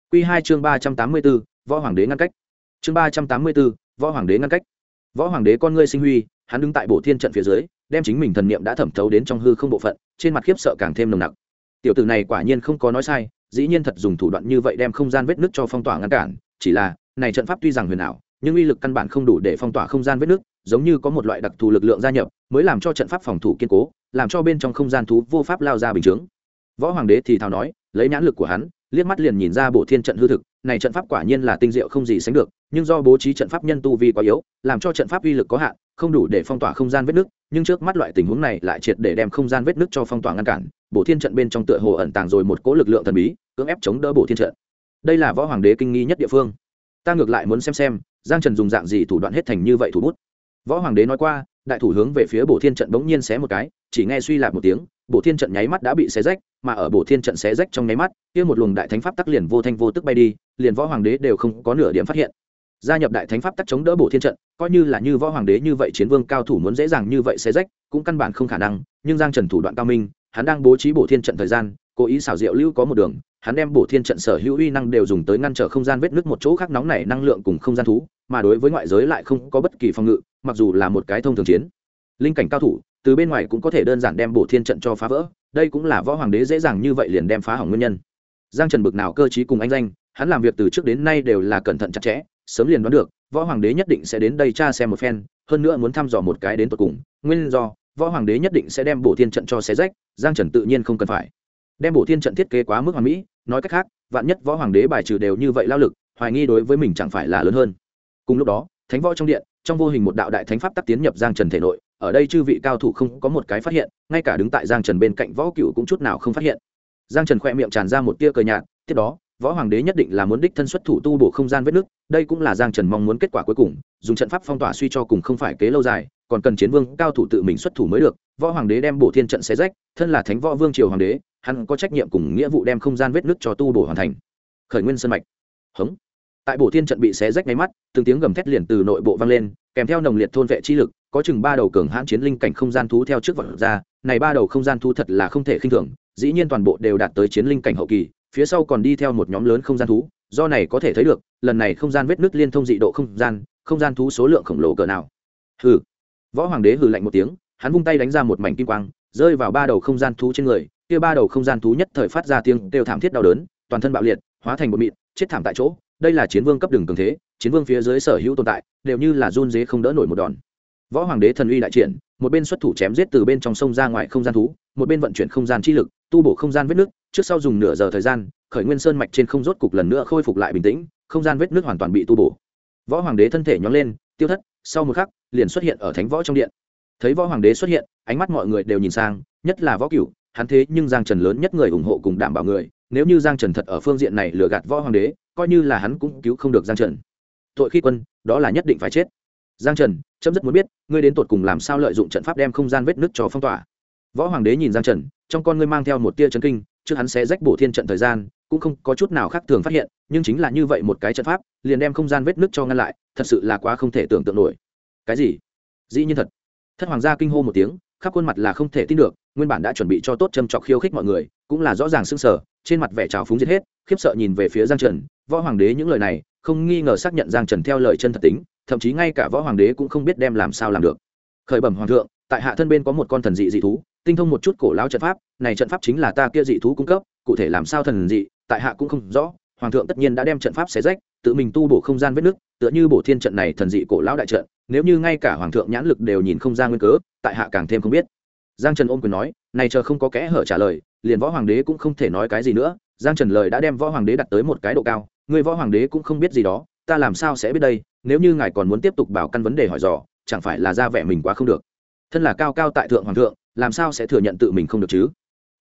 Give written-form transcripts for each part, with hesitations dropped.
Quy 2 chương 384, Võ Hoàng đế ngăn cách. Chương 384, Võ Hoàng đế ngăn cách. Võ Hoàng đế con ngươi sinh huy, hắn đứng tại Bổ Thiên trận phía dưới, đem chính mình thần niệm đã thẩm thấu đến trong hư không bộ phận, trên mặt khiếp sợ càng thêm nồng nặc. Tiểu tử này quả nhiên không có nói sai, dĩ nhiên thật dùng thủ đoạn như vậy đem không gian vết nứt cho phong tỏa ngăn cản, chỉ là, này trận pháp tuy rằng huyền ảo, nhưng uy lực căn bản không đủ để phong tỏa không gian vết nứt, giống như có một loại đặc thù lực lượng gia nhập, mới làm cho trận pháp phòng thủ kiên cố, làm cho bên trong không gian thú vô pháp lao ra bình chứng. Võ Hoàng đế thì thào nói, lấy nhãn lực của hắn, liếc mắt liền nhìn ra Bổ Thiên trận hư thực, này trận pháp quả nhiên là tinh diệu không gì sánh được, nhưng do bố trí trận pháp nhân tu vi quá yếu, làm cho trận pháp uy lực có hạn, không đủ để phong tỏa không gian vết nứt, nhưng trước mắt loại tình huống này lại triệt để đem không gian vết nứt cho phong tỏa ngăn cản. Bổ Thiên trận bên trong tựa hồ ẩn tàng rồi một cỗ lực lượng thần bí, cưỡng ép chống đỡ Bổ Thiên trận. Đây là Võ Hoàng đế kinh nghi nhất địa phương. Ta ngược lại muốn xem Giang Trần dùng dạng gì thủ đoạn hết thành như vậy thủ bút. Võ Hoàng đế nói qua, đại thủ hướng về phía Bổ Thiên trận bỗng nhiên xé một cái, chỉ nghe suy lạp một tiếng, Bổ Thiên trận nháy mắt đã bị xé rách, mà ở Bổ Thiên trận xé rách trong nháy mắt, kia một luồng đại thánh pháp tắc liền vô thanh vô tức bay đi, liền Võ Hoàng đế đều không có nửa điểm phát hiện. Gia nhập đại thánh pháp tắc chống đỡ Bổ Thiên trận, coi như là như Võ Hoàng đế như vậy chiến vương cao thủ muốn dễ dàng như vậy xé rách, cũng căn bản không khả năng, nhưng Giang Trần thủ đoạn cao minh, hắn đang bố trí Bổ Thiên trận thời gian, cố ý xảo diệu lưu có một đường, hắn đem Bổ Thiên trận sở hữu uy năng đều dùng tới ngăn trở không gian vết nứt một chỗ khác nóng nảy năng lượng cùng không gian thú, mà đối với ngoại giới lại không có bất kỳ phòng ngự, mặc dù là một cái thông thường chiến linh cảnh cao thủ, từ bên ngoài cũng có thể đơn giản đem Bổ Thiên trận cho phá vỡ, đây cũng là Võ Hoàng đế dễ dàng như vậy liền đem phá hỏng nguyên nhân. Giang Trần bực nào cơ trí cùng anh danh, hắn làm việc từ trước đến nay đều là cẩn thận chặt chẽ, sớm liền đoán được Võ Hoàng đế nhất định sẽ đến đây tra xem một phen, hơn nữa muốn thăm dò một cái đến tận cùng, nguyên do Võ Hoàng đế nhất định sẽ đem Bổ Thiên trận cho xé rách, Giang Trần tự nhiên không cần phải đem Bổ Thiên trận thiết kế quá mức hoàn mỹ, nói cách khác, vạn nhất Võ Hoàng đế bài trừ đều như vậy lao lực, hoài nghi đối với mình chẳng phải là lớn hơn. Cùng lúc đó, thánh võ trong điện, trong vô hình một đạo đại thánh pháp tắc tiến nhập Giang Trần thể nội, ở đây chư vị cao thủ không có một cái phát hiện, ngay cả đứng tại Giang Trần bên cạnh Võ Cửu cũng chút nào không phát hiện. Giang Trần khẽ miệng tràn ra một tia cười nhạt, tiếp đó, Võ Hoàng đế nhất định là muốn đích thân xuất thủ tu bổ không gian vết nứt, đây cũng là Giang Trần mong muốn kết quả cuối cùng, dùng trận pháp phong tỏa suy cho cùng không phải kế lâu dài, còn cần chiến vương cao thủ tự mình xuất thủ mới được. Võ Hoàng đế đem Bổ Thiên trận xé rách, thân là thánh võ vương triều hoàng đế, hắn có trách nhiệm cùng nghĩa vụ đem không gian vết nứt cho tu bổ hoàn thành. Khởi nguyên sơn mạch. Hống. Tại Bổ Thiên trận bị xé rách ngay mắt, từng tiếng gầm thét liền từ nội bộ vang lên, kèm theo nồng liệt thôn vệ chi lực, có chừng 3 đầu cường hãn chiến linh cảnh không gian thú theo trước vọt ra, này 3 đầu không gian thú thật là không thể khinh thường, dĩ nhiên toàn bộ đều đạt tới chiến linh cảnh hậu kỳ, phía sau còn đi theo một nhóm lớn không gian thú, do này có thể thấy được, lần này không gian vết nứt liên thông dị độ không gian thú số lượng khổng lồ cỡ nào. Hừ. Võ Hoàng đế hừ lạnh một tiếng, hắn vung tay đánh ra một mảnh kim quang, rơi vào 3 đầu không gian thú trên người, kia 3 đầu không gian thú nhất thời phát ra tiếng kêu thảm thiết đau đớn, toàn thân bạo liệt, hóa thành một mịn, chết thảm tại chỗ. Đây là chiến vương cấp đường cường thế, chiến vương phía dưới sở hữu tồn tại đều như là run rế không đỡ nổi một đòn. Võ Hoàng đế thần uy đại triển, một bên xuất thủ chém giết từ bên trong sông ra ngoài không gian thú, một bên vận chuyển không gian chi lực, tu bổ không gian vết nứt, trước sau dùng nửa giờ thời gian, Khởi Nguyên Sơn mạch trên không rốt cục lần nữa khôi phục lại bình tĩnh, không gian vết nứt hoàn toàn bị tu bổ. Võ Hoàng đế thân thể nhón lên, tiêu thất, sau một khắc, liền xuất hiện ở thánh võ trong điện. Thấy Võ Hoàng đế xuất hiện, ánh mắt mọi người đều nhìn sang, nhất là Võ Cửu, hắn thế nhưng Giang Trần lớn nhất người ủng hộ cùng đảm bảo người, nếu như Giang Trần thật ở phương diện này lừa gạt Võ Hoàng đế, coi như là hắn cũng cứu không được Giang Trần. Tội khi quân, đó là nhất định phải chết. Giang Trần, chấm rất muốn biết, ngươi đến tột cùng làm sao lợi dụng trận pháp đem không gian vết nứt cho phong tỏa. Võ Hoàng đế nhìn Giang Trần, trong con ngươi mang theo một tia chấn kinh, trước hắn sẽ rách Bổ Thiên trận thời gian, cũng không có chút nào khác thường phát hiện, nhưng chính là như vậy một cái trận pháp, liền đem không gian vết nứt cho ngăn lại, thật sự là quá không thể tưởng tượng nổi. Cái gì? Dĩ nhiên thật. Thất hoàng gia kinh hô một tiếng, khắp khuôn mặt là không thể tin được, nguyên bản đã chuẩn bị cho tốt châm chọc khiêu khích mọi người, cũng là rõ ràng sững sờ, trên mặt vẻ trào phúng giết hết, khiếp sợ nhìn về phía Giang Trần. Võ Hoàng đế những lời này, không nghi ngờ xác nhận Giang Trần theo lời chân thật tính, thậm chí ngay cả Võ Hoàng đế cũng không biết đem làm sao làm được. Khởi bẩm hoàng thượng, tại hạ thân bên có một con thần dị dị thú, tinh thông một chút cổ lão trận pháp, này trận pháp chính là ta kia dị thú cung cấp, cụ thể làm sao thần dị, tại hạ cũng không rõ. Hoàng thượng tất nhiên đã đem trận pháp xé rách, tự mình tu bổ không gian vết nứt, tựa như Bổ Thiên trận này thần dị cổ lão đại trận, nếu như ngay cả hoàng thượng nhãn lực đều nhìn không ra nguyên cớ, tại hạ càng thêm không biết. Giang Trần ôm quyền nói, này chờ không có kẽ hở trả lời, liền Võ Hoàng đế cũng không thể nói cái gì nữa. Giang Trần lời đã đem Võ Hoàng đế đặt tới một cái độ cao, người Võ Hoàng đế cũng không biết gì đó, ta làm sao sẽ biết đây, nếu như ngài còn muốn tiếp tục bảo căn vấn đề hỏi dò, chẳng phải là ra vẻ mình quá không được. Thân là cao cao tại thượng hoàng thượng, làm sao sẽ thừa nhận tự mình không được chứ?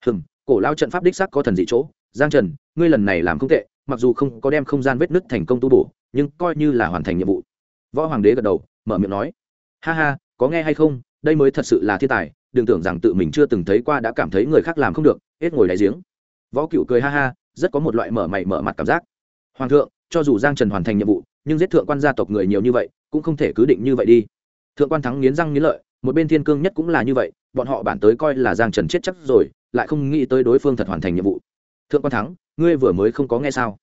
Cổ lao trận pháp đích xác có thần dị chỗ, Giang Trần, ngươi lần này làm không tệ, mặc dù không có đem không gian vết nứt thành công tu bổ, nhưng coi như là hoàn thành nhiệm vụ. Võ Hoàng đế gật đầu, mở miệng nói, ha ha, có nghe hay không, đây mới thật sự là thiên tài, đừng tưởng rằng tự mình chưa từng thấy qua đã cảm thấy người khác làm không được, hết ngồi đáy giếng. Võ Cửu cười ha ha, rất có một loại mở mày mở mặt cảm giác. Hoàng thượng, cho dù Giang Trần hoàn thành nhiệm vụ, nhưng giết thượng quan gia tộc người nhiều như vậy, cũng không thể cứ định như vậy đi. Thượng quan thắng nghiến răng nghiến lợi, một bên Thiên Cương nhất cũng là như vậy, bọn họ bản tới coi là Giang Trần chết chắc rồi, lại không nghĩ tới đối phương thật hoàn thành nhiệm vụ. Thượng quan thắng, ngươi vừa mới không có nghe sao?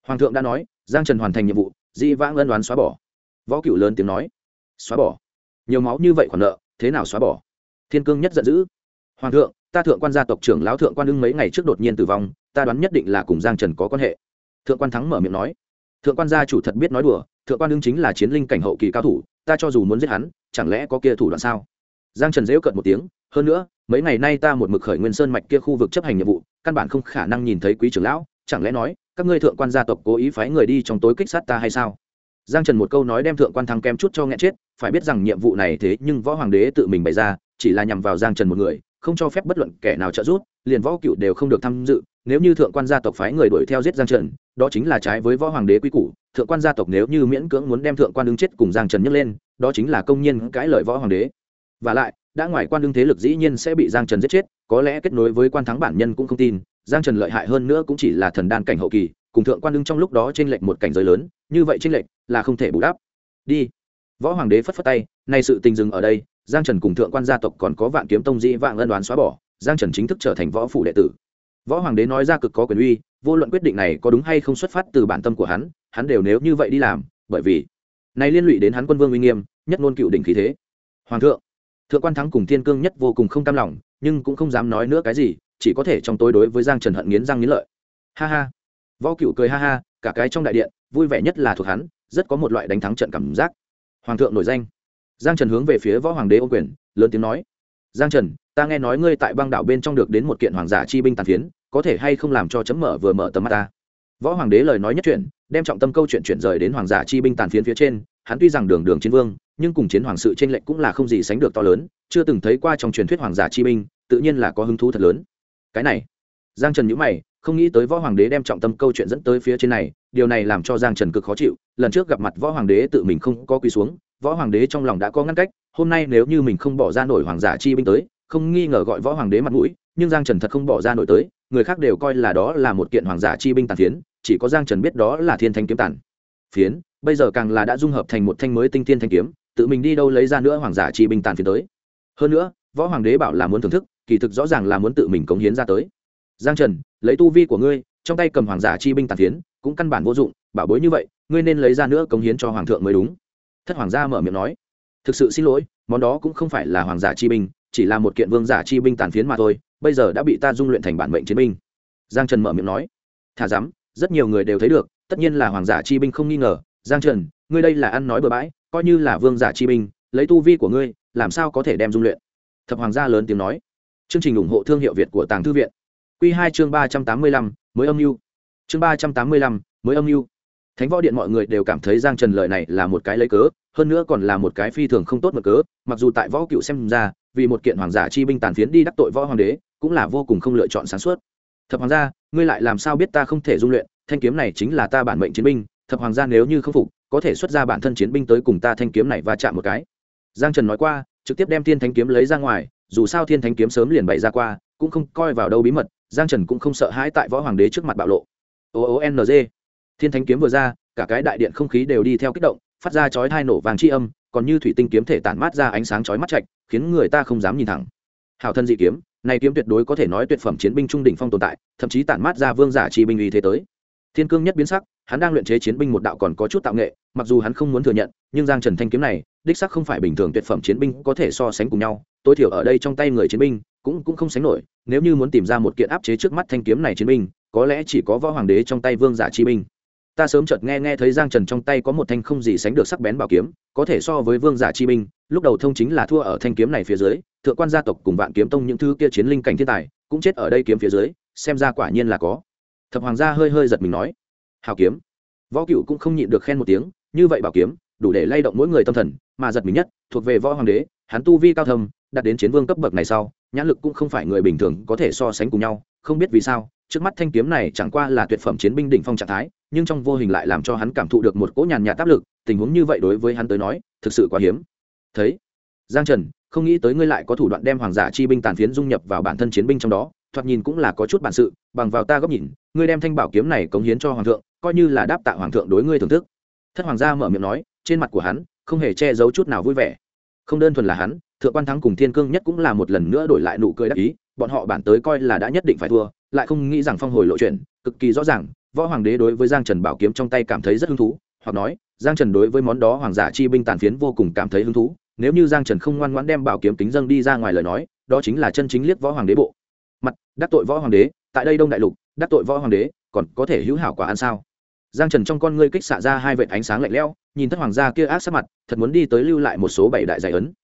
Hoàng thượng đã nói giang trần hoàn thành nhiệm vụ, dĩ vãng ân đoán xóa bỏ. Võ Cửu lớn tiếng nói. Xóa bỏ? Nhiều máu như vậy khoản nợ thế nào xóa bỏ? Thiên Cương Nhất giận dữ. Hoàng thượng, ta thượng quan gia tộc trưởng lão thượng quan ưng mấy ngày trước đột nhiên tử vong, ta đoán nhất định là cùng giang trần có quan hệ. Thượng quan Thắng mở miệng nói. Thượng quan gia chủ thật biết nói đùa, thượng quan ưng chính là chiến linh cảnh hậu kỳ cao thủ, ta cho dù muốn giết hắn chẳng lẽ có kia thủ đoạn sao? Giang trần giễu cợt một tiếng. Hơn nữa mấy ngày nay ta một mực khởi nguyên sơn mạch kia khu vực chấp hành nhiệm vụ, căn bản không khả năng nhìn thấy quý trưởng lão, chẳng lẽ nói các ngươi thượng quan gia tộc cố ý phái người đi trong tối kích sát ta hay sao? Giang trần một câu nói đem thượng quan Thắng kém chút cho nghẹn chết. Phải biết rằng nhiệm vụ này thế nhưng võ hoàng đế tự mình bày ra, chỉ là nhằm vào Giang trần một người, không cho phép bất luận kẻ nào trợ giúp, liền Võ Cửu đều không được tham dự. Nếu như thượng quan gia tộc phái người đuổi theo giết Giang trần, đó chính là trái với võ hoàng đế quy củ. Thượng quan gia tộc nếu như miễn cưỡng muốn đem thượng quan ưng chết cùng Giang trần nhấc lên, đó chính là công nhiên cãi lời võ hoàng đế. Và lại đã ngoài quan ưng thế lực dĩ nhiên sẽ bị Giang trần giết chết, có lẽ kết nối với quan Thắng bản nhân cũng không tin Giang trần lợi hại hơn nữa cũng chỉ là thần đan cảnh hậu kỳ, cùng thượng quan ưng trong lúc đó chênh lệch một cảnh giới lớn, như vậy chênh lệch là không thể bù đắp. Đi. Võ hoàng đế phất phất tay, nay sự tình dừng ở đây. Giang trần cùng thượng quan gia tộc còn có Vạn Kiếm Tông dĩ vãng ân đoán xóa bỏ, Giang trần chính thức trở thành võ phủ đệ tử. Võ hoàng đế nói ra cực có quyền uy, vô luận quyết định này có đúng hay không xuất phát từ bản tâm của hắn đều nếu như vậy đi làm, bởi vì này liên lụy đến hắn quân vương uy nghiêm, nhất ngôn cựu đỉnh khí thế. Hoàng thượng. Thượng quan Thắng cùng Thiên Cương Nhất vô cùng không cam lòng, nhưng cũng không dám nói nữa cái gì, chỉ có thể trong tối đối với Giang trần hận nghiến răng nghiến lợi. Ha ha. Võ Cửu cười ha ha, cả cái trong đại điện vui vẻ nhất là thuộc hắn, rất có một loại đánh thắng trận cảm giác. Hoàng thượng nổi danh. Giang trần hướng về phía võ hoàng đế ôm quyền, lớn tiếng nói. Giang trần, ta nghe nói ngươi tại băng đảo bên trong được đến một kiện hoàng giả chi binh tàn phiến, có thể hay không làm cho chấm mở vừa mở tầm mắt ta? Võ hoàng đế lời nói nhất chuyển, đem trọng tâm câu chuyện chuyển rời đến hoàng giả chi binh tàn phiến phía trên. Hắn tuy rằng đường đường chiến vương, nhưng cùng chiến hoàng sự chênh lệch cũng là không gì sánh được to lớn, chưa từng thấy qua trong truyền thuyết hoàng giả chi binh, tự nhiên là có hứng thú thật lớn. Cái này, Giang trần nhíu mày, không nghĩ tới võ hoàng đế đem trọng tâm câu chuyện dẫn tới phía trên này, điều này làm cho Giang trần cực khó chịu. Lần trước gặp mặt võ hoàng đế tự mình không có quỳ xuống, võ hoàng đế trong lòng đã có ngăn cách, hôm nay nếu như mình không bỏ ra nổi hoàng giả chi binh tới, không nghi ngờ gọi võ hoàng đế mặt mũi, nhưng Giang trần thật không bỏ ra nổi tới, người khác đều coi là đó là một kiện hoàng giả chi binh tàn phiến, chỉ có Giang trần biết đó là thiên thanh kiếm tàn phiến, bây giờ càng là đã dung hợp thành một thanh mới tinh thiên thanh kiếm, tự mình đi đâu lấy ra nữa hoàng giả chi binh tàn phiến tới. Hơn nữa võ hoàng đế bảo là muốn thưởng thức, kỳ thực rõ ràng là muốn tự mình cống hiến ra tới. Giang trần, lấy tu vi của ngươi, trong tay cầm hoàng giả chi binh tàn phiến cũng căn bản vô dụng, bảo bối như vậy ngươi nên lấy ra nữa cống hiến cho hoàng thượng mới đúng. Thất hoàng gia mở miệng nói. Thực sự xin lỗi, món đó cũng không phải là hoàng giả chi binh, chỉ là một kiện vương giả chi binh tàn phiến mà thôi, bây giờ đã bị ta dung luyện thành bản mệnh chiến binh. Giang trần mở miệng nói. Thả dám, rất nhiều người đều thấy được, tất nhiên là hoàng giả chi binh không nghi ngờ. Giang trần, ngươi đây là ăn nói bừa bãi, coi như là vương giả chi binh, lấy tu vi của ngươi làm sao có thể đem dung luyện? Thập hoàng gia lớn tiếng nói. Chương trình ủng hộ thương hiệu Việt của Tàng Thư viện. Quy 2 chương 385, mới âm mưu. Chương 385, mới âm mưu. Thánh Võ Điện mọi người đều cảm thấy Giang Trần lời này là một cái lấy cớ, hơn nữa còn là một cái phi thường không tốt mực cớ, mặc dù tại Võ Cửu xem ra, vì một kiện hoàng giả chi binh tàn phiến đi đắc tội võ hoàng đế, cũng là vô cùng không lựa chọn sáng suốt. Thập hoàng gia, ngươi lại làm sao biết ta không thể dung luyện, thanh kiếm này chính là ta bản mệnh chiến binh, thập hoàng gia nếu như không phục, có thể xuất ra bản thân chiến binh tới cùng ta thanh kiếm này va chạm một cái. Giang Trần nói qua, trực tiếp đem Thiên Thánh kiếm lấy ra ngoài, dù sao Thiên Thánh kiếm sớm liền bày ra qua, cũng không coi vào đâu bí mật, Giang Trần cũng không sợ hãi tại võ hoàng đế trước mặt bạo lộ. OONG. Thiên Thánh kiếm vừa ra, cả cái đại điện không khí đều đi theo kích động, phát ra chói tai nổ vàng chi âm, còn như thủy tinh kiếm thể tản mát ra ánh sáng chói mắt chạch, khiến người ta không dám nhìn thẳng. Hảo thân dị kiếm, này kiếm tuyệt đối có thể nói tuyệt phẩm chiến binh trung đỉnh phong tồn tại, thậm chí tản mát ra vương giả chi binh uy thế tới. Thiên Cương Nhất biến sắc, hắn đang luyện chế chiến binh một đạo còn có chút tạo nghệ, mặc dù hắn không muốn thừa nhận, nhưng Giang Trần thanh kiếm này, đích xác không phải bình thường tuyệt phẩm chiến binh có thể so sánh cùng nhau, tối thiểu ở đây trong tay người chiến binh cũng không sánh nổi, nếu như muốn tìm ra một kiện áp chế trước mắt thanh kiếm này chiến binh, có lẽ chỉ có võ hoàng đế trong tay vương giả chi binh. Ta sớm chợt nghe thấy Giang Trần trong tay có một thanh không gì sánh được sắc bén bảo kiếm, có thể so với vương giả chi binh, lúc đầu thông chính là thua ở thanh kiếm này phía dưới, thượng quan gia tộc cùng Vạn Kiếm Tông những thứ kia chiến linh cảnh thiên tài, cũng chết ở đây kiếm phía dưới, xem ra quả nhiên là có. Thập hoàng gia hơi giật mình nói, hào kiếm. Võ Cửu cũng không nhịn được khen một tiếng, như vậy bảo kiếm đủ để lay động mỗi người tâm thần, mà giật mình nhất thuộc về võ hoàng đế, hắn tu vi cao thâm, đạt đến chiến vương cấp bậc này sau, nhãn lực cũng không phải người bình thường có thể so sánh cùng nhau, không biết vì sao, trước mắt thanh kiếm này chẳng qua là tuyệt phẩm chiến binh đỉnh phong trạng thái, nhưng trong vô hình lại làm cho hắn cảm thụ được một cỗ nhàn nhạt áp lực, tình huống như vậy đối với hắn tới nói, thực sự quá hiếm. Thấy, Giang Trần, không nghĩ tới ngươi lại có thủ đoạn đem hoàng giả chi binh tàn phiến dung nhập vào bản thân chiến binh trong đó, thoạt nhìn cũng là có chút bản sự, bằng vào ta góc nhìn, ngươi đem thanh bảo kiếm này cống hiến cho hoàng thượng, coi như là đáp tạ hoàng thượng đối ngươi thưởng thức. Thất hoàng gia mở miệng nói, trên mặt của hắn không hề che giấu chút nào vui vẻ. Không đơn thuần là hắn, Thượng quan Thắng cùng Thiên Cương Nhất cũng là một lần nữa đổi lại nụ cười đắc ý, bọn họ bản tới coi là đã nhất định phải thua, lại không nghĩ rằng phong hồi lộ chuyện, cực kỳ rõ ràng, võ hoàng đế đối với giang trần bảo kiếm trong tay cảm thấy rất hứng thú, hoặc nói giang trần đối với món đó hoàng giả chi binh tàn phiến vô cùng cảm thấy hứng thú. Nếu như giang trần không ngoan ngoãn đem bảo kiếm kính dâng đi ra ngoài lời nói, đó chính là chân chính liếc võ hoàng đế bộ mặt, đắc tội võ hoàng đế. Tại đây đông đại lục đắc tội võ hoàng đế còn có thể hữu hảo quả ăn sao? Giang trần trong con ngươi kích xạ ra hai vệt ánh sáng lạnh lẽo, nhìn thất hoàng gia kia ác sắc mặt, thật muốn đi tới lưu lại một số bảy đại giải ấn.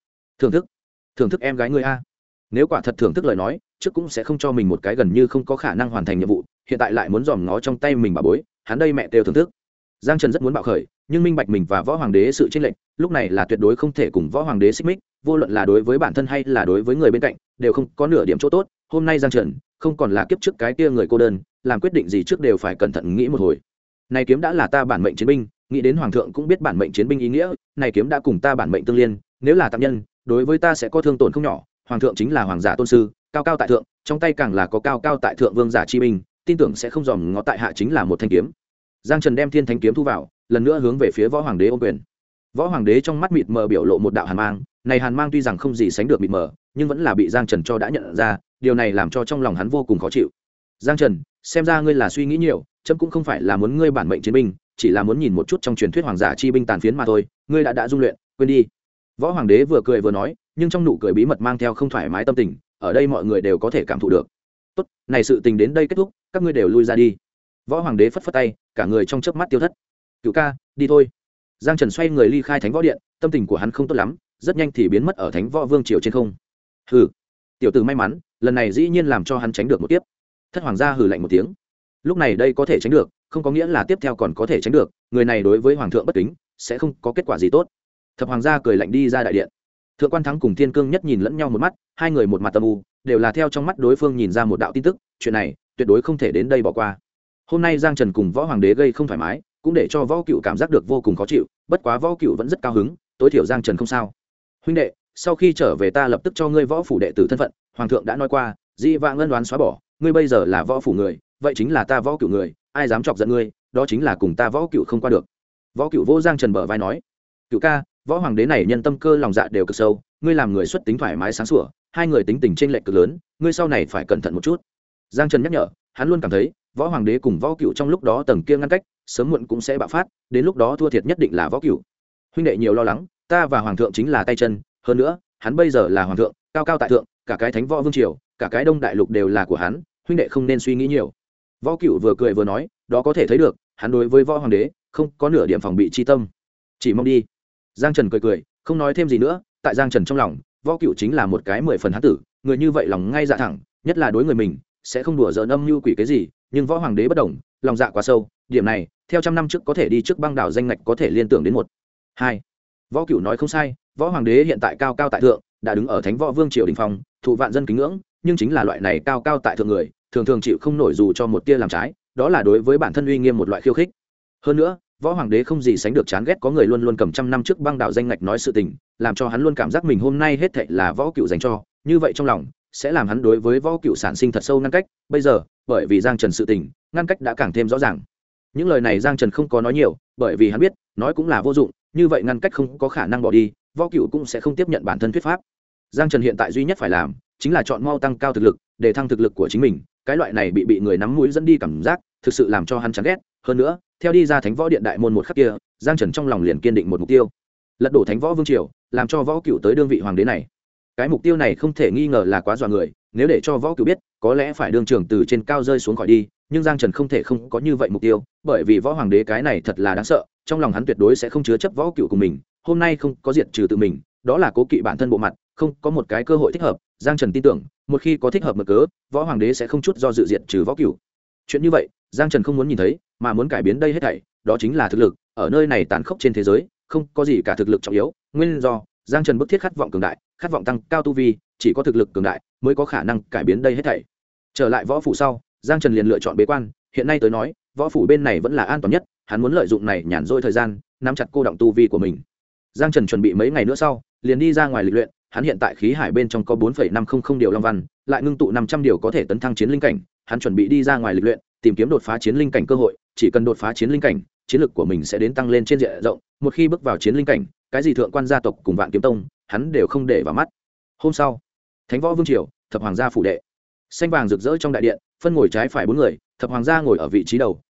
Thưởng thức em gái ngươi a. Nếu quả thật thưởng thức lời nói, trước cũng sẽ không cho mình một cái gần như không có khả năng hoàn thành nhiệm vụ, hiện tại lại muốn dòm ngó trong tay mình bà bối, hắn đây mẹ đều thưởng thức. Giang trần rất muốn bạo khởi, nhưng minh bạch mình và võ hoàng đế sự chênh lệch, lúc này là tuyệt đối không thể cùng võ hoàng đế xích mích, vô luận là đối với bản thân hay là đối với người bên cạnh, đều không có nửa điểm chỗ tốt. Hôm nay Giang trần không còn là kiếp trước cái kia người cô đơn, làm quyết định gì trước đều phải cẩn thận nghĩ một hồi. Này kiếm đã là ta bản mệnh chiến binh, nghĩ đến hoàng thượng cũng biết bản mệnh chiến binh ý nghĩa, này kiếm đã cùng ta bản mệnh tương liên, nếu là tạm nhân, đối với ta sẽ có thương tổn không nhỏ. Hoàng thượng chính là hoàng giả tôn sư, cao cao tại thượng, trong tay càng là có cao cao tại thượng vương giả chi binh, tin tưởng sẽ không dòm ngó tại hạ chính là một thanh kiếm. Giang trần đem thiên thánh kiếm thu vào, lần nữa hướng về phía võ hoàng đế ôm quyền. Võ hoàng đế trong mắt mịt mờ biểu lộ một đạo hàn mang, này hàn mang tuy rằng không gì sánh được mịt mờ, nhưng vẫn là bị Giang trần cho đã nhận ra, điều này làm cho trong lòng hắn vô cùng khó chịu. Giang trần, xem ra ngươi là suy nghĩ nhiều, chấm cũng không phải là muốn ngươi bản mệnh chiến binh, chỉ là muốn nhìn một chút trong truyền thuyết hoàng giả chi binh tàn phiến mà thôi, ngươi đã dung luyện, quên đi. Võ hoàng đế vừa cười vừa nói, nhưng trong nụ cười bí mật mang theo không thoải mái tâm tình, ở đây mọi người đều có thể cảm thụ được. Tốt, này sự tình đến đây kết thúc, các ngươi đều lui ra đi. Võ hoàng đế phất phất tay, cả người trong chớp mắt tiêu thất. Cửu ca, đi thôi. Giang trần xoay người ly khai thánh võ điện, tâm tình của hắn không tốt lắm, rất nhanh thì biến mất ở thánh võ vương triều trên không. Hừ, tiểu tử may mắn, lần này dĩ nhiên làm cho hắn tránh được một kiếp. Thất hoàng gia hừ lạnh một tiếng. Lúc này đây có thể tránh được, không có nghĩa là tiếp theo còn có thể tránh được, người này đối với hoàng thượng bất kính, sẽ không có kết quả gì tốt. Thập hoàng gia cười lạnh đi ra đại điện. Thượng quan thắng cùng thiên cương nhất nhìn lẫn nhau một mắt, hai người một mặt âm u, đều là theo trong mắt đối phương nhìn ra một đạo tin tức, chuyện này tuyệt đối không thể đến đây bỏ qua. Hôm nay Giang trần cùng võ hoàng đế gây không thoải mái, cũng để cho võ cựu cảm giác được vô cùng khó chịu, bất quá võ cựu vẫn rất cao hứng, tối thiểu Giang trần không sao. Huynh đệ, sau khi trở về ta lập tức cho ngươi võ phủ đệ tử thân phận, hoàng thượng đã nói qua, dị vãng ân oán xóa bỏ, ngươi bây giờ là võ phủ người, vậy chính là ta võ cựu người, ai dám chọc giận ngươi, đó chính là cùng ta võ cựu không qua được. Võ cựu vô Giang trần bờ vai nói, cựu ca, võ hoàng đế này nhân tâm cơ lòng dạ đều cực sâu, ngươi làm người xuất tính thoải mái sáng sủa, hai người tính tình chênh lệch cực lớn, ngươi sau này phải cẩn thận một chút. Giang trần nhắc nhở, hắn luôn cảm thấy võ hoàng đế cùng võ cựu trong lúc đó tầng kia ngăn cách, sớm muộn cũng sẽ bạo phát, đến lúc đó thua thiệt nhất định là võ cựu. Huynh đệ nhiều lo lắng, ta và hoàng thượng chính là tay chân, hơn nữa hắn bây giờ là hoàng thượng, cao cao tại thượng, cả cái thánh võ vương triều, cả cái đông đại lục đều là của hắn, huynh đệ không nên suy nghĩ nhiều. Võ cựu vừa cười vừa nói, đó có thể thấy được hắn đối với võ hoàng đế không có nửa điểm phòng bị chi tâm, chỉ mong đi. Giang trần cười cười, không nói thêm gì nữa. Tại Giang trần trong lòng, võ cựu chính là một cái 10 phần hán tử, người như vậy lòng ngay dạ thẳng, nhất là đối người mình sẽ không đùa giỡn âm mưu quỷ cái gì, nhưng võ hoàng đế bất đồng, lòng dạ quá sâu, điểm này theo trăm năm trước có thể đi trước băng đảo danh ngạch có thể liên tưởng đến một hai. Võ cựu nói không sai, võ hoàng đế hiện tại cao cao tại thượng, đã đứng ở thánh võ vương triều đình phong, thụ vạn dân kính ngưỡng, nhưng chính là loại này cao cao tại thượng người, thường thường chịu không nổi dù cho một tia làm trái, đó là đối với bản thân uy nghiêm một loại khiêu khích. Hơn nữa võ hoàng đế không gì sánh được chán ghét có người luôn luôn cầm trăm năm trước băng đạo danh ngạch nói sự tình, làm cho hắn luôn cảm giác mình hôm nay hết thảy là võ cựu dành cho, như vậy trong lòng sẽ làm hắn đối với võ cựu sản sinh thật sâu ngăn cách. Bây giờ bởi vì Giang trần sự tình, ngăn cách đã càng thêm rõ ràng. Những lời này Giang trần không có nói nhiều, bởi vì hắn biết nói cũng là vô dụng, như vậy ngăn cách không có khả năng bỏ đi, võ cựu cũng sẽ không tiếp nhận bản thân thuyết pháp. Giang trần hiện tại duy nhất phải làm chính là chọn mau tăng cao thực lực, để thăng thực lực của chính mình. Cái loại này bị người nắm mũi dẫn đi cảm giác, thực sự làm cho hắn chán ghét. Hơn nữa theo đi ra thánh võ điện đại môn một khắc kia, Giang trần trong lòng liền kiên định một mục tiêu: lật đổ thánh võ vương triều, làm cho võ cựu tới đương vị hoàng đế này. Cái mục tiêu này không thể nghi ngờ là quá dọa người, nếu để cho võ cựu biết, có lẽ phải đương trường từ trên cao rơi xuống khỏi đi. Nhưng Giang trần không thể không có như vậy mục tiêu, bởi vì võ hoàng đế cái này thật là đáng sợ, trong lòng hắn tuyệt đối sẽ không chứa chấp võ cựu cùng mình. Hôm nay không có diệt trừ tự mình, đó là cố kỵ bản thân bộ mặt, không có một cái cơ hội thích hợp. Giang trần tin tưởng, một khi có thích hợp mực cớ, võ hoàng đế sẽ không chút do dự diệt trừ võ cựu. Chuyện như vậy Giang trần không muốn nhìn thấy, mà muốn cải biến đây hết thảy, đó chính là thực lực. Ở nơi này tàn khốc trên thế giới, không có gì cả thực lực trọng yếu, nguyên do Giang trần bức thiết khát vọng cường đại, khát vọng tăng cao tu vi, chỉ có thực lực cường đại mới có khả năng cải biến đây hết thảy. Trở lại võ phủ sau, Giang trần liền lựa chọn bế quan. Hiện nay tới nói, võ phủ bên này vẫn là an toàn nhất, hắn muốn lợi dụng này nhàn rỗi thời gian, nắm chặt cô động tu vi của mình. Giang trần chuẩn bị mấy ngày nữa sau liền đi ra ngoài lịch luyện. Hắn hiện tại khí hải bên trong có 4,500 điều long văn, lại ngưng tụ 500 điều có thể tấn thăng chiến linh cảnh. Hắn chuẩn bị đi ra ngoài lịch luyện, tìm kiếm đột phá chiến linh cảnh cơ hội. Chỉ cần đột phá chiến linh cảnh, chiến lực của mình sẽ đến tăng lên trên diện rộng. Một khi bước vào chiến linh cảnh, cái gì thượng quan gia tộc cùng Vạn Kiếm Tông, hắn đều không để vào mắt. Hôm sau, Thánh Võ Vương triều, thập hoàng gia phủ đệ, xanh vàng rực rỡ trong đại điện, phân ngồi trái phải 4 người. Thập hoàng gia ngồi ở vị trí đầu,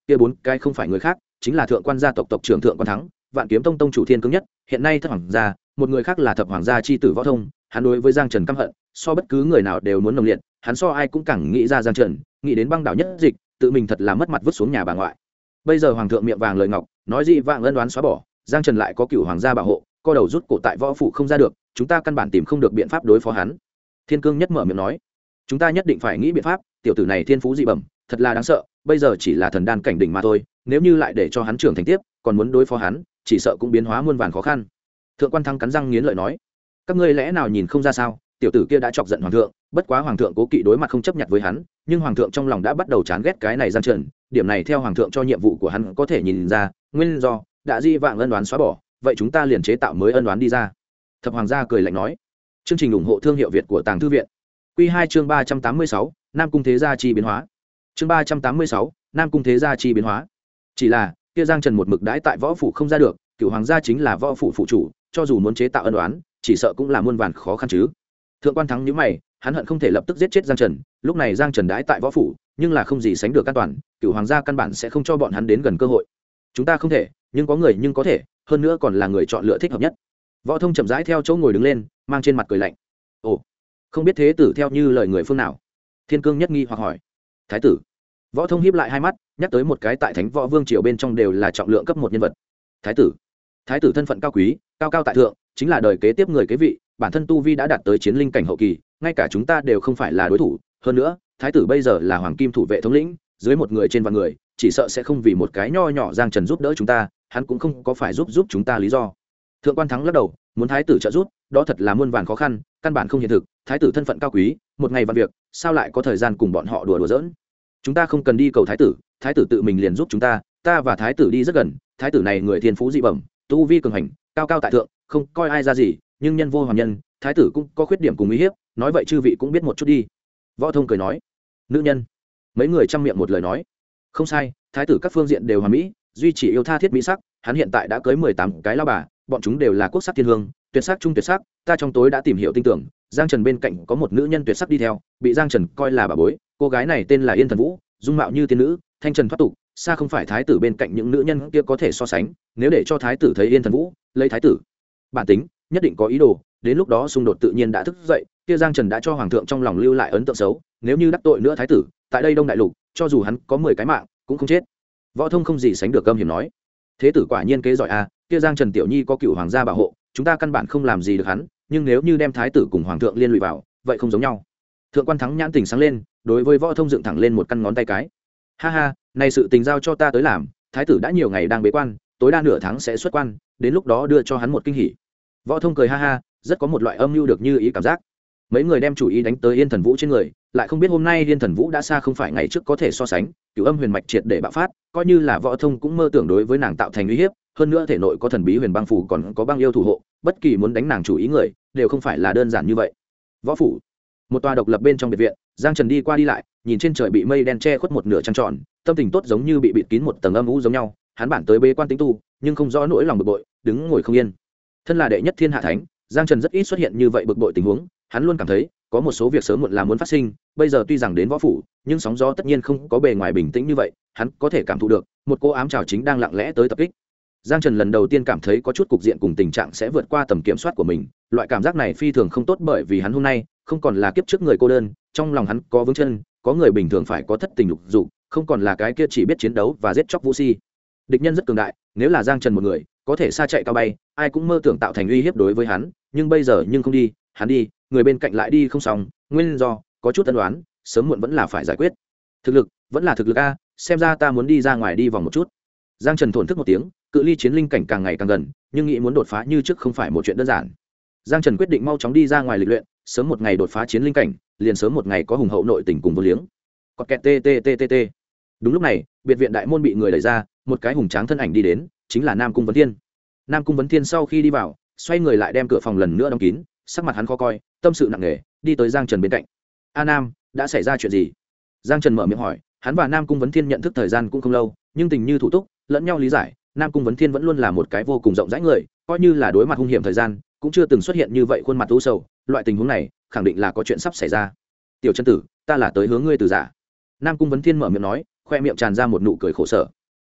kia 4 cái không phải người khác chính là thượng quan gia tộc tộc trưởng thượng quan thắng, vạn kiếm tông tông chủ thiên cương nhất, hiện nay thất hoàng gia, một người khác là thập hoàng gia chi tử võ thông. Hắn đối với Giang Trần căm hận so bất cứ người nào đều muốn nồng liệt, hắn so ai cũng càng nghĩ ra Giang Trần, nghĩ đến băng đảo nhất dịch, tự mình thật là mất mặt vứt xuống nhà bà ngoại. Bây giờ hoàng thượng miệng vàng lời ngọc, nói gì vạng ân đoán xóa bỏ, Giang Trần lại có cửu hoàng gia bảo hộ, co đầu rút cổ tại võ phủ không ra được, chúng ta căn bản tìm không được biện pháp đối phó hắn. Thiên cương nhất mở miệng nói, chúng ta nhất định phải nghĩ biện pháp, tiểu tử này thiên phú dị bẩm, thật là đáng sợ, bây giờ chỉ là thần đan cảnh đỉnh mà thôi, nếu như lại để cho hắn trưởng thành tiếp, còn muốn đối phó hắn, chỉ sợ cũng biến hóa muôn vàn khó khăn. Thượng quan Thăng cắn răng nghiến lợi nói, các ngươi lẽ nào nhìn không ra sao, tiểu tử kia đã chọc giận hoàng thượng, bất quá hoàng thượng cố kỵ đối mặt không chấp nhận với hắn, nhưng hoàng thượng trong lòng đã bắt đầu chán ghét cái này Giang Trần, điểm này theo hoàng thượng cho nhiệm vụ của hắn có thể nhìn ra, nguyên do đã di vạng ân đoán xóa bỏ, vậy chúng ta liền chế tạo mới ân đoán đi ra. Thập hoàng gia cười lạnh nói. Chương trình ủng hộ thương hiệu Việt của Tàng Thư viện. Quy 2 chương 386, Nam cung thế gia chi biến hóa. Chương 386, Nam cung thế gia chi biến hóa. Chỉ là, kia Giang Trần một mực đãi tại võ phủ không ra được, cửu hoàng gia chính là võ phủ phụ chủ, cho dù muốn chế tạo ân đoán, chỉ sợ cũng là muôn vàn khó khăn chứ. Thượng quan Thắng nhíu mày, hắn hận không thể lập tức giết chết Giang Trần, lúc này Giang Trần đãi tại võ phủ, nhưng là không gì sánh được an toàn, cửu hoàng gia căn bản sẽ không cho bọn hắn đến gần cơ hội. Chúng ta không thể, nhưng có người nhưng có thể, hơn nữa còn là người chọn lựa thích hợp nhất. Võ Thông chậm rãi theo chỗ ngồi đứng lên, mang trên mặt cười lạnh. Ồ, không biết thế tử theo như lời người phương nào? Thiên Cương nhất nghi hoặc hỏi. Thái tử. Võ Thông híp lại hai mắt, nhắc tới một cái tại Thánh Võ Vương triều bên trong đều là trọng lượng cấp một nhân vật. Thái tử. Thái tử thân phận cao quý, cao cao tại thượng, chính là đời kế tiếp người kế vị, bản thân tu vi đã đạt tới chiến linh cảnh hậu kỳ, ngay cả chúng ta đều không phải là đối thủ, hơn nữa, thái tử bây giờ là hoàng kim thủ vệ thống lĩnh, dưới một người trên vạn người, chỉ sợ sẽ không vì một cái nho nhỏ Giang Trần giúp đỡ chúng ta, hắn cũng không có phải giúp chúng ta lý do. Thượng quan Thắng lắc đầu, muốn thái tử trợ giúp, đó thật là muôn vàn khó khăn, căn bản không hiện thực, thái tử thân phận cao quý, một ngày vạn việc, sao lại có thời gian cùng bọn họ đùa giỡn. Chúng ta không cần đi cầu thái tử tự mình liền giúp chúng ta, ta và thái tử đi rất gần, thái tử này người thiên phú dị bẩm, tu vi cường hành, cao cao tại thượng, không coi ai ra gì, nhưng nhân vô hoàn nhân, thái tử cũng có khuyết điểm cùng uy hiếp, nói vậy chư vị cũng biết một chút đi. Võ Thông cười nói. Nữ nhân. Mấy người chăm miệng một lời nói. Không sai, thái tử các phương diện đều hoàn mỹ, duy chỉ yêu tha thiết mỹ sắc, hắn hiện tại đã cưới 18 cái lao bà, bọn chúng đều là quốc sắc thiên hương, tuyệt sắc trung tuyệt sắc, ta trong tối đã tìm hiểu tin tưởng, Giang Trần bên cạnh có một nữ nhân tuyệt sắc đi theo, bị Giang Trần coi là bà bối, cô gái này tên là Yên Thần Vũ, dung mạo như tiên nữ, thanh trần thoát tục, xa không phải thái tử bên cạnh những nữ nhân kia có thể so sánh, nếu để cho thái tử thấy Yên Thần Vũ, lấy thái tử bản tính, nhất định có ý đồ, đến lúc đó xung đột tự nhiên đã thức dậy, kia Giang Trần đã cho hoàng thượng trong lòng lưu lại ấn tượng xấu, nếu như đắc tội nữa thái tử, tại đây Đông Đại Lục, cho dù hắn có 10 cái mạng, cũng không chết. Võ Thông không gì sánh được câm hiểm nói, thế tử quả nhiên kế giỏi a, kia Giang Trần tiểu nhi có cựu hoàng gia bảo hộ, chúng ta căn bản không làm gì được hắn, nhưng nếu như đem thái tử cùng hoàng thượng liên lụy vào, vậy không giống nhau. Thượng quan Thắng nhãn tình sáng lên, đối với Võ Thông dựng thẳng lên một căn ngón tay cái. Ha ha, này sự tình giao cho ta tới làm, thái tử đã nhiều ngày đang bế quan, tối đa nửa tháng sẽ xuất quan, đến lúc đó đưa cho hắn một kinh hỉ. Võ Thông cười ha ha, rất có một loại âm mưu được như ý cảm giác. Mấy người đem chủ ý đánh tới Yên Thần Vũ trên người, lại không biết hôm nay Yên Thần Vũ đã xa không phải ngày trước có thể so sánh, cửu âm huyền mạch triệt để bạo phát, coi như là Võ Thông cũng mơ tưởng đối với nàng tạo thành uy hiếp, hơn nữa thể nội có thần bí huyền băng phù còn có băng yêu thủ hộ, bất kỳ muốn đánh nàng chủ ý người, đều không phải là đơn giản như vậy. Võ phủ, một tòa độc lập bên trong biệt viện, Giang Trần đi qua đi lại, nhìn trên trời bị mây đen che khuất một nửa trăng tròn, tâm tình tốt giống như bị bịt kín một tầng âm u giống nhau, hắn bản tới bế quan tính tu, nhưng không rõ nỗi lòng bực bội, đứng ngồi không yên. Thân là đệ nhất thiên hạ thánh, Giang Trần rất ít xuất hiện như vậy bực bội tình huống, hắn luôn cảm thấy có một số việc sớm muộn là muốn phát sinh, bây giờ tuy rằng đến võ phủ, nhưng sóng gió tất nhiên không có bề ngoài bình tĩnh như vậy, hắn có thể cảm thụ được, một cô ám trào chính đang lặng lẽ tới tập kích. Giang Trần lần đầu tiên cảm thấy có chút cục diện cùng tình trạng sẽ vượt qua tầm kiểm soát của mình, loại cảm giác này phi thường không tốt bởi vì hắn hôm nay không còn là kiếp trước người cô đơn, trong lòng hắn có vững chân, có người bình thường phải có thất tình lục dục, không còn là cái kia chỉ biết chiến đấu và giết chóc vũ si. Địch nhân rất cường đại, nếu là Giang Trần một người, có thể xa chạy cao bay, ai cũng mơ tưởng tạo thành uy hiếp đối với hắn, nhưng bây giờ nhưng không đi, hắn đi, người bên cạnh lại đi không xong, nguyên do có chút tân đoán, sớm muộn vẫn là phải giải quyết. Thực lực, vẫn là thực lực a, xem ra ta muốn đi ra ngoài đi vòng một chút. Giang Trần thổn thức một tiếng, cự ly chiến linh cảnh càng ngày càng gần, nhưng nghĩ muốn đột phá như trước không phải một chuyện đơn giản. Giang Trần quyết định mau chóng đi ra ngoài lịch luyện, sớm một ngày đột phá chiến linh cảnh, liền sớm một ngày có hùng hậu nội tình cùng vô liếng. Cọt kẹt t. Đúng lúc này, biệt viện đại môn bị người đẩy ra, một cái hùng tráng thân ảnh đi đến, chính là Nam Cung Vấn Thiên. Nam Cung Vấn Thiên sau khi đi vào, xoay người lại đem cửa phòng lần nữa đóng kín, sắc mặt hắn khó coi, tâm sự nặng nề, đi tới Giang Trần bên cạnh. "A Nam, đã xảy ra chuyện gì?" Giang Trần mở miệng hỏi, hắn và Nam Cung Vấn Thiên nhận thức thời gian cũng không lâu, nhưng tình như thủ túc, lẫn nhau lý giải, Nam Cung Vấn Thiên vẫn luôn là một cái vô cùng rộng rãi người, coi như là đối mặt hung hiểm thời gian, cũng chưa từng xuất hiện như vậy khuôn mặt u sầu, loại tình huống này, khẳng định là có chuyện sắp xảy ra. "Tiểu chân tử, ta là tới hướng ngươi từ giả." Nam Cung Vấn Thiên mở miệng nói, khoe miệng tràn ra một nụ cười khổ sở,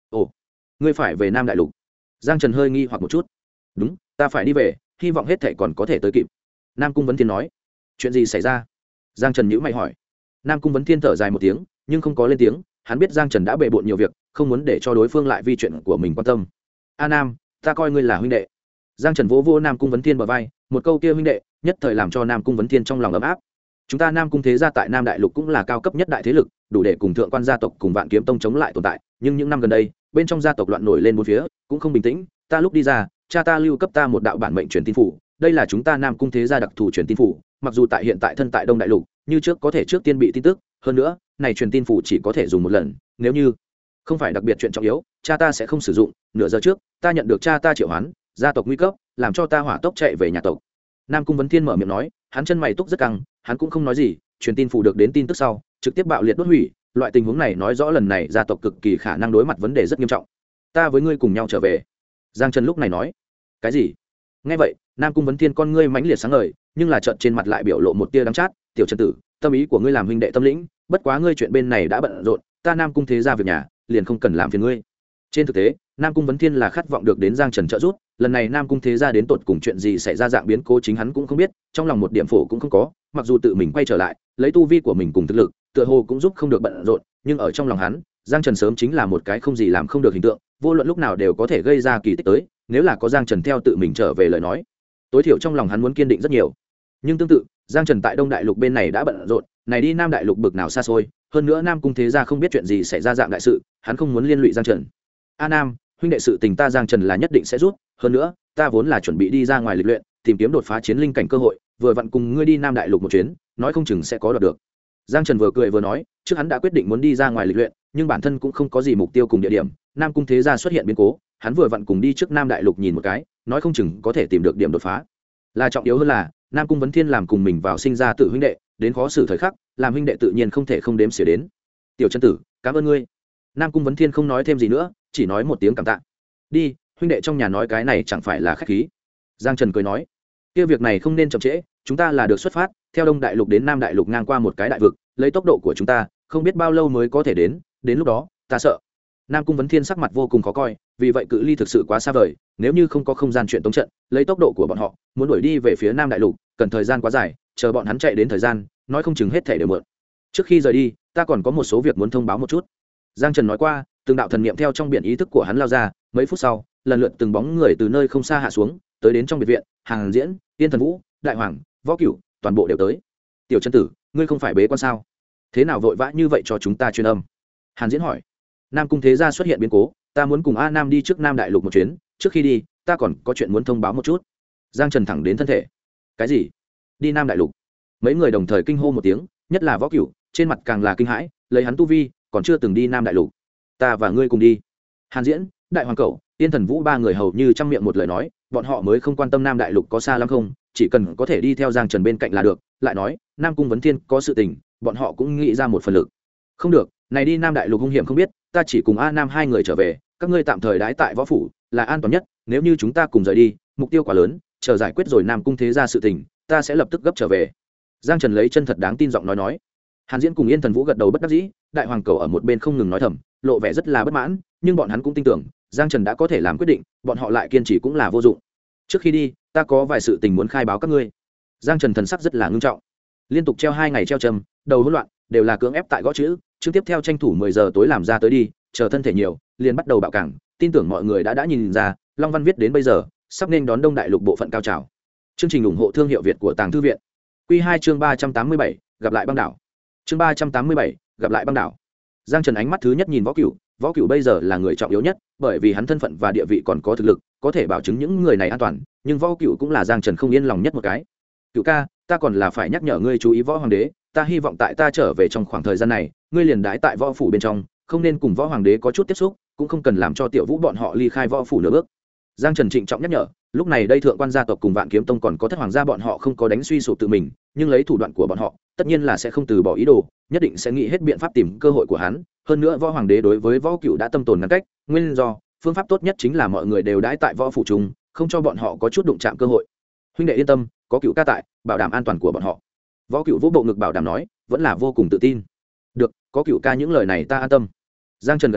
ồ, ngươi phải về nam đại lục? Giang Trần hơi nghi hoặc một chút. Đúng, ta phải đi về, hy vọng hết thảy còn có thể tới kịp. Nam Cung Vấn Thiên nói. Chuyện gì xảy ra? Giang Trần nhíu mày hỏi. Nam Cung Vấn Thiên thở dài một tiếng, nhưng không có lên tiếng. Hắn biết Giang Trần đã bề bộn nhiều việc, không muốn để cho đối phương lại vì chuyện của mình quan tâm. A Nam, ta coi ngươi là huynh đệ. Giang Trần vỗ vỗ Nam Cung Vấn Thiên bờ vai, một câu kia huynh đệ, nhất thời làm cho Nam Cung Vấn Thiên trong lòng ấm áp. Chúng ta Nam Cung thế gia tại Nam đại lục cũng là cao cấp nhất đại thế lực, đủ để cùng thượng quan gia tộc cùng Vạn Kiếm Tông chống lại tồn tại, nhưng những năm gần đây, bên trong gia tộc loạn nổi lên bốn phía, cũng không bình tĩnh. Ta lúc đi ra, cha ta lưu cấp ta một đạo bản mệnh truyền tin phủ, đây là chúng ta Nam Cung thế gia đặc thù truyền tin phủ, mặc dù tại hiện tại thân tại Đông đại lục, như trước có thể trước tiên bị tin tức, hơn nữa, này truyền tin phủ chỉ có thể dùng một lần, nếu như không phải đặc biệt chuyện trọng yếu, cha ta sẽ không sử dụng. Nửa giờ trước, ta nhận được cha ta triệu hoán, gia tộc nguy cấp, làm cho ta hỏa tốc chạy về nhà tộc. Nam Cung Vấn Thiên mở miệng nói, hắn chân mày túc rất căng, hắn cũng không nói gì, truyền tin phủ được đến tin tức sau, trực tiếp bạo liệt đốt hủy. Loại tình huống này nói rõ lần này gia tộc cực kỳ khả năng đối mặt vấn đề rất nghiêm trọng. Ta với ngươi cùng nhau trở về. Giang Trần lúc này nói. Cái gì? Nghe vậy, Nam Cung Vấn Thiên con ngươi mãnh liệt sáng ngời, nhưng là trợn trên mặt lại biểu lộ một tia đắng chát. Tiểu Trần tử, tâm ý của ngươi làm huynh đệ tâm lĩnh, bất quá ngươi chuyện bên này đã bận rộn, ta Nam Cung thế gia việc nhà, liền không cần làm phiền ngươi. Trên thực tế, Nam Cung Vấn Thiên là khát vọng được đến Giang Trần trợ giúp, lần này Nam Cung thế gia đến tột cùng chuyện gì xảy ra dạng biến cố chính hắn cũng không biết, trong lòng một điểm phổ cũng không có, mặc dù tự mình quay trở lại, lấy tu vi của mình cùng thực lực, tựa hồ cũng giúp không được bận rộn, nhưng ở trong lòng hắn, Giang Trần sớm chính là một cái không gì làm không được hình tượng, vô luận lúc nào đều có thể gây ra kỳ tích tới, nếu là có Giang Trần theo tự mình trở về lời nói, tối thiểu trong lòng hắn muốn kiên định rất nhiều. Nhưng tương tự, Giang Trần tại Đông đại lục bên này đã bận rộn, này đi Nam đại lục bực nào xa xôi, hơn nữa Nam Cung thế gia không biết chuyện gì xảy ra dạng đại sự, hắn không muốn liên lụy Giang Trần. A Nam, huynh đệ sự tình ta Giang Trần là nhất định sẽ rút, hơn nữa, ta vốn là chuẩn bị đi ra ngoài lịch luyện, tìm kiếm đột phá chiến linh cảnh cơ hội, vừa vặn cùng ngươi đi Nam đại lục một chuyến, nói không chừng sẽ có đoạt được. Giang Trần vừa cười vừa nói, trước hắn đã quyết định muốn đi ra ngoài lịch luyện, nhưng bản thân cũng không có gì mục tiêu cùng địa điểm, Nam Cung thế gia xuất hiện biến cố, hắn vừa vặn cùng đi trước Nam đại lục nhìn một cái, nói không chừng có thể tìm được điểm đột phá. Là trọng yếu hơn là, Nam Cung Vấn Thiên làm cùng mình vào sinh ra tự huynh đệ, đến khó xử thời khắc, làm huynh đệ tự nhiên không thể không đếm xỉa đến. Tiểu Trần tử, cảm ơn ngươi. Nam Cung Vấn Thiên không nói thêm gì nữa, chỉ nói một tiếng cảm tạ. Đi, huynh đệ trong nhà nói cái này chẳng phải là khách khí. Giang Trần cười nói, kia việc này không nên chậm trễ, chúng ta là được xuất phát, theo Đông đại lục đến Nam đại lục ngang qua một cái đại vực, lấy tốc độ của chúng ta, không biết bao lâu mới có thể đến lúc đó, ta sợ. Nam Cung Vấn Thiên sắc mặt vô cùng khó coi, vì vậy cự ly thực sự quá xa vời, nếu như không có không gian chuyện tống trận, lấy tốc độ của bọn họ, muốn đuổi đi về phía Nam đại lục, cần thời gian quá dài, chờ bọn hắn chạy đến thời gian, nói không chừng hết thể đều mượn. Trước khi rời đi, ta còn có một số việc muốn thông báo một chút. Giang Trần nói qua, từng đạo thần niệm theo trong biển ý thức của hắn lao ra, mấy phút sau, lần lượt từng bóng người từ nơi không xa hạ xuống, tới đến trong biệt viện, Hàng Diễn, Tiên Thần Vũ, Đại Hoàng, Võ Cửu, toàn bộ đều tới. Tiểu Trần tử, ngươi không phải bế quan sao? Thế nào vội vã như vậy cho chúng ta truyền âm? Hàn Diễn hỏi. Nam Cung thế gia xuất hiện biến cố, ta muốn cùng A Nam đi trước Nam đại lục một chuyến, trước khi đi, ta còn có chuyện muốn thông báo một chút. Giang Trần thẳng đến thân thể. Cái gì? Đi Nam đại lục? Mấy người đồng thời kinh hô một tiếng, nhất là Võ Cửu, trên mặt càng là kinh hãi, lấy hắn tu vi, còn chưa từng đi Nam đại lục. Ta và ngươi cùng đi. Hàn Diễn, Đại Hoàng Cẩu, Tiên Thần Vũ ba người hầu như trăm miệng một lời nói, bọn họ mới không quan tâm Nam đại lục có xa lắm không, chỉ cần có thể đi theo Giang Trần bên cạnh là được, lại nói, Nam Cung Vấn Thiên có sự tình, bọn họ cũng nghĩ ra một phần lực. Không được, này đi Nam đại lục hung hiểm không biết, ta chỉ cùng A Nam hai người trở về, các ngươi tạm thời đái tại võ phủ là an toàn nhất, nếu như chúng ta cùng rời đi, mục tiêu quá lớn, chờ giải quyết rồi Nam Cung thế gia sự tình, ta sẽ lập tức gấp trở về. Giang Trần lấy chân thật đáng tin giọng nói. Hàn Diễn cùng Yên Thần Vũ gật đầu bất đắc dĩ, Đại Hoàng Cẩu ở một bên không ngừng nói thầm, lộ vẻ rất là bất mãn, nhưng bọn hắn cũng tin tưởng, Giang Trần đã có thể làm quyết định, bọn họ lại kiên trì cũng là vô dụng. Trước khi đi, ta có vài sự tình muốn khai báo các ngươi. Giang Trần thần sắc rất là ngưng trọng, liên tục treo 2 ngày treo trầm, đầu hỗn loạn, đều là cưỡng ép tại gõ chữ, chương tiếp theo tranh thủ 10 giờ tối làm ra tới đi, chờ thân thể nhiều, liền bắt đầu bạo cảng, tin tưởng mọi người đã nhìn ra, Long Văn viết đến bây giờ, sắp nên đón Đông đại lục bộ phận cao trào. Chương trình ủng hộ thương hiệu Việt của Tàng Thư viện. Quy 2 chương 387, gặp lại băng đảo. Chương 387, gặp lại băng đảo. Giang Trần ánh mắt thứ nhất nhìn Võ Cửu bây giờ là người trọng yếu nhất, bởi vì hắn thân phận và địa vị còn có thực lực, có thể bảo chứng những người này an toàn, nhưng Võ Cửu cũng là Giang Trần không yên lòng nhất một cái. Cửu ca, ta còn là phải nhắc nhở ngươi chú ý Võ Hoàng đế, ta hy vọng tại ta trở về trong khoảng thời gian này, ngươi liền đãi tại võ phủ bên trong, không nên cùng Võ Hoàng đế có chút tiếp xúc, cũng không cần làm cho Tiểu Vũ bọn họ ly khai võ phủ nửa bước. Giang Trần trịnh trọng nhắc nhở, lúc này đây thượng quan gia tộc cùng Vạn Kiếm Tông còn có Thất Hoàng gia bọn họ không có đánh suy sụp tự mình, nhưng lấy thủ đoạn của bọn họ, tất nhiên là sẽ không từ bỏ ý đồ, nhất định sẽ nghĩ hết biện pháp tìm cơ hội của hắn. Hơn nữa Võ Hoàng đế đối với Võ Cửu đã tâm tồn ngăn cách, nguyên do, phương pháp tốt nhất chính là mọi người đều đãi tại võ phủ chung, không cho bọn họ có chút đụng chạm cơ hội. Huynh đệ yên tâm, có Cửu ca tại, bảo đảm an toàn của bọn họ. Võ Cửu vỗ bộ ngực bảo đảm nói, vẫn là vô cùng tự tin. Được, có Cửu ca những lời này ta an tâm. Giang Trần gật đầu,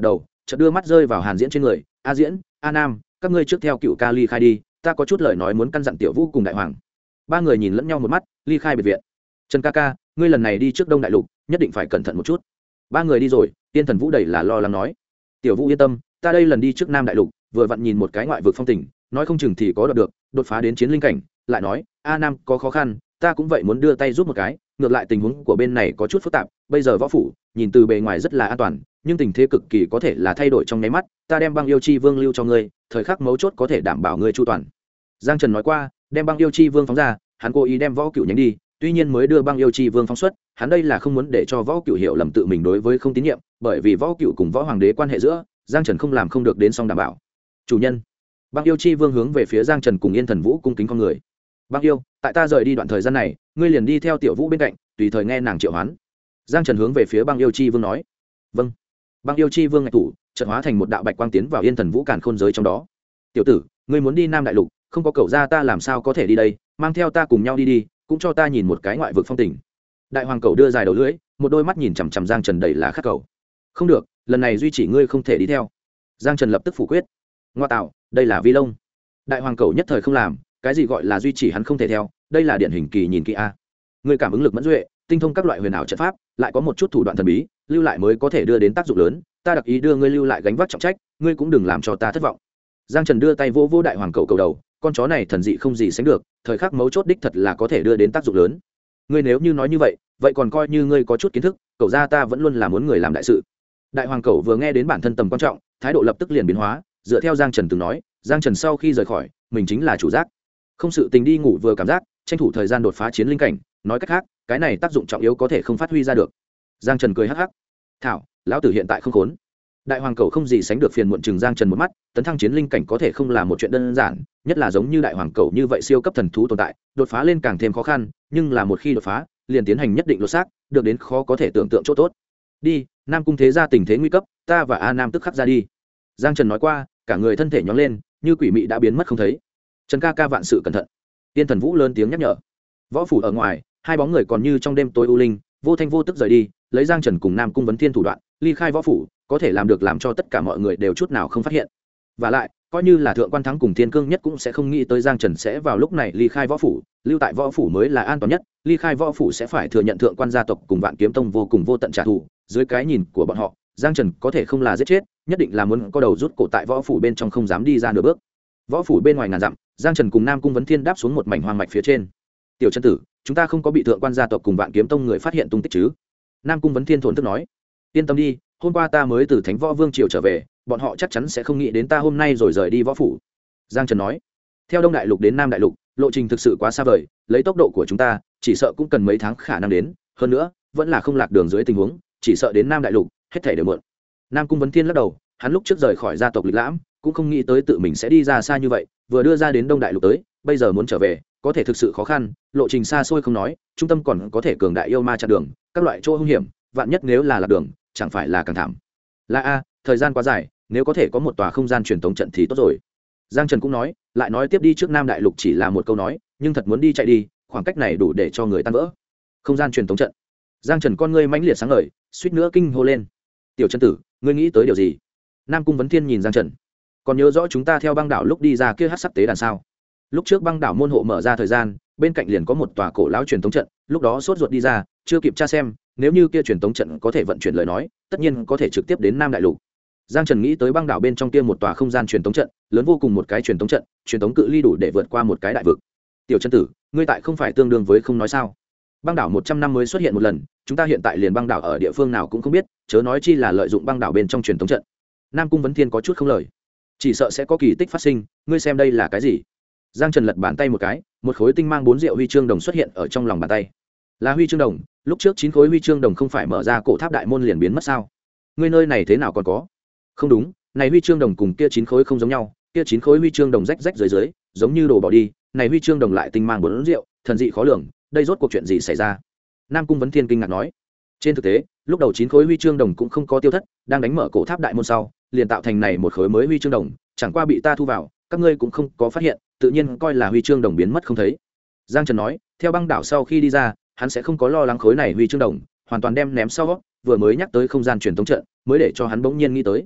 chợt đưa mắt rơi vào Hàn Diễn trên người. A Diễn, A Nam, các ngươi trước theo cựu ca ly khai đi, ta có chút lời nói muốn căn dặn Tiểu Vũ cùng đại hoàng. Ba người nhìn lẫn nhau một mắt, ly khai biệt viện. Trần ca ca, ngươi lần này đi trước Đông Đại Lục, nhất định phải cẩn thận một chút. Ba người đi rồi, Tiên Thần Vũ đầy là lo lắng nói. Tiểu Vũ yên tâm, ta đây lần đi trước Nam Đại Lục, vừa vặn nhìn một cái ngoại vực phong tình, nói không chừng thì có đoạt được, đột phá đến chiến linh cảnh. Lại nói, A Nam có khó khăn, ta cũng vậy muốn đưa tay giúp một cái. Ngược lại tình huống của bên này có chút phức tạp, bây giờ võ phủ nhìn từ bề ngoài rất là an toàn, nhưng tình thế cực kỳ có thể là thay đổi trong nháy mắt. Ta đem băng yêu chi vương lưu cho ngươi, thời khắc mấu chốt có thể đảm bảo ngươi chu toàn. Giang Trần nói qua, đem băng yêu chi vương phóng ra, hắn cố ý đem võ cựu nhánh đi, tuy nhiên mới đưa băng yêu chi vương phóng xuất, hắn đây là không muốn để cho võ cựu hiểu lầm tự mình đối với không tín nhiệm, bởi vì võ cựu cùng võ hoàng đế quan hệ giữa, Giang Trần không làm không được đến song đảm bảo. Chủ nhân, băng yêu chi vương hướng về phía Giang Trần cùng Yên Thần Vũ cung kính con người. Băng yêu, tại ta rời đi đoạn thời gian này, ngươi liền đi theo Tiểu Vũ bên cạnh, tùy thời nghe nàng triệu hoán. Giang Trần hướng về phía băng yêu chi vương nói. Vâng. Băng yêu chi vương ngạch thủ chợt hóa thành một đạo bạch quang tiến vào Yên Thần Vũ càn khôn giới trong đó. Tiểu tử, ngươi muốn đi Nam Đại Lục, không có cậu ra ta làm sao có thể đi đây, mang theo ta cùng nhau đi đi, cũng cho ta nhìn một cái ngoại vực phong tình. Đại hoàng cầu đưa dài đầu lưỡi, một đôi mắt nhìn chằm chằm Giang Trần đầy là khát cầu. Không được, lần này duy chỉ ngươi không thể đi theo. Giang Trần lập tức phủ quyết. Ngoa tạo, đây là vi lông. Đại hoàng cầu nhất thời không làm, cái gì gọi là duy chỉ hắn không thể theo, đây là điển hình kỳ nhìn kỹ a. Ngươi cảm ứng lực mẫn duệ, tinh thông các loại huyền ảo trận pháp, lại có một chút thủ đoạn thần bí, lưu lại mới có thể đưa đến tác dụng lớn, ta đặc ý đưa ngươi lưu lại gánh vác trọng trách, ngươi cũng đừng làm cho ta thất vọng. Giang Trần đưa tay vỗ vỗ đại hoàng cầu cầu đầu, con chó này thần dị không gì sánh được, thời khắc mấu chốt đích thật là có thể đưa đến tác dụng lớn. Ngươi nếu như nói như vậy, vậy còn coi như ngươi có chút kiến thức, cậu ra ta vẫn luôn là muốn người làm đại sự. Đại hoàng cầu vừa nghe đến bản thân tầm quan trọng, thái độ lập tức liền biến hóa, dựa theo Giang Trần từng nói, Giang Trần sau khi rời khỏi, mình chính là chủ giác. Không sự tình đi ngủ vừa cảm giác, tranh thủ thời gian đột phá chiến linh cảnh, nói cách khác, cái này tác dụng trọng yếu có thể không phát huy ra được. Giang Trần cười hắc hắc. Thảo, lão tử hiện tại không khốn. Đại hoàng cầu không gì sánh được phiền muộn chừng Giang Trần một mắt, tấn thăng chiến linh cảnh có thể không là một chuyện đơn giản, nhất là giống như đại hoàng cầu như vậy siêu cấp thần thú tồn tại, đột phá lên càng thêm khó khăn, nhưng là một khi đột phá, liền tiến hành nhất định lột xác, được đến khó có thể tưởng tượng chỗ tốt. Đi, Nam cung thế gia tình thế nguy cấp, ta và A Nam tức khắc ra đi. Giang Trần nói qua, cả người thân thể nhóng lên, như quỷ mị đã biến mất không thấy. Trần ca ca vạn sự cẩn thận. Tiên Thần Vũ lớn tiếng nhắc nhở. Võ phủ ở ngoài, hai bóng người còn như trong đêm tối u linh, vô thanh vô tức rời đi, lấy Giang Trần cùng Nam cung vấn thiên thủ đoạn, ly khai võ phủ, có thể làm được làm cho tất cả mọi người đều chút nào không phát hiện. Và lại, coi như là thượng quan thắng cùng thiên cương nhất cũng sẽ không nghĩ tới Giang Trần sẽ vào lúc này ly khai võ phủ, lưu tại võ phủ mới là an toàn nhất, ly khai võ phủ sẽ phải thừa nhận thượng quan gia tộc cùng Vạn Kiếm Tông vô cùng vô tận trả thù, dưới cái nhìn của bọn họ, Giang Trần có thể không là giết chết, nhất định là muốn có đầu rút cổ tại võ phủ bên trong không dám đi ra nửa bước. Võ phủ bên ngoài ngàn dặm, Giang Trần cùng Nam cung vấn thiên đáp xuống một mảnh hoang mạch phía trên. Tiểu chân tử, chúng ta không có bị thượng quan gia tộc cùng Vạn Kiếm Tông người phát hiện tung tích chứ? Nam cung vấn thiên thổn thức nói. Yên tâm đi, hôm qua ta mới từ Thánh Võ Vương triều trở về, bọn họ chắc chắn sẽ không nghĩ đến ta hôm nay rồi rời đi võ phủ. Giang Trần nói. Theo Đông Đại Lục đến Nam Đại Lục, lộ trình thực sự quá xa vời, lấy tốc độ của chúng ta, chỉ sợ cũng cần mấy tháng khả năng đến, hơn nữa, vẫn là không lạc đường dưới tình huống, chỉ sợ đến Nam Đại Lục, hết thảy đều muộn. Nam cung vấn thiên lắc đầu, hắn lúc trước rời khỏi gia tộc Lịch Lãm, cũng không nghĩ tới tự mình sẽ đi ra xa như vậy, vừa đưa ra đến Đông Đại Lục tới, bây giờ muốn trở về, có thể thực sự khó khăn, lộ trình xa xôi không nói, trung tâm còn có thể cường đại yêu ma chặn đường, các loại chỗ hung hiểm, vạn nhất nếu là lạc đường, chẳng phải là càng thảm. Là a, thời gian quá dài, nếu có thể có một tòa không gian truyền tống trận thì tốt rồi. Giang Trần cũng nói, lại nói tiếp đi trước Nam Đại Lục chỉ là một câu nói, nhưng thật muốn đi chạy đi, khoảng cách này đủ để cho người tan vỡ. Không gian truyền tống trận. Giang Trần con ngươi mãnh liệt sáng ngời, suýt nữa kinh hô lên. Tiểu chân tử, ngươi nghĩ tới điều gì? Nam cung vấn thiên nhìn Giang Trần. Còn nhớ rõ chúng ta theo băng đảo lúc đi ra kia hắc sắc tế đàn sao? Lúc trước băng đảo môn hộ mở ra thời gian, bên cạnh liền có một tòa cổ lão truyền tống trận, lúc đó sốt ruột đi ra, chưa kịp tra xem, nếu như kia truyền tống trận có thể vận chuyển lời nói, tất nhiên có thể trực tiếp đến Nam Đại Lục. Giang Trần nghĩ tới băng đảo bên trong kia một tòa không gian truyền tống trận, lớn vô cùng một cái truyền tống trận, truyền tống cự ly đủ để vượt qua một cái đại vực. Tiểu chân tử, ngươi tại không phải tương đương với không nói sao? Băng đảo 100 năm mới xuất hiện một lần, chúng ta hiện tại liền băng đảo ở địa phương nào cũng không biết, chớ nói chi là lợi dụng băng đảo bên trong truyền tống trận. Nam cung vấn thiên có chút không lời, chỉ sợ sẽ có kỳ tích phát sinh, ngươi xem đây là cái gì? Giang Trần lật bàn tay một cái, một khối tinh mang 4 diệu huy chương đồng xuất hiện ở trong lòng bàn tay. Là huy chương đồng, lúc trước 9 khối huy chương đồng không phải mở ra cổ tháp đại môn liền biến mất sao? Ngươi nơi này thế nào còn có? Không đúng, này huy chương đồng cùng kia 9 khối không giống nhau, kia 9 khối huy chương đồng rách rách dưới, giống như đồ bỏ đi, này huy chương đồng lại tinh mang 4 diệu, thần dị khó lường, đây rốt cuộc chuyện gì xảy ra? Nam cung vấn thiên kinh ngạc nói. Trên thực tế, lúc đầu 9 khối huy chương đồng cũng không có tiêu thất, đang đánh mở cổ tháp đại môn sau, liền tạo thành này một khối mới huy chương đồng, chẳng qua bị ta thu vào, các ngươi cũng không có phát hiện, tự nhiên coi là huy chương đồng biến mất không thấy. Giang Trần nói, theo băng đảo sau khi đi ra, hắn sẽ không có lo lắng khối này huy chương đồng, hoàn toàn đem ném sau, vừa mới nhắc tới không gian truyền tống trận, mới để cho hắn bỗng nhiên nghĩ tới.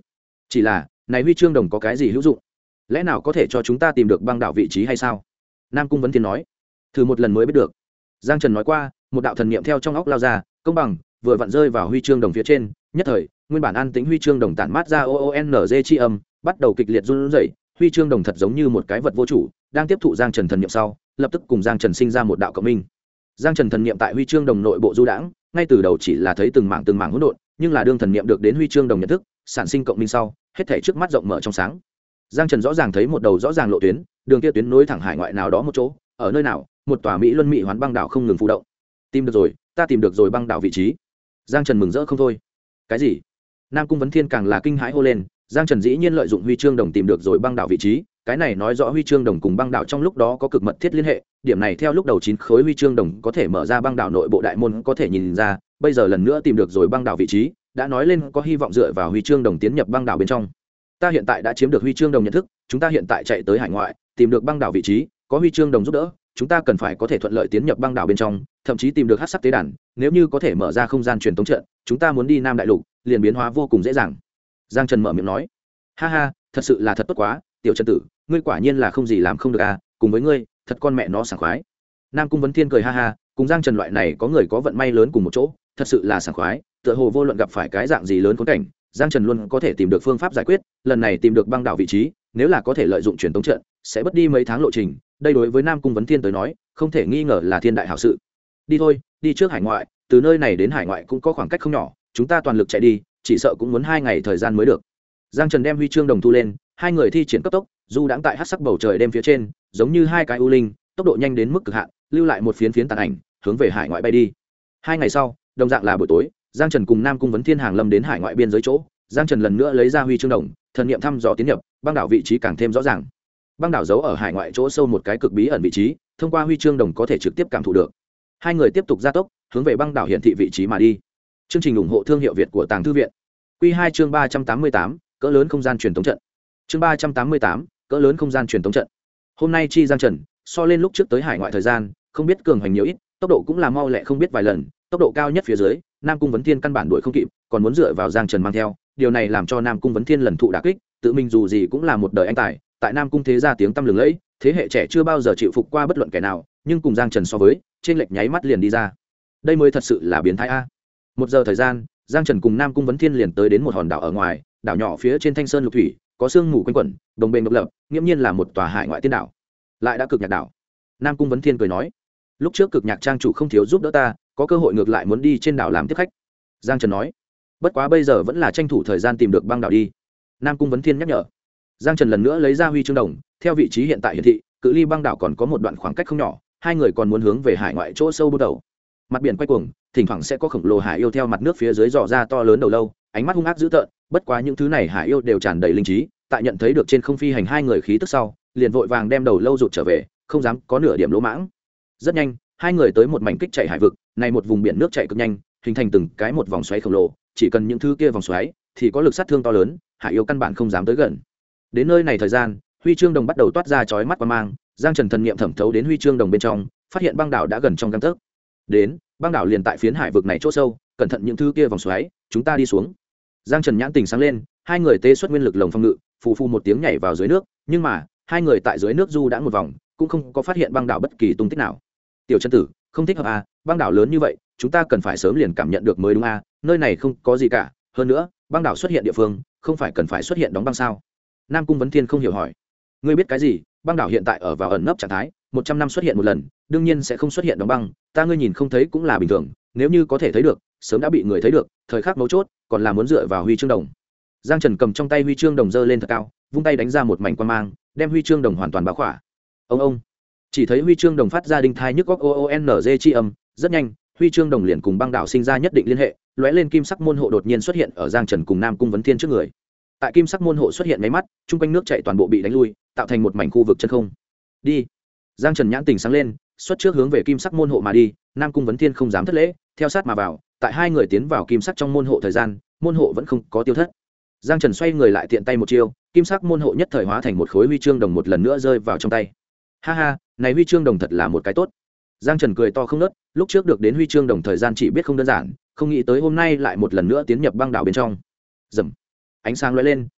chỉ là này huy chương đồng có cái gì hữu dụng, lẽ nào có thể cho chúng ta tìm được băng đảo vị trí hay sao? Nam Cung Vấn Thiên nói. Thử một lần mới biết được. Giang Trần nói qua, một đạo thần niệm theo trong óc lao ra, công bằng vừa vặn rơi vào huy chương đồng phía trên, nhất thời nguyên bản an tĩnh huy chương đồng tản mát ra oonz chi âm, bắt đầu kịch liệt run rẩy. Huy chương đồng thật giống như một cái vật vô chủ đang tiếp thụ Giang Trần thần niệm sau, lập tức cùng Giang Trần sinh ra một đạo cộng minh. Giang Trần thần niệm tại huy chương đồng nội bộ du đãng, ngay từ đầu chỉ là thấy từng mảng hỗn độn, nhưng là đương thần niệm được đến huy chương đồng nhận thức, sản sinh cộng minh sau, hết thảy trước mắt rộng mở trong sáng. Giang Trần rõ ràng thấy một đầu rõ ràng lộ tuyến, đường kia tuyến nối thẳng hải ngoại nào đó một chỗ, ở nơi nào, một tòa Mỹ Luân Mỹ Hoán băng đảo không ngừng phù động. Tìm được rồi, ta tìm được rồi băng đảo vị trí. Giang Trần mừng rỡ không thôi. Cái gì? Nam Cung Vấn Thiên càng là kinh hãi hô lên, Giang Trần dĩ nhiên lợi dụng huy chương đồng tìm được rồi băng đảo vị trí, cái này nói rõ huy chương đồng cùng băng đảo trong lúc đó có cực mật thiết liên hệ, điểm này theo lúc đầu 9 khối huy chương đồng có thể mở ra băng đảo nội bộ đại môn có thể nhìn ra, bây giờ lần nữa tìm được rồi băng đảo vị trí, đã nói lên có hy vọng dựa vào huy chương đồng tiến nhập băng đảo bên trong. Ta hiện tại đã chiếm được huy chương đồng nhận thức, chúng ta hiện tại chạy tới hải ngoại, tìm được băng đảo vị trí, có huy chương đồng giúp đỡ, chúng ta cần phải có thể thuận lợi tiến nhập băng đảo bên trong, thậm chí tìm được hắc sắc tế đàn, nếu như có thể mở ra không gian truyền tống trận, chúng ta muốn đi Nam Đại Lục, liền biến hóa vô cùng dễ dàng. Giang Trần mở miệng nói. Ha ha, thật sự là thật tốt quá, tiểu Trần tử, ngươi quả nhiên là không gì làm không được à, cùng với ngươi, thật con mẹ nó sảng khoái. Nam Cung Vấn Thiên cười ha ha, cùng Giang Trần loại này có người có vận may lớn cùng một chỗ, thật sự là sảng khoái, tựa hồ vô luận gặp phải cái dạng gì lớn khốn cảnh, Giang Trần luôn có thể tìm được phương pháp giải quyết, lần này tìm được băng đảo vị trí, nếu là có thể lợi dụng truyền tống trận, sẽ mất đi mấy tháng lộ trình, đây đối với Nam Cung Vấn Thiên tới nói, không thể nghi ngờ là thiên đại hảo sự. Đi thôi, đi trước hải ngoại, từ nơi này đến hải ngoại cũng có khoảng cách không nhỏ, chúng ta toàn lực chạy đi, chỉ sợ cũng muốn 2 ngày thời gian mới được. Giang Trần đem huy chương đồng thu lên, hai người thi triển cấp tốc, dù đãng tại hắc sắc bầu trời đêm phía trên, giống như hai cái u linh, tốc độ nhanh đến mức cực hạn, lưu lại một phiến phiến tàn ảnh, hướng về hải ngoại bay đi. 2 ngày sau, đồng dạng là buổi tối, Giang Trần cùng Nam Cung Vấn Thiên hàng lâm đến hải ngoại biên giới chỗ, Giang Trần lần nữa lấy ra huy chương đồng, thần niệm thăm dò tiến nhập, băng đảo vị trí càng thêm rõ ràng. Băng đảo giấu ở hải ngoại chỗ sâu một cái cực bí ẩn vị trí, thông qua huy chương đồng có thể trực tiếp cảm thụ được. Hai người tiếp tục gia tốc, hướng về băng đảo hiển thị vị trí mà đi. Chương trình ủng hộ thương hiệu Việt của Tàng Thư viện. Quy 2 chương 388, cỡ lớn không gian truyền tống trận. Chương 388, cỡ lớn không gian truyền tống trận. Hôm nay chi Giang Trần, so lên lúc trước tới hải ngoại thời gian, không biết cường hành nhiều ít, tốc độ cũng là mau lẹ không biết vài lần, tốc độ cao nhất phía dưới, Nam Cung Vấn Thiên căn bản đuổi không kịp, còn muốn dựa vào Giang Trần mang theo, điều này làm cho Nam Cung Vấn Thiên lần thụ đả kích, tự mình dù gì cũng là một đời anh tài, tại Nam Cung thế gia tiếng tăm lừng lẫy, thế hệ trẻ chưa bao giờ chịu phục qua bất luận kẻ nào, nhưng cùng Giang Trần so với, trên lệch nháy mắt liền đi ra. Đây mới thật sự là biến thái a. 1 giờ thời gian, Giang Trần cùng Nam Cung Vấn Thiên liền tới đến một hòn đảo ở ngoài, đảo nhỏ phía trên thanh sơn lục thủy, có sương mù quanh quẩn, đồng bền độc lập, nghiêm nhiên là một tòa hải ngoại tiên đảo. Lại đã cực nhạc đảo. Nam Cung Vấn Thiên cười nói, lúc trước cực nhạc trang chủ không thiếu giúp đỡ ta, có cơ hội ngược lại muốn đi trên đảo làm tiếp khách. Giang Trần nói, bất quá bây giờ vẫn là tranh thủ thời gian tìm được băng đảo đi. Nam Cung Vấn Thiên nhắc nhở. Giang Trần lần nữa lấy ra huy chương đồng, theo vị trí hiện tại hiển thị, cự ly băng đảo còn có một đoạn khoảng cách không nhỏ, hai người còn muốn hướng về hải ngoại chỗ sâu bắt đầu. Mặt biển quay cuồng, thỉnh thoảng sẽ có khổng lồ hải yêu theo mặt nước phía dưới dò ra to lớn đầu lâu, ánh mắt hung ác dữ tợn, bất quá những thứ này hải yêu đều tràn đầy linh trí, tại nhận thấy được trên không phi hành hai người khí tức sau, liền vội vàng đem đầu lâu rụt trở về, không dám có nửa điểm lỗ mãng. Rất nhanh, hai người tới một mảnh kích chạy hải vực, này một vùng biển nước chảy cực nhanh, hình thành từng cái một vòng xoáy khổng lồ, chỉ cần những thứ kia vòng xoáy thì có lực sát thương to lớn, hải yêu căn bản không dám tới gần. Đến nơi này thời gian, huy chương đồng bắt đầu toát ra chói mắt quang mang, Giang Trần thần niệm thẩm thấu đến huy chương đồng bên trong, phát hiện băng đảo đã gần trong gang tấc. Đến, băng đảo liền tại phiến hải vực này chỗ sâu, cẩn thận những thứ kia vòng xoáy, chúng ta đi xuống. Giang Trần nhãn tình sáng lên, hai người tế xuất nguyên lực lồng phòng ngự, phù phù một tiếng nhảy vào dưới nước, nhưng mà hai người tại dưới nước du đã một vòng, cũng không có phát hiện băng đảo bất kỳ tung tích nào. Tiểu Trần tử, không thích hợp à, băng đảo lớn như vậy, chúng ta cần phải sớm liền cảm nhận được mới đúng à, nơi này không có gì cả, hơn nữa, băng đảo xuất hiện địa phương, không phải cần phải xuất hiện đóng băng sao? Nam Cung Vấn Thiên không hiểu hỏi. Ngươi biết cái gì? Băng đảo hiện tại ở vào ẩn nấp trạng thái, 100 năm xuất hiện một lần, đương nhiên sẽ không xuất hiện đóng băng, ta ngươi nhìn không thấy cũng là bình thường, nếu như có thể thấy được, sớm đã bị người thấy được, thời khắc mấu chốt, còn là muốn dựa vào huy chương đồng. Giang Trần cầm trong tay huy chương đồng giơ lên thật cao, vung tay đánh ra một mảnh quang mang, đem huy chương đồng hoàn toàn bao khỏa. Ông, chỉ thấy huy chương đồng phát ra đinh thai nhức óc oonz chi âm, rất nhanh, huy chương đồng liền cùng băng đảo sinh ra nhất định liên hệ, lóe lên kim sắc môn hộ đột nhiên xuất hiện ở Giang Trần cùng Nam Cung Vấn Thiên trước người. Tại kim sắc môn hộ xuất hiện mấy mắt, trung quanh nước chảy toàn bộ bị đánh lui, tạo thành một mảnh khu vực chân không. Đi. Giang Trần nhãn tình sáng lên, xuất trước hướng về kim sắc môn hộ mà đi, Nam Cung Vấn Thiên không dám thất lễ, theo sát mà vào, tại hai người tiến vào kim sắc trong môn hộ thời gian, môn hộ vẫn không có tiêu thất. Giang Trần xoay người lại tiện tay một chiêu, kim sắc môn hộ nhất thời hóa thành một khối huy chương đồng một lần nữa rơi vào trong tay. Ha ha, này huy chương đồng thật là một cái tốt. Giang Trần cười to không ngớt, lúc trước được đến huy chương đồng thời gian chỉ biết không đơn giản, không nghĩ tới hôm nay lại một lần nữa tiến nhập băng đảo bên trong. Rầm. Ánh sáng lóe lên,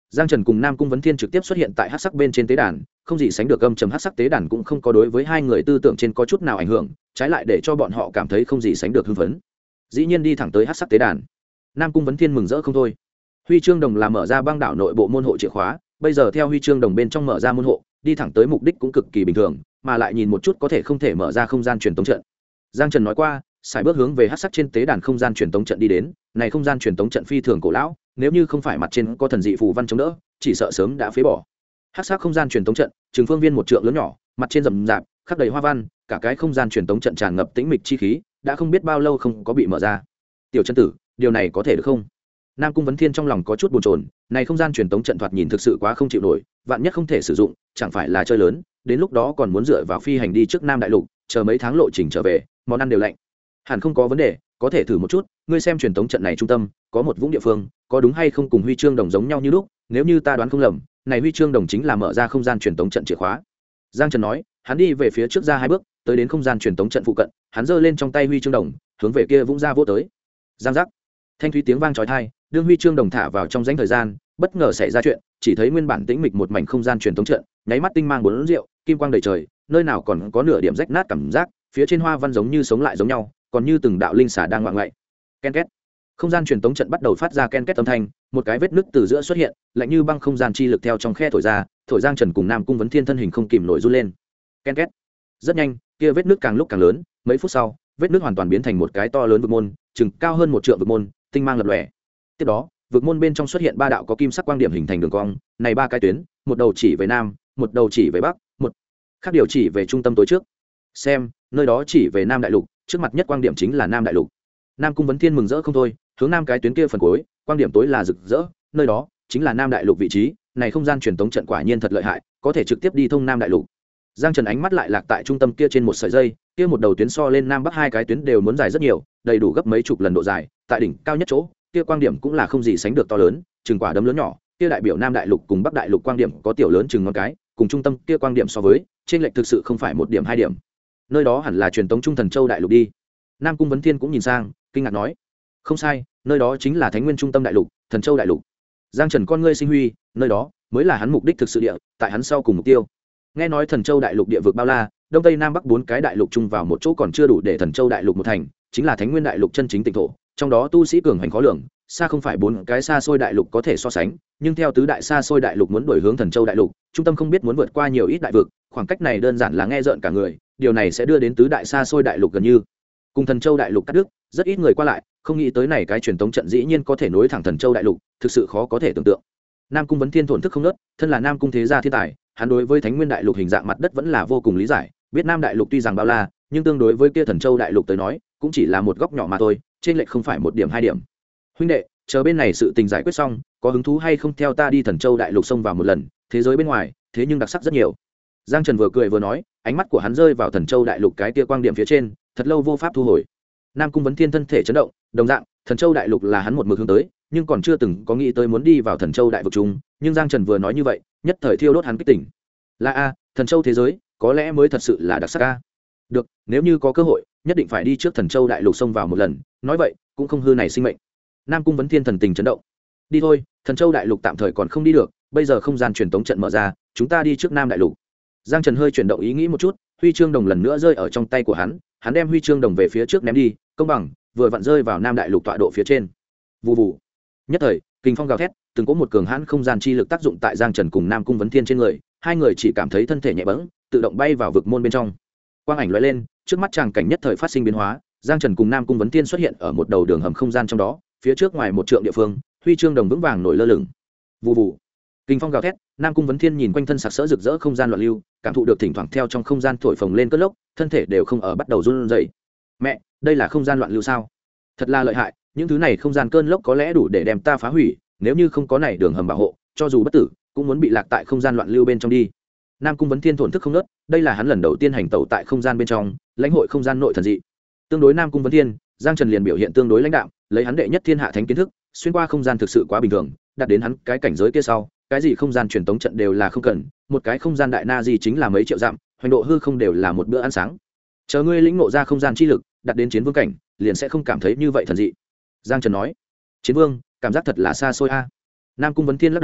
Giang Trần cùng Nam Cung Vấn Thiên trực tiếp xuất hiện tại hắc sắc bên trên tế đàn, không gì sánh được âm trầm hắc sắc tế đàn cũng không có đối với hai người tư tưởng trên có chút nào ảnh hưởng, trái lại để cho bọn họ cảm thấy không gì sánh được hưng phấn. Dĩ nhiên đi thẳng tới hắc sắc tế đàn. Nam Cung Vấn Thiên mừng rỡ không thôi. Huy chương đồng là mở ra băng đảo nội bộ môn hộ chìa khóa, bây giờ theo huy chương đồng bên trong mở ra môn hộ, đi thẳng tới mục đích cũng cực kỳ bình thường, mà lại nhìn một chút có thể không thể mở ra không gian truyền tống trận. Giang Trần nói qua, xài bước hướng về hắc sắc trên tế đàn không gian truyền tống trận đi đến, này không gian truyền tống trận phi thường cổ lão, nếu như không phải mặt trên có thần dị phù văn chống đỡ, chỉ sợ sớm đã phế bỏ. Hắc sắc không gian truyền tống trận, trường phương viên một trượng lớn nhỏ, mặt trên rậm rạp, khắc đầy hoa văn, cả cái không gian truyền tống trận tràn ngập tĩnh mịch chi khí, đã không biết bao lâu không có bị mở ra. Tiểu chân tử, điều này có thể được không? Nam Cung Vấn Thiên trong lòng có chút bồn chồn, này không gian truyền tống trận thoạt nhìn thực sự quá không chịu nổi, vạn nhất không thể sử dụng, chẳng phải là chơi lớn, đến lúc đó còn muốn dựa vào phi hành đi trước Nam Đại Lục, chờ mấy tháng lộ trình trở về, món ăn đều lạnh. Hẳn không có vấn đề, có thể thử một chút, ngươi xem truyền tống trận này trung tâm, có một vũng địa phương, có đúng hay không cùng huy chương đồng giống nhau như lúc, nếu như ta đoán không lầm, này huy chương đồng chính là mở ra không gian truyền tống trận chìa khóa. Giang Trần nói, hắn đi về phía trước ra hai bước, tới đến không gian truyền tống trận phụ cận, hắn giơ lên trong tay huy chương đồng, hướng về kia vũng ra vỗ tới. Giang giác. Thanh thúy tiếng vang chói tai, đương huy chương đồng thả vào trong rãnh thời gian, bất ngờ xảy ra chuyện, chỉ thấy nguyên bản tĩnh mịch một mảnh không gian truyền tống trận, nháy mắt tinh mang bốn rượu, kim quang đầy trời, nơi nào còn có nửa điểm rách nát cảm giác, phía trên hoa văn giống như sống lại giống nhau, còn như từng đạo linh xà đang ngoạn ngoại. Ken két. Không gian truyền tống trận bắt đầu phát ra ken két âm thanh, một cái vết nứt từ giữa xuất hiện, lạnh như băng không gian chi lực theo trong khe thổi ra, thổi Giang Trần cùng Nam Cung Vấn Thiên thân hình không kìm nổi run lên. Ken két. Rất nhanh, kia vết nứt càng lúc càng lớn, mấy phút sau, vết nứt hoàn toàn biến thành một cái to lớn vực môn, chừng cao hơn một trượng vực môn, tinh mang lập lòe. Tiếp đó, vực môn bên trong xuất hiện ba đạo có kim sắc quang điểm hình thành đường cong, này ba cái tuyến, một đầu chỉ về nam, một đầu chỉ về bắc, một khác điều chỉ về trung tâm tối trước. Xem, nơi đó chỉ về Nam Đại Lục, trước mặt nhất quang điểm chính là Nam Đại Lục. Nam Cung Vấn Thiên mừng rỡ không thôi, hướng nam cái tuyến kia phần cuối, quang điểm tối là rực rỡ, nơi đó chính là Nam Đại Lục vị trí, này không gian truyền tống trận quả nhiên thật lợi hại, có thể trực tiếp đi thông Nam Đại Lục. Giang Trần ánh mắt lại lạc tại trung tâm kia trên một sợi dây, kia một đầu tuyến so lên nam bắc hai cái tuyến đều muốn dài rất nhiều, đầy đủ gấp mấy chục lần độ dài, tại đỉnh cao nhất chỗ, kia quang điểm cũng là không gì sánh được to lớn, chừng quả đấm lớn nhỏ, kia đại biểu Nam Đại Lục cùng Bắc Đại Lục quang điểm có tiểu lớn chừng ngón cái, cùng trung tâm kia quang điểm so với, trên lệch thực sự không phải một điểm hai điểm. Nơi đó hẳn là truyền tống trung Thần Châu Đại Lục đi. Nam Cung Vấn Thiên cũng nhìn sang, kinh ngạc nói, không sai, nơi đó chính là Thánh Nguyên trung tâm đại lục, Thần Châu Đại Lục. Giang Trần con ngươi sinh huy, nơi đó mới là hắn mục đích thực sự địa, tại hắn sau cùng mục tiêu. Nghe nói Thần Châu Đại Lục địa vực bao la, đông tây nam bắc bốn cái đại lục chung vào một chỗ còn chưa đủ để Thần Châu Đại Lục một thành, chính là Thánh Nguyên Đại Lục chân chính tịnh thổ, trong đó tu sĩ cường hành khó lường, xa không phải bốn cái xa xôi đại lục có thể so sánh, nhưng theo tứ đại xa xôi đại lục muốn đổi hướng Thần Châu Đại Lục, trung tâm không biết muốn vượt qua nhiều ít đại vực, khoảng cách này đơn giản là nghe rợn cả người, điều này sẽ đưa đến tứ đại xa xôi đại lục gần như cùng Thần Châu Đại Lục cắt đứt, rất ít người qua lại, không nghĩ tới này cái truyền tống trận dĩ nhiên có thể nối thẳng Thần Châu Đại Lục, thực sự khó có thể tưởng tượng. Nam Cung Vấn Thiên thổn thức không nớt, thân là Nam Cung thế gia thiên tài, hắn đối với Thánh Nguyên Đại Lục hình dạng mặt đất vẫn là vô cùng lý giải, biết Nam Đại Lục tuy rằng bao la, nhưng tương đối với kia Thần Châu Đại Lục tới nói, cũng chỉ là một góc nhỏ mà thôi, trên lệch không phải một điểm hai điểm. Huynh đệ, chờ bên này sự tình giải quyết xong, có hứng thú hay không theo ta đi Thần Châu Đại Lục xông vào một lần, thế giới bên ngoài, thế nhưng đặc sắc rất nhiều. Giang Trần vừa cười vừa nói, ánh mắt của hắn rơi vào Thần Châu Đại Lục cái kia quang điểm phía trên, thật lâu vô pháp thu hồi. Nam Cung Vấn Thiên thân thể chấn động, đồng dạng, Thần Châu Đại Lục là hắn một mực hướng tới, nhưng còn chưa từng có nghĩ tới muốn đi vào Thần Châu Đại Vực chung, nhưng Giang Trần vừa nói như vậy, nhất thời thiêu đốt hắn kích tỉnh. Là a, Thần Châu thế giới, có lẽ mới thật sự là đặc sắc a. Được, nếu như có cơ hội, nhất định phải đi trước Thần Châu Đại Lục xông vào một lần, nói vậy, cũng không hư này sinh mệnh. Nam Cung Vấn Thiên thần tình chấn động. Đi thôi, Thần Châu Đại Lục tạm thời còn không đi được, bây giờ không gian truyền tống trận mở ra, chúng ta đi trước Nam Đại Lục. Giang Trần hơi chuyển động ý nghĩ một chút, huy chương đồng lần nữa rơi ở trong tay của hắn, hắn đem huy chương đồng về phía trước ném đi, công bằng, vừa vặn rơi vào Nam Đại Lục tọa độ phía trên. Vù vù. Nhất thời, kình phong gào thét, từng có một cường hãn không gian chi lực tác dụng tại Giang Trần cùng Nam Cung Vấn Thiên trên người, hai người chỉ cảm thấy thân thể nhẹ bẫng, tự động bay vào vực môn bên trong. Quang ảnh lóe lên, trước mắt chàng cảnh nhất thời phát sinh biến hóa, Giang Trần cùng Nam Cung Vấn Thiên xuất hiện ở một đầu đường hầm không gian trong đó, phía trước ngoài một trượng địa phương, huy chương đồng vững vàng nổi lơ lửng. Vù vù. Kình phong gào thét, Nam Cung Vấn Thiên nhìn quanh thân sặc sỡ rực rỡ không gian loạn lưu, cảm thụ được thỉnh thoảng theo trong không gian thổi phồng lên cơn lốc, thân thể đều không ở bắt đầu run rẩy. Mẹ, đây là không gian loạn lưu sao? Thật là lợi hại, những thứ này không gian cơn lốc có lẽ đủ để đem ta phá hủy, nếu như không có này đường hầm bảo hộ, cho dù bất tử, cũng muốn bị lạc tại không gian loạn lưu bên trong đi. Nam Cung Vấn Thiên thổn thức không ngớt, đây là hắn lần đầu tiên hành tẩu tại không gian bên trong, lãnh hội không gian nội thần dị. Tương đối Nam Cung Vấn Thiên, Giang Trần liền biểu hiện tương đối lãnh đạm, lấy hắn đệ nhất thiên hạ thánh kiến thức, xuyên qua không gian thực sự quá bình thường, đạt đến hắn cái cảnh giới kia sau, cái gì không gian truyền tống trận đều là không cần, một cái không gian đại na gì chính là mấy triệu dặm, hoành độ hư không đều là một bữa ăn sáng. Chờ ngươi lĩnh ngộ ra không gian chi lực, đạt đến chiến vương cảnh, liền sẽ không cảm thấy như vậy thần dị. Giang Trần nói. Chiến vương, cảm giác thật là xa xôi a. Nam Cung Vấn Thiên lắc đầu,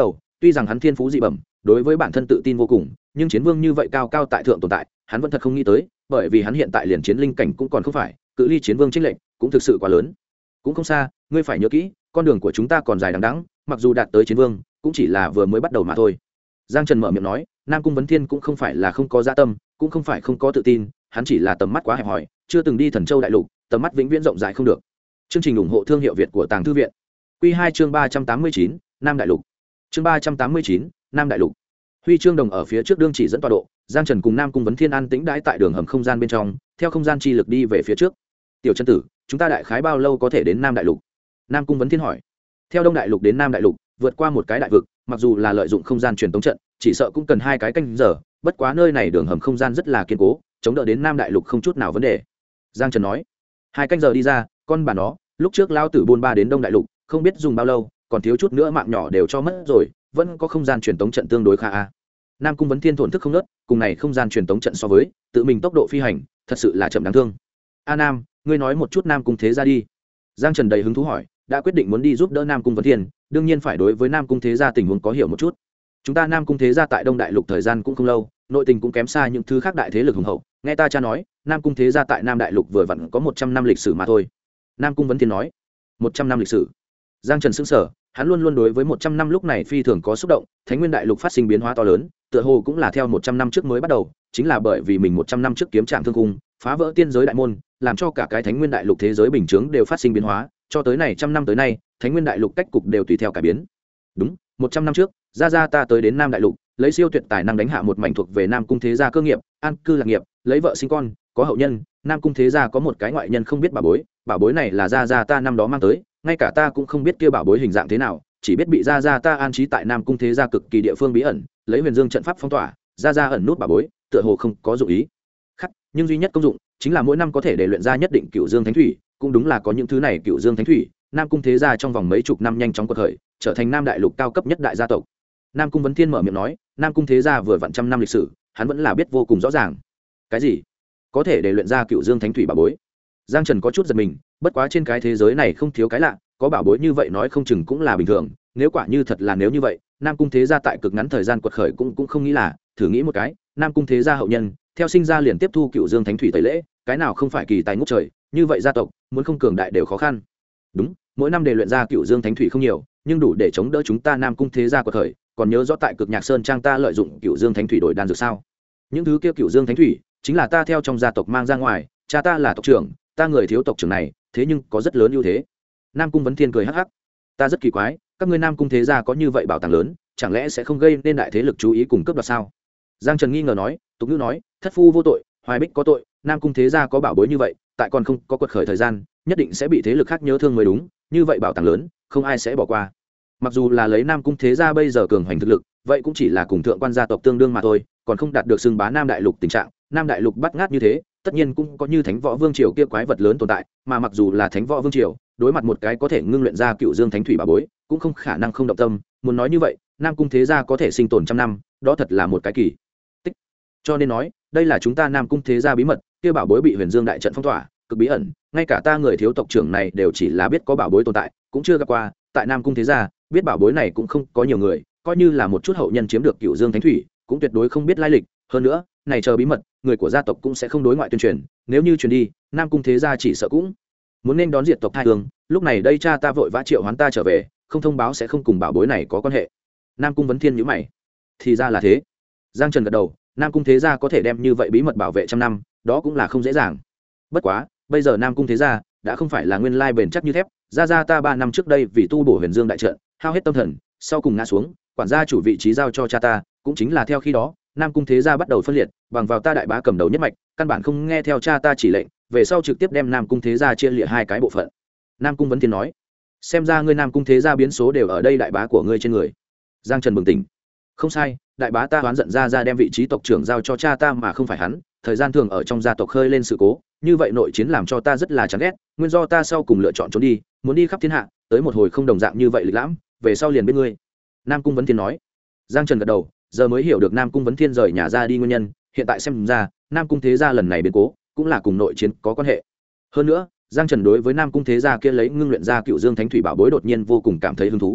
tuy rằng hắn thiên phú dị bẩm, đối với bản thân tự tin vô cùng, nhưng chiến vương như vậy cao cao tại thượng tồn tại, hắn vẫn thật không nghĩ tới, bởi vì hắn hiện tại liền chiến linh cảnh cũng còn không phải, cự ly chiến vương chênh lệch cũng thực sự quá lớn. Cũng không xa, ngươi phải nhớ kỹ, con đường của chúng ta còn dài đằng đẵng, mặc dù đạt tới chiến vương, cũng chỉ là vừa mới bắt đầu mà thôi. Giang Trần mở miệng nói, Nam Cung Vấn Thiên cũng không phải là không có dạ tâm, cũng không phải không có tự tin, hắn chỉ là tầm mắt quá hẹp hòi, chưa từng đi Thần Châu đại lục, tầm mắt vĩnh viễn rộng rãi không được. Chương trình ủng hộ thương hiệu Việt của Tàng Thư viện. Quy 2 chương 389, Nam đại lục. Chương 389, Nam đại lục. Huy chương đồng ở phía trước đương chỉ dẫn tọa độ, Giang Trần cùng Nam Cung Vấn Thiên an tĩnh đãi tại đường hầm không gian bên trong, theo không gian chi lực đi về phía trước. Tiểu chân tử, chúng ta đại khái bao lâu có thể đến Nam đại lục? Nam Cung Vấn Thiên hỏi. Theo Đông đại lục đến Nam đại lục, vượt qua một cái đại vực, mặc dù là lợi dụng không gian truyền tống trận, chỉ sợ cũng cần 2 cái canh giờ, bất quá nơi này đường hầm không gian rất là kiên cố, chống đỡ đến Nam đại lục không chút nào vấn đề. Giang Trần nói. 2 canh giờ đi ra, con bà nó, lúc trước lao tử buôn ba đến Đông đại lục, không biết dùng bao lâu, còn thiếu chút nữa mạng nhỏ đều cho mất rồi, vẫn có không gian truyền tống trận tương đối khá a. Nam Cung Vấn Thiên thổn thức không nớt, cùng này không gian truyền tống trận so với, tự mình tốc độ phi hành, thật sự là chậm đáng thương. A Nam, ngươi nói một chút Nam Cung Thế Gia đi. Giang Trần đầy hứng thú hỏi, đã quyết định muốn đi giúp đỡ Nam Cung Vấn Thiên, đương nhiên phải đối với Nam Cung Thế Gia tình huống có hiểu một chút. Chúng ta Nam Cung Thế Gia tại Đông đại lục thời gian cũng không lâu, nội tình cũng kém xa những thứ khác đại thế lực hùng hậu, nghe ta cha nói, Nam Cung Thế Gia tại Nam đại lục vừa vặn có 100 năm lịch sử mà thôi. Nam Cung Vấn Thiên nói. 100 năm lịch sử. Giang Trần sững sờ, hắn luôn luôn đối với 100 năm lúc này phi thường có xúc động, Thánh Nguyên đại lục phát sinh biến hóa to lớn, tựa hồ cũng là theo 100 năm trước mới bắt đầu, chính là bởi vì mình 100 năm trước kiếm trạng thương cung, phá vỡ tiên giới đại môn, làm cho cả cái Thánh Nguyên đại lục thế giới bình thường đều phát sinh biến hóa, cho tới này trăm năm tới nay, Thánh Nguyên đại lục cách cục đều tùy theo cải biến. Đúng, 100 năm trước, gia ta tới đến Nam đại lục, lấy siêu tuyệt tài năng đánh hạ một mảnh thuộc về Nam Cung Thế Gia cơ nghiệp, an cư lạc nghiệp, lấy vợ sinh con, có hậu nhân, Nam Cung Thế Gia có một cái ngoại nhân không biết bảo bối này là gia ta năm đó mang tới, ngay cả ta cũng không biết kia bảo bối hình dạng thế nào, chỉ biết bị gia ta an trí tại Nam Cung Thế Gia cực kỳ địa phương bí ẩn, lấy Huyền Dương trận pháp phong tỏa, gia ẩn nút bảo bối, tựa hồ không có dụng ý. Khắc, nhưng duy nhất công dụng chính là mỗi năm có thể để luyện ra nhất định Cựu Dương Thánh Thủy, cũng đúng là có những thứ này Cựu Dương Thánh Thủy, Nam Cung Thế Gia trong vòng mấy chục năm nhanh chóng quật khởi, trở thành Nam đại lục cao cấp nhất đại gia tộc. Nam Cung Vấn Thiên mở miệng nói, Nam Cung Thế Gia vừa vặn trăm năm lịch sử, hắn vẫn là biết vô cùng rõ ràng. Cái gì? Có thể để luyện ra Cựu Dương Thánh Thủy bảo bối? Giang Trần có chút giật mình, bất quá trên cái thế giới này không thiếu cái lạ, có bảo bối như vậy nói không chừng cũng là bình thường, nếu quả như thật là nếu như vậy, Nam Cung Thế Gia tại cực ngắn thời gian quật khởi cũng không nghĩ là, thử nghĩ một cái, Nam Cung Thế Gia hậu nhân, theo sinh ra liền tiếp thu Cựu Dương Thánh Thủy tẩy lễ, cái nào không phải kỳ tài ngút trời, như vậy gia tộc muốn không cường đại đều khó khăn. Đúng, mỗi năm để luyện ra Cựu Dương Thánh Thủy không nhiều, nhưng đủ để chống đỡ chúng ta Nam Cung Thế Gia quật khởi, còn nhớ rõ tại Cực Nhạc Sơn trang ta lợi dụng Cựu Dương Thánh Thủy đổi đan dược sao? Những thứ kia Cựu Dương Thánh Thủy chính là ta theo trong gia tộc mang ra ngoài, cha ta là tộc trưởng, ta người thiếu tộc trưởng này, thế nhưng có rất lớn ưu thế. Nam Cung Vấn Thiên cười hắc hắc, ta rất kỳ quái, các ngươi Nam Cung Thế Gia có như vậy bảo tàng lớn, chẳng lẽ sẽ không gây nên đại thế lực chú ý cùng cướp đoạt sao? Giang Trần nghi ngờ nói, tục ngữ nói, thất phu vô tội, hoài bích có tội, Nam Cung Thế Gia có bảo bối như vậy, tại còn không có quật khởi thời gian, nhất định sẽ bị thế lực khác nhớ thương mới đúng, như vậy bảo tàng lớn, không ai sẽ bỏ qua. Mặc dù là lấy Nam Cung Thế Gia bây giờ cường hoành thực lực, vậy cũng chỉ là cùng thượng quan gia tộc tương đương mà thôi, còn không đạt được xưng bá Nam đại lục tình trạng, Nam đại lục bắt ngát như thế, tất nhiên cũng có như Thánh Võ Vương triều kia quái vật lớn tồn tại, mà mặc dù là Thánh Võ Vương triều, đối mặt một cái có thể ngưng luyện ra Cựu Dương Thánh Thủy bảo bối, cũng không khả năng không động tâm, muốn nói như vậy, Nam Cung Thế Gia có thể sinh tồn trăm năm, đó thật là một cái kỳ tích. Cho nên nói, đây là chúng ta Nam Cung Thế Gia bí mật, kia bảo bối bị Huyền Dương đại trận phong tỏa, cực bí ẩn, ngay cả ta người thiếu tộc trưởng này đều chỉ là biết có bảo bối tồn tại, cũng chưa gặp qua, tại Nam Cung Thế Gia, biết bảo bối này cũng không có nhiều người, coi như là một chút hậu nhân chiếm được Cựu Dương Thánh Thủy, cũng tuyệt đối không biết lai lịch, hơn nữa, này chờ bí mật, người của gia tộc cũng sẽ không đối ngoại tuyên truyền, nếu như truyền đi, Nam Cung Thế Gia chỉ sợ cũng muốn nên đón diệt tộc thai hương, lúc này đây cha ta vội vã triệu hoán ta trở về, không thông báo sẽ không cùng bảo bối này có quan hệ. Nam Cung Vấn Thiên nhíu mày, thì ra là thế. Giang Trần gật đầu, Nam Cung Thế Gia có thể đem như vậy bí mật bảo vệ trăm năm, đó cũng là không dễ dàng. Bất quá, bây giờ Nam Cung Thế Gia đã không phải là nguyên lai bền chắc như thép, gia ta 3 năm trước đây vì tu bổ Huyền Dương đại trận, hao hết tâm thần, sau cùng ngã xuống, quản gia chủ vị trí giao cho cha ta, cũng chính là theo khi đó, Nam Cung Thế Gia bắt đầu phân liệt, bằng vào ta đại bá cầm đầu nhất mạch, căn bản không nghe theo cha ta chỉ lệnh, về sau trực tiếp đem Nam Cung Thế Gia chia liệt 2 cái bộ phận. Nam Cung Vấn Thiên nói, xem ra ngươi Nam Cung Thế Gia biến số đều ở đây đại bá của ngươi trên người. Giang Trần bừng tỉnh, không sai, đại bá ta oán giận ra đem vị trí tộc trưởng giao cho cha ta mà không phải hắn, thời gian thường ở trong gia tộc khơi lên sự cố, như vậy nội chiến làm cho ta rất là chán ghét, nguyên do ta sau cùng lựa chọn trốn đi, muốn đi khắp thiên hạ, tới một hồi không đồng dạng như vậy lịch lãm, về sau liền biết ngươi. Nam Cung Vấn Thiên nói. Giang Trần gật đầu, giờ mới hiểu được Nam Cung Vấn Thiên rời nhà ra đi nguyên nhân, hiện tại xem ra, Nam Cung Thế Gia lần này biến cố, cũng là cùng nội chiến có quan hệ. Hơn nữa, Giang Trần đối với Nam Cung Thế Gia kia lấy ngưng luyện ra Cựu Dương Thánh Thủy bảo bối đột nhiên vô cùng cảm thấy hứng thú.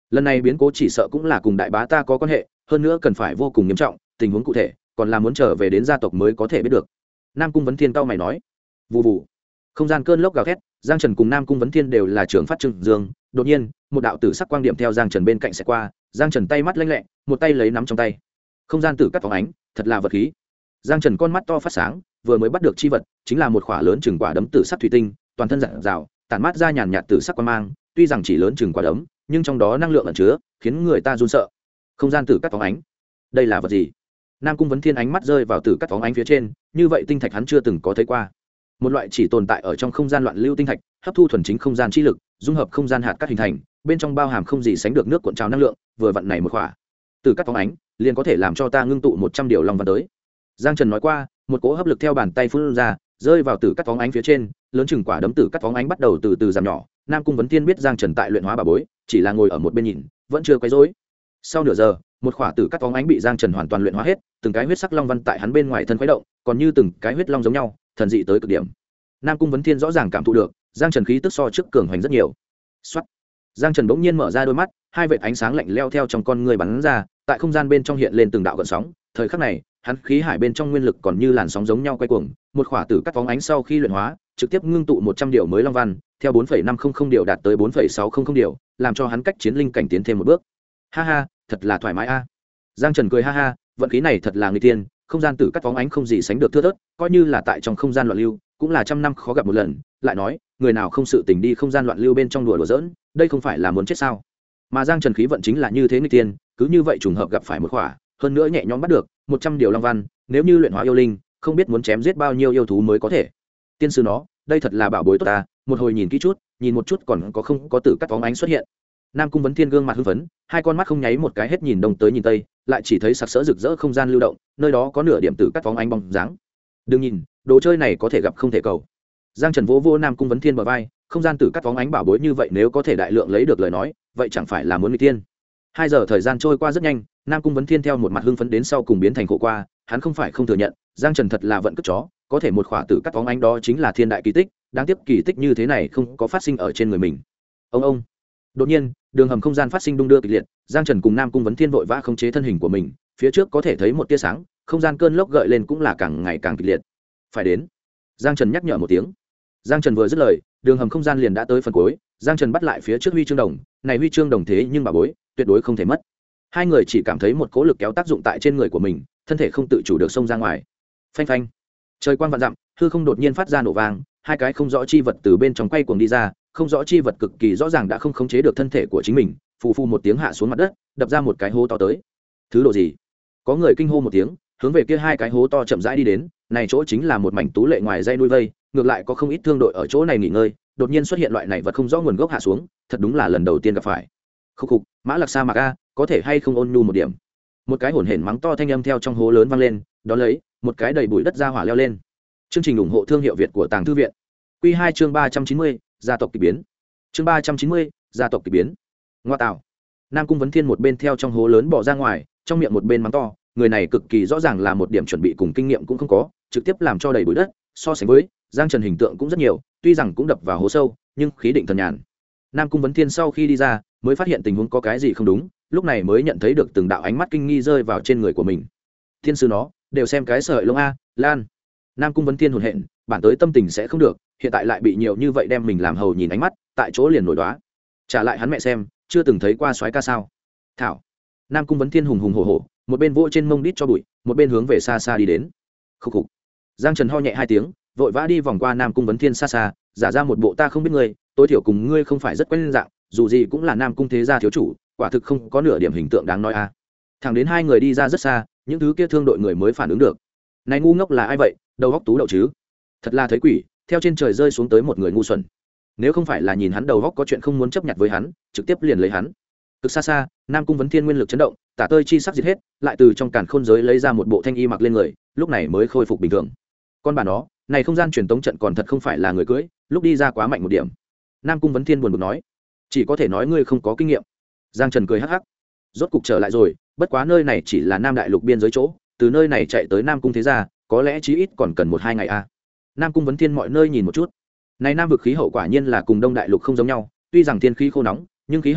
lần này biến cố chỉ sợ cũng là cùng đại bá ta có quan hệ, hơn nữa cần phải vô cùng nghiêm trọng, tình huống cụ thể còn là muốn trở về đến gia tộc mới có thể biết được. Nam Cung Vấn Thiên cao mày nói. Vù vù, không gian cơn lốc gào thét, Giang Trần cùng Nam Cung Vấn Thiên đều là trưởng phát trừng dương. Đột nhiên một đạo tử sắc quang điểm theo Giang Trần bên cạnh sẽ qua, Giang Trần tay mắt lanh lẹ, một tay lấy nắm trong tay không gian tử cắt phóng ánh, thật là vật khí. Giang Trần con mắt to phát sáng, vừa mới bắt được chi vật chính là một khỏa lớn chừng quả đấm tử sắc thủy tinh, toàn thân rạng rào, tản mát ra nhàn nhạt tử sắc quang mang, tuy rằng chỉ lớn chừng quả đấm, nhưng trong đó năng lượng ẩn chứa, khiến người ta run sợ. Không gian tử cắt phóng ánh, đây là vật gì? Nam Cung Vấn Thiên ánh mắt rơi vào tử cắt phóng ánh phía trên, như vậy tinh thạch hắn chưa từng có thấy qua. Một loại chỉ tồn tại ở trong không gian loạn lưu tinh thạch, hấp thu thuần chính không gian chi lực, dung hợp không gian hạt cát hình thành, bên trong bao hàm không gì sánh được nước cuộn trào năng lượng, vừa vặn này một khỏa tử cắt phóng ánh, liền có thể làm cho ta ngưng tụ 100 điều long văn tới. Giang Trần nói qua, một cỗ hấp lực theo bàn tay phun ra, rơi vào tử cắt phóng ánh phía trên, lớn chừng quả đấm tử cắt phóng ánh bắt đầu từ từ giảm nhỏ. Nam Cung Vấn Thiên biết Giang Trần tại luyện hóa bà bối, chỉ là ngồi ở một bên nhìn, vẫn chưa quấy rối. Sau nửa giờ, một khỏa tử cắt phóng ánh bị Giang Trần hoàn toàn luyện hóa hết, từng cái huyết sắc long văn tại hắn bên ngoài thân khuấy động, còn như từng cái huyết long giống nhau, thần dị tới cực điểm. Nam Cung Vấn Thiên rõ ràng cảm thụ được, Giang Trần khí tức so trước cường hoành rất nhiều. Soát. Giang Trần bỗng nhiên mở ra đôi mắt, hai vệt ánh sáng lạnh lẽo theo trong con người bắn ra, tại không gian bên trong hiện lên từng đạo gợn sóng. Thời khắc này, hắn khí hải bên trong nguyên lực còn như làn sóng giống nhau quay cuồng, một khỏa tử cắt phóng ánh sau khi luyện hóa, trực tiếp ngưng tụ 100 điều mới long văn, theo 4,500 điều đạt tới 4,600 điều, làm cho hắn cách chiến linh cảnh tiến thêm một bước. Ha ha, thật là thoải mái a. Giang Trần cười ha ha, vận khí này thật là người tiên, không gian tử cắt phóng ánh không gì sánh được thưa thớt, coi như là tại trong không gian loạn lưu, cũng là trăm năm khó gặp một lần. Lại nói, người nào không sự tình đi không gian loạn lưu bên trong đùa giỡn, đây không phải là muốn chết sao? Mà Giang Trần khí vận chính là như thế người tiên, cứ như vậy trùng hợp gặp phải một khỏa, hơn nữa nhẹ nhõm bắt được 100 điều long văn, nếu như luyện hóa yêu linh, không biết muốn chém giết bao nhiêu yêu thú mới có thể. Tiên sư nó, đây thật là bảo bối tốt ta, một hồi nhìn kỹ chút, nhìn một chút còn có không có tử cắt phóng ánh xuất hiện. Nam Cung Vấn Thiên gương mặt hưng phấn, hai con mắt không nháy một cái hết nhìn đông tới nhìn tây, lại chỉ thấy sặc sỡ rực rỡ không gian lưu động, nơi đó có nửa điểm tử cắt phóng ánh bóng dáng. Đừng nhìn, đồ chơi này có thể gặp không thể cầu. Giang Trần vỗ vỗ Nam Cung Vấn Thiên bờ vai, không gian tử cắt phóng ánh bảo bối như vậy nếu có thể đại lượng lấy được lời nói, vậy chẳng phải là muốn nguy tiên. 2 giờ thời gian trôi qua rất nhanh, Nam Cung Vấn Thiên theo một mặt hưng phấn đến sau cùng biến thành khổ qua, hắn không phải không thừa nhận, Giang Trần thật là vận cất chó, có thể một khỏa tử cắt phóng ánh đó chính là thiên đại kỳ tích, đáng tiếc kỳ tích như thế này không có phát sinh ở trên người mình. Ông. Đột nhiên, đường hầm không gian phát sinh đung đưa kịch liệt, Giang Trần cùng Nam Cung Vấn Thiên vội vã khống chế thân hình của mình, phía trước có thể thấy một tia sáng, không gian cơn lốc gợi lên cũng là càng ngày càng kịch liệt. Phải đến. Giang Trần nhắc nhở một tiếng. Giang Trần vừa dứt lời, đường hầm không gian liền đã tới phần cuối, Giang Trần bắt lại phía trước huy chương đồng, này huy chương đồng thế nhưng bà bối, tuyệt đối không thể mất. Hai người chỉ cảm thấy một cỗ lực kéo tác dụng tại trên người của mình, thân thể không tự chủ được xông ra ngoài. Phanh phanh. Trời quang vạn dặm, hư không đột nhiên phát ra nổ vang, hai cái không rõ chi vật từ bên trong quay cuồng đi ra, không rõ chi vật cực kỳ rõ ràng đã không khống chế được thân thể của chính mình, phù phù một tiếng hạ xuống mặt đất, đập ra một cái hố to tới. Thứ độ gì? Có người kinh hô một tiếng, hướng về kia hai cái hố to chậm rãi đi đến, này chỗ chính là một mảnh tú lệ ngoài dây nuôi vây, ngược lại có không ít thương đội ở chỗ này nghỉ ngơi, đột nhiên xuất hiện loại này vật không rõ nguồn gốc hạ xuống, thật đúng là lần đầu tiên gặp phải. Khúc khục, Mã Lạc Sa Mạc a, có thể hay không ôn nhu một điểm. Một cái hổn hển mắng to thanh âm theo trong hố lớn vang lên, đó lấy, một cái đầy bụi đất ra hỏa leo lên. Chương trình ủng hộ thương hiệu Việt của Tàng Thư viện. Quy 2 chương 390, gia tộc kỳ biến. Chương 390, gia tộc kỳ biến. Ngoa tạo. Nam Cung Vấn Thiên một bên theo trong hố lớn bỏ ra ngoài, trong miệng một bên mắng to, người này cực kỳ rõ ràng là một điểm chuẩn bị cùng kinh nghiệm cũng không có, trực tiếp làm cho đầy bụi đất, so sánh với Giang Trần hình tượng cũng rất nhiều, tuy rằng cũng đập vào hố sâu, nhưng khí định thần nhàn. Nam Cung Vấn Thiên sau khi đi ra, mới phát hiện tình huống có cái gì không đúng, lúc này mới nhận thấy được từng đạo ánh mắt kinh nghi rơi vào trên người của mình. Thiên sư nó, đều xem cái sợi lông a, Lan. Nam Cung Vấn Thiên hồn hện, bản tới tâm tình sẽ không được, hiện tại lại bị nhiều như vậy đem mình làm hầu nhìn ánh mắt, tại chỗ liền nổi đoá. Trả lại hắn mẹ xem, chưa từng thấy qua soái ca sao? Thảo. Nam Cung Vấn Thiên hùng hùng hổ hổ, một bên vỗ trên mông đít cho bụi, một bên hướng về xa xa đi đến. Khục khục. Giang Trần ho nhẹ 2 tiếng, vội vã đi vòng qua Nam Cung Vấn Thiên xa xa, giả ra một bộ ta không biết ngươi, tối thiểu cùng ngươi không phải rất quen dạng, dù gì cũng là Nam Cung thế gia thiếu chủ, quả thực không có nửa điểm hình tượng đáng nói a. Thẳng đến hai người đi ra rất xa, những thứ kia thương đội người mới phản ứng được. Này ngu ngốc là ai vậy, đầu góc tú đậu chứ? Thật là thấy quỷ, theo trên trời rơi xuống tới một người ngu xuẩn. Nếu không phải là nhìn hắn đầu góc có chuyện không muốn chấp nhận với hắn, trực tiếp liền lấy hắn. Cực xa xa, Nam Cung Vấn Thiên nguyên lực chấn động, tả tơi chi sắc diệt hết, lại từ trong càn khôn giới lấy ra một bộ thanh y mặc lên người, lúc này mới khôi phục bình thường. Con bà nó, này không gian truyền tống trận còn thật không phải là người cưới, lúc đi ra quá mạnh một điểm. Nam Cung Vấn Thiên buồn bực nói, chỉ có thể nói ngươi không có kinh nghiệm. Giang Trần cười hắc hắc, rốt cục trở lại rồi, bất quá nơi này chỉ là Nam Đại Lục biên giới chỗ, từ nơi này chạy tới Nam Cung thế gia, có lẽ chí ít còn cần 1-2 ngày a. Nam Cung Vấn Thiên mọi nơi nhìn một chút, này Nam vực khí hậu quả nhiên là cùng Đông Đại Lục không giống nhau, tuy rằng thiên khí khô nóng, nhưng khí hậu ẩm ướt,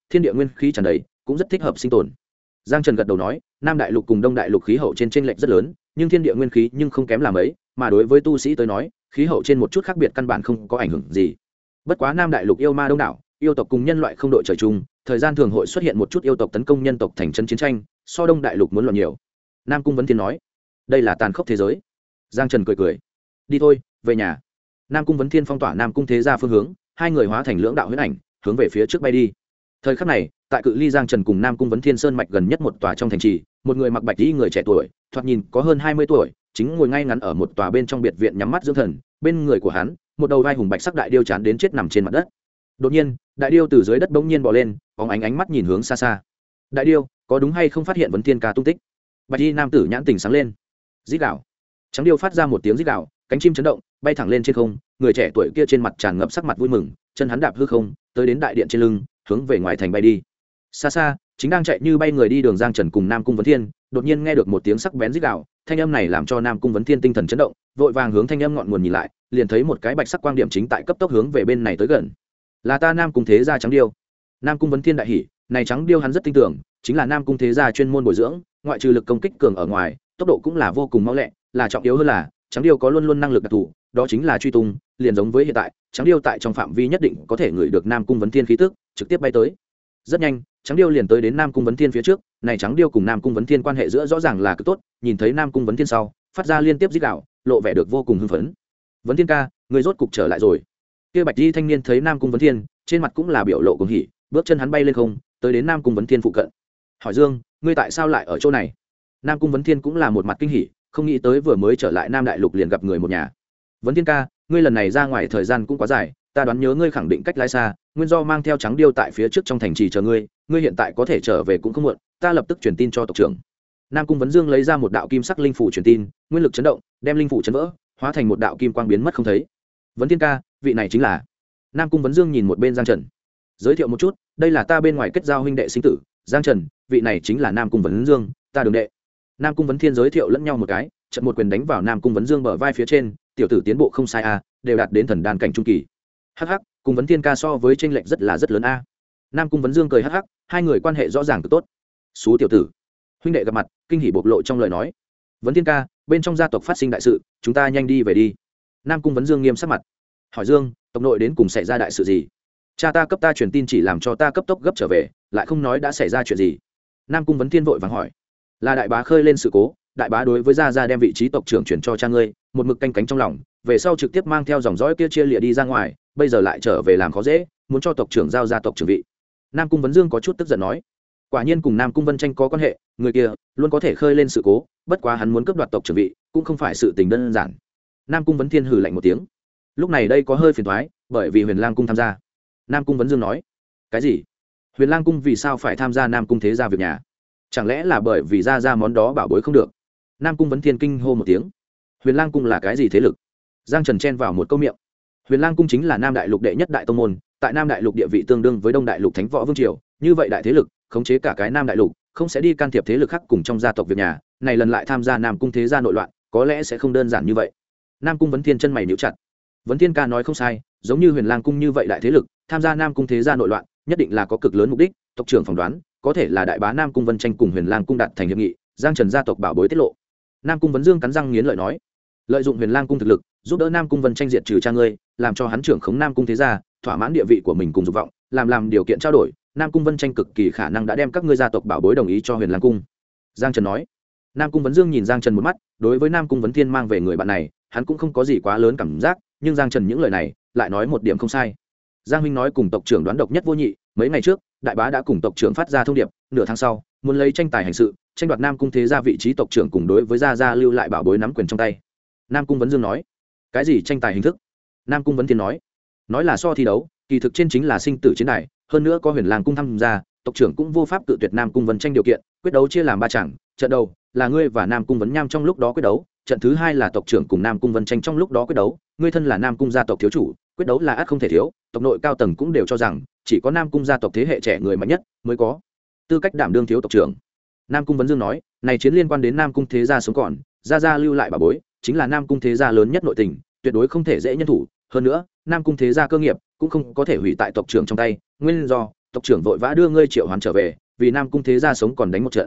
thiên địa nguyên khí tràn đầy, cũng rất thích hợp sinh tồn. Giang Trần gật đầu nói, Nam Đại Lục cùng Đông Đại Lục khí hậu trên chênh lệch rất lớn, nhưng thiên địa nguyên khí nhưng không kém là mấy, mà đối với tu sĩ tới nói, khí hậu trên một chút khác biệt căn bản không có ảnh hưởng gì. Bất quá Nam Đại Lục yêu ma đông đảo, yêu tộc cùng nhân loại không đội trời chung, thời gian thường hội xuất hiện một chút yêu tộc tấn công nhân tộc thành chân chiến tranh, so Đông Đại Lục muốn loạn nhiều. Nam Cung Vấn Thiên nói, đây là tàn khốc thế giới. Giang Trần cười cười, đi thôi, về nhà. Nam Cung Vấn Thiên phong tỏa Nam Cung Thế Gia phương hướng, hai người hóa thành lưỡng đạo huyễn ảnh, hướng về phía trước bay đi. Thời khắc này, tại cự ly Giang Trần cùng Nam Cung Vấn Thiên sơn mạch gần nhất một tòa trong thành trì, một người mặc bạch y người trẻ tuổi, thoạt nhìn có hơn 20 tuổi, chính ngồi ngay ngắn ở một tòa bên trong biệt viện nhắm mắt dưỡng thần, bên người của hắn, một đầu vai hùng bạch sắc đại điêu chán đến chết nằm trên mặt đất. Đột nhiên, đại điêu từ dưới đất bỗng nhiên bò lên, bóng ánh mắt nhìn hướng xa xa. Đại điêu, có đúng hay không phát hiện Vấn Thiên ca tung tích? Bạch y nam tử nhãn tỉnh sáng lên. Rít gào. Trắng điêu phát ra một tiếng rít gào, cánh chim chấn động, bay thẳng lên trên không, người trẻ tuổi kia trên mặt tràn ngập sắc mặt vui mừng, chân hắn đạp hư không, tới đến đại điện trên lưng, hướng về ngoài thành bay đi. Xa xa, chính đang chạy như bay người đi đường Giang Trần cùng Nam Cung Vấn Thiên, đột nhiên nghe được một tiếng sắc bén rít gào, thanh âm này làm cho Nam Cung Vấn Thiên tinh thần chấn động, vội vàng hướng thanh âm ngọn nguồn nhìn lại, liền thấy một cái bạch sắc quang điểm chính tại cấp tốc hướng về bên này tới gần. Là ta Nam Cung Thế Gia trắng điêu. Nam Cung Vấn Thiên đại hỉ, này trắng điêu hắn rất tin tưởng, chính là Nam Cung Thế Gia chuyên môn bồi dưỡng, ngoại trừ lực công kích cường ở ngoài, tốc độ cũng là vô cùng mau lẹ, là trọng yếu hơn là trắng điêu có luôn luôn năng lực đặc thù, đó chính là truy tung, liền giống với hiện tại, trắng điêu tại trong phạm vi nhất định có thể ngửi được Nam Cung Vấn Thiên khí tức, trực tiếp bay tới. Rất nhanh, trắng điêu liền tới đến Nam Cung Vấn Thiên phía trước, này trắng điêu cùng Nam Cung Vấn Thiên quan hệ giữa rõ ràng là cực tốt, nhìn thấy Nam Cung Vấn Thiên sau, phát ra liên tiếp rít gào, lộ vẻ được vô cùng hưng phấn. Vấn Thiên ca, người rốt cục trở lại rồi. Kia bạch y thanh niên thấy Nam Cung Vấn Thiên, trên mặt cũng là biểu lộ cuồng hỉ, bước chân hắn bay lên không, tới đến Nam Cung Vấn Thiên phụ cận. Hỏi Dương, ngươi tại sao lại ở chỗ này? Nam Cung Vấn Thiên cũng là một mặt kinh hỉ, không nghĩ tới vừa mới trở lại Nam Đại Lục liền gặp người một nhà. Vấn Thiên ca, ngươi lần này ra ngoài thời gian cũng quá dài, ta đoán nhớ ngươi khẳng định cách lái xa, nguyên do mang theo trắng điêu tại phía trước trong thành trì chờ ngươi, ngươi hiện tại có thể trở về cũng không muộn, ta lập tức truyền tin cho tộc trưởng. Nam Cung Vấn Dương lấy ra một đạo kim sắc linh phủ truyền tin, nguyên lực chấn động, đem linh phủ chấn vỡ, hóa thành một đạo kim quang biến mất không thấy. Vấn Thiên ca, vị này chính là. Nam Cung Vấn Dương nhìn một bên Giang Trần, giới thiệu một chút, đây là ta bên ngoài kết giao huynh đệ sinh tử, Giang Trần, vị này chính là Nam Cung Vấn Dương, ta đường đệ. Nam Cung Vấn Thiên giới thiệu lẫn nhau một cái, trận một quyền đánh vào Nam Cung Vấn Dương bờ vai phía trên, tiểu tử tiến bộ không sai a, đều đạt đến thần đan cảnh trung kỳ. Hắc hắc, cùng Vấn Thiên ca so với chênh lệch rất lớn a. Nam Cung Vấn Dương cười hắc hắc, hai người quan hệ rõ ràng cực tốt. Xú tiểu tử, huynh đệ gặp mặt, kinh hỉ bộc lộ trong lời nói. Vấn Thiên ca, bên trong gia tộc phát sinh đại sự, chúng ta nhanh đi về đi. Nam Cung Vấn Dương nghiêm sắc mặt. Hỏi Dương, tộc nội đến cùng xảy ra đại sự gì? Cha ta cấp ta truyền tin chỉ làm cho ta cấp tốc gấp trở về, lại không nói đã xảy ra chuyện gì. Nam Cung Vấn Thiên vội vàng hỏi. Là đại bá khơi lên sự cố, đại bá đối với gia gia đem vị trí tộc trưởng chuyển cho cha ngươi, một mực canh cánh trong lòng, về sau trực tiếp mang theo dòng dõi kia chia lìa đi ra ngoài, bây giờ lại trở về làm khó dễ, muốn cho tộc trưởng giao ra tộc trưởng vị. Nam Cung Vấn Dương có chút tức giận nói. Quả nhiên cùng Nam Cung Vân Tranh có quan hệ, người kia luôn có thể khơi lên sự cố, bất quá hắn muốn cướp đoạt tộc trưởng vị, cũng không phải sự tình đơn giản. Nam Cung Vấn Thiên hừ lạnh một tiếng. Lúc này đây có hơi phiền toái, bởi vì Huyền Lang cung tham gia. Nam Cung Vấn Dương nói. Cái gì? Huyền Lang cung vì sao phải tham gia Nam Cung Thế Gia việc nhà? Chẳng lẽ là bởi vì ra món đó bảo bối không được? Nam Cung Vấn Thiên kinh hô một tiếng. Huyền Lang cung là cái gì thế lực? Giang Trần chen vào một câu miệng. Huyền Lang cung chính là Nam Đại Lục đệ nhất đại tông môn, tại Nam Đại Lục địa vị tương đương với Đông Đại Lục Thánh Võ Vương triều, như vậy đại thế lực, khống chế cả cái Nam Đại Lục, không sẽ đi can thiệp thế lực khác cùng trong gia tộc việc nhà, này lần lại tham gia Nam Cung Thế Gia nội loạn, có lẽ sẽ không đơn giản như vậy. Nam Cung Vấn Thiên chân mày nhíu chặt. Vấn Thiên ca nói không sai, giống như Huyền Lang cung như vậy đại thế lực, tham gia Nam Cung Thế Gia nội loạn, nhất định là có cực lớn mục đích, tộc trưởng phỏng đoán, có thể là đại bá Nam Cung Vân Tranh cùng Huyền Lang cung đạt thành hiệp nghị, Giang Trần gia tộc bảo bối tiết lộ. Nam Cung Vấn Dương cắn răng nghiến lợi nói, lợi dụng Huyền Lang cung thực lực, giúp đỡ Nam Cung Vân Tranh diệt trừ cha ngươi, làm cho hắn trưởng khống Nam Cung Thế Gia, thỏa mãn địa vị của mình cùng dục vọng, làm điều kiện trao đổi, Nam Cung Vân Tranh cực kỳ khả năng đã đem các ngươi gia tộc bảo bối đồng ý cho Huyền Lang cung. Giang Trần nói. Nam Cung Vấn Dương nhìn Giang Trần một mắt, đối với Nam Cung Vấn Thiên mang về người bạn này, hắn cũng không có gì quá lớn cảm giác, nhưng Giang Trần những lời này lại nói một điểm không sai. Giang huynh nói cùng tộc trưởng đoán độc nhất vô nhị, mấy ngày trước, đại bá đã cùng tộc trưởng phát ra thông điệp, nửa tháng sau, muốn lấy tranh tài hành sự, tranh đoạt Nam Cung Thế Gia vị trí tộc trưởng cùng đối với gia lưu lại bảo bối nắm quyền trong tay. Nam Cung Vấn Dương nói. Cái gì tranh tài hình thức? Nam Cung Vấn Thiên nói là so thi đấu, kỳ thực trên chính là sinh tử chiến đài, hơn nữa có Huyền Lang cung tham gia, tộc trưởng cũng vô pháp cự tuyệt Nam Cung Vấn Tranh điều kiện, quyết đấu chia làm 3 trận, trận đầu là ngươi và Nam Cung Vấn Nham trong lúc đó quyết đấu, trận thứ 2 là tộc trưởng cùng Nam Cung Vân Tranh trong lúc đó quyết đấu, ngươi thân là Nam Cung gia tộc thiếu chủ, quyết đấu là ắt không thể thiếu, tộc nội cao tầng cũng đều cho rằng chỉ có Nam Cung gia tộc thế hệ trẻ người mạnh nhất mới có tư cách đảm đương thiếu tộc trưởng. Nam Cung Vấn Dương nói, này chiến liên quan đến Nam Cung thế gia sống còn, gia lưu lại bảo bối, chính là Nam Cung thế gia lớn nhất nội tình, tuyệt đối không thể dễ nhân thủ, hơn nữa, Nam Cung thế gia cơ nghiệp cũng không có thể hủy tại tộc trưởng trong tay, nguyên do tộc trưởng vội vã đưa ngươi triệu hoán trở về vì nam cung thế gia sống còn đánh một trận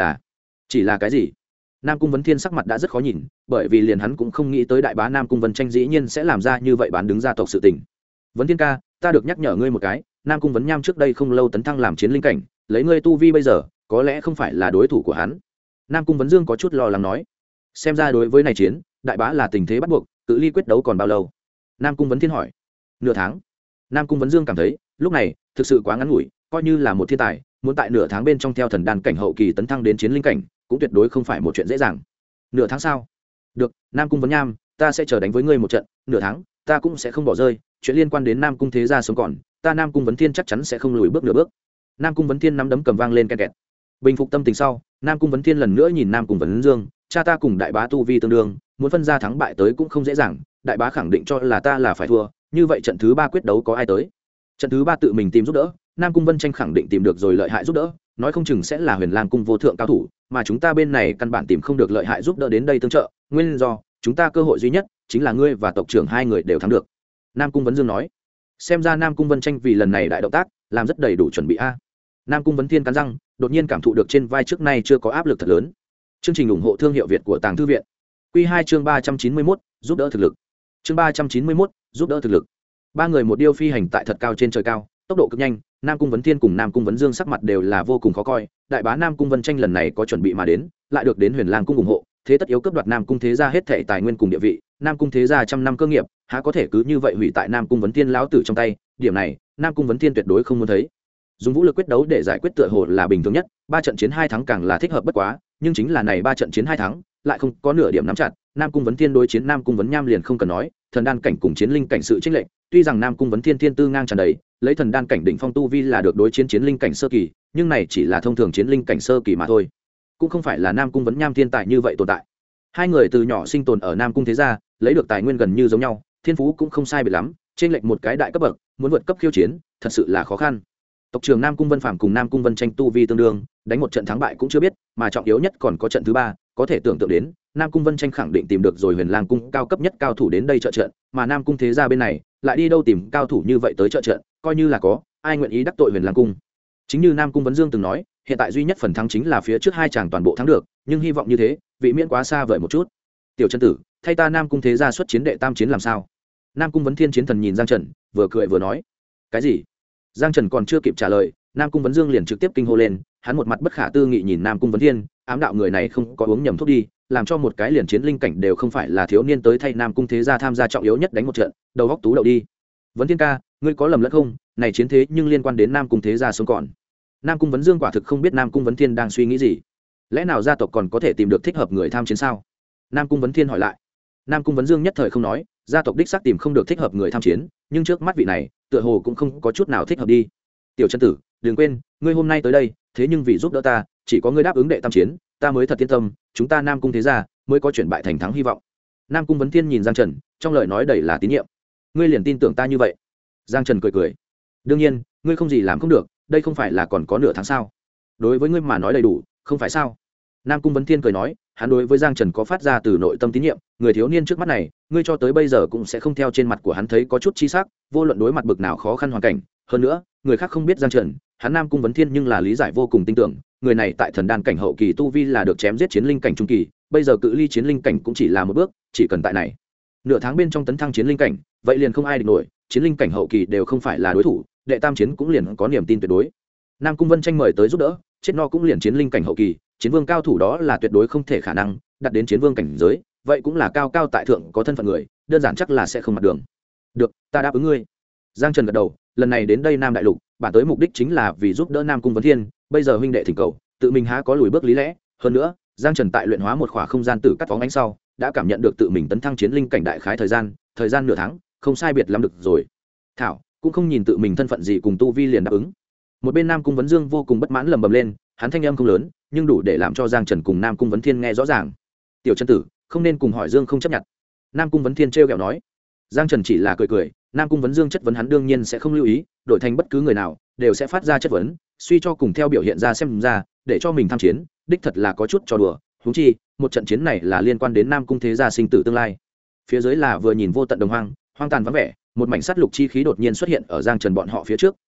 chỉ là cái gì? Nam cung vấn thiên sắc mặt đã rất khó nhìn, bởi vì liền hắn cũng không nghĩ tới đại bá Nam cung Vân Tranh dĩ nhiên sẽ làm ra như vậy bán đứng gia tộc sự tình. Vấn thiên ca, ta được nhắc nhở ngươi một cái, Nam cung Vấn Nham trước đây không lâu tấn thăng làm chiến linh cảnh, lấy ngươi tu vi bây giờ có lẽ không phải là đối thủ của hắn. Nam cung Vấn Dương có chút lo lắng nói, xem ra đối với này chiến đại bá là tình thế bắt buộc, cự ly quyết đấu còn bao lâu? Nam cung Vấn Thiên hỏi. Nửa tháng. Nam cung Vấn Dương cảm thấy lúc này thực sự quá ngắn ngủi, coi như là một thiên tài muốn tại nửa tháng bên trong theo thần đan cảnh hậu kỳ tấn thăng đến chiến linh cảnh cũng tuyệt đối không phải một chuyện dễ dàng. Nửa tháng sao? Được, Nam cung Vấn Nham, ta sẽ chờ đánh với ngươi một trận, nửa tháng ta cũng sẽ không bỏ rơi, chuyện liên quan đến Nam cung thế gia sống còn, ta Nam cung Vấn Thiên chắc chắn sẽ không lùi bước nửa bước. Nam cung Vấn Thiên nắm đấm cầm vang lên ken kẹt. Bình phục tâm tình sau, Nam cung Vấn Thiên lần nữa nhìn Nam cung Vấn Dương, cha ta cùng đại bá tu vi tương đương, muốn phân ra thắng bại tới cũng không dễ dàng, đại bá khẳng định cho là ta là phải thua, như vậy trận thứ ba quyết đấu có ai tới? Trận thứ ba tự mình tìm giúp đỡ, Nam cung Vân Tranh khẳng định tìm được rồi lợi hại giúp đỡ, nói không chừng sẽ là Huyền Lang cung vô thượng cao thủ, mà chúng ta bên này căn bản tìm không được lợi hại giúp đỡ đến đây tương trợ, nguyên do chúng ta cơ hội duy nhất chính là ngươi và tộc trưởng hai người đều thắng được. Nam cung Vấn Dương nói. Xem ra Nam cung Vân Tranh vì lần này đại động tác làm rất đầy đủ chuẩn bị a. Nam cung Vấn Thiên cắn răng, đột nhiên cảm thụ được trên vai trước nay chưa có áp lực thật lớn. Chương trình ủng hộ thương hiệu Việt của Tàng Thư viện. Quy 2 chương 391, giúp đỡ thực lực. Chương 391, giúp đỡ thực lực. Ba người một điêu phi hành tại thật cao trên trời cao, tốc độ cực nhanh, Nam cung Vấn Thiên cùng Nam cung Vấn Dương sắc mặt đều là vô cùng khó coi, đại bá Nam cung Vân Tranh lần này có chuẩn bị mà đến, lại được đến Huyền Lang cung ủng hộ, thế tất yếu cướp đoạt Nam cung thế gia hết thảy tài nguyên cùng địa vị, Nam cung thế gia trăm năm cơ nghiệp, há có thể cứ như vậy hủy tại Nam cung Vấn Thiên lão tử trong tay, điểm này, Nam cung Vấn Thiên tuyệt đối không muốn thấy. Dùng vũ lực quyết đấu để giải quyết tựa hồ là bình thường nhất, ba trận chiến hai thắng càng là thích hợp bất quá, nhưng chính là này ba trận chiến hai thắng, lại không có nửa điểm nắm chặt, Nam cung Vấn Thiên đối chiến Nam cung Vấn Nham liền không cần nói, thần đan cảnh cùng chiến linh cảnh sự chênh lệch, tuy rằng Nam cung Vấn Thiên thiên tư ngang tràn đầy, lấy thần đan cảnh đỉnh phong tu vi là được đối chiến chiến linh cảnh sơ kỳ, nhưng này chỉ là thông thường chiến linh cảnh sơ kỳ mà thôi, cũng không phải là Nam cung Vấn Nham thiên tài như vậy tồn tại. Hai người từ nhỏ sinh tồn ở Nam cung thế gia, lấy được tài nguyên gần như giống nhau, thiên phú cũng không sai biệt lắm, chênh lệch một cái đại cấp bậc, muốn vượt cấp khiêu chiến, thật sự là khó khăn. Tộc trưởng Nam cung Vân Phàm cùng Nam cung Vân Tranh tu vi tương đương, đánh một trận thắng bại cũng chưa biết, mà trọng yếu nhất còn có trận thứ ba, có thể tưởng tượng đến, Nam cung Vân Tranh khẳng định tìm được rồi Huyền Lang cung cao cấp nhất cao thủ đến đây trợ trận, mà Nam cung thế gia bên này lại đi đâu tìm cao thủ như vậy tới trợ trận, coi như là có, ai nguyện ý đắc tội Huyền Lang cung. Chính như Nam cung Vấn Dương từng nói, hiện tại duy nhất phần thắng chính là phía trước hai chàng toàn bộ thắng được, nhưng hy vọng như thế, vị miễn quá xa vời một chút. Tiểu chân tử, thay ta Nam cung thế gia xuất chiến đệ tam chiến làm sao? Nam cung Vấn Thiên chiến thần nhìn Giang Trần, vừa cười vừa nói. Cái gì? Giang Trần còn chưa kịp trả lời, Nam cung Vấn Dương liền trực tiếp kinh hô lên, hắn một mặt bất khả tư nghị nhìn Nam cung Vấn Thiên, ám đạo người này không có uống nhầm thuốc đi, làm cho một cái liền chiến linh cảnh đều không phải là thiếu niên tới thay Nam cung thế gia tham gia trọng yếu nhất đánh một trận, đầu góc tú đậu đi. Vấn Thiên ca, ngươi có lầm lẫn không? Này chiến thế nhưng liên quan đến Nam cung thế gia sống còn. Nam cung Vấn Dương quả thực không biết Nam cung Vấn Thiên đang suy nghĩ gì. Lẽ nào gia tộc còn có thể tìm được thích hợp người tham chiến sao? Nam cung Vấn Thiên hỏi lại. Nam cung Vấn Dương nhất thời không nói, gia tộc đích xác tìm không được thích hợp người tham chiến, nhưng trước mắt vị này tựa hồ cũng không có chút nào thích hợp đi. Tiểu chân tử, đừng quên, ngươi hôm nay tới đây, thế nhưng vì giúp đỡ ta, chỉ có ngươi đáp ứng đệ tam chiến, ta mới thật yên tâm, chúng ta Nam cung thế gia mới có chuyển bại thành thắng hy vọng. Nam cung Vấn Thiên nhìn Giang Trần, trong lời nói đầy là tín nhiệm. Ngươi liền tin tưởng ta như vậy? Giang Trần cười cười. Đương nhiên, ngươi không gì làm không được, đây không phải là còn có nửa tháng sao? Đối với ngươi mà nói đầy đủ, không phải sao? Nam cung Vấn Thiên cười nói, hắn đối với Giang Trần có phát ra từ nội tâm tín nhiệm, người thiếu niên trước mắt này, ngươi cho tới bây giờ cũng sẽ không theo trên mặt của hắn thấy có chút chi sắc, vô luận đối mặt bực nào khó khăn hoàn cảnh, hơn nữa, người khác không biết Giang Trần, hắn Nam cung Vấn Thiên nhưng là lý giải vô cùng tin tưởng, người này tại thần đan cảnh hậu kỳ tu vi là được chém giết chiến linh cảnh trung kỳ, bây giờ cự ly chiến linh cảnh cũng chỉ là một bước, chỉ cần tại này nửa tháng bên trong tấn thăng chiến linh cảnh, vậy liền không ai địch nổi, chiến linh cảnh hậu kỳ đều không phải là đối thủ, đệ tam chiến cũng liền có niềm tin tuyệt đối. Nam cung Vân Tranh mời tới giúp đỡ, chết no cũng liền chiến linh cảnh hậu kỳ, chiến vương cao thủ đó là tuyệt đối không thể khả năng đặt đến chiến vương cảnh giới, vậy cũng là cao cao tại thượng có thân phận người, đơn giản chắc là sẽ không mặt đường. Được, ta đáp ứng ngươi. Giang Trần gật đầu, lần này đến đây Nam Đại Lục, bản tới mục đích chính là vì giúp đỡ Nam cung Vấn Thiên, bây giờ huynh đệ thỉnh cầu, tự mình há có lùi bước lý lẽ, hơn nữa, Giang Trần tại luyện hóa một khỏa không gian tử cắt phóng ánh sau, đã cảm nhận được tự mình tấn thăng chiến linh cảnh đại khái thời gian nửa tháng, không sai biệt lắm được rồi. Thảo, cũng không nhìn tự mình thân phận gì cùng tu vi liền đáp ứng. Một bên Nam cung Vấn Dương vô cùng bất mãn lẩm bẩm lên, hắn thanh âm không lớn, nhưng đủ để làm cho Giang Trần cùng Nam cung Vấn Thiên nghe rõ ràng. Tiểu chân tử, không nên cùng hỏi Dương không chấp nhận. Nam cung Vấn Thiên trêu ghẹo nói. Giang Trần chỉ là cười cười, Nam cung Vấn Dương chất vấn hắn đương nhiên sẽ không lưu ý, đổi thành bất cứ người nào đều sẽ phát ra chất vấn, suy cho cùng theo biểu hiện ra xem ra, để cho mình tham chiến, đích thật là có chút trò đùa, huống chi, một trận chiến này là liên quan đến Nam cung thế gia sinh tử tương lai. Phía dưới là vừa nhìn vô tận đồng hoang, hoang tàn vắng vẻ, một mảnh sắt lục chi khí đột nhiên xuất hiện ở Giang Trần bọn họ phía trước,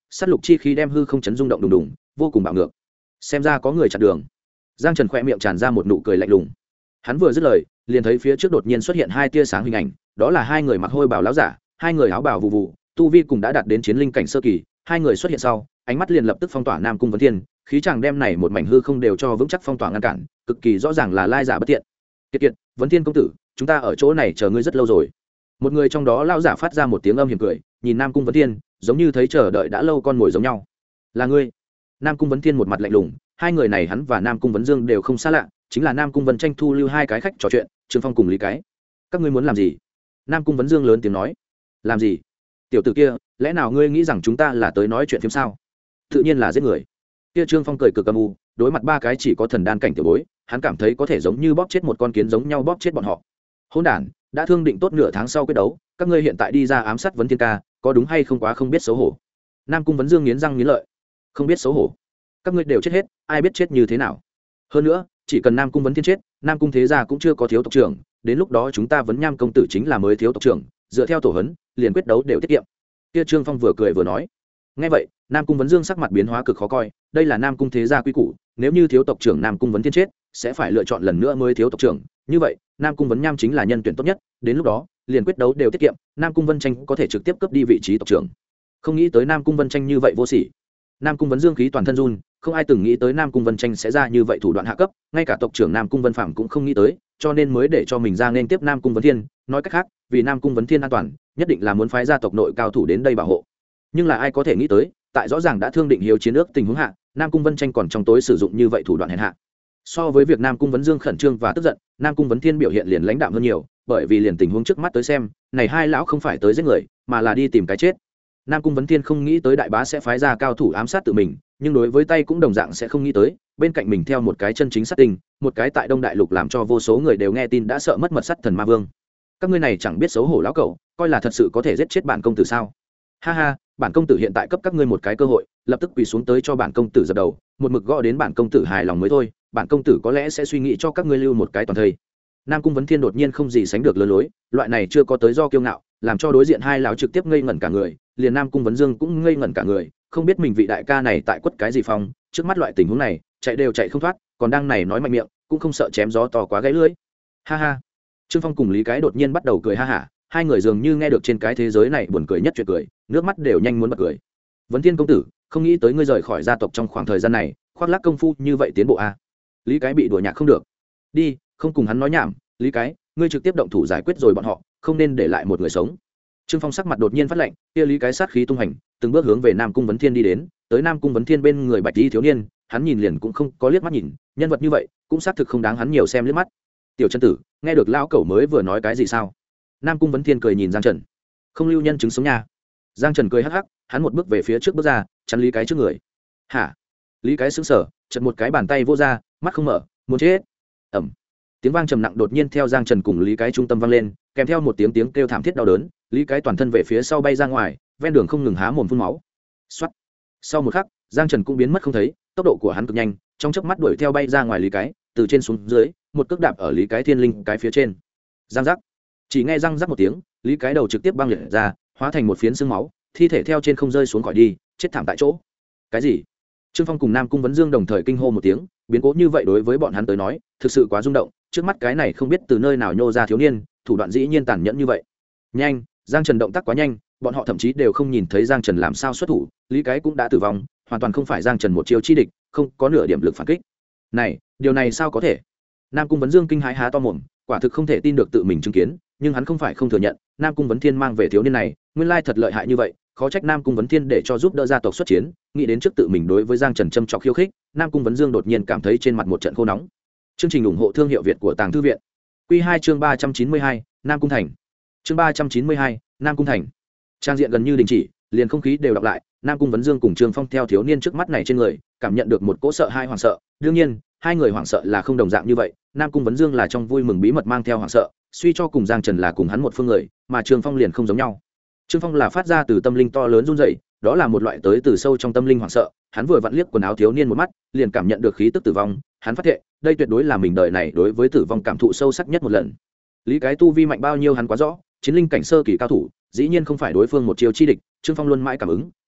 sát lục chi khí đem hư không chấn rung động đùng đùng, vô cùng bạo ngược. Xem ra có người chặn đường. Giang Trần khẽ miệng tràn ra một nụ cười lạnh lùng. Hắn vừa dứt lời, liền thấy phía trước đột nhiên xuất hiện hai tia sáng hình ảnh, đó là hai người mặc hôi bào láo giả, hai người áo bào vụ vụ, tu vi cùng đã đạt đến chiến linh cảnh sơ kỳ. Hai người xuất hiện sau, ánh mắt liền lập tức phong tỏa Nam Cung Vấn Thiên, khí chàng đem này một mảnh hư không đều cho vững chắc phong tỏa ngăn cản, cực kỳ rõ ràng là lai giả bất tiện. Kiệt kiệt, Vấn Thiên công tử, chúng ta ở chỗ này chờ ngươi rất lâu rồi. Một người trong đó lão giả phát ra một tiếng âm hiểm cười, nhìn Nam Cung Vấn Thiên, giống như thấy chờ đợi đã lâu con mồi giống nhau. Là ngươi? Nam Cung Vấn Thiên một mặt lạnh lùng, hai người này hắn và Nam Cung Vấn Dương đều không xa lạ, chính là Nam Cung Vân Tranh thu lưu hai cái khách trò chuyện, Trương Phong cùng Lý Cái. Các ngươi muốn làm gì? Nam Cung Vấn Dương lớn tiếng nói. Làm gì? Tiểu tử kia, lẽ nào ngươi nghĩ rằng chúng ta là tới nói chuyện phiếm sao? Tự nhiên là giết người. Kia Trương Phong cười cực âm u, đối mặt ba cái chỉ có thần đan cảnh tiểu bối, hắn cảm thấy có thể giống như bóp chết một con kiến giống nhau bóp chết bọn họ. Hỗn đản, đã thương định tốt nửa tháng sau quyết đấu, các ngươi hiện tại đi ra ám sát Vấn Thiên ca, có đúng hay không quá không biết xấu hổ? Nam Cung Vấn Dương nghiến răng nghiến lợi. Không biết xấu hổ? Các ngươi đều chết hết, ai biết chết như thế nào? Hơn nữa, chỉ cần Nam Cung Vấn Thiên chết, Nam Cung thế gia cũng chưa có thiếu tộc trưởng, đến lúc đó chúng ta Vấn Nham công tử chính là mới thiếu tộc trưởng, dựa theo tổ hấn, liền quyết đấu đều tiết kiệm. Kia Trương Phong vừa cười vừa nói. Nghe vậy, Nam Cung Vấn Dương sắc mặt biến hóa cực khó coi, đây là Nam Cung thế gia quy củ, nếu như thiếu tộc trưởng Nam Cung Vấn Thiên chết, sẽ phải lựa chọn lần nữa mới thiếu tộc trưởng, như vậy, Nam Cung Vấn Nham chính là nhân tuyển tốt nhất, đến lúc đó, liền quyết đấu đều tiết kiệm, Nam Cung Vân Tranh có thể trực tiếp cướp đi vị trí tộc trưởng. Không nghĩ tới Nam Cung Vân Tranh như vậy vô sỉ. Nam Cung Vấn Dương khí toàn thân run, không ai từng nghĩ tới Nam Cung Vân Tranh sẽ ra như vậy thủ đoạn hạ cấp, ngay cả tộc trưởng Nam Cung Vân Phạm cũng không nghĩ tới, cho nên mới để cho mình ra nên tiếp Nam Cung Vấn Thiên, nói cách khác, vì Nam Cung Vấn Thiên an toàn, nhất định là muốn phái gia tộc nội cao thủ đến đây bảo hộ. Nhưng là ai có thể nghĩ tới, tại rõ ràng đã thương định hiếu chiến ước tình huống hạ, Nam Cung Vân Tranh còn trong tối sử dụng như vậy thủ đoạn hèn hạ. So với việc Nam Cung Vấn Dương khẩn trương và tức giận, Nam Cung Vấn Thiên biểu hiện liền lãnh đạm hơn nhiều, bởi vì liền tình huống trước mắt tới xem, này hai lão không phải tới giết người, mà là đi tìm cái chết. Nam Cung Vấn Thiên không nghĩ tới đại bá sẽ phái ra cao thủ ám sát tự mình, nhưng đối với tay cũng đồng dạng sẽ không nghĩ tới, bên cạnh mình theo một cái chân chính sát tinh, một cái tại Đông Đại Lục làm cho vô số người đều nghe tin đã sợ mất mật sắt thần ma vương. Các ngươi này chẳng biết xấu hổ lão cẩu, coi là thật sự có thể giết chết bản công tử sao? Ha ha, bản công tử hiện tại cấp các ngươi một cái cơ hội, lập tức quỳ xuống tới cho bản công tử dập đầu, một mực gõ đến bản công tử hài lòng mới thôi, bản công tử có lẽ sẽ suy nghĩ cho các ngươi lưu một cái toàn thây. Nam Cung Vấn Thiên đột nhiên không gì sánh được lớn lối, loại này chưa có tới do kiêu ngạo, làm cho đối diện hai lão trực tiếp ngây ngẩn cả người, liền Nam Cung Vấn Dương cũng ngây ngẩn cả người, không biết mình vị đại ca này tại quất cái gì phong, trước mắt loại tình huống này, chạy đều chạy không thoát, còn đang này nói mạnh miệng, cũng không sợ chém gió to quá gãy lưỡi. Ha ha. Trương Phong cùng Lý Cái đột nhiên bắt đầu cười ha hả, hai người dường như nghe được trên cái thế giới này buồn cười nhất chuyện cười, nước mắt đều nhanh muốn bật cười. Vấn Thiên công tử, không nghĩ tới ngươi rời khỏi gia tộc trong khoảng thời gian này, khoác lác công phu như vậy tiến bộ a. Lý Cái bị đùa nhạc không được. Đi, không cùng hắn nói nhảm, Lý Cái, ngươi trực tiếp động thủ giải quyết rồi bọn họ, không nên để lại một người sống. Trương Phong sắc mặt đột nhiên phát lạnh, kia Lý Cái sát khí tung hành, từng bước hướng về Nam Cung Vấn Thiên đi đến, tới Nam Cung Vấn Thiên bên người bạch y thiếu niên, hắn nhìn liền cũng không có liếc mắt nhìn, nhân vật như vậy, cũng xác thực không đáng hắn nhiều xem liếc mắt. Tiểu chân tử, nghe được lão cẩu mới vừa nói cái gì sao? Nam Cung Vấn Thiên cười nhìn Giang Trần, không lưu nhân chứng sống nha. Giang Trần cười hắc hắc, hắn một bước về phía trước bước ra, chắn Lý Cái trước người. Hả? Lý Cái sững sờ, chợt một cái bàn tay vô ra, mắt không mở, muốn chết. Ầm. Tiếng vang trầm nặng đột nhiên theo Giang Trần cùng Lý Cái trung tâm vang lên, kèm theo một tiếng kêu thảm thiết đau đớn, Lý Cái toàn thân về phía sau bay ra ngoài, ven đường không ngừng há mồm phun máu. Soát. Sau một khắc, Giang Trần cũng biến mất không thấy, tốc độ của hắn cực nhanh, trong chớp mắt đuổi theo bay ra ngoài Lý Cái, từ trên xuống dưới, một cước đạp ở Lý Cái thiên linh cái phía trên. Giang giác. Chỉ nghe răng rắc một tiếng, Lý Cái đầu trực tiếp băng liệt ra, hóa thành một phiến xương máu, thi thể theo trên không rơi xuống khỏi đi, chết thảm tại chỗ. Cái gì? Trương Phong cùng Nam Cung Vấn Dương đồng thời kinh hô một tiếng, biến cố như vậy đối với bọn hắn tới nói, thực sự quá rung động, trước mắt cái này không biết từ nơi nào nhô ra thiếu niên, thủ đoạn dĩ nhiên tàn nhẫn như vậy. Nhanh, Giang Trần động tác quá nhanh, bọn họ thậm chí đều không nhìn thấy Giang Trần làm sao xuất thủ, Lý Cái cũng đã tử vong, hoàn toàn không phải Giang Trần một chiêu chi địch, không có nửa điểm lực phản kích. Này, điều này sao có thể? Nam Cung Vấn Dương kinh hãi há to mồm, quả thực không thể tin được tự mình chứng kiến, nhưng hắn không phải không thừa nhận, Nam Cung Vấn Thiên mang về thiếu niên này, nguyên lai thật lợi hại như vậy, khó trách Nam Cung Vấn Thiên để cho giúp đỡ gia tộc xuất chiến, nghĩ đến trước tự mình đối với Giang Trần châm chọc khiêu khích, Nam Cung Vấn Dương đột nhiên cảm thấy trên mặt một trận khô nóng. Chương trình ủng hộ thương hiệu Việt của Tàng Thư viện. Quy 2 chương 392, Nam Cung Thành. Chương 392, Nam Cung Thành. Trang diện gần như đình chỉ, liền không khí đều đọc lại, Nam Cung Vấn Dương cùng Trương Phong theo thiếu niên trước mắt này trên người, cảm nhận được một cỗ sợ hai hoảng sợ, đương nhiên, hai người hoảng sợ là không đồng dạng như vậy, Nam Cung Vấn Dương là trong vui mừng bí mật mang theo hoảng sợ, suy cho cùng Giang Trần là cùng hắn một phương người, mà Trương Phong liền không giống nhau. Trương Phong là phát ra từ tâm linh to lớn run rẩy, đó là một loại tới từ sâu trong tâm linh hoảng sợ, hắn vừa vặn liếc quần áo thiếu niên một mắt, liền cảm nhận được khí tức tử vong, hắn phát hiện, đây tuyệt đối là mình đời này đối với tử vong cảm thụ sâu sắc nhất một lần. Lý Cái tu vi mạnh bao nhiêu hắn quá rõ, chiến linh cảnh sơ kỳ cao thủ, dĩ nhiên không phải đối phương một chiêu chi địch, Trương Phong luôn mãi cảm ứng,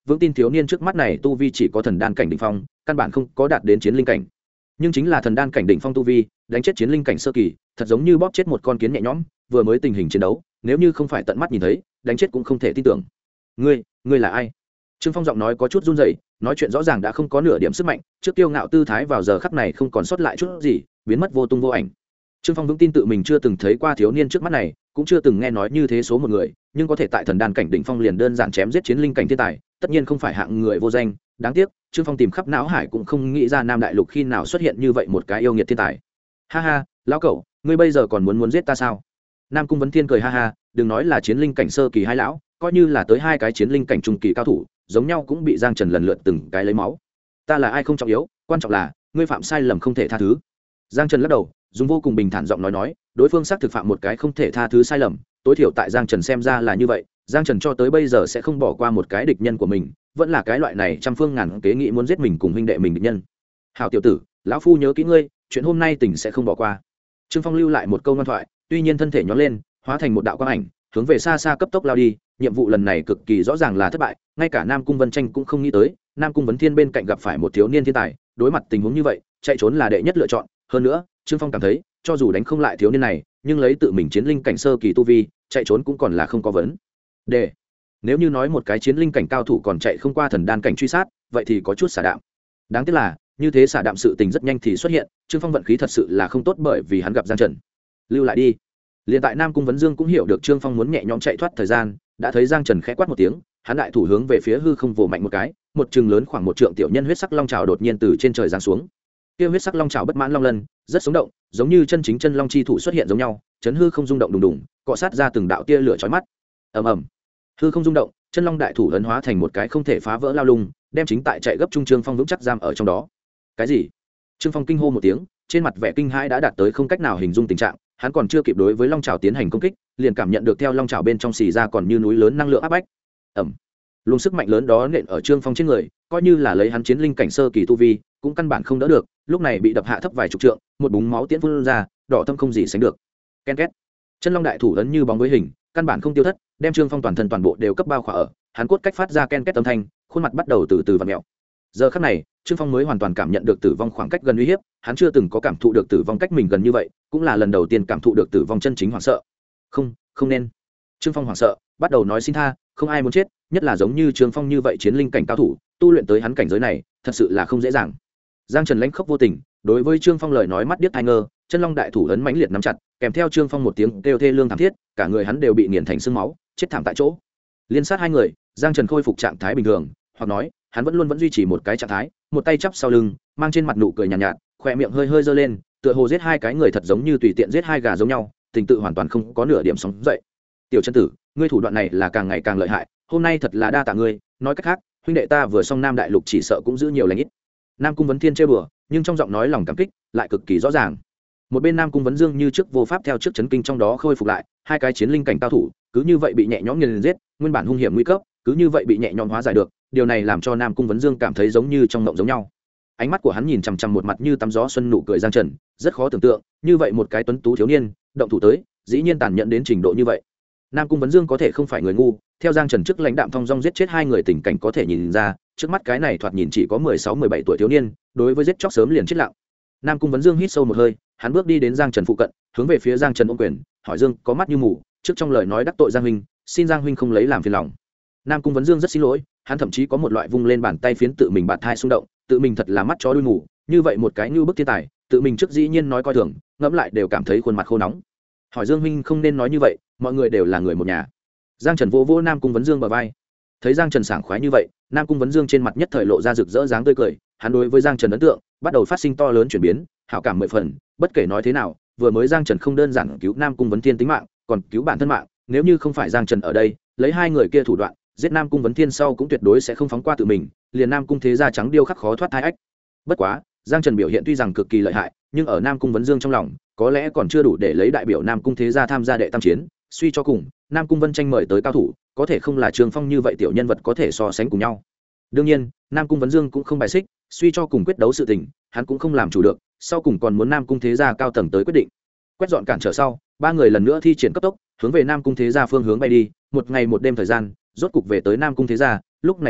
vững tin thiếu niên trước mắt này tu vi chỉ có thần đan cảnh đỉnh phong, căn bản không có đạt đến chiến linh cảnh. Nhưng chính là thần đan cảnh đỉnh phong tu vi, đánh chết chiến linh cảnh sơ kỳ, thật giống như bóp chết một con kiến nhẹ nhõm. Vừa mới tình hình chiến đấu, nếu như không phải tận mắt nhìn thấy, đánh chết cũng không thể tin tưởng. Ngươi là ai? Trương Phong giọng nói có chút run rẩy, nói chuyện rõ ràng đã không có nửa điểm sức mạnh, trước kiêu ngạo tư thái vào giờ khắc này không còn sót lại chút gì, biến mất vô tung vô ảnh. Trương Phong vững tin tự mình chưa từng thấy qua thiếu niên trước mắt này, cũng chưa từng nghe nói như thế số một người, nhưng có thể tại thần đan cảnh đỉnh phong liền đơn giản chém giết chiến linh cảnh thiên tài, tất nhiên không phải hạng người vô danh. Đáng tiếc, Trương Phong tìm khắp não hải cũng không nghĩ ra Nam Đại Lục khi nào xuất hiện như vậy một cái yêu nghiệt thiên tài. Ha ha, lão cẩu, ngươi bây giờ còn muốn giết ta sao? Nam Cung Vấn Thiên cười ha ha, đừng nói là chiến linh cảnh sơ kỳ hai lão, coi như là tới hai cái chiến linh cảnh trung kỳ cao thủ, giống nhau cũng bị Giang Trần lần lượt từng cái lấy máu. Ta là ai không trọng yếu, quan trọng là ngươi phạm sai lầm không thể tha thứ. Giang Trần lắc đầu, dùng vô cùng bình thản giọng nói, đối phương xác thực phạm một cái không thể tha thứ sai lầm, tối thiểu tại Giang Trần xem ra là như vậy. Giang Trần cho tới bây giờ sẽ không bỏ qua một cái địch nhân của mình, vẫn là cái loại này trăm phương ngàn kế nghĩ muốn giết mình cùng huynh đệ mình địch nhân. Hảo tiểu tử, lão phu nhớ kỹ ngươi, chuyện hôm nay tỉnh sẽ không bỏ qua. Trương Phong lưu lại một câu ngoan thoại, tuy nhiên thân thể nhón lên, hóa thành một đạo quang ảnh, hướng về xa xa cấp tốc lao đi. Nhiệm vụ lần này cực kỳ rõ ràng là thất bại, ngay cả Nam Cung Vân Tranh cũng không nghĩ tới, Nam Cung Vấn Thiên bên cạnh gặp phải một thiếu niên thiên tài, đối mặt tình huống như vậy, chạy trốn là đệ nhất lựa chọn. Hơn nữa, Trương Phong cảm thấy, cho dù đánh không lại thiếu niên này, nhưng lấy tự mình chiến linh cảnh sơ kỳ tu vi, chạy trốn cũng còn là không có vấn đề. Nếu như nói một cái chiến linh cảnh cao thủ còn chạy không qua thần đan cảnh truy sát, vậy thì có chút xả đạm. Đáng tiếc là, như thế xả đạm sự tình rất nhanh thì xuất hiện, Trương Phong vận khí thật sự là không tốt bởi vì hắn gặp Giang Trần. Lưu lại đi. Liên tại Nam Cung Vấn Dương cũng hiểu được Trương Phong muốn nhẹ nhõm chạy thoát thời gian, đã thấy Giang Trần khẽ quát một tiếng, hắn đại thủ hướng về phía hư không vồ mạnh một cái, một chừng lớn khoảng một trượng tiểu nhân huyết sắc long trào đột nhiên từ trên trời giáng xuống. Kia huyết sắc long trào bất mãn long lân, rất sống động, giống như chân chính chân long chi thủ xuất hiện giống nhau, chấn hư không rung động đùng đùng, cọ sát ra từng đạo tia lửa chói mắt. Ầm ầm. Hư không rung động, chân long đại thủ ấn hóa thành một cái không thể phá vỡ lao lung, đem chính tại chạy gấp trung Trương Phong vững chắc giam ở trong đó. Cái gì? Trương Phong kinh hô một tiếng, trên mặt vẻ kinh hãi đã đạt tới không cách nào hình dung tình trạng, hắn còn chưa kịp đối với long trào tiến hành công kích, liền cảm nhận được theo long trào bên trong xì ra còn như núi lớn năng lượng áp bách. Ầm. Luồng sức mạnh lớn đó nện ở Trương Phong trên người, coi như là lấy hắn chiến linh cảnh sơ kỳ tu vi, cũng căn bản không đỡ được, lúc này bị đập hạ thấp vài chục trượng, một búng máu tiễn phun ra, đỏ thâm không gì sánh được. Ken két. Chân long đại thủ ấn như bóng với hình, căn bản không tiêu thất, đem Trương Phong toàn thân toàn bộ đều cấp bao khỏa ở, hắn cốt cách phát ra ken két âm thanh, khuôn mặt bắt đầu từ từ vặn mèo. Giờ khắc này, Trương Phong mới hoàn toàn cảm nhận được tử vong khoảng cách gần uy hiếp, hắn chưa từng có cảm thụ được tử vong cách mình gần như vậy, cũng là lần đầu tiên cảm thụ được tử vong chân chính hoảng sợ. Không nên. Trương Phong hoảng sợ, bắt đầu nói xin tha, không ai muốn chết, nhất là giống như Trương Phong như vậy chiến linh cảnh cao thủ, tu luyện tới hắn cảnh giới này, thật sự là không dễ dàng. Giang Trần lãnh khốc vô tình, đối với Trương Phong lời nói mắt điếc tai ngơ, chân long đại thủ ấn mãnh liệt nắm chặt, kèm theo Trương Phong một tiếng kêu thê lương thảm thiết, cả người hắn đều bị nghiền thành xương máu, chết thảm tại chỗ. Liên sát hai người, Giang Trần khôi phục trạng thái bình thường, hoặc nói, hắn vẫn duy trì một cái trạng thái, một tay chắp sau lưng, mang trên mặt nụ cười nhàn nhạt, khóe miệng hơi hơi giơ lên, tựa hồ giết hai cái người thật giống như tùy tiện giết hai gà giống nhau, tình tự hoàn toàn không có nửa điểm sóng dậy. Tiểu chân tử, ngươi thủ đoạn này là càng ngày càng lợi hại, hôm nay thật là đa tạ ngươi, nói cách khác, huynh đệ ta vừa xong Nam Đại Lục chỉ sợ cũng giữ nhiều lành ít. Nam Cung Vấn Thiên trêu đùa, nhưng trong giọng nói lòng cảm kích lại cực kỳ rõ ràng. Một bên Nam Cung Vấn Dương như trước vô pháp theo trước chấn kinh trong đó khôi phục lại, hai cái chiến linh cảnh cao thủ, cứ như vậy bị nhẹ nhõm nghiền giết, nguyên bản hung hiểm nguy cấp, cứ như vậy bị nhẹ nhõm hóa giải được, điều này làm cho Nam Cung Vấn Dương cảm thấy giống như trong mộng giống nhau. Ánh mắt của hắn nhìn chằm chằm một mặt như tắm gió xuân nụ cười Giang Trần, rất khó tưởng tượng, như vậy một cái tuấn tú thiếu niên, động thủ tới, dĩ nhiên tàn nhẫn đến trình độ như vậy. Nam Cung Vấn Dương có thể không phải người ngu, theo Giang Trần trước lãnh đạm thông dong giết chết hai người tình cảnh có thể nhìn ra, trước mắt cái này thoạt nhìn chỉ có 16-17 tuổi thiếu niên, đối với giết chóc sớm liền chết lặng. Nam Cung Vấn Dương hít sâu một hơi, hắn bước đi đến Giang Trần phụ cận, hướng về phía Giang Trần ôm quyền, hỏi Dương có mắt như mù, trước trong lời nói đắc tội Giang huynh, xin Giang huynh không lấy làm phiền lòng. Nam Cung Vấn Dương rất xin lỗi, hắn thậm chí có một loại vung lên bàn tay phiến tự mình bạt thai xung động, tự mình thật là mắt chó đuôi mù, như vậy một cái như bức thiên tài, tự mình trước dĩ nhiên nói coi thường, ngẫm lại đều cảm thấy khuôn mặt khô nóng. Hỏi Dương huynh không nên nói như vậy, mọi người đều là người một nhà. Giang Trần vô vô Nam Cung Vấn Dương bờ vai, thấy Giang Trần sảng khoái như vậy, Nam Cung Vấn Dương trên mặt nhất thời lộ ra rực rỡ dáng tươi cười, hắn đối với Giang Trần ấn tượng bắt đầu phát sinh to lớn chuyển biến, hảo cảm 10 phần. Bất kể nói thế nào, vừa mới Giang Trần không đơn giản cứu Nam Cung Vấn Thiên tính mạng, còn cứu bản thân mạng, nếu như không phải Giang Trần ở đây, lấy hai người kia thủ đoạn, giết Nam Cung Vấn Thiên sau cũng tuyệt đối sẽ không phóng qua tự mình, liền Nam Cung thế gia trắng điêu khắc khó thoát thai ách. Bất quá, Giang Trần biểu hiện tuy rằng cực kỳ lợi hại, nhưng ở Nam Cung Vấn Dương trong lòng, có lẽ còn chưa đủ để lấy đại biểu Nam Cung thế gia tham gia đệ tam chiến, suy cho cùng, Nam Cung Vân Tranh mời tới cao thủ, có thể không là Trương Phong như vậy tiểu nhân vật có thể so sánh cùng nhau. Đương nhiên, Nam Cung Vấn Dương cũng không bài xích, suy cho cùng quyết đấu sự tình, hắn cũng không làm chủ được, sau cùng còn muốn Nam Cung thế gia cao tầng tới quyết định. Quét dọn cản trở sau, ba người lần nữa thi triển cấp tốc, hướng về Nam Cung thế gia phương hướng bay đi, một ngày một đêm thời gian, rốt cục về tới Nam Cung thế gia, lúc này đây,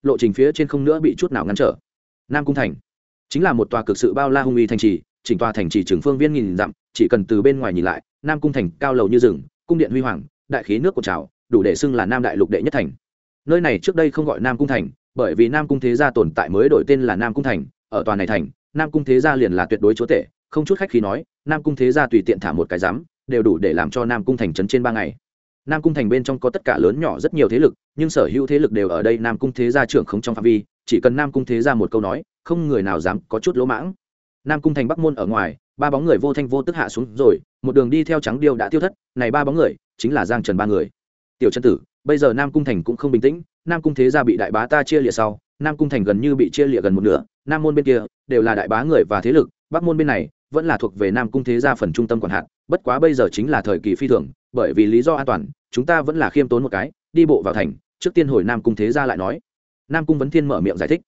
lộ trình phía trên không nữa bị chút nào ngăn trở. Nam Cung thành chính là một tòa cực sự bao la hung uy thành trì, chỉnh tòa thành trì trường phương viên nghìn dặm, chỉ cần từ bên ngoài nhìn lại, Nam Cung thành cao lầu như rừng, cung điện huy hoàng, đại khí nước cột trào, đủ để xưng là Nam Đại Lục đệ nhất thành. Nơi này trước đây không gọi Nam Cung thành, bởi vì Nam Cung thế gia tồn tại mới đổi tên là Nam Cung thành. Ở tòa này thành, Nam Cung thế gia liền là tuyệt đối chúa tể, không chút khách khí nói, Nam Cung thế gia tùy tiện thả một cái giám, đều đủ để làm cho Nam Cung thành trấn trên 3 ngày. Nam Cung thành bên trong có tất cả lớn nhỏ rất nhiều thế lực, nhưng sở hữu thế lực đều ở đây Nam Cung thế gia trưởng không trong phạm vi, chỉ cần Nam Cung thế gia một câu nói, không người nào dám có chút lỗ mãng. Nam Cung thành Bắc môn ở ngoài, 3 bóng người vô thanh vô tức hạ xuống rồi, một đường đi theo trắng điêu đã tiêu thất, này 3 bóng người chính là Giang Trần 3 người. Tiểu Chân Tử, bây giờ Nam Cung thành cũng không bình tĩnh, Nam Cung thế gia bị đại bá ta chia liệt sau, Nam Cung thành gần như bị chia liệt gần một nửa, Nam môn bên kia đều là đại bá người và thế lực, Bắc môn bên này vẫn là thuộc về Nam Cung thế gia phần trung tâm quản hạt, bất quá bây giờ chính là thời kỳ phi thường, bởi vì lý do an toàn, chúng ta vẫn là khiêm tốn một cái, đi bộ vào thành, trước tiên hồi Nam Cung thế gia lại nói. Nam Cung Vấn Thiên mở miệng giải thích.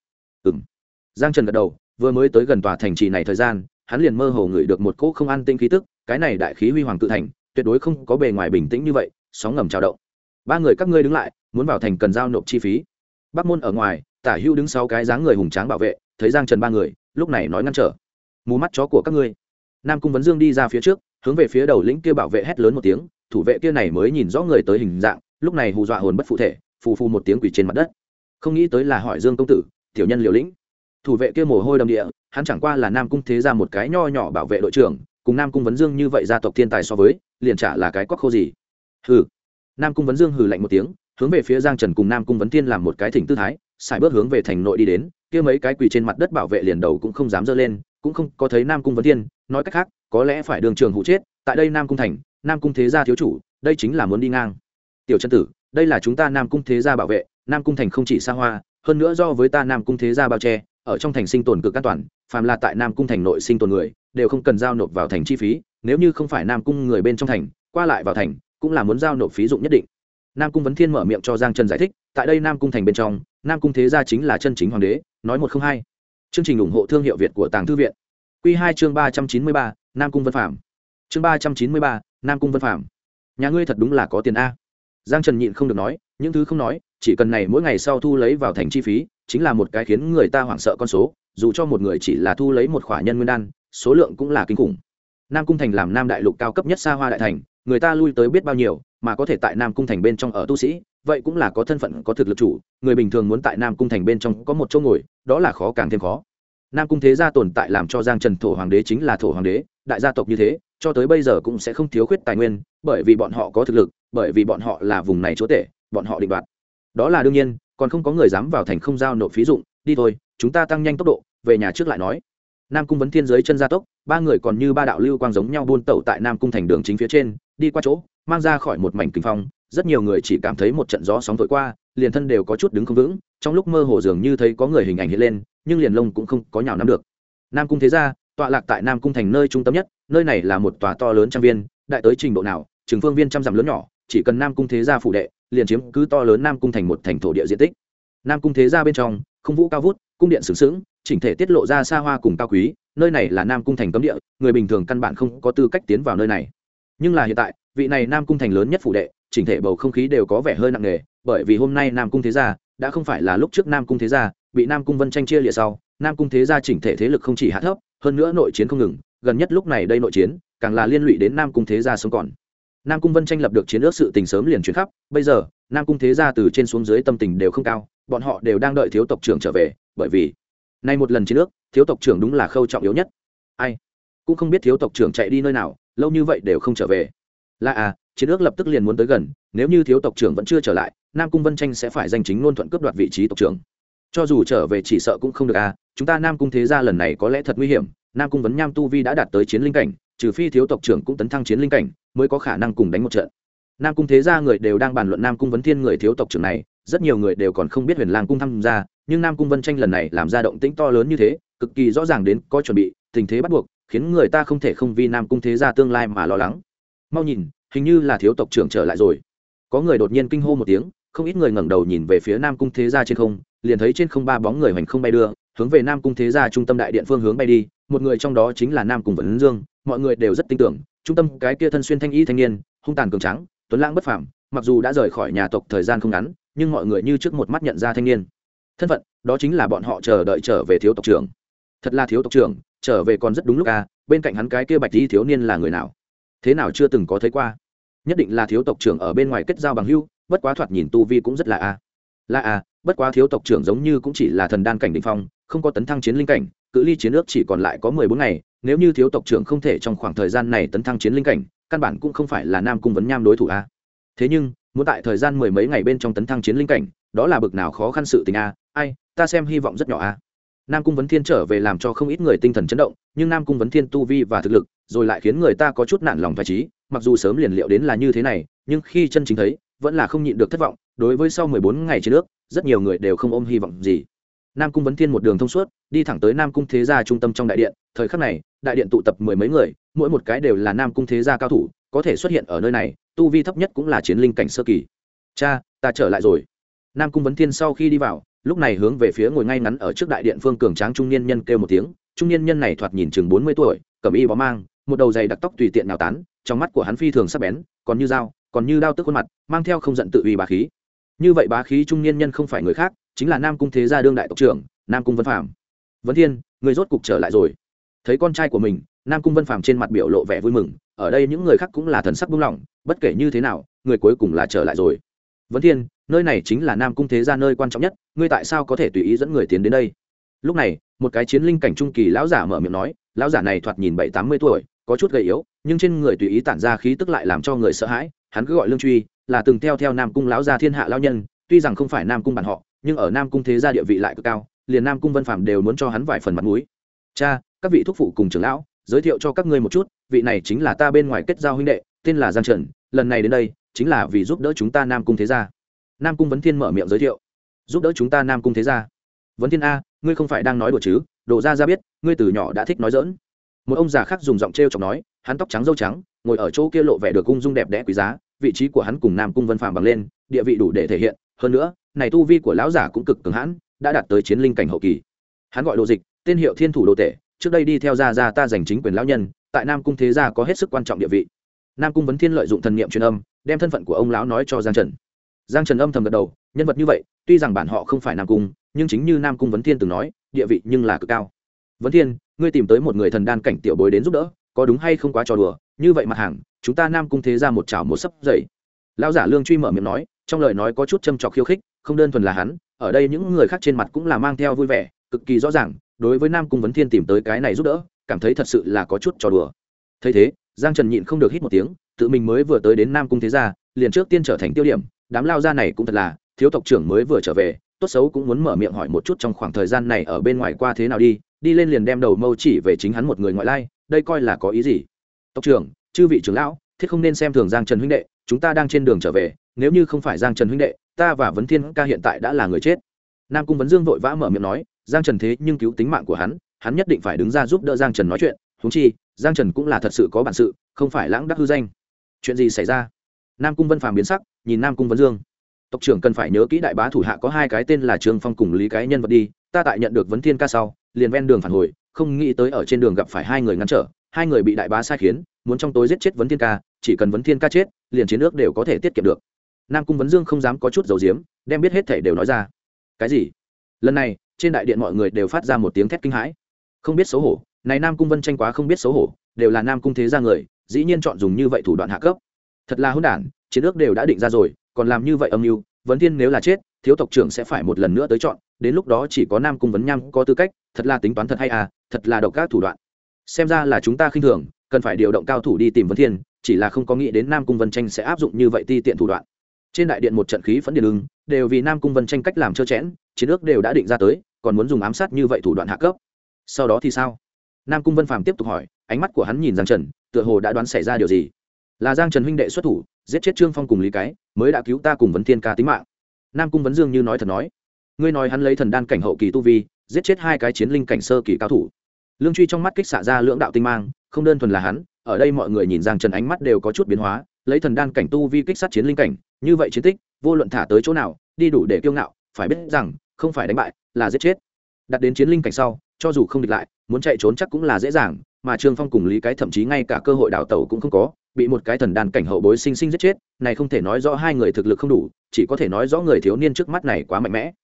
Giang Trần gật đầu, vừa mới tới gần tòa thành trì này thời gian, hắn liền mơ hồ ngửi được một cỗ không an tinh khí tức, cái này đại khí huy hoàng cự thành, tuyệt đối không có bề ngoài bình tĩnh như vậy, sóng ngầm trào động. 3 người các ngươi đứng lại, muốn vào thành cần giao nộp chi phí. Bắc môn ở ngoài, Tả Hữu đứng 6 cái dáng người hùng tráng bảo vệ, thấy Giang Trần 3 người, lúc này nói ngăn trở. Mù mắt chó của các ngươi. Nam Cung Vấn Dương đi ra phía trước, hướng về phía đầu lĩnh kia bảo vệ hét lớn một tiếng, thủ vệ kia này mới nhìn rõ người tới hình dạng, lúc này hù dọa hồn bất phụ thể, phù phù một tiếng quỳ trên mặt đất. Không nghĩ tới là hỏi Dương công tử, tiểu nhân Liều Lĩnh. Thủ vệ kia mồ hôi đầm địa, hắn chẳng qua là Nam Cung thế gia một cái nho nhỏ bảo vệ đội trưởng, cùng Nam Cung Vấn Dương như vậy gia tộc thiên tài so với, liền chả là cái quắc khô gì. Hừ. Nam Cung Vấn Dương hừ lạnh một tiếng, hướng về phía Giang Trần cùng Nam Cung Vấn Thiên làm một cái thỉnh tư thái, xài bước hướng về thành nội đi đến, kia mấy cái quỳ trên mặt đất bảo vệ liền đầu cũng không dám giơ lên, cũng không có thấy Nam Cung Vấn Thiên, nói cách khác, có lẽ phải đường trường hụ chết, tại đây Nam Cung thành, Nam Cung thế gia thiếu chủ, đây chính là muốn đi ngang. Tiểu Chân Tử, đây là chúng ta Nam Cung thế gia bảo vệ, Nam Cung thành không chỉ xa hoa, hơn nữa do với ta Nam Cung thế gia bao che, ở trong thành sinh tồn cực an toàn, phàm là tại Nam Cung thành nội sinh tồn người, đều không cần giao nộp vào thành chi phí, nếu như không phải Nam Cung người bên trong thành, qua lại vào thành, cũng là muốn giao nộp phí dụng nhất định. Nam Cung Vấn Thiên mở miệng cho Giang Trần giải thích, tại đây Nam Cung thành bên trong, Nam Cung thế gia chính là chân chính hoàng đế, nói một không hai. Chương trình ủng hộ thương hiệu Việt của Tàng Thư viện. Quy 2 chương 393, Nam Cung Vân Phạm. Chương 393, Nam Cung Vân Phạm. Nhà ngươi thật đúng là có tiền a. Giang Trần nhịn không được nói, những thứ không nói, chỉ cần này mỗi ngày sau thu lấy vào thành chi phí, chính là một cái khiến người ta hoảng sợ con số, dù cho một người chỉ là thu lấy một khỏa nhân nguyên đan, số lượng cũng là kinh khủng. Nam Cung thành làm Nam Đại Lục cao cấp nhất xa hoa đại thành, người ta lui tới biết bao nhiêu, mà có thể tại Nam Cung thành bên trong ở tu sĩ, vậy cũng là có thân phận có thực lực chủ, người bình thường muốn tại Nam Cung thành bên trong có một chỗ ngồi, đó là khó càng thêm khó. Nam Cung thế gia tồn tại làm cho Giang Trần thổ hoàng đế chính là thổ hoàng đế, đại gia tộc như thế, cho tới bây giờ cũng sẽ không thiếu khuyết tài nguyên, bởi vì bọn họ có thực lực, bởi vì bọn họ là vùng này chúa tể, bọn họ định đoạt. Đó là đương nhiên, còn không có người dám vào thành không giao nộp phí dụng, đi thôi, chúng ta tăng nhanh tốc độ, về nhà trước lại nói. Nam Cung Vấn Thiên dưới chân gia tốc, 3 người còn như 3 đạo lưu quang giống nhau buôn tẩu tại Nam Cung thành đường chính phía trên, đi qua chỗ, mang ra khỏi một mảnh kinh phong, rất nhiều người chỉ cảm thấy một trận gió sóng thổi qua, liền thân đều có chút đứng không vững, trong lúc mơ hồ dường như thấy có người hình ảnh hiện lên, nhưng liền lông cũng không có nhào nắm được. Nam Cung thế gia tọa lạc tại Nam Cung thành nơi trung tâm nhất, nơi này là một tòa to lớn trang viên, đại tới trình độ nào, trường phương viên trăm dặm lớn nhỏ, chỉ cần Nam Cung thế gia phủ đệ, liền chiếm cứ to lớn Nam Cung thành một thành thổ địa diện tích. Nam Cung thế gia bên trong, không vũ cao vút, cung điện sừng sững, chỉnh thể tiết lộ ra xa hoa cùng cao quý, nơi này là Nam Cung thành cấm địa, người bình thường căn bản không có tư cách tiến vào nơi này. Nhưng là hiện tại, vị này Nam Cung thành lớn nhất phủ đệ, chỉnh thể bầu không khí đều có vẻ hơi nặng nề, bởi vì hôm nay Nam Cung thế gia đã không phải là lúc trước Nam Cung thế gia bị Nam Cung Vân tranh chia liệt sau, Nam Cung thế gia chỉnh thể thế lực không chỉ hạ thấp, hơn nữa nội chiến không ngừng, gần nhất lúc này đây nội chiến, càng là liên lụy đến Nam Cung thế gia sống còn. Nam Cung Vân tranh lập được chiến ước sự tình sớm liền chuyển khắp, bây giờ, Nam Cung thế gia từ trên xuống dưới tâm tình đều không cao, bọn họ đều đang đợi thiếu tộc trưởng trở về, bởi vì nay một lần chiến ước, thiếu tộc trưởng đúng là khâu trọng yếu nhất. Ai cũng không biết thiếu tộc trưởng chạy đi nơi nào, lâu như vậy đều không trở về. Là chiến ước lập tức liền muốn tới gần, nếu như thiếu tộc trưởng vẫn chưa trở lại, Nam Cung Vân tranh sẽ phải danh chính ngôn thuận cướp đoạt vị trí tộc trưởng. Cho dù trở về chỉ sợ cũng không được chúng ta Nam Cung thế gia lần này có lẽ thật nguy hiểm, Nam Cung Vấn Nham tu vi đã đạt tới chiến linh cảnh, trừ phi thiếu tộc trưởng cũng tấn thăng chiến linh cảnh, mới có khả năng cùng đánh một trận. Nam Cung thế gia người đều đang bàn luận Nam Cung Vấn Thiên người thiếu tộc trưởng này, rất nhiều người đều còn không biết Huyền Lang cung tham gia, nhưng Nam Cung Vân tranh lần này làm ra động tĩnh to lớn như thế, cực kỳ rõ ràng đến có chuẩn bị, tình thế bắt buộc, khiến người ta không thể không vì Nam Cung thế gia tương lai mà lo lắng. Mau nhìn, hình như là thiếu tộc trưởng trở lại rồi. Có người đột nhiên kinh hô một tiếng, không ít người ngẩng đầu nhìn về phía Nam Cung thế gia trên không, liền thấy trên không 3 bóng người hoành không bay đưa, hướng về Nam Cung thế gia trung tâm đại điện phương hướng bay đi, một người trong đó chính là Nam Cung Vấn Dương, mọi người đều rất tin tưởng, trung tâm cái kia thân xuyên thanh y thanh niên, hung tàn cường tráng, tuấn lãng bất phàm, mặc dù đã rời khỏi nhà tộc thời gian không ngắn, nhưng mọi người như trước một mắt nhận ra thanh niên. thân phận đó chính là bọn họ chờ đợi trở về thiếu tộc trưởng. Thật là thiếu tộc trưởng trở về còn rất đúng lúc à, bên cạnh hắn cái kia bạch y thiếu niên là người nào? Thế nào chưa từng có thấy qua? Nhất định là thiếu tộc trưởng ở bên ngoài kết giao bằng hữu, bất quá thoạt nhìn tu vi cũng rất là a. Là a, bất quá thiếu tộc trưởng giống như cũng chỉ là thần đan cảnh đỉnh phong, không có tấn thăng chiến linh cảnh, cự ly chiến ước chỉ còn lại có 14 ngày, nếu như thiếu tộc trưởng không thể trong khoảng thời gian này tấn thăng chiến linh cảnh, căn bản cũng không phải là Nam Cung Vấn Nham đối thủ a. Thế nhưng, muốn tại thời gian mười mấy ngày bên trong tấn thăng chiến linh cảnh, đó là bực nào khó khăn sự tình a, ai, ta xem hy vọng rất nhỏ a. Nam Cung Vấn Thiên trở về làm cho không ít người tinh thần chấn động, nhưng Nam Cung Vấn Thiên tu vi và thực lực, rồi lại khiến người ta có chút nản lòng phách trí, mặc dù sớm liền liệu đến là như thế này, nhưng khi chân chính thấy, vẫn là không nhịn được thất vọng, đối với sau 14 ngày chiến nước, rất nhiều người đều không ôm hy vọng gì. Nam Cung Vấn Thiên một đường thông suốt, đi thẳng tới Nam Cung Thế gia trung tâm trong đại điện, thời khắc này, đại điện tụ tập mười mấy người, mỗi một cái đều là Nam Cung Thế gia cao thủ, có thể xuất hiện ở nơi này, tu vi thấp nhất cũng là chiến linh cảnh sơ kỳ. Cha, ta trở lại rồi. Nam Cung Vấn Thiên sau khi đi vào, lúc này hướng về phía ngồi ngay ngắn ở trước đại điện phương cường tráng trung niên nhân kêu một tiếng. Trung niên nhân này thoạt nhìn chừng 40 tuổi, cẩm y bó mang, một đầu dày đặc tóc tùy tiện nào tán, trong mắt của hắn phi thường sắc bén, còn như dao, còn như đao tức khuôn mặt, mang theo không giận tự uy bá khí. Như vậy bá khí trung niên nhân không phải người khác, chính là Nam Cung Thế gia đương đại tộc trưởng, Nam Cung Vân Phàm. Vấn Thiên, người rốt cục trở lại rồi. Thấy con trai của mình, Nam Cung Vân Phàm trên mặt biểu lộ vẻ vui mừng, ở đây những người khác cũng là thần sắc buông lỏng, bất kể như thế nào, người cuối cùng là trở lại rồi. Vấn Thiên, nơi này chính là Nam Cung Thế gia nơi quan trọng nhất, ngươi tại sao có thể tùy ý dẫn người tiến đến đây? Lúc này, một cái chiến linh cảnh trung kỳ lão giả mở miệng nói, lão giả này thoạt nhìn 70-80 tuổi, có chút gầy yếu, nhưng trên người tùy ý tản ra khí tức lại làm cho người sợ hãi, hắn cứ gọi Lương Truy, là từng theo Nam Cung lão gia thiên hạ lão nhân, tuy rằng không phải Nam Cung bản họ, nhưng ở Nam Cung Thế gia địa vị lại cực cao, liền Nam Cung Vân Phàm đều muốn cho hắn vài phần mặt mũi. Cha, các vị thúc phụ cùng trưởng lão, giới thiệu cho các ngươi một chút, vị này chính là ta bên ngoài kết giao huynh đệ, tên là Giang Trần, lần này đến đây chính là vì giúp đỡ chúng ta Nam Cung Thế gia. Nam Cung Vấn Thiên mở miệng giới thiệu, giúp đỡ chúng ta Nam Cung Thế gia. Vấn Thiên a, ngươi không phải đang nói đùa chứ? Đồ ra biết, ngươi từ nhỏ đã thích nói dỡn. Một ông già khác dùng giọng trêu chọc nói, hắn tóc trắng râu trắng, ngồi ở chỗ kia lộ vẻ được ung dung đẹp đẽ quý giá, vị trí của hắn cùng Nam Cung Vân Phàm bằng lên, địa vị đủ để thể hiện, hơn nữa, này tu vi của lão giả cũng cực cường hãn, đã đạt tới chiến linh cảnh hậu kỳ. Hắn gọi Đồ Dịch, tên hiệu Thiên Thủ Đồ Tể, trước đây đi theo gia ta giành chính quyền lão nhân, tại Nam Cung Thế gia có hết sức quan trọng địa vị. Nam Cung Vấn Thiên lợi dụng thần niệm truyền âm, đem thân phận của ông lão nói cho Giang Trần. Giang Trần âm thầm gật đầu, nhân vật như vậy, tuy rằng bản họ không phải Nam Cung, nhưng chính như Nam Cung Vấn Thiên từng nói, địa vị nhưng là cực cao. Vấn Thiên, ngươi tìm tới một người thần đan cảnh tiểu bối đến giúp đỡ, có đúng hay không quá trò đùa? Như vậy mặt hàng, chúng ta Nam Cung Thế gia một chảo một sấp dậy. Lão giả Lương Truy mở miệng nói, trong lời nói có chút châm chọc khiêu khích, không đơn thuần là hắn, ở đây những người khác trên mặt cũng là mang theo vui vẻ, cực kỳ rõ ràng, đối với Nam Cung Vấn Thiên tìm tới cái này giúp đỡ, cảm thấy thật sự là có chút trò đùa. Thấy thế, Giang Trần nhịn không được hít một tiếng, tự mình mới vừa tới đến Nam Cung Thế gia, liền trước tiên trở thành tiêu điểm, đám lao gia này cũng thật là, thiếu tộc trưởng mới vừa trở về, tốt xấu cũng muốn mở miệng hỏi một chút trong khoảng thời gian này ở bên ngoài qua thế nào đi lên liền đem đầu mâu chỉ về chính hắn một người ngoại lai, đây coi là có ý gì? Tộc trưởng, chư vị trưởng lão, thiết không nên xem thường Giang Trần huynh đệ, chúng ta đang trên đường trở về, nếu như không phải Giang Trần huynh đệ, ta và Vấn Thiên ca hiện tại đã là người chết. Nam Cung Vấn Dương vội vã mở miệng nói, Giang Trần thế nhưng cứu tính mạng của hắn nhất định phải đứng ra giúp đỡ Giang Trần nói chuyện, huống chi, Giang Trần cũng là thật sự có bản sự, không phải lãng đắc hư danh. Chuyện gì xảy ra? Nam Cung Vân Phàm biến sắc, nhìn Nam Cung Vấn Dương. Tộc trưởng cần phải nhớ kỹ đại bá thủ hạ có hai cái tên là Trương Phong cùng Lý cái nhân vật đi, ta tại nhận được Vấn Thiên ca sau, liền ven đường phản hồi, không nghĩ tới ở trên đường gặp phải hai người ngăn trở, hai người bị đại bá sai khiến, muốn trong tối giết chết Vấn Thiên ca, chỉ cần Vấn Thiên ca chết, liền chiến nước đều có thể tiết kiệm được. Nam Cung Vấn Dương không dám có chút giấu giếm, đem biết hết thảy đều nói ra. Cái gì? Lần này, trên đại điện mọi người đều phát ra một tiếng thét kinh hãi. Không biết xấu hổ, này Nam Cung Vân Tranh quá không biết xấu hổ, đều là Nam Cung Thế gia người, dĩ nhiên chọn dùng như vậy thủ đoạn hạ cấp. Thật là hỗn đản, chiến ước đều đã định ra rồi, còn làm như vậy âm mưu, Vấn Thiên nếu là chết, thiếu tộc trưởng sẽ phải một lần nữa tới chọn, đến lúc đó chỉ có Nam Cung Vấn Nham có tư cách, thật là tính toán thật hay à, thật là độc ác thủ đoạn. Xem ra là chúng ta khinh thường, cần phải điều động cao thủ đi tìm Vấn Thiên, chỉ là không có nghĩ đến Nam Cung Vân Tranh sẽ áp dụng như vậy ti tiện thủ đoạn. Trên đại điện một trận khí phẫn điên ưng, đều vì Nam Cung Vân Tranh cách làm trơ trẽn, chiến ước đều đã định ra tới, còn muốn dùng ám sát như vậy thủ đoạn hạ cấp. Sau đó thì sao? Nam Cung Vân Phàm tiếp tục hỏi, ánh mắt của hắn nhìn Giang Trần, tựa hồ đã đoán xảy ra điều gì. Là Giang Trần huynh đệ xuất thủ, giết chết Trương Phong cùng Lý Cái, mới đã cứu ta cùng Vấn Thiên ca tính mạng. Nam Cung Vấn Dương như nói thật nói, ngươi nói hắn lấy thần đan cảnh hậu kỳ tu vi, giết chết hai cái chiến linh cảnh sơ kỳ cao thủ. Lương Truy trong mắt kích xạ ra lưỡng đạo tinh mang, không đơn thuần là hắn, ở đây mọi người nhìn Giang Trần ánh mắt đều có chút biến hóa, lấy thần đan cảnh tu vi kích sát chiến linh cảnh, như vậy chiến tích, vô luận thả tới chỗ nào, đi đủ để kiêu ngạo, phải biết rằng, không phải đánh bại, là giết chết. Đặt đến chiến linh cảnh sau, cho dù không địch lại, muốn chạy trốn chắc cũng là dễ dàng, mà Trương Phong cùng Lý Cái thậm chí ngay cả cơ hội đào tẩu cũng không có, bị một cái thần đan cảnh hậu bối sinh giết chết, này không thể nói rõ hai người thực lực không đủ, chỉ có thể nói rõ người thiếu niên trước mắt này quá mạnh mẽ.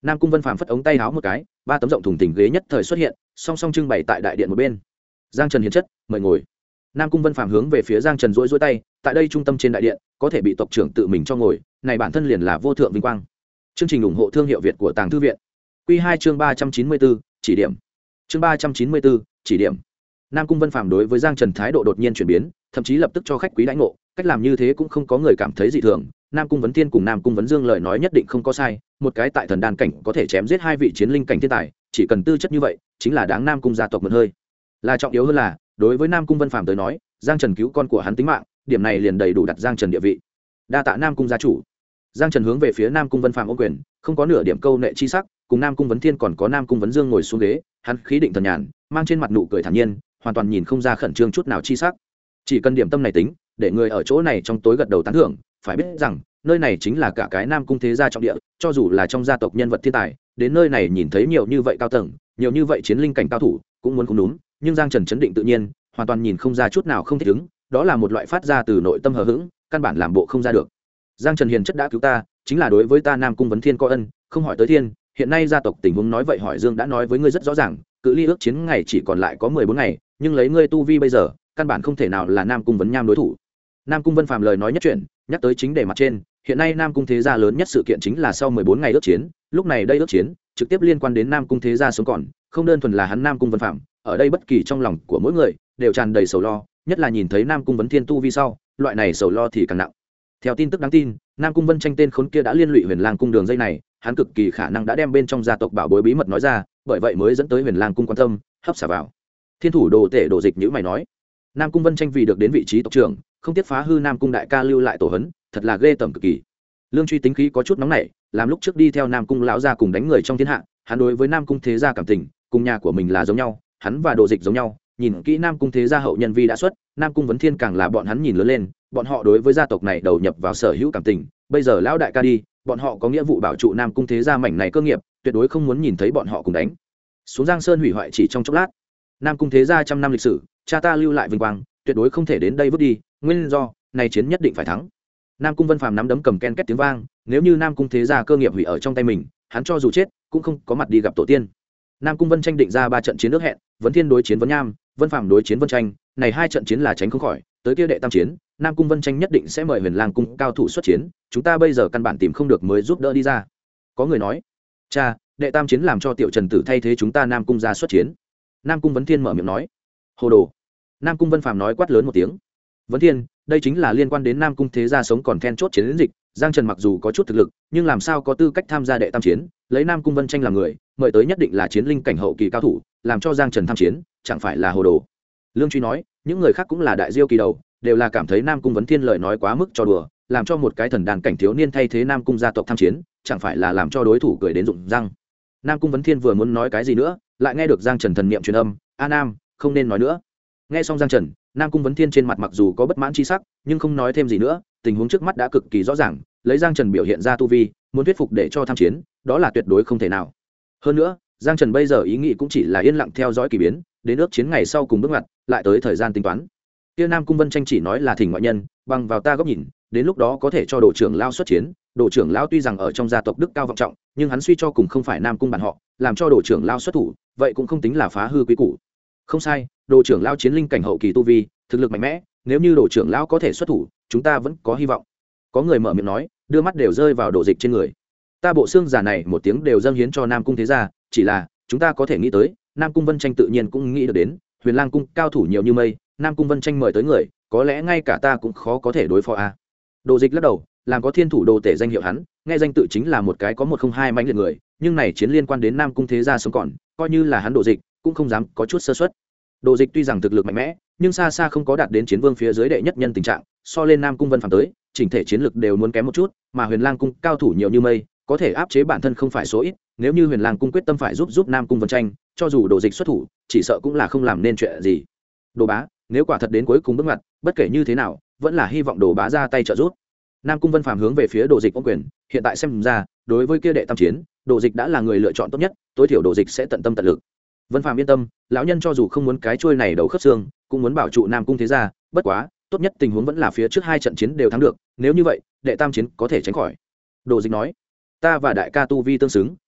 Nam Cung Vân Phàm phất ống tay áo một cái, 3 tấm rộng thùng thình ghế nhất thời xuất hiện, song song trưng bày tại đại điện một bên. Giang Trần hiền chất, mời ngồi. Nam Cung Vân Phàm hướng về phía Giang Trần duỗi tay, tại đây trung tâm trên đại điện, có thể bị tộc trưởng tự mình cho ngồi, này bản thân liền là vô thượng vinh quang. Chương trình ủng hộ thương hiệu Việt của Tàng Thư viện. Quy 2 chương 394, chỉ điểm. Chương 394, chỉ điểm. Nam Cung Vân Phàm đối với Giang Trần thái độ đột nhiên chuyển biến, thậm chí lập tức cho khách quý đãi ngộ, cách làm như thế cũng không có người cảm thấy dị thường. Nam Cung Vấn Thiên cùng Nam Cung Vấn Dương lời nói nhất định không có sai, một cái tại thần đan cảnh có thể chém giết 2 vị chiến linh cảnh thiên tài, chỉ cần tư chất như vậy, chính là đáng Nam Cung gia tộc một hơi. Là trọng yếu hơn là, đối với Nam Cung Vân Phàm tới nói, Giang Trần cứu con của hắn tính mạng, điểm này liền đầy đủ đặt Giang Trần địa vị. Đa tạ Nam Cung gia chủ. Giang Trần hướng về phía Nam Cung Vân Phàm ôm quyền, không có nửa điểm câu nệ chi sắc, cùng Nam Cung Vấn Thiên còn có Nam Cung Vấn Dương ngồi xuống ghế, hắn khí định thần nhàn, mang trên mặt nụ cười thản nhiên, hoàn toàn nhìn không ra khẩn trương chút nào chi sắc. Chỉ cần điểm tâm này tính, để người ở chỗ này trong tối gật đầu tán thưởng, phải biết rằng, nơi này chính là cả cái Nam Cung thế gia trọng địa, cho dù là trong gia tộc nhân vật thiên tài, đến nơi này nhìn thấy nhiều như vậy cao tầng, nhiều như vậy chiến linh cảnh cao thủ, cũng muốn cũng đúng, nhưng Giang Trần chấn định tự nhiên, hoàn toàn nhìn không ra chút nào không thích ứng, đó là một loại phát ra từ nội tâm hờ hững, căn bản làm bộ không ra được. Giang Trần hiền chất đã cứu ta, chính là đối với ta Nam Cung Vấn Thiên có ân, không hỏi tới thiên, hiện nay gia tộc tình huống nói vậy hỏi Dương đã nói với ngươi rất rõ ràng, cự ly ước chiến ngày chỉ còn lại có 14 ngày, nhưng lấy ngươi tu vi bây giờ, căn bản không thể nào là Nam Cung Vấn Nham đối thủ. Nam Cung Vân Phàm lời nói nhất chuyện, nhắc tới chính đề mặt trên, hiện nay Nam Cung thế gia lớn nhất sự kiện chính là sau 14 ngày ước chiến, lúc này đây ước chiến trực tiếp liên quan đến Nam Cung thế gia sống còn, không đơn thuần là hắn Nam Cung Vân Phàm, ở đây bất kỳ trong lòng của mỗi người đều tràn đầy sầu lo, nhất là nhìn thấy Nam Cung Vấn Thiên tu vi sau, loại này sầu lo thì càng nặng. Theo tin tức đáng tin, Nam Cung Vân Tranh tên khốn kia đã liên lụy Huyền Lang cung đường dây này, hắn cực kỳ khả năng đã đem bên trong gia tộc bảo bối bí mật nói ra, bởi vậy mới dẫn tới Huyền Lang cung quan tâm, hấp xả vào. Thiên thủ đồ tể đồ dịch nhữ mày nói, Nam Cung Vân Tranh vì được đến vị trí tộc trưởng, không tiếc phá hư Nam Cung đại ca lưu lại tổ hấn, thật là ghê tởm cực kỳ. Lương Truy tính khí có chút nóng nảy, làm lúc trước đi theo Nam Cung lão gia cùng đánh người trong thiên hạ, hắn đối với Nam Cung thế gia cảm tình, cùng nhà của mình là giống nhau, hắn và đồ dịch giống nhau, nhìn kỹ Nam Cung thế gia hậu nhân vi đã xuất, Nam Cung Vấn Thiên càng là bọn hắn nhìn lớn lên, bọn họ đối với gia tộc này đầu nhập vào sở hữu cảm tình, bây giờ lão đại ca đi, bọn họ có nghĩa vụ bảo trụ Nam Cung thế gia mảnh này cơ nghiệp, tuyệt đối không muốn nhìn thấy bọn họ cùng đánh xuống Giang Sơn hủy hoại chỉ trong chốc lát. Nam Cung thế gia trăm năm lịch sử, cha ta lưu lại vinh quang, tuyệt đối không thể đến đây vứt đi, nguyên do này chiến nhất định phải thắng. Nam Cung Vân Phàm nắm đấm cầm ken két tiếng vang, nếu như Nam Cung thế gia cơ nghiệp hủy ở trong tay mình, hắn cho dù chết cũng không có mặt đi gặp tổ tiên. Nam Cung Vân Tranh định ra 3 trận chiến nước hẹn, Vấn Thiên đối chiến Vấn Nham, Vân Phàm đối chiến Vân Tranh, này 2 trận chiến là tránh không khỏi, tới kia đệ tam chiến, Nam Cung Vân Tranh nhất định sẽ mời Huyền Lang cung cao thủ xuất chiến, chúng ta bây giờ căn bản tìm không được mới giúp đỡ đi ra. Có người nói, cha, đệ tam chiến làm cho Tiểu Trần Tử thay thế chúng ta Nam Cung ra xuất chiến. Nam Cung Vấn Thiên mở miệng nói, hồ đồ. Nam Cung Vân Phàm nói quát lớn một tiếng, Vấn Thiên, đây chính là liên quan đến Nam Cung thế gia sống còn then chốt chiến dịch, Giang Trần mặc dù có chút thực lực, nhưng làm sao có tư cách tham gia đệ tam chiến, lấy Nam Cung Vân Tranh làm người, mời tới nhất định là chiến linh cảnh hậu kỳ cao thủ, làm cho Giang Trần tham chiến, chẳng phải là hồ đồ. Lương Truy nói, những người khác cũng là đại diêu kỳ đầu, đều là cảm thấy Nam Cung Vấn Thiên lời nói quá mức cho đùa, làm cho một cái thần đàn cảnh thiếu niên thay thế Nam Cung gia tộc tham chiến, chẳng phải là làm cho đối thủ cười đến rụng răng. Nam Cung Vấn Thiên vừa muốn nói cái gì nữa, lại nghe được Giang Trần thần niệm truyền âm, "A Nam, không nên nói nữa." Nghe xong Giang Trần, Nam Cung Vấn Thiên trên mặt mặc dù có bất mãn chi sắc, nhưng không nói thêm gì nữa, tình huống trước mắt đã cực kỳ rõ ràng, lấy Giang Trần biểu hiện ra tu vi, muốn thuyết phục để cho tham chiến, đó là tuyệt đối không thể nào. Hơn nữa, Giang Trần bây giờ ý nghĩ cũng chỉ là yên lặng theo dõi kỳ biến, đến ước chiến ngày sau cùng bước ngoặt, lại tới thời gian tính toán. Kia Nam Cung Vân Tranh chỉ nói là thỉnh ngoại nhân, bằng vào ta góc nhìn, đến lúc đó có thể cho Đồ trưởng lão xuất chiến, Đồ trưởng lão tuy rằng ở trong gia tộc đức cao vọng trọng, nhưng hắn suy cho cùng không phải Nam Cung bản họ, làm cho Đồ trưởng lão xuất thủ, vậy cũng không tính là phá hư quý củ. Không sai, Đồ trưởng lão chiến linh cảnh hậu kỳ tu vi, thực lực mạnh mẽ, nếu như Đồ trưởng lão có thể xuất thủ, chúng ta vẫn có hy vọng. Có người mở miệng nói, đưa mắt đều rơi vào Đồ Dịch trên người. Ta bộ xương giả này một tiếng đều dâng hiến cho Nam Cung thế gia, chỉ là chúng ta có thể nghĩ tới, Nam Cung Vân Tranh tự nhiên cũng nghĩ được đến, Huyền Lang cung cao thủ nhiều như mây, Nam Cung Vân Tranh mời tới người, có lẽ ngay cả ta cũng khó có thể đối phó a. Đồ Dịch lắc đầu, làm có thiên thủ đồ tể danh hiệu hắn, nghe danh tự chính là một cái có 102 mãnh liệt người, nhưng này chiến liên quan đến Nam Cung thế gia sống còn, coi như là hắn Đồ Dịch, cũng không dám có chút sơ suất. Đồ Dịch tuy rằng thực lực mạnh mẽ, nhưng xa xa không có đạt đến chiến vương phía dưới đệ nhất nhân tình trạng, so lên Nam Cung Vân Phàm tới, chỉnh thể chiến lực đều muốn kém một chút, mà Huyền Lang cung cao thủ nhiều như mây, có thể áp chế bản thân không phải số ít, nếu như Huyền Lang cung quyết tâm phải giúp Nam Cung Vân Tranh, cho dù Đồ Dịch xuất thủ, chỉ sợ cũng là không làm nên chuyện gì. Đồ bá, nếu quả thật đến cuối cùng bước ngoặt, bất kể như thế nào, vẫn là hy vọng Đồ bá ra tay trợ giúp. Nam Cung Vân Phàm hướng về phía Đồ Dịch ôm quyền, hiện tại xem ra, đối với kia đệ tam chiến, Đồ Dịch đã là người lựa chọn tốt nhất, tối thiểu Đồ Dịch sẽ tận tâm tận lực. Vân Phàm yên tâm, lão nhân cho dù không muốn cái chuôi này đầu khớp xương, cũng muốn bảo trụ Nam Cung thế gia, bất quá, tốt nhất tình huống vẫn là phía trước 2 trận chiến đều thắng được, nếu như vậy, đệ tam chiến có thể tránh khỏi. Đồ Dịch nói, ta và đại ca tu vi tương xứng,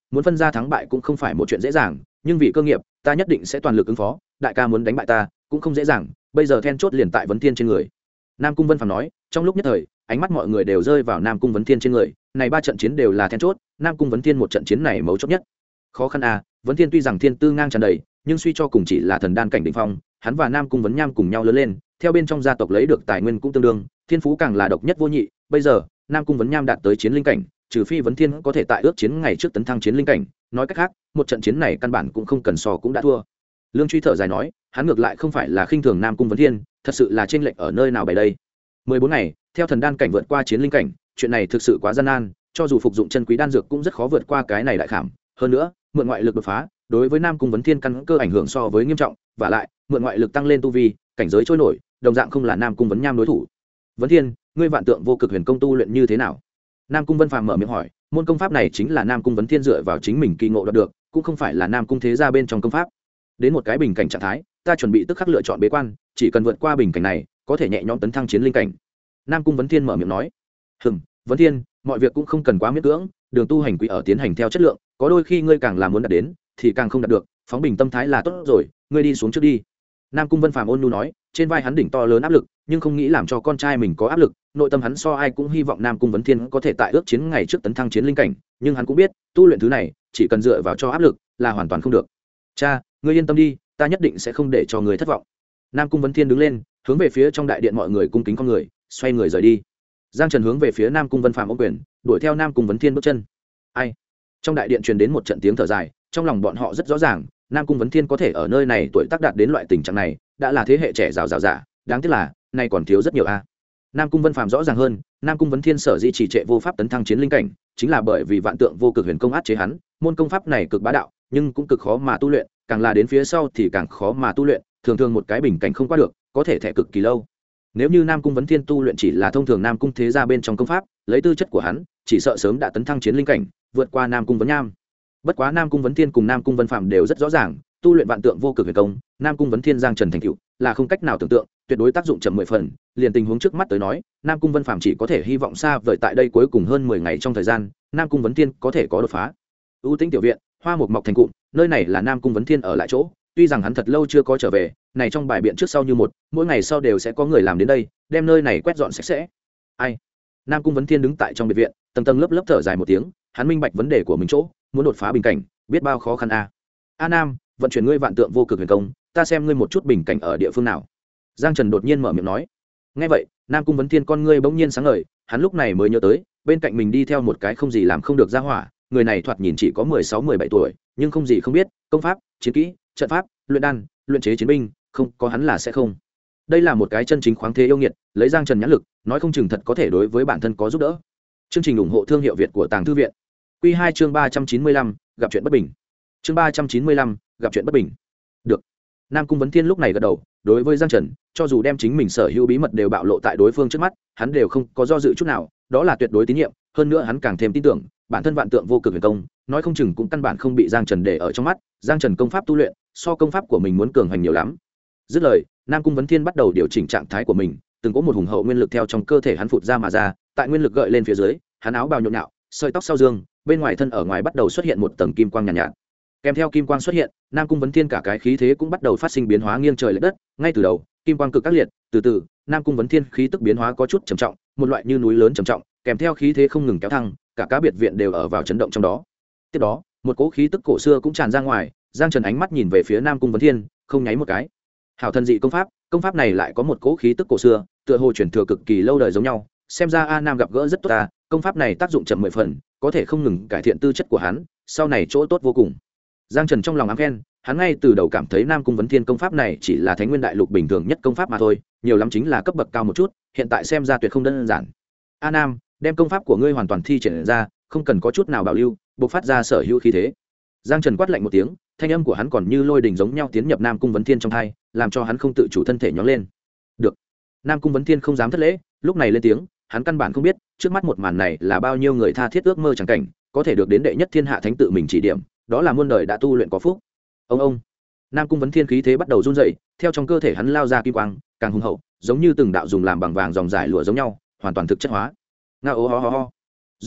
muốn phân ra thắng bại cũng không phải một chuyện dễ dàng, nhưng vì cơ nghiệp ta nhất định sẽ toàn lực ứng phó. Đại ca muốn đánh bại ta cũng không dễ dàng, bây giờ then chốt liền tại Vấn Thiên trên người. Nam Cung Vân Phàm nói. Trong lúc nhất thời ánh mắt mọi người đều rơi vào Nam Cung Vấn Thiên trên người. Này 3 trận chiến đều là then chốt, Nam Cung Vấn Thiên một trận chiến này mấu chốt nhất. Khó khăn à, Vấn Thiên tuy rằng thiên tư ngang tràn đầy, nhưng suy cho cùng chỉ là thần đan cảnh đỉnh phong, hắn và Nam Cung Vấn Nham cùng nhau lớn lên, theo bên trong gia tộc lấy được tài nguyên cũng tương đương, thiên phú càng là độc nhất vô nhị. Bây giờ Nam Cung Vấn Nham đạt tới chiến linh cảnh, trừ phi Vấn Thiên có thể tại ước chiến ngày trước tấn thăng chiến linh cảnh, nói cách khác một trận chiến này căn bản cũng không cần so cũng đã thua. Lương Truy thở dài nói, hắn ngược lại không phải là khinh thường Nam Cung Vấn Thiên, thật sự là chênh lệch ở nơi nào bày đây. 14 ngày theo thần đan cảnh vượt qua chiến linh cảnh, chuyện này thực sự quá gian nan, cho dù phục dụng chân quý đan dược cũng rất khó vượt qua cái này đại khảm. Hơn nữa mượn ngoại lực đột phá đối với Nam Cung Vấn Thiên căn cơ ảnh hưởng so với nghiêm trọng, và lại mượn ngoại lực tăng lên tu vi, cảnh giới trôi nổi, đồng dạng không là Nam Cung Vấn Nham đối thủ. Vấn Thiên, ngươi vạn tượng vô cực huyền công tu luyện như thế nào? Nam Cung Vân Phàm mở miệng hỏi. Môn công pháp này chính là Nam Cung Vấn Thiên dựa vào chính mình kỳ ngộ đạt được, cũng không phải là Nam Cung thế gia bên trong công pháp. Đến một cái bình cảnh trạng thái, ta chuẩn bị tức khắc lựa chọn bế quan, chỉ cần vượt qua bình cảnh này có thể nhẹ nhõm tấn thăng chiến linh cảnh. Nam Cung Vấn Thiên mở miệng nói. Vấn Thiên, mọi việc cũng không cần quá miễn cưỡng, đường tu hành quý ở tiến hành theo chất lượng, có đôi khi ngươi càng là muốn đạt đến thì càng không đạt được, phóng bình tâm thái là tốt rồi, ngươi đi xuống trước đi. Nam Cung Vân Phàm ôn nhu nói. Trên vai hắn đỉnh to lớn áp lực, nhưng không nghĩ làm cho con trai mình có áp lực, nội tâm hắn so ai cũng hy vọng Nam Cung Vấn Thiên có thể tại ước chiến ngày trước tấn thăng chiến linh cảnh, nhưng hắn cũng biết tu luyện thứ này chỉ cần dựa vào cho áp lực là hoàn toàn không được. Cha, ngươi yên tâm đi, ta nhất định sẽ không để cho người thất vọng. Nam Cung Vấn Thiên đứng lên, hướng về phía trong đại điện mọi người cung kính con người, xoay người rời đi. Giang Trần hướng về phía Nam Cung Vân Phàm ôm quyền, đuổi theo Nam Cung Vấn Thiên bước chân. Ai? Trong đại điện truyền đến một trận tiếng thở dài, trong lòng bọn họ rất rõ ràng, Nam Cung Vấn Thiên có thể ở nơi này tuổi tác đạt đến loại tình trạng này, đã là thế hệ trẻ rào rào giả, đáng tiếc là nay còn thiếu rất nhiều a. Nam Cung Vân Phàm rõ ràng hơn, Nam Cung Vấn Thiên sở dĩ trì trệ vô pháp tấn thăng chiến linh cảnh, chính là bởi vì vạn tượng vô cực huyền công áp chế hắn, môn công pháp này cực bá đạo, nhưng cũng cực khó mà tu luyện, càng là đến phía sau thì càng khó mà tu luyện, thường thường một cái bình cảnh không qua được, có thể thẻ cực kỳ lâu. Nếu như Nam Cung Vấn Thiên tu luyện chỉ là thông thường Nam Cung thế gia bên trong công pháp, lấy tư chất của hắn, chỉ sợ sớm đã tấn thăng chiến linh cảnh, vượt qua Nam Cung Vấn Nham. Bất quá Nam Cung Vấn Thiên cùng Nam Cung Vân Phàm đều rất rõ ràng, tu luyện vạn tượng vô cực huyền công, Nam Cung Vấn Thiên Giang Trần thành tựu là không cách nào tưởng tượng, tuyệt đối tác dụng chậm 10 phần, liền tình huống trước mắt tới nói, Nam Cung Vân Phàm chỉ có thể hy vọng xa vời tại đây cuối cùng hơn 10 ngày trong thời gian, Nam Cung Vấn Thiên có thể có đột phá. Ưu Tĩnh tiểu viện, hoa mục mọc thành cụm, nơi này là Nam Cung Vấn Thiên ở lại chỗ, tuy rằng hắn thật lâu chưa có trở về, này trong bài biện trước sau như một, mỗi ngày sau đều sẽ có người làm đến đây, đem nơi này quét dọn sạch sẽ. Ai? Nam Cung Vấn Thiên đứng tại trong biệt viện, tầng tầng lớp lớp thở dài một tiếng, hắn minh bạch vấn đề của mình chỗ, muốn đột phá bình cảnh, biết bao khó khăn a. A Nam, vận chuyển ngươi vạn tượng vô cực huyền công, ta xem ngươi một chút bình cảnh ở địa phương nào. Giang Trần đột nhiên mở miệng nói. Nghe vậy, Nam Cung Vấn Thiên con ngươi bỗng nhiên sáng ngời, hắn lúc này mới nhớ tới, bên cạnh mình đi theo một cái không gì làm không được ra hỏa, người này thoạt nhìn chỉ có 16-17 tuổi, nhưng không gì không biết, công pháp, chiến kỹ, trận pháp, luyện đan, luyện chế chiến binh, không có hắn là sẽ không. Đây là một cái chân chính khoáng thế yêu nghiệt, lấy Giang Trần nhãn lực, nói không chừng thật có thể đối với bản thân có giúp đỡ. Chương trình ủng hộ thương hiệu Việt của Tàng Thư viện. Quy 2 chương 395, gặp chuyện bất bình. Chương 395, gặp chuyện bất bình. Được. Nam Cung Vấn Thiên lúc này gật đầu, đối với Giang Trần, cho dù đem chính mình sở hữu bí mật đều bạo lộ tại đối phương trước mắt, hắn đều không có do dự chút nào, đó là tuyệt đối tín nhiệm, hơn nữa hắn càng thêm tin tưởng, bản thân vạn tượng vô cực huyền công, nói không chừng cũng căn bản không bị Giang Trần để ở trong mắt, Giang Trần công pháp tu luyện, so công pháp của mình muốn cường hành nhiều lắm. Dứt lời, Nam Cung Vấn Thiên bắt đầu điều chỉnh trạng thái của mình, từng có một hùng hậu nguyên lực theo trong cơ thể hắn phụt ra mà ra, tại nguyên lực gợi lên phía dưới, hắn áo bào nhộn nhạo, sợi tóc sau dương, bên ngoài thân ở ngoài bắt đầu xuất hiện một tầng kim quang nhàn nhạt. Kèm theo kim quang xuất hiện, Nam Cung Vấn Thiên cả cái khí thế cũng bắt đầu phát sinh biến hóa nghiêng trời lệch đất, ngay từ đầu, kim quang cực các liệt, từ từ, Nam Cung Vấn Thiên khí tức biến hóa có chút trầm trọng, một loại như núi lớn trầm trọng, kèm theo khí thế không ngừng kéo thăng, cả cá biệt viện đều ở vào chấn động trong đó. Tiếp đó, một cỗ khí tức cổ xưa cũng tràn ra ngoài, Giang Trần ánh mắt nhìn về phía Nam Cung Vấn Thiên, không nháy một cái. Hảo thần dị công pháp này lại có một cỗ khí tức cổ xưa, tựa hồ truyền thừa cực kỳ lâu đời giống nhau, xem ra A Nam gặp gỡ rất tốt ta, công pháp này tác dụng chậm 10 phần, có thể không ngừng cải thiện tư chất của hắn, sau này chỗ tốt vô cùng. Giang Trần trong lòng ám khen, hắn ngay từ đầu cảm thấy Nam Cung Vấn Thiên công pháp này chỉ là Thánh Nguyên Đại Lục bình thường nhất công pháp mà thôi, nhiều lắm chính là cấp bậc cao một chút, hiện tại xem ra tuyệt không đơn giản. A Nam, đem công pháp của ngươi hoàn toàn thi triển ra, không cần có chút nào bảo lưu, bộc phát ra sở hữu khí thế. Giang Trần quát lạnh một tiếng, thanh âm của hắn còn như lôi đình giống nhau tiến nhập Nam Cung Vấn Thiên trong tai, làm cho hắn không tự chủ thân thể nhón lên. Được. Nam Cung Vấn Thiên không dám thất lễ, lúc này lên tiếng, hắn căn bản không biết, trước mắt một màn này là bao nhiêu người tha thiết ước mơ chẳng cảnh, có thể được đến đệ nhất thiên hạ thánh tự mình chỉ điểm, đó là muôn đời đã tu luyện có phúc. Ông. Nam Cung Vấn Thiên khí thế bắt đầu run rẩy, theo trong cơ thể hắn lao ra kim quang, càng hùng hậu, giống như từng đạo dùng làm bằng vàng dòng dài lụa giống nhau, hoàn toàn thực chất hóa. Ngao ho ho ho. Rốt cục,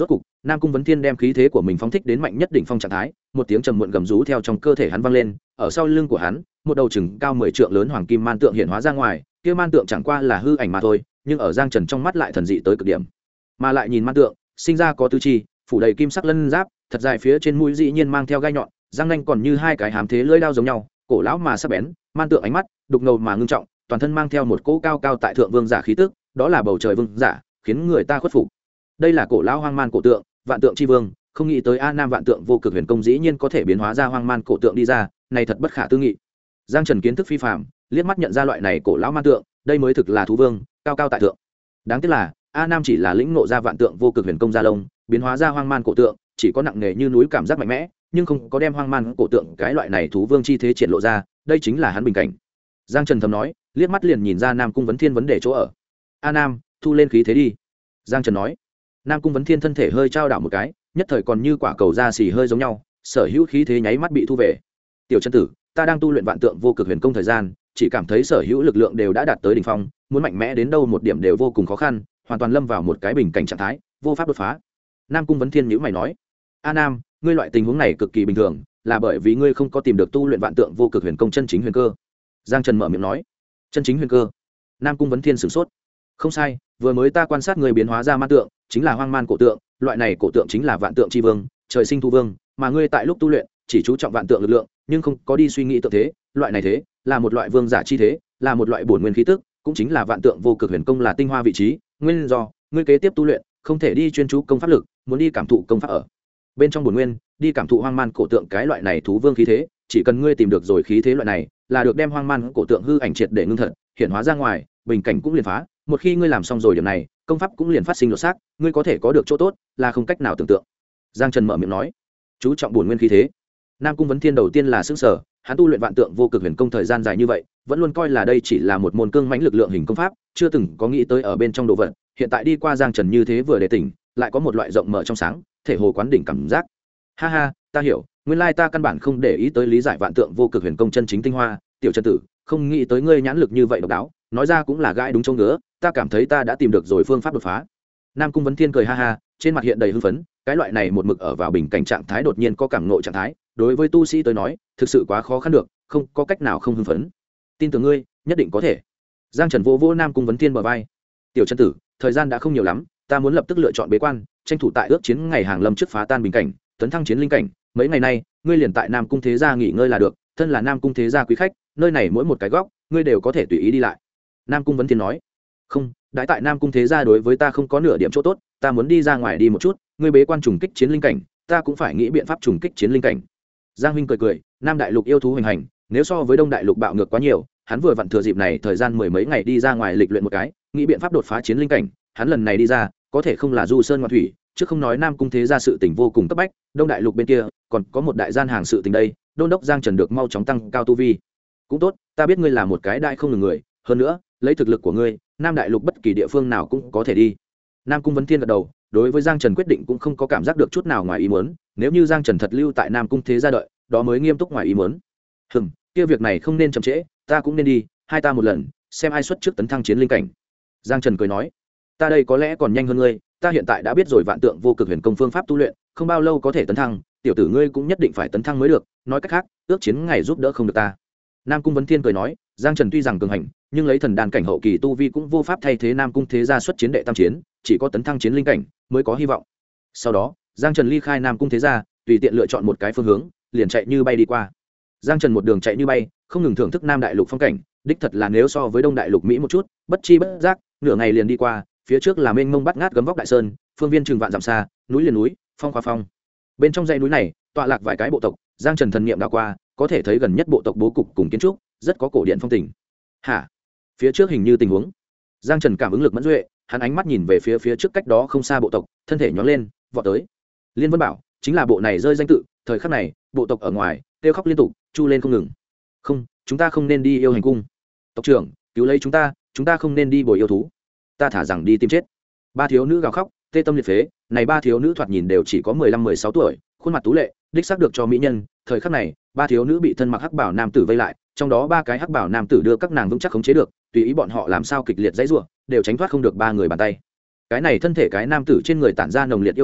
Nam Cung Vấn Thiên đem khí thế của mình phóng thích đến mạnh nhất đỉnh phong trạng thái, một tiếng trầm muộn gầm rú theo trong cơ thể hắn vang lên, ở sau lưng của hắn, một đầu chừng cao 10 trượng lớn hoàng kim man tượng hiện hóa ra ngoài, kia man tượng chẳng qua là hư ảnh mà thôi, nhưng ở Giang Trần trong mắt lại thần dị tới cực điểm. Mà lại nhìn man tượng, sinh ra có tứ chi, phủ đầy kim sắc lân giáp, thật dài phía trên mũi dĩ nhiên mang theo gai nhọn, răng nanh còn như hai cái hàm thế lưỡi dao giống nhau, cổ lão mà sắc bén, man tượng ánh mắt đục ngầu mà ngưng trọng, toàn thân mang theo một cỗ cao cao tại thượng vương giả khí tức, đó là bầu trời vương giả, khiến người ta khuất phục. Đây là cổ lão hoang man cổ tượng, vạn tượng chi vương, không nghĩ tới A Nam vạn tượng vô cực huyền công dĩ nhiên có thể biến hóa ra hoang man cổ tượng đi ra, này thật bất khả tư nghị. Giang Trần kiến thức phi phàm, liếc mắt nhận ra loại này cổ lão man tượng, đây mới thực là thú vương, cao cao tại thượng. Đáng tiếc là A Nam chỉ là lĩnh ngộ ra vạn tượng vô cực huyền công gia lông, biến hóa ra hoang man cổ tượng, chỉ có nặng nề như núi cảm giác mạnh mẽ, nhưng không có đem hoang man cổ tượng cái loại này thú vương chi thế triển lộ ra, đây chính là hắn bình cảnh. Giang Trần thầm nói, liếc mắt liền nhìn ra Nam Cung Vấn Thiên vấn đề chỗ ở. A Nam, thu lên khí thế đi. Giang Trần nói. Nam Cung Vấn Thiên thân thể hơi trao đảo một cái, nhất thời còn như quả cầu da xì hơi giống nhau, sở hữu khí thế nháy mắt bị thu về. Tiểu chân tử, ta đang tu luyện vạn tượng vô cực huyền công thời gian, chỉ cảm thấy sở hữu lực lượng đều đã đạt tới đỉnh phong, muốn mạnh mẽ đến đâu một điểm đều vô cùng khó khăn, hoàn toàn lâm vào một cái bình cảnh trạng thái, vô pháp đột phá. Nam Cung Vấn Thiên nhíu mày nói, A Nam, ngươi loại tình huống này cực kỳ bình thường, là bởi vì ngươi không có tìm được tu luyện vạn tượng vô cực huyền công chân chính huyền cơ. Giang Trần mở miệng nói, chân chính huyền cơ. Nam Cung Vấn Thiên sửng sốt, không sai, vừa mới ta quan sát người biến hóa ra man tượng, chính là hoang man cổ tượng, loại này cổ tượng chính là vạn tượng chi vương, trời sinh thu vương, mà ngươi tại lúc tu luyện chỉ chú trọng vạn tượng lực lượng, nhưng không có đi suy nghĩ tượng thế, loại này thế là một loại vương giả chi thế, là một loại bổn nguyên khí tức, cũng chính là vạn tượng vô cực huyền công là tinh hoa vị trí, nguyên do ngươi kế tiếp tu luyện không thể đi chuyên chú công pháp lực, muốn đi cảm thụ công pháp ở bên trong bổn nguyên, đi cảm thụ hoang man cổ tượng cái loại này thú vương khí thế, chỉ cần ngươi tìm được rồi khí thế loại này, là được đem hoang man cổ tượng hư ảnh triệt để ngưng thật, hiện hóa ra ngoài, bình cảnh cũng liền phá, một khi ngươi làm xong rồi điểm này, công pháp cũng liền phát sinh lột xác, ngươi có thể có được chỗ tốt là không cách nào tưởng tượng. Giang Trần mở miệng nói, chú trọng bổn nguyên khí thế. Nam Cung Vấn Thiên đầu tiên là sững sờ, hắn tu luyện vạn tượng vô cực huyền công thời gian dài như vậy, vẫn luôn coi là đây chỉ là một môn cương mãnh lực lượng hình công pháp, chưa từng có nghĩ tới ở bên trong đồ vật, hiện tại đi qua Giang Trần như thế vừa để tỉnh, lại có một loại rộng mở trong sáng, thể hồ quán đỉnh cảm giác. Ha ha, ta hiểu, nguyên lai ta căn bản không để ý tới lý giải vạn tượng vô cực huyền công chân chính tinh hoa, tiểu chân tử, không nghĩ tới ngươi nhãn lực như vậy độc đáo, nói ra cũng là gãi đúng chỗ ngứa, ta cảm thấy ta đã tìm được rồi phương pháp đột phá. Nam Cung Vấn Thiên cười ha ha, trên mặt hiện đầy hưng phấn, cái loại này một mực ở vào bình cảnh trạng thái đột nhiên có cảm ngộ trạng thái, đối với tu sĩ tới nói, thực sự quá khó khăn được, không có cách nào không hưng phấn. Tin tưởng ngươi, nhất định có thể. Giang Trần vô vô Nam Cung Vấn Thiên bờ vai. Tiểu chân tử, thời gian đã không nhiều lắm, ta muốn lập tức lựa chọn bế quan, tranh thủ tại ước chiến ngày hàng lâm trước phá tan bình cảnh, tấn thăng chiến linh cảnh, mấy ngày nay, ngươi liền tại Nam Cung thế gia nghỉ ngơi là được, thân là Nam Cung thế gia quý khách, nơi này mỗi một cái góc, ngươi đều có thể tùy ý đi lại. Nam Cung Vấn Thiên nói. Không, đại tại Nam Cung thế gia đối với ta không có nửa điểm chỗ tốt, ta muốn đi ra ngoài đi một chút, ngươi bế quan trùng kích chiến linh cảnh, ta cũng phải nghĩ biện pháp trùng kích chiến linh cảnh. Giang huynh cười cười, Nam đại lục yêu thú hoành hành, nếu so với Đông đại lục bạo ngược quá nhiều, hắn vừa vặn thừa dịp này thời gian mười mấy ngày đi ra ngoài lịch luyện một cái, nghĩ biện pháp đột phá chiến linh cảnh, hắn lần này đi ra, có thể không là du sơn ngoạn thủy, chứ không nói Nam Cung thế gia sự tình vô cùng cấp bách, Đông đại lục bên kia còn có một đại gian hàng sự tình đây, đôn đốc Giang Trần được mau chóng tăng cao tu vi. Cũng tốt, ta biết ngươi là một cái đại không ngừng người, hơn nữa, lấy thực lực của ngươi, Nam đại lục bất kỳ địa phương nào cũng có thể đi. Nam Cung Vấn Thiên gật đầu, đối với Giang Trần quyết định cũng không có cảm giác được chút nào ngoài ý muốn, nếu như Giang Trần thật lưu tại Nam Cung thế gia đợi, đó mới nghiêm túc ngoài ý muốn. Kia việc này không nên chậm trễ, ta cũng nên đi, hai ta một lần, xem ai xuất trước tấn thăng chiến linh cảnh. Giang Trần cười nói, ta đây có lẽ còn nhanh hơn ngươi, ta hiện tại đã biết rồi vạn tượng vô cực huyền công phương pháp tu luyện, không bao lâu có thể tấn thăng, tiểu tử ngươi cũng nhất định phải tấn thăng mới được, nói cách khác, ước chiến ngày giúp đỡ không được ta. Nam Cung Vấn Thiên cười nói, Giang Trần tuy rằng cường hành, nhưng lấy thần đan cảnh hậu kỳ tu vi cũng vô pháp thay thế Nam Cung thế gia xuất chiến đệ tam chiến, chỉ có tấn thăng chiến linh cảnh mới có hy vọng. Sau đó, Giang Trần ly khai Nam Cung thế gia, tùy tiện lựa chọn một cái phương hướng, liền chạy như bay đi qua. Giang Trần một đường chạy như bay, không ngừng thưởng thức Nam đại lục phong cảnh, đích thật là nếu so với Đông đại lục Mỹ một chút, bất chi bất giác, nửa ngày liền đi qua, phía trước là mênh mông bắt ngát gấm vóc đại sơn, phương viên chừng vạn dặm xa, núi liền núi, phong khoa phong. Bên trong dãy núi này, tọa lạc vài cái bộ tộc, Giang Trần thần niệm đảo qua, có thể thấy gần nhất bộ tộc bố cục cùng kiến trúc, rất có cổ điện phong tình. Hả? Phía trước hình như tình huống. Giang Trần cảm ứng lực mẫn duệ, hắn ánh mắt nhìn về phía trước cách đó không xa bộ tộc, thân thể nhón lên, vọt tới. Liên Vân Bảo, chính là bộ này rơi danh tự, thời khắc này, bộ tộc ở ngoài, kêu khóc liên tục, chu lên không ngừng. Không, chúng ta không nên đi yêu hành cung. Tộc trưởng, cứu lấy chúng ta không nên đi bồi yêu thú. Ta thả rằng đi tìm chết. Ba thiếu nữ gào khóc, tê tâm liệt phế, này ba thiếu nữ thoạt nhìn đều chỉ có 15-16 tuổi, khuôn mặt tú lệ, đích xác được cho mỹ nhân. Thời khắc này, ba thiếu nữ bị thân mặc hắc bảo nam tử vây lại, trong đó ba cái hắc bảo nam tử đưa các nàng vững chắc khống chế được, tùy ý bọn họ làm sao kịch liệt dãy rủa, đều tránh thoát không được ba người bàn tay. Cái này thân thể cái nam tử trên người tản ra nồng liệt yêu khí,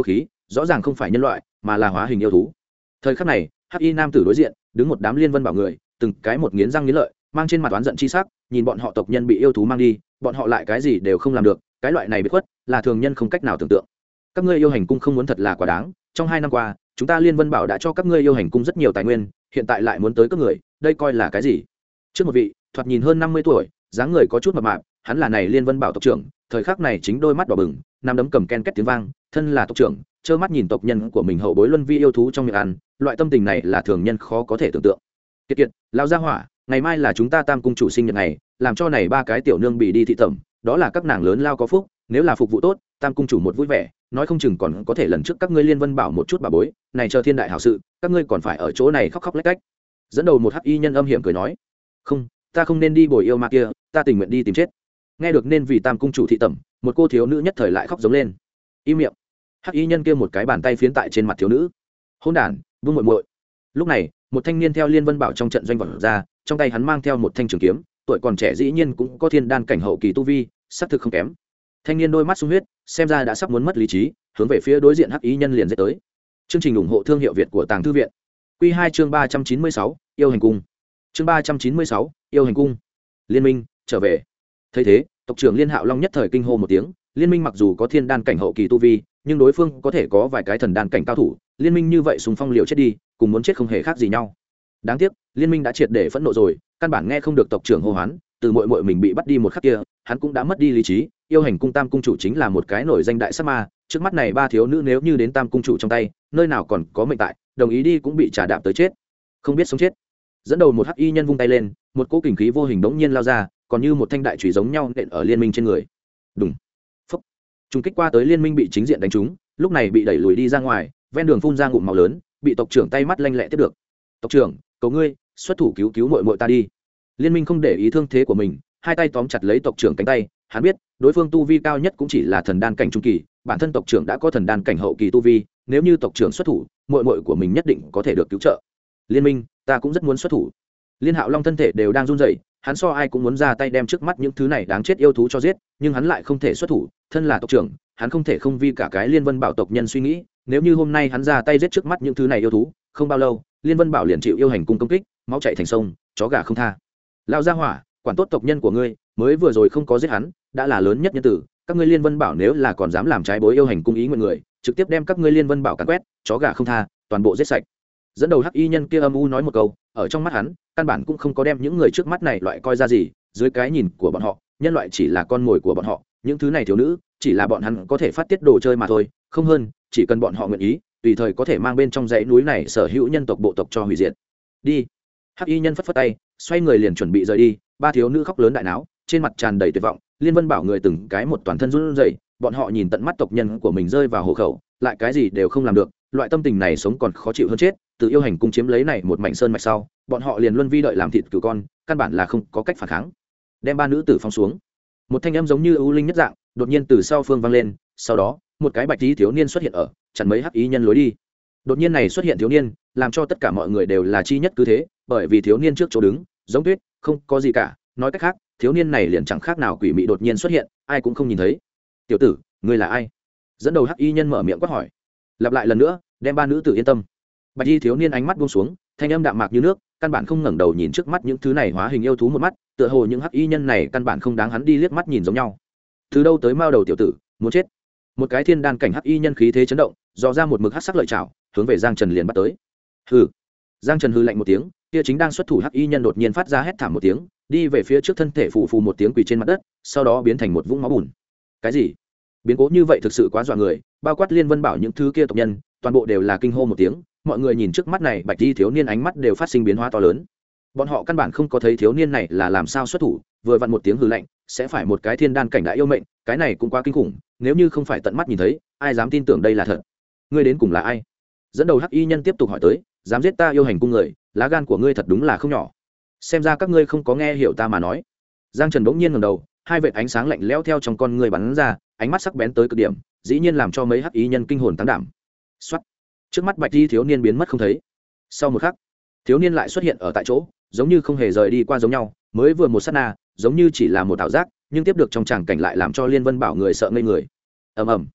rõ ràng không phải nhân loại mà là hóa hình yêu thú. Thời khắc này hắc y nam tử đối diện đứng một đám liên vân bảo người, từng cái một nghiến răng nghiến lợi, mang trên mặt oán giận chi sắc, nhìn bọn họ tộc nhân bị yêu thú mang đi, bọn họ lại cái gì đều không làm được, cái loại này bị khuất là thường nhân không cách nào tưởng tượng. Các ngươi yêu hành cung không muốn thật là quá đáng, trong 2 năm qua chúng ta liên vân bảo đã cho các ngươi yêu hành cung rất nhiều tài nguyên, hiện tại lại muốn tới các người, đây coi là cái gì? Trước một vị thoạt nhìn hơn 50 tuổi, dáng người có chút mập mạp, hắn là này liên vân bảo tộc trưởng, thời khắc này chính đôi mắt đỏ bừng, nắm đấm cầm ken két tiếng vang, thân là tộc trưởng, trơ mắt nhìn tộc nhân của mình hậu bối luân vi yêu thú trong miệng ăn, loại tâm tình này là thường nhân khó có thể tưởng tượng. Kiệt kiệt, lão gia hỏa, ngày mai là chúng ta Tam cung chủ sinh nhật ngày, làm cho này 3 cái tiểu nương bị đi thị tẩm, đó là các nàng lớn lao có phúc, nếu là phục vụ tốt, Tam cung chủ một vui vẻ, nói không chừng còn có thể lần trước các ngươi liên vân bảo một chút bà bối, này chờ thiên đại hảo sự, các ngươi còn phải ở chỗ này khóc khóc lách cách. Dẫn đầu một hắc y nhân âm hiểm cười nói, không, ta không nên đi bồi yêu ma kia, ta tình nguyện đi tìm chết. Nghe được nên vì Tam cung chủ thị tẩm, một cô thiếu nữ nhất thời lại khóc giống lên. Im miệng. Hắc y nhân kia một cái bàn tay phiến tại trên mặt thiếu nữ. Hỗn đản, buông muội muội. Lúc này một thanh niên theo liên vân bảo trong trận doanh vọt ra, trong tay hắn mang theo một thanh trường kiếm, tuổi còn trẻ dĩ nhiên cũng có thiên đan cảnh hậu kỳ tu vi, sắc thực không kém. Thanh niên đôi mắt sung huyết, xem ra đã sắp muốn mất lý trí, hướng về phía đối diện hắc ý nhân liền giết tới. Chương trình ủng hộ thương hiệu Việt của Tàng Thư viện. Quy 2 chương 396, yêu hành cung. Chương 396, yêu hành cung. Liên minh trở về. Thấy thế, tộc trưởng Liên Hạo Long nhất thời kinh hô một tiếng, liên minh mặc dù có thiên đan cảnh hậu kỳ tu vi, nhưng đối phương có thể có vài cái thần đan cảnh cao thủ, liên minh như vậy xung phong liều chết đi, cùng muốn chết không hề khác gì nhau. Đáng tiếc, liên minh đã triệt để phẫn nộ rồi, căn bản nghe không được tộc trưởng hô hoán, từ muội muội mình bị bắt đi một khắc kia, hắn cũng đã mất đi lý trí. Yêu hành cung Tam cung chủ chính là một cái nổi danh đại sát ma, trước mắt này 3 thiếu nữ nếu như đến Tam cung chủ trong tay, nơi nào còn có mệnh tại, đồng ý đi cũng bị trả đạp tới chết, không biết sống chết. Dẫn đầu một hắc y nhân vung tay lên, một cỗ kình khí vô hình đống nhiên lao ra, còn như một thanh đại chùy giống nhau nện ở liên minh trên người. Đùng, phốc, trùng kích qua tới liên minh bị chính diện đánh trúng, lúc này bị đẩy lùi đi ra ngoài, ven đường phun ra ngụm máu lớn, bị tộc trưởng tay mắt lanh lẹ tiếp được. Tộc trưởng, cầu ngươi xuất thủ cứu cứu muội muội ta đi. Liên minh không để ý thương thế của mình, hai tay tóm chặt lấy tộc trưởng cánh tay, hắn biết đối phương tu vi cao nhất cũng chỉ là thần đan cảnh trung kỳ, bản thân tộc trưởng đã có thần đan cảnh hậu kỳ tu vi, nếu như tộc trưởng xuất thủ, muội muội của mình nhất định có thể được cứu trợ. Liên minh, ta cũng rất muốn xuất thủ. Liên Hạo Long thân thể đều đang run rẩy, hắn so ai cũng muốn ra tay đem trước mắt những thứ này đáng chết yêu thú cho giết, nhưng hắn lại không thể xuất thủ, thân là tộc trưởng, hắn không thể không vì cả cái Liên Vân Bảo tộc nhân suy nghĩ, nếu như hôm nay hắn ra tay giết trước mắt những thứ này yêu thú, không bao lâu, Liên Vân Bảo liền chịu yêu hành cung công kích, máu chảy thành sông, chó gà không tha. Lão gia hỏa, quản tốt tộc nhân của ngươi, mới vừa rồi không có giết hắn, đã là lớn nhất nhân tử, các ngươi Liên Vân Bảo nếu là còn dám làm trái bối yêu hành cung ý nguyện người, trực tiếp đem các ngươi Liên Vân Bảo càn quét, chó gà không tha, toàn bộ giết sạch. Dẫn đầu hắc y nhân kia âm u nói một câu, ở trong mắt hắn, căn bản cũng không có đem những người trước mắt này loại coi ra gì, dưới cái nhìn của bọn họ, nhân loại chỉ là con mồi của bọn họ, những thứ này thiếu nữ chỉ là bọn hắn có thể phát tiết đồ chơi mà thôi, không hơn, chỉ cần bọn họ nguyện ý, tùy thời có thể mang bên trong dãy núi này sở hữu nhân tộc bộ tộc cho hủy diệt. Đi. Hắc y nhân phất phất tay, xoay người liền chuẩn bị rời đi, 3 thiếu nữ khóc lớn đại náo, trên mặt tràn đầy tuyệt vọng, Liên Vân Bảo người từng cái một toàn thân run rẩy, bọn họ nhìn tận mắt tộc nhân của mình rơi vào hộ khẩu, lại cái gì đều không làm được, loại tâm tình này sống còn khó chịu hơn chết. Từ yêu hành cung chiếm lấy này một mảnh sơn mạch sau, bọn họ liền luân vi đợi làm thịt cừu con, căn bản là không có cách phản kháng. Đem 3 nữ tử phóng xuống. Một thanh âm giống như ưu linh nhất dạng, đột nhiên từ sau phương vang lên, sau đó, một cái bạch y thiếu niên xuất hiện ở chặn mấy hắc ý nhân lối đi. Đột nhiên này xuất hiện thiếu niên, làm cho tất cả mọi người đều là chi nhất cứ thế, bởi vì thiếu niên trước chỗ đứng, giống tuyết, không có gì cả, nói cách khác, thiếu niên này liền chẳng khác nào quỷ mị đột nhiên xuất hiện, ai cũng không nhìn thấy. "Tiểu tử, ngươi là ai?" Dẫn đầu hắc y nhân mở miệng quát hỏi. Lặp lại lần nữa, đem 3 nữ tử yên tâm. Bạch y thiếu niên ánh mắt buông xuống, thanh âm đạm mạc như nước, căn bản không ngẩng đầu nhìn trước mắt những thứ này hóa hình yêu thú một mắt, tựa hồ những hắc y nhân này căn bản không đáng hắn đi liếc mắt nhìn giống nhau. Từ đâu tới mao đầu tiểu tử, muốn chết? Một cái thiên đan cảnh hắc y nhân khí thế chấn động, dò ra một mực hắc sắc lợi chảo, hướng về Giang Trần liền bắt tới. Hừ. Giang Trần hừ lạnh một tiếng, kia chính đang xuất thủ hắc y nhân đột nhiên phát ra hét thảm một tiếng, đi về phía trước thân thể phù phù một tiếng quỳ trên mặt đất, sau đó biến thành một vũng máu bùn. Cái gì? Biến cố như vậy thực sự quá dọa người, bao quát Liên Vân Bảo những thứ kia tộc nhân, toàn bộ đều là kinh hô một tiếng, mọi người nhìn trước mắt này bạch y thiếu niên ánh mắt đều phát sinh biến hóa to lớn. Bọn họ căn bản không có thấy thiếu niên này là làm sao xuất thủ, vừa vặn một tiếng hừ lạnh, sẽ phải một cái thiên đan cảnh đã yêu mệnh, cái này cũng quá kinh khủng, nếu như không phải tận mắt nhìn thấy, ai dám tin tưởng đây là thật. Ngươi đến cùng là ai? Dẫn đầu hắc y nhân tiếp tục hỏi tới, dám giết ta yêu hành cung người, lá gan của ngươi thật đúng là không nhỏ. Xem ra các ngươi không có nghe hiểu ta mà nói. Giang Trần bỗng nhiên ngẩng đầu, hai vệt ánh sáng lạnh lẽo theo trong con người bắn ra, ánh mắt sắc bén tới cực điểm, dĩ nhiên làm cho mấy hắc y nhân kinh hồn táng đảm. Soát. Trước mắt bạch y thiếu niên biến mất không thấy. Sau một khắc, thiếu niên lại xuất hiện ở tại chỗ, giống như không hề rời đi qua giống nhau, mới vừa một sát na, giống như chỉ là một ảo giác, nhưng tiếp được trong tràng cảnh lại làm cho Liên Vân Bảo người sợ ngây người. Ầm ầm.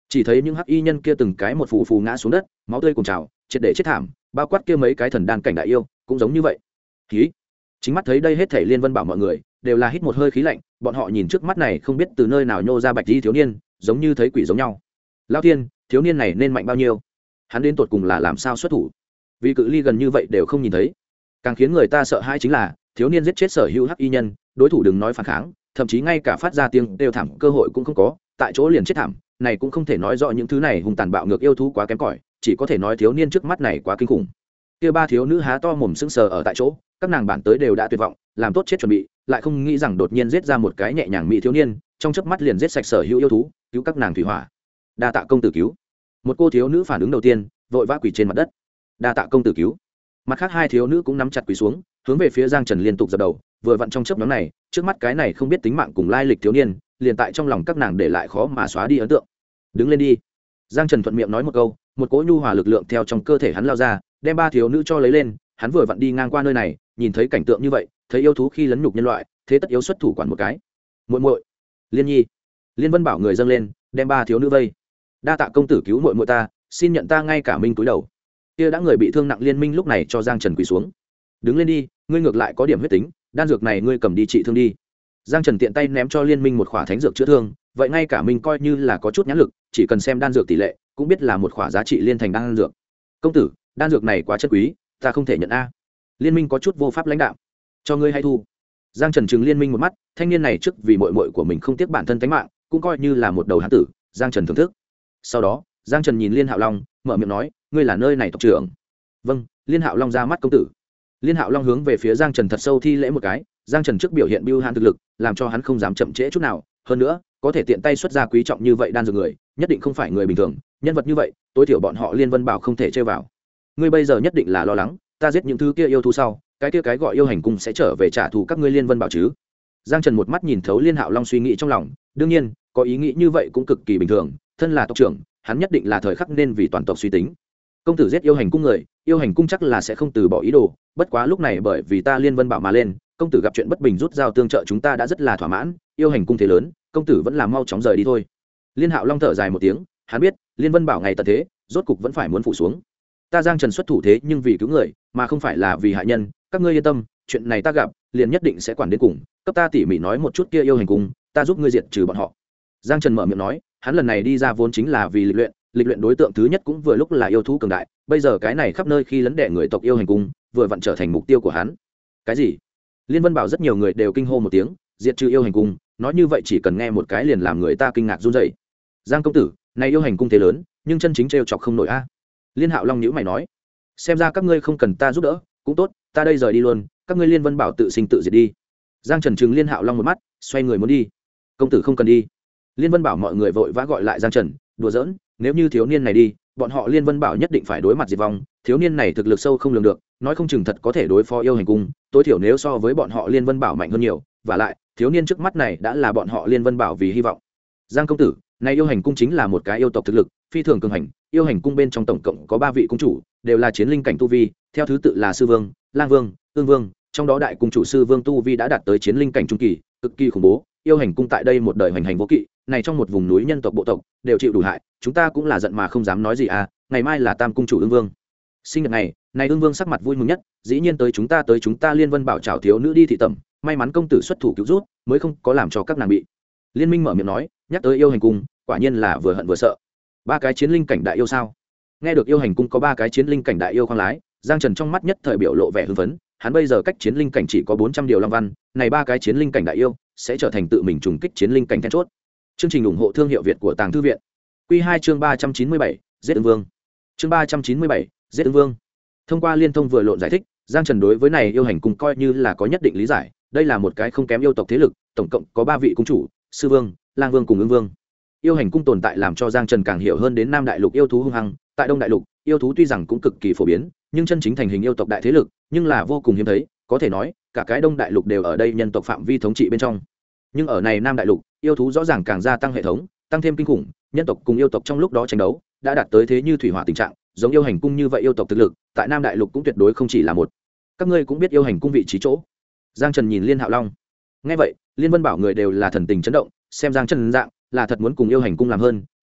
chỉ thấy những hắc y nhân kia từng cái một phù phù ngã xuống đất, máu tươi cùng trào, triệt để chết thảm, bao quát kia mấy cái thần đan cảnh đại yêu cũng giống như vậy. Khí. Chính mắt thấy đây hết thảy Liên Vân Bảo mọi người đều là hít một hơi khí lạnh, bọn họ nhìn trước mắt này không biết từ nơi nào nhô ra bạch y thiếu niên, giống như thấy quỷ giống nhau. Lão thiên, thiếu niên này nên mạnh bao nhiêu? Hắn đến tột cùng là làm sao xuất thủ? Vì cự ly gần như vậy đều không nhìn thấy. Càng khiến người ta sợ hãi chính là, thiếu niên giết chết sở hữu hắc y nhân, đối thủ đừng nói phản kháng, thậm chí ngay cả phát ra tiếng đều thảm cơ hội cũng không có, tại chỗ liền chết thảm. Này cũng không thể nói rõ những thứ này hung tàn bạo ngược yêu thú quá kém cỏi, chỉ có thể nói thiếu niên trước mắt này quá kinh khủng. Kia ba thiếu nữ há to mồm sững sờ ở tại chỗ, các nàng bản tới đều đã tuyệt vọng, làm tốt chết chuẩn bị, lại không nghĩ rằng đột nhiên giết ra một cái nhẹ nhàng mỹ thiếu niên, trong chớp mắt liền giết sạch sở hữu yêu thú, cứu các nàng thủy hỏa. Đa tạ công tử cứu. Một cô thiếu nữ phản ứng đầu tiên, vội vã quỳ trên mặt đất. Đa tạ công tử cứu. Mặt khác hai thiếu nữ cũng nắm chặt quỳ xuống, hướng về phía Giang Trần liên tục dập đầu, vừa vặn trong chớp nhoáng này, trước mắt cái này không biết tính mạng cùng lai lịch thiếu niên, liền tại trong lòng các nàng để lại khó mà xóa đi ấn tượng. Đứng lên đi. Giang Trần thuận miệng nói một câu, một cỗ nhu hòa lực lượng theo trong cơ thể hắn lao ra, đem ba thiếu nữ cho lấy lên. Hắn vừa vặn đi ngang qua nơi này, nhìn thấy cảnh tượng như vậy, thấy yêu thú khi lấn nhục nhân loại, thế tất yếu xuất thủ quản một cái. Muội muội, Liên Nhi. Liên Vân Bảo người dâng lên, đem ba thiếu nữ vây. Đa tạ công tử cứu muội muội ta, xin nhận ta ngay cả minh túi đầu. Kia đã người bị thương nặng Liên Minh lúc này cho Giang Trần quỳ xuống. Đứng lên đi, ngươi ngược lại có điểm huyết tính, đan dược này ngươi cầm đi trị thương đi. Giang Trần tiện tay ném cho Liên Minh một khỏa thánh dược chữa thương, vậy ngay cả mình coi như là có chút nhãn lực, chỉ cần xem đan dược tỷ lệ, cũng biết là một khỏa giá trị liên thành đan dược. Công tử, đan dược này quá chất quý, ta không thể nhận a. Liên Minh có chút vô pháp lãnh đạo. Cho ngươi hay thu. Giang Trần trừng Liên Minh một mắt, thanh niên này trước vì muội muội của mình không tiếc bản thân tánh mạng, cũng coi như là một đầu hán tử. Giang Trần thưởng thức. Sau đó, Giang Trần nhìn Liên Hạo Long, mở miệng nói, ngươi là nơi này tộc trưởng. Vâng. Liên Hạo Long ra mắt công tử. Liên Hạo Long hướng về phía Giang Trần thật sâu thi lễ một cái. Giang Trần trước biểu hiện bưu hãn thực lực, làm cho hắn không dám chậm trễ chút nào. Hơn nữa, có thể tiện tay xuất ra quý trọng như vậy đan dược người, nhất định không phải người bình thường. Nhân vật như vậy, tối thiểu bọn họ Liên Vân Bảo không thể chơi vào. Ngươi bây giờ nhất định là lo lắng, ta giết những thứ kia yêu thú sau, cái kia cái gọi yêu hành cung sẽ trở về trả thù các ngươi Liên Vân Bảo chứ? Giang Trần một mắt nhìn thấu Liên Hạo Long suy nghĩ trong lòng, đương nhiên, có ý nghĩ như vậy cũng cực kỳ bình thường, thân là tộc trưởng, hắn nhất định là thời khắc nên vì toàn tộc suy tính. Công tử giết yêu hành cung người, yêu hành cung chắc là sẽ không từ bỏ ý đồ, bất quá lúc này bởi vì ta Liên Vân Bảo mà lên, công tử gặp chuyện bất bình rút dao tương trợ chúng ta đã rất là thỏa mãn, yêu hành cung thế lớn, công tử vẫn là mau chóng rời đi thôi. Liên Hạo Long thở dài một tiếng, hắn biết, Liên Vân Bảo ngày tận thế, rốt cục vẫn phải muốn phụ xuống. Ta Giang Trần xuất thủ thế nhưng vì cứu người, mà không phải là vì hại nhân, các ngươi yên tâm, chuyện này ta gặp, liền nhất định sẽ quản đến cùng, cấp ta tỉ mỉ nói một chút kia yêu hành cung, ta giúp ngươi diệt trừ bọn họ. Giang Trần mở miệng nói, hắn lần này đi ra vốn chính là vì lịch luyện đối tượng thứ nhất cũng vừa lúc là yêu thú cường đại, bây giờ cái này khắp nơi khi lấn đẻ người tộc yêu hành cung, vừa vặn trở thành mục tiêu của hắn. Cái gì? Liên Vân Bảo rất nhiều người đều kinh hô một tiếng, diệt trừ yêu hành cung, nói như vậy chỉ cần nghe một cái liền làm người ta kinh ngạc run rẩy. Giang công tử, này yêu hành cung thế lớn, nhưng chân chính trêu chọc không nổi a. Liên Hạo Long nhíu mày nói, xem ra các ngươi không cần ta giúp đỡ, cũng tốt, ta đây rời đi luôn, các ngươi Liên Vân Bảo tự sinh tự diệt đi. Giang Trần trừng Liên Hạo Long một mắt, xoay người muốn đi. Công tử không cần đi. Liên Vân Bảo mọi người vội vã gọi lại Giang Trần, đùa giỡn, nếu như thiếu niên này đi, bọn họ Liên Vân Bảo nhất định phải đối mặt diệt vong, thiếu niên này thực lực sâu không lường được, nói không chừng thật có thể đối phó yêu hành cung, tối thiểu nếu so với bọn họ Liên Vân Bảo mạnh hơn nhiều, và lại, thiếu niên trước mắt này đã là bọn họ Liên Vân Bảo vì hy vọng. Giang công tử, này yêu hành cung chính là một cái yêu tộc thực lực phi thường cường hành, yêu hành cung bên trong tổng cộng có 3 vị cung chủ, đều là chiến linh cảnh tu vi, theo thứ tự là sư vương, lang vương, ương vương, trong đó đại cung chủ sư vương tu vi đã đạt tới chiến linh cảnh trung kỳ, cực kỳ khủng bố. Yêu hành cung tại đây một đời hoành hành vô kỵ, này trong một vùng núi nhân tộc bộ tộc đều chịu đủ hại, chúng ta cũng là giận mà không dám nói gì à. Ngày mai là tam cung chủ ương vương sinh nhật này ương vương sắc mặt vui mừng nhất, dĩ nhiên tới chúng ta Liên Vân Bảo chào thiếu nữ đi thị tẩm, may mắn công tử xuất thủ cứu rút, mới không có làm cho các nàng bị. Liên Minh mở miệng nói, nhắc tới yêu hành cung, quả nhiên là vừa hận vừa sợ. 3 cái chiến linh cảnh đại yêu sao? Nghe được yêu hành cung có 3 cái chiến linh cảnh đại yêu khoang lái, Giang Trần trong mắt nhất thời biểu lộ vẻ hưng phấn, hắn bây giờ cách chiến linh cảnh chỉ có 400 điều long văn, này 3 cái chiến linh cảnh đại yêu sẽ trở thành tự mình trùng kích chiến linh cảnh then chốt. Chương trình ủng hộ thương hiệu Việt của Tàng Thư viện. Quy 2 chương 397, giết ưng vương. Chương 397, giết ưng vương. Thông qua liên thông vừa lộn giải thích, Giang Trần đối với này yêu hành cung coi như là có nhất định lý giải, đây là một cái không kém yêu tộc thế lực, tổng cộng có 3 vị cung chủ, sư vương, lang vương cùng ưng vương. Yêu hành cung tồn tại làm cho Giang Trần càng hiểu hơn đến Nam Đại Lục yêu thú hung hăng, tại Đông Đại Lục, yêu thú tuy rằng cũng cực kỳ phổ biến, nhưng chân chính thành hình yêu tộc đại thế lực, nhưng là vô cùng hiếm thấy, có thể nói, cả cái Đông Đại Lục đều ở đây nhân tộc phạm vi thống trị bên trong. Nhưng ở này Nam Đại Lục, yêu thú rõ ràng càng gia tăng hệ thống, tăng thêm kinh khủng, nhân tộc cùng yêu tộc trong lúc đó tranh đấu, đã đạt tới thế như thủy hỏa tình trạng, giống yêu hành cung như vậy yêu tộc thực lực, tại Nam Đại Lục cũng tuyệt đối không chỉ là một. Các ngươi cũng biết yêu hành cung vị trí chỗ. Giang Trần nhìn Liên Hạo Long. Nghe vậy, Liên Vân Bảo người đều là thần tình chấn động, xem Giang Trần dạng, là thật muốn cùng yêu hành cung làm hơn,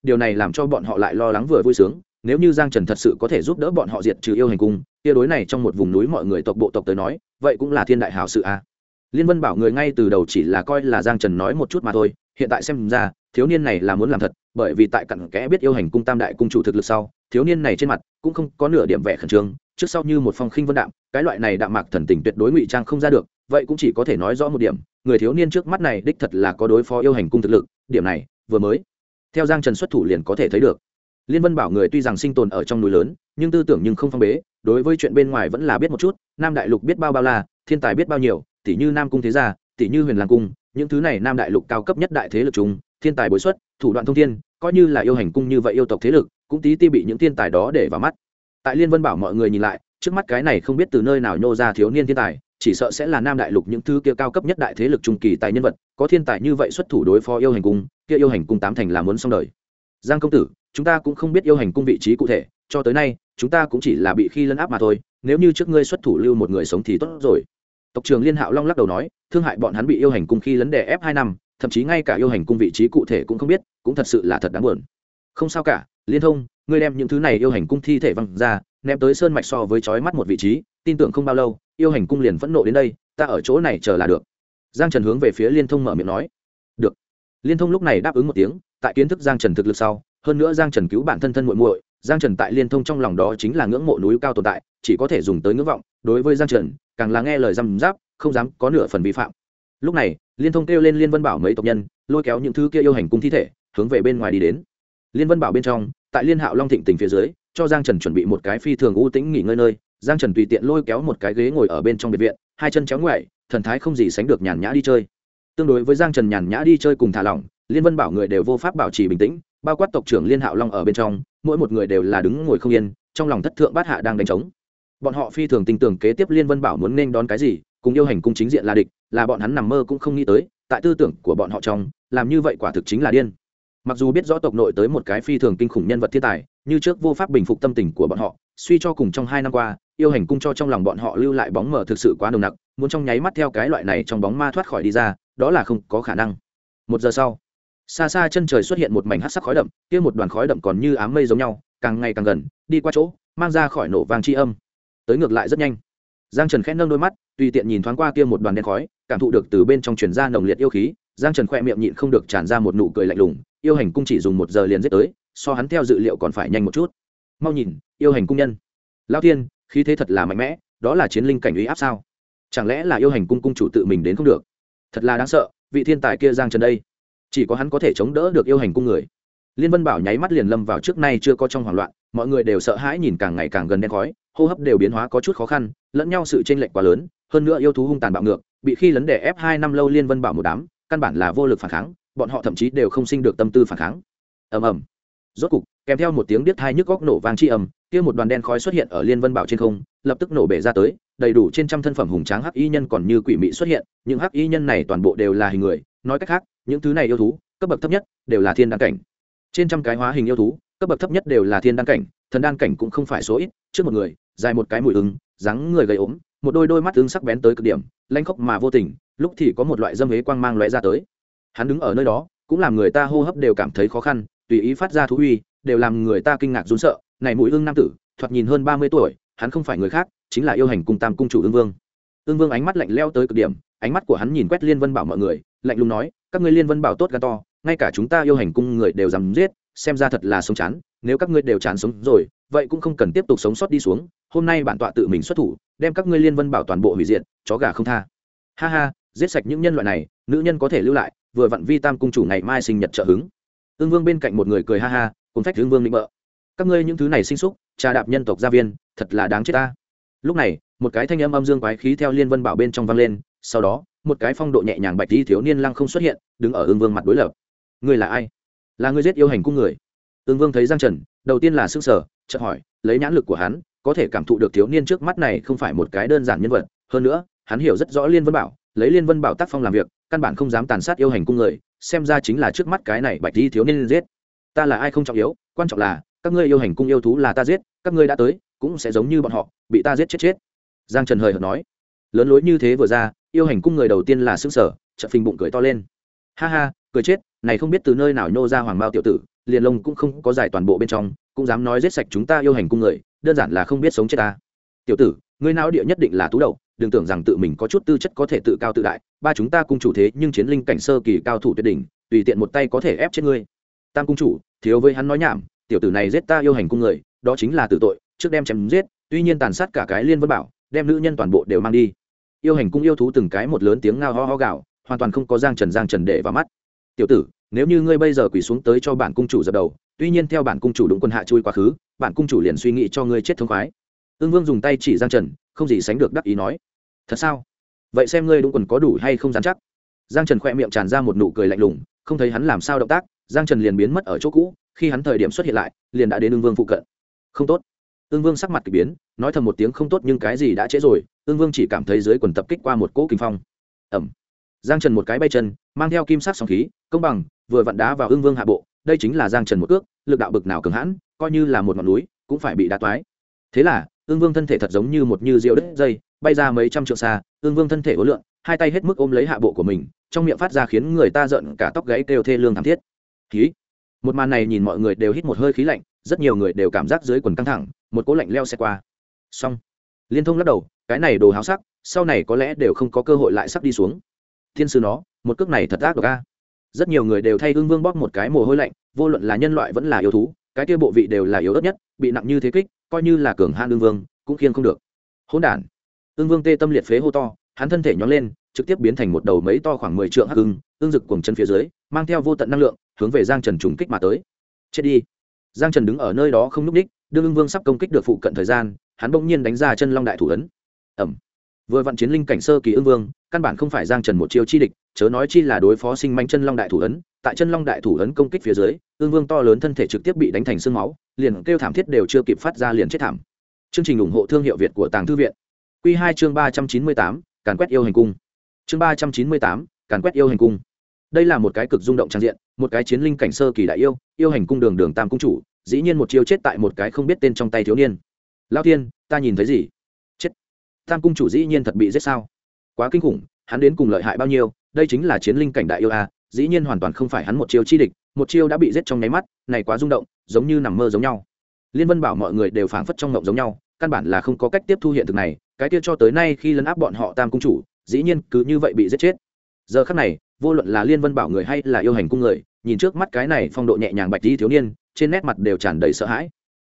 điều này làm cho bọn họ lại lo lắng vừa vui sướng. Nếu như Giang Trần thật sự có thể giúp đỡ bọn họ diệt trừ yêu hành cung, kia đối này trong một vùng núi mọi người tộc bộ tộc tới nói, vậy cũng là thiên đại hảo sự a. Liên Vân Bảo người ngay từ đầu chỉ là coi là Giang Trần nói một chút mà thôi, hiện tại xem ra, thiếu niên này là muốn làm thật, bởi vì tại cặn kẽ biết yêu hành cung tam đại cung chủ thực lực sau, thiếu niên này trên mặt cũng không có nửa điểm vẻ khẩn trương, trước sau như một phong khinh vân đạm, cái loại này đạm mạc thần tình tuyệt đối ngụy trang không ra được, vậy cũng chỉ có thể nói rõ một điểm, người thiếu niên trước mắt này đích thật là có đối phó yêu hành cung thực lực, điểm này vừa mới theo Giang Trần xuất thủ liền có thể thấy được. Liên Vân Bảo người tuy rằng sinh tồn ở trong núi lớn, nhưng tư tưởng nhưng không phong bế, đối với chuyện bên ngoài vẫn là biết một chút, Nam Đại Lục biết bao la, thiên tài biết bao nhiêu, tỷ như Nam cung thế gia, tỷ như Huyền Lang cung, những thứ này Nam Đại Lục cao cấp nhất đại thế lực chung, thiên tài bối xuất, thủ đoạn thông thiên, coi như là yêu hành cung như vậy yêu tộc thế lực, cũng tí ti bị những thiên tài đó để vào mắt. Tại Liên Vân Bảo mọi người nhìn lại, trước mắt cái này không biết từ nơi nào nhô ra thiếu niên thiên tài, chỉ sợ sẽ là Nam Đại Lục những thứ kia cao cấp nhất đại thế lực trung kỳ tài nhân vật, có thiên tài như vậy xuất thủ đối phó yêu hành cung, kia yêu hành cung tám thành là muốn xong đời. Giang công tử, chúng ta cũng không biết yêu hành cung vị trí cụ thể, cho tới nay chúng ta cũng chỉ là bị khi lấn áp mà thôi, nếu như trước ngươi xuất thủ lưu một người sống thì tốt rồi. Tộc trưởng Liên Hạo Long lắc đầu nói, thương hại bọn hắn bị yêu hành cung khi lấn đè ép 2 năm, thậm chí ngay cả yêu hành cung vị trí cụ thể cũng không biết, cũng thật sự là thật đáng buồn. Không sao cả, Liên Thông, ngươi đem những thứ này yêu hành cung thi thể văng ra, ném tới sơn mạch so với chói mắt một vị trí, tin tưởng không bao lâu, yêu hành cung liền phẫn nộ đến đây, ta ở chỗ này chờ là được. Giang Trần hướng về phía Liên Thông mở miệng nói. Được. Liên Thông lúc này đáp ứng một tiếng, tại kiến thức Giang Trần thực lực sau, hơn nữa Giang Trần cứu bản thân thân muội muội, Giang Trần tại Liên Thông trong lòng đó chính là ngưỡng mộ núi cao tồn tại, chỉ có thể dùng tới ngưỡng vọng, đối với Giang Trần, càng là nghe lời răm giáp, không dám có nửa phần vi phạm. Lúc này, Liên Thông kêu lên Liên Vân Bảo mấy tộc nhân, lôi kéo những thứ kia yêu hành cung thi thể, hướng về bên ngoài đi đến. Liên Vân Bảo bên trong, tại Liên Hạo Long thịnh tình phía dưới, cho Giang Trần chuẩn bị một cái phi thường u tĩnh nghỉ ngơi nơi, Giang Trần tùy tiện lôi kéo một cái ghế ngồi ở bên trong biệt viện, hai chân chéo ngoại, thần thái không gì sánh được nhàn nhã đi chơi. Tương đối với Giang Trần nhàn nhã đi chơi cùng thả lỏng, Liên Vân Bảo người đều vô pháp bảo trì bình tĩnh, bao quát tộc trưởng Liên Hạo Long ở bên trong, mỗi một người đều là đứng ngồi không yên, trong lòng thất thượng bát hạ đang đánh trống. Bọn họ phi thường tin tưởng kế tiếp Liên Vân Bảo muốn nên đón cái gì, cùng yêu hành cung chính diện là địch, là bọn hắn nằm mơ cũng không nghĩ tới, tại tư tưởng của bọn họ trong, làm như vậy quả thực chính là điên. Mặc dù biết rõ tộc nội tới một cái phi thường kinh khủng nhân vật thiên tài, như trước vô pháp bình phục tâm tình của bọn họ, suy cho cùng trong 2 năm qua, yêu hành cung cho trong lòng bọn họ lưu lại bóng mờ thực sự quá nồng nặc, muốn trong nháy mắt theo cái loại này trong bóng ma thoát khỏi đi ra, đó là không có khả năng. 1 giờ sau, xa xa chân trời xuất hiện một mảnh hắc sắc khói đậm, kia một đoàn khói đậm còn như ám mây giống nhau, càng ngày càng gần, đi qua chỗ, mang ra khỏi nổ vang chi âm. Tới ngược lại rất nhanh. Giang Trần khẽ nâng đôi mắt, tùy tiện nhìn thoáng qua kia một đoàn đen khói, cảm thụ được từ bên trong truyền ra nồng liệt yêu khí, Giang Trần khẽ miệng nhịn không được tràn ra một nụ cười lạnh lùng, yêu hành cung chỉ dùng 1 giờ liền giết tới, so hắn theo dự liệu còn phải nhanh một chút. Mau nhìn, yêu hành cung nhân. Lão Thiên, khí thế thật là mạnh mẽ, đó là chiến linh cảnh uy áp sao? Chẳng lẽ là yêu hành cung cung chủ tự mình đến không được? Thật là đáng sợ, vị thiên tài kia Giang Trần đây, chỉ có hắn có thể chống đỡ được yêu hành cung người. Liên Vân Bảo nháy mắt liền lâm vào trước nay chưa có trong hoảng loạn, mọi người đều sợ hãi nhìn càng ngày càng gần đen khói, hô hấp đều biến hóa có chút khó khăn, lẫn nhau sự chênh lệch quá lớn, hơn nữa yêu thú hung tàn bạo ngược, bị khi lấn đè ép 2 năm lâu Liên Vân Bảo một đám, căn bản là vô lực phản kháng, bọn họ thậm chí đều không sinh được tâm tư phản kháng. Ầm ầm. Rốt cục, kèm theo một tiếng điếc tai nhức óc nổ vang chi ầm, kia một đoàn đen khói xuất hiện ở Liên Vân Bảo trên không, lập tức nổ bể ra tới, đầy đủ trên trăm thân phẩm hùng tráng hắc y nhân còn như quỷ mị xuất hiện, những hắc y nhân này toàn bộ đều là hình người, nói cách khác, những thứ này yêu thú, cấp bậc thấp nhất đều là thiên đan cảnh. Trên trăm cái hóa hình yêu thú, cấp bậc thấp nhất đều là thiên đan cảnh, thần đan cảnh cũng không phải số ít, trước một người, dài một cái mũi ưng, dáng người gầy ốm, một đôi mắt ưng sắc bén tới cực điểm, lanh khốc mà vô tình, lúc thì có một loại dâm hế quang mang lóe ra tới. Hắn đứng ở nơi đó, cũng làm người ta hô hấp đều cảm thấy khó khăn, tùy ý phát ra thú uy, đều làm người ta kinh ngạc run sợ. Này mũi ưng nam tử, thoạt nhìn hơn 30 tuổi, hắn không phải người khác, chính là yêu hành cung tam cung chủ Ưng Vương. Ưng Vương ánh mắt lạnh lẽo tới cực điểm, ánh mắt của hắn nhìn quét Liên Vân Bảo mọi người, lạnh lùng nói, các ngươi Liên Vân Bảo tốt gan to, ngay cả chúng ta yêu hành cung người đều dám giết, xem ra thật là sống chán, nếu các ngươi đều chán sống rồi, vậy cũng không cần tiếp tục sống sót đi xuống, hôm nay bản tọa tự mình xuất thủ, đem các ngươi Liên Vân Bảo toàn bộ hủy diệt, chó gà không tha. Ha ha, giết sạch những nhân loại này, nữ nhân có thể lưu lại, vừa vặn vi tam cung chủ ngày mai sinh nhật trợ hứng. Ưng Vương bên cạnh một người cười ha ha, cùng phách Ưng Vương định bợ. Các ngươi những thứ này sinh xúc, trà đạp nhân tộc gia viên, thật là đáng chết ta. Lúc này, một cái thanh âm âm dương quái khí theo Liên Vân Bảo bên trong vang lên, sau đó, một cái phong độ nhẹ nhàng bạch y thiếu niên lăng không xuất hiện, đứng ở Ưng Vương mặt đối lập. Ngươi là ai? Là ngươi giết yêu hành cung người. Ưng Vương thấy Giang Trần, đầu tiên là sững sờ, chợt hỏi, lấy nhãn lực của hắn, có thể cảm thụ được thiếu niên trước mắt này không phải một cái đơn giản nhân vật, hơn nữa, hắn hiểu rất rõ Liên Vân Bảo, lấy Liên Vân Bảo tác phong làm việc, căn bản không dám tàn sát yêu hành cung người, xem ra chính là trước mắt cái này bạch y thiếu niên giết. Ta là ai không trọng yếu, quan trọng là các ngươi yêu hành cung yêu thú là ta giết, các ngươi đã tới, cũng sẽ giống như bọn họ, bị ta giết chết. Giang Trần hời hợt nói. Lớn lối như thế vừa ra, yêu hành cung người đầu tiên là sững sờ, chợt phình bụng cười to lên. Ha ha, cười chết, này không biết từ nơi nào nhô ra hoàng mao tiểu tử, liền lông cũng không có giải toàn bộ bên trong cũng dám nói giết sạch chúng ta yêu hành cung người, đơn giản là không biết sống chết ta. Tiểu tử, ngươi não địa nhất định là tú đầu, đừng tưởng rằng tự mình có chút tư chất có thể tự cao tự đại, ba chúng ta cung chủ thế nhưng chiến linh cảnh sơ kỳ cao thủ tuyệt đỉnh, tùy tiện một tay có thể ép chết ngươi. Tam cung chủ, thiếu với hắn nói nhảm, tiểu tử này giết ta yêu hành cung người, đó chính là tử tội, trước đem chém giết, tuy nhiên tàn sát cả cái Liên Vân Bảo, đem nữ nhân toàn bộ đều mang đi. Yêu hành cung yêu thú từng cái một lớn tiếng ngao ho ho gào, hoàn toàn không có Giang Trần để vào mắt. Tiểu tử, nếu như ngươi bây giờ quỳ xuống tới cho bản cung chủ dập đầu, tuy nhiên theo bản cung chủ đúng quân hạ chui quá khứ, bản cung chủ liền suy nghĩ cho ngươi chết thống khoái. Ưng Vương dùng tay chỉ Giang Trần, không gì sánh được đắc ý nói: thật sao? Vậy xem ngươi đúng quần có đủ hay không dám chắc. Giang Trần khẽ miệng tràn ra một nụ cười lạnh lùng, không thấy hắn làm sao động tác, Giang Trần liền biến mất ở chỗ cũ, khi hắn thời điểm xuất hiện lại, liền đã đến Ưng Vương phụ cận. Không tốt. Ưng Vương sắc mặt kỳ biến, nói thầm một tiếng không tốt nhưng cái gì đã trễ rồi, Ưng Vương chỉ cảm thấy dưới quần tập kích qua một cỗ kinh phong. Ầm. Giang Trần một cái bay chân, mang theo kim sắc sóng khí, công bằng, vừa vặn đá vào Ưng Vương hạ bộ, đây chính là Giang Trần một cước, lực đạo bực nào cường hãn, coi như là một ngọn núi, cũng phải bị đá toái. Thế là, Ưng Vương thân thể thật giống như một như diều đứt dây, bay ra mấy trăm trượng xa, Ưng Vương thân thể uốn lượn, hai tay hết mức ôm lấy hạ bộ của mình, trong miệng phát ra khiến người ta giận cả tóc gáy kêu thê lương thảm thiết. Khí. Một màn này nhìn mọi người đều hít một hơi khí lạnh, rất nhiều người đều cảm giác dưới quần căng thẳng, một cỗ lạnh leo sẽ qua. Xong. Liên Thông lắc đầu, cái này đồ háo sắc, sau này có lẽ đều không có cơ hội lại sắc đi xuống. Thiên sư nó, một cước này thật ác độc a. Rất nhiều người đều thay Ưng Vương bóp một cái mồ hôi lạnh, vô luận là nhân loại vẫn là yêu thú, cái kia bộ vị đều là yếu ớt nhất, bị nặng như thế kích, coi như là cường hãn Ưng Vương, cũng khiêng không được. Hỗn đản. Ưng Vương tê tâm liệt phế hô to, hắn thân thể nhón lên, trực tiếp biến thành một đầu mấy to khoảng 10 trượng hắc ưng, ưng rực cuồng chân phía dưới, mang theo vô tận năng lượng, hướng về Giang Trần trùng kích mà tới. Chết đi. Giang Trần đứng ở nơi đó không nhúc nhích, đương Ưng Vương sắp công kích được phụ cận thời gian, hắn bỗng nhiên đánh ra chân long đại thủ ấn. Ầm. Vừa vận chiến linh cảnh sơ kỳ Ưng Vương, căn bản không phải Giang Trần một chiêu chi địch, chớ nói chi là đối phó sinh manh chân long đại thủ ấn, tại chân long đại thủ ấn công kích phía dưới, Ưng Vương to lớn thân thể trực tiếp bị đánh thành xương máu, liền kêu thảm thiết đều chưa kịp phát ra liền chết thảm. Chương trình ủng hộ thương hiệu Việt của Tàng Thư viện. Quy 2 chương 398, càn quét yêu hành cung. Chương 398, càn quét yêu hành cung. Đây là một cái cực rung động trang diện, một cái chiến linh cảnh sơ kỳ đại yêu hành cung đường tam cung chủ, dĩ nhiên một chiêu chết tại một cái không biết tên trong tay thiếu niên. Lão tiên, ta nhìn thấy gì? Chết. Tam cung chủ dĩ nhiên thật bị giết sao? Quá kinh khủng, hắn đến cùng lợi hại bao nhiêu, đây chính là chiến linh cảnh đại yêu a, dĩ nhiên hoàn toàn không phải hắn một chiêu chi địch, một chiêu đã bị giết trong nháy mắt, này quá rung động, giống như nằm mơ giống nhau. Liên Vân Bảo mọi người đều phảng phất trong mộng giống nhau, căn bản là không có cách tiếp thu hiện thực này, cái kia cho tới nay khi lấn áp bọn họ tam cung chủ, dĩ nhiên cứ như vậy bị giết chết. Giờ khắc này, vô luận là Liên Vân Bảo người hay là yêu hành cung người, nhìn trước mắt cái này phong độ nhẹ nhàng bạch y thiếu niên, trên nét mặt đều tràn đầy sợ hãi.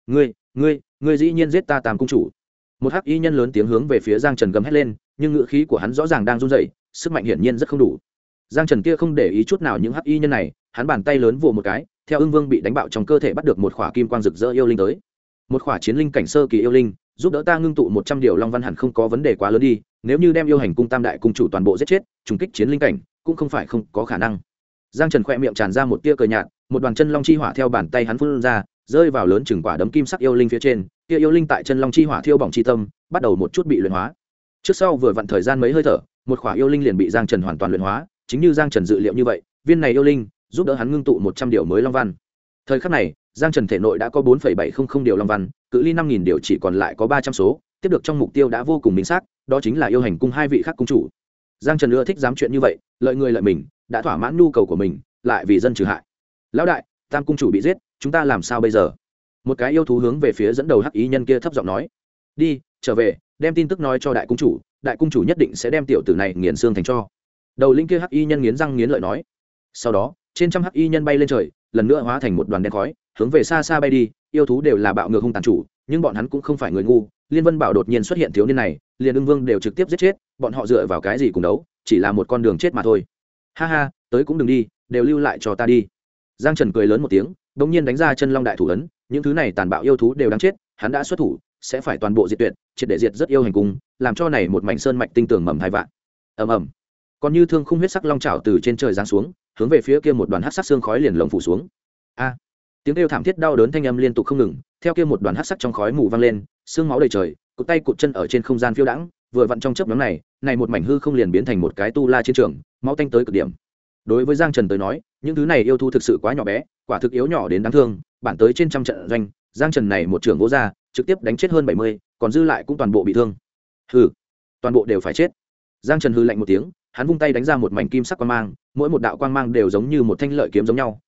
Ngươi dĩ nhiên giết ta tam cung chủ. Một hắc y nhân lớn tiếng hướng về phía Giang Trần gầm hét lên, nhưng ngữ khí của hắn rõ ràng đang run rẩy, sức mạnh hiển nhiên rất không đủ. Giang Trần kia không để ý chút nào những hắc y nhân này, hắn bàn tay lớn vồ một cái, theo Ưng Vương bị đánh bạo trong cơ thể bắt được một khỏa kim quang rực rỡ yêu linh tới. Một khỏa chiến linh cảnh sơ kỳ yêu linh, giúp đỡ ta ngưng tụ 100 điều long văn hẳn không có vấn đề quá lớn đi, nếu như đem yêu hành cung tam đại cung chủ toàn bộ giết chết, trùng kích chiến linh cảnh, cũng không phải không có khả năng. Giang Trần khẽ miệng tràn ra một tia cười nhạt, một đoàn chân long chi hỏa theo bàn tay hắn phun ra, rơi vào lớn chừng quả đấm kim sắc yêu linh phía trên, kia yêu linh tại chân long chi hỏa thiêu bỏng chi tâm, bắt đầu một chút bị luyện hóa. Trước sau vừa vặn thời gian mấy hơi thở, một khỏa yêu linh liền bị Giang Trần hoàn toàn luyện hóa, chính như Giang Trần dự liệu như vậy, viên này yêu linh giúp đỡ hắn ngưng tụ 100 điều mới long văn. Thời khắc này, Giang Trần thể nội đã có 4,700 điều long văn, cự ly 5000 điều chỉ còn lại có 300 số, tiếp được trong mục tiêu đã vô cùng minh xác, đó chính là yêu hành cung hai vị khác cung chủ. Giang Trần ưa thích dám chuyện như vậy, lợi người lợi mình, đã thỏa mãn nhu cầu của mình, lại vì dân trừ hại. Lão đại, tam cung chủ bị giết, chúng ta làm sao bây giờ? Một cái yêu thú hướng về phía dẫn đầu hắc ý nhân kia thấp giọng nói. Đi, trở về, đem tin tức nói cho đại cung chủ nhất định sẽ đem tiểu tử này nghiền xương thành cho. Đầu linh kia hắc y nhân nghiến răng nghiến lợi nói. Sau đó, trên trăm hắc y nhân bay lên trời, lần nữa hóa thành một đoàn đen khói, hướng về xa xa bay đi. Yêu thú đều là bạo ngược hung tàn chủ, nhưng bọn hắn cũng không phải người ngu. Liên Vân Bảo đột nhiên xuất hiện thiếu niên này, liền Ưng Vương đều trực tiếp giết chết, bọn họ dựa vào cái gì cùng đấu, chỉ là một con đường chết mà thôi. Ha ha, tới cũng đừng đi, đều lưu lại cho ta đi. Giang Trần cười lớn một tiếng, đột nhiên đánh ra chân long đại thủ ấn, những thứ này tàn bạo yêu thú đều đáng chết, hắn đã xuất thủ, sẽ phải toàn bộ diệt tuyệt, triệt để diệt rất yêu hành cung, làm cho này một mảnh sơn mạch tinh tường mầm hai vạn. Ầm ầm. Còn như thương khung huyết sắc long trảo từ trên trời giáng xuống, hướng về phía kia một đoàn hắc sắc xương khói liền lồng phủ xuống. A! Tiếng kêu thảm thiết đau đớn thanh âm liên tục không ngừng, theo kia một đoàn hắc sắc trong khói mù vang lên, xương máu đầy trời, cụt tay cụt chân ở trên không gian phiêu đãng, vừa vặn trong chớp nhoáng này một mảnh hư không liền biến thành một cái tu la chiến trường, máu tanh tới cực điểm. Đối với Giang Trần tới nói, những thứ này yêu thú thực sự quá nhỏ bé, quả thực yếu nhỏ đến đáng thương, bản tới trên trăm trận doanh, Giang Trần này một trưởng vỗ ra, trực tiếp đánh chết hơn 70, còn dư lại cũng toàn bộ bị thương. Hừ, toàn bộ đều phải chết. Giang Trần hừ lạnh một tiếng, hắn vung tay đánh ra một mảnh kim sắc quang mang, mỗi một đạo quang mang đều giống như một thanh lợi kiếm giống nhau,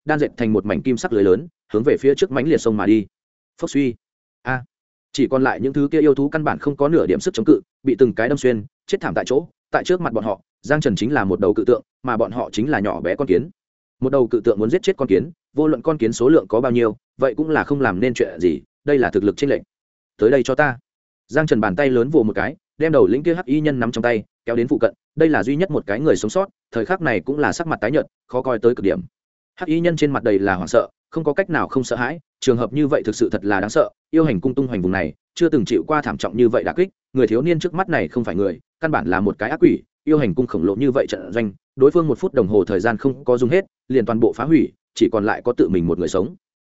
đan dệt thành một mảnh kim sắc lưới lớn hướng về phía trước mãnh liệt sông mà đi. Phốc suy. A. Chỉ còn lại những thứ kia yêu thú căn bản không có nửa điểm sức chống cự, bị từng cái đâm xuyên, chết thảm tại chỗ. Tại trước mặt bọn họ, Giang Trần chính là một đầu cự tượng, mà bọn họ chính là nhỏ bé con kiến. Một đầu cự tượng muốn giết chết con kiến, vô luận con kiến số lượng có bao nhiêu, vậy cũng là không làm nên chuyện gì, đây là thực lực chênh lệch. Tới đây cho ta. Giang Trần bàn tay lớn vồ một cái, đem đầu lĩnh kia hắc y nhân nắm trong tay, kéo đến phụ cận. Đây là duy nhất một cái người sống sót, thời khắc này cũng là sắc mặt tái nhợt, khó coi tới cực điểm. Hắc y nhân trên mặt đầy là hoảng sợ, không có cách nào không sợ hãi, trường hợp như vậy thực sự thật là đáng sợ. Yêu hành cung tung hoành vùng này, chưa từng chịu qua thảm trọng như vậy đả kích, người thiếu niên trước mắt này không phải người, căn bản là một cái ác quỷ. Yêu hành cung khổng lồ như vậy trận doanh, đối phương 1 phút đồng hồ thời gian không có dùng hết, liền toàn bộ phá hủy, chỉ còn lại có tự mình một người sống.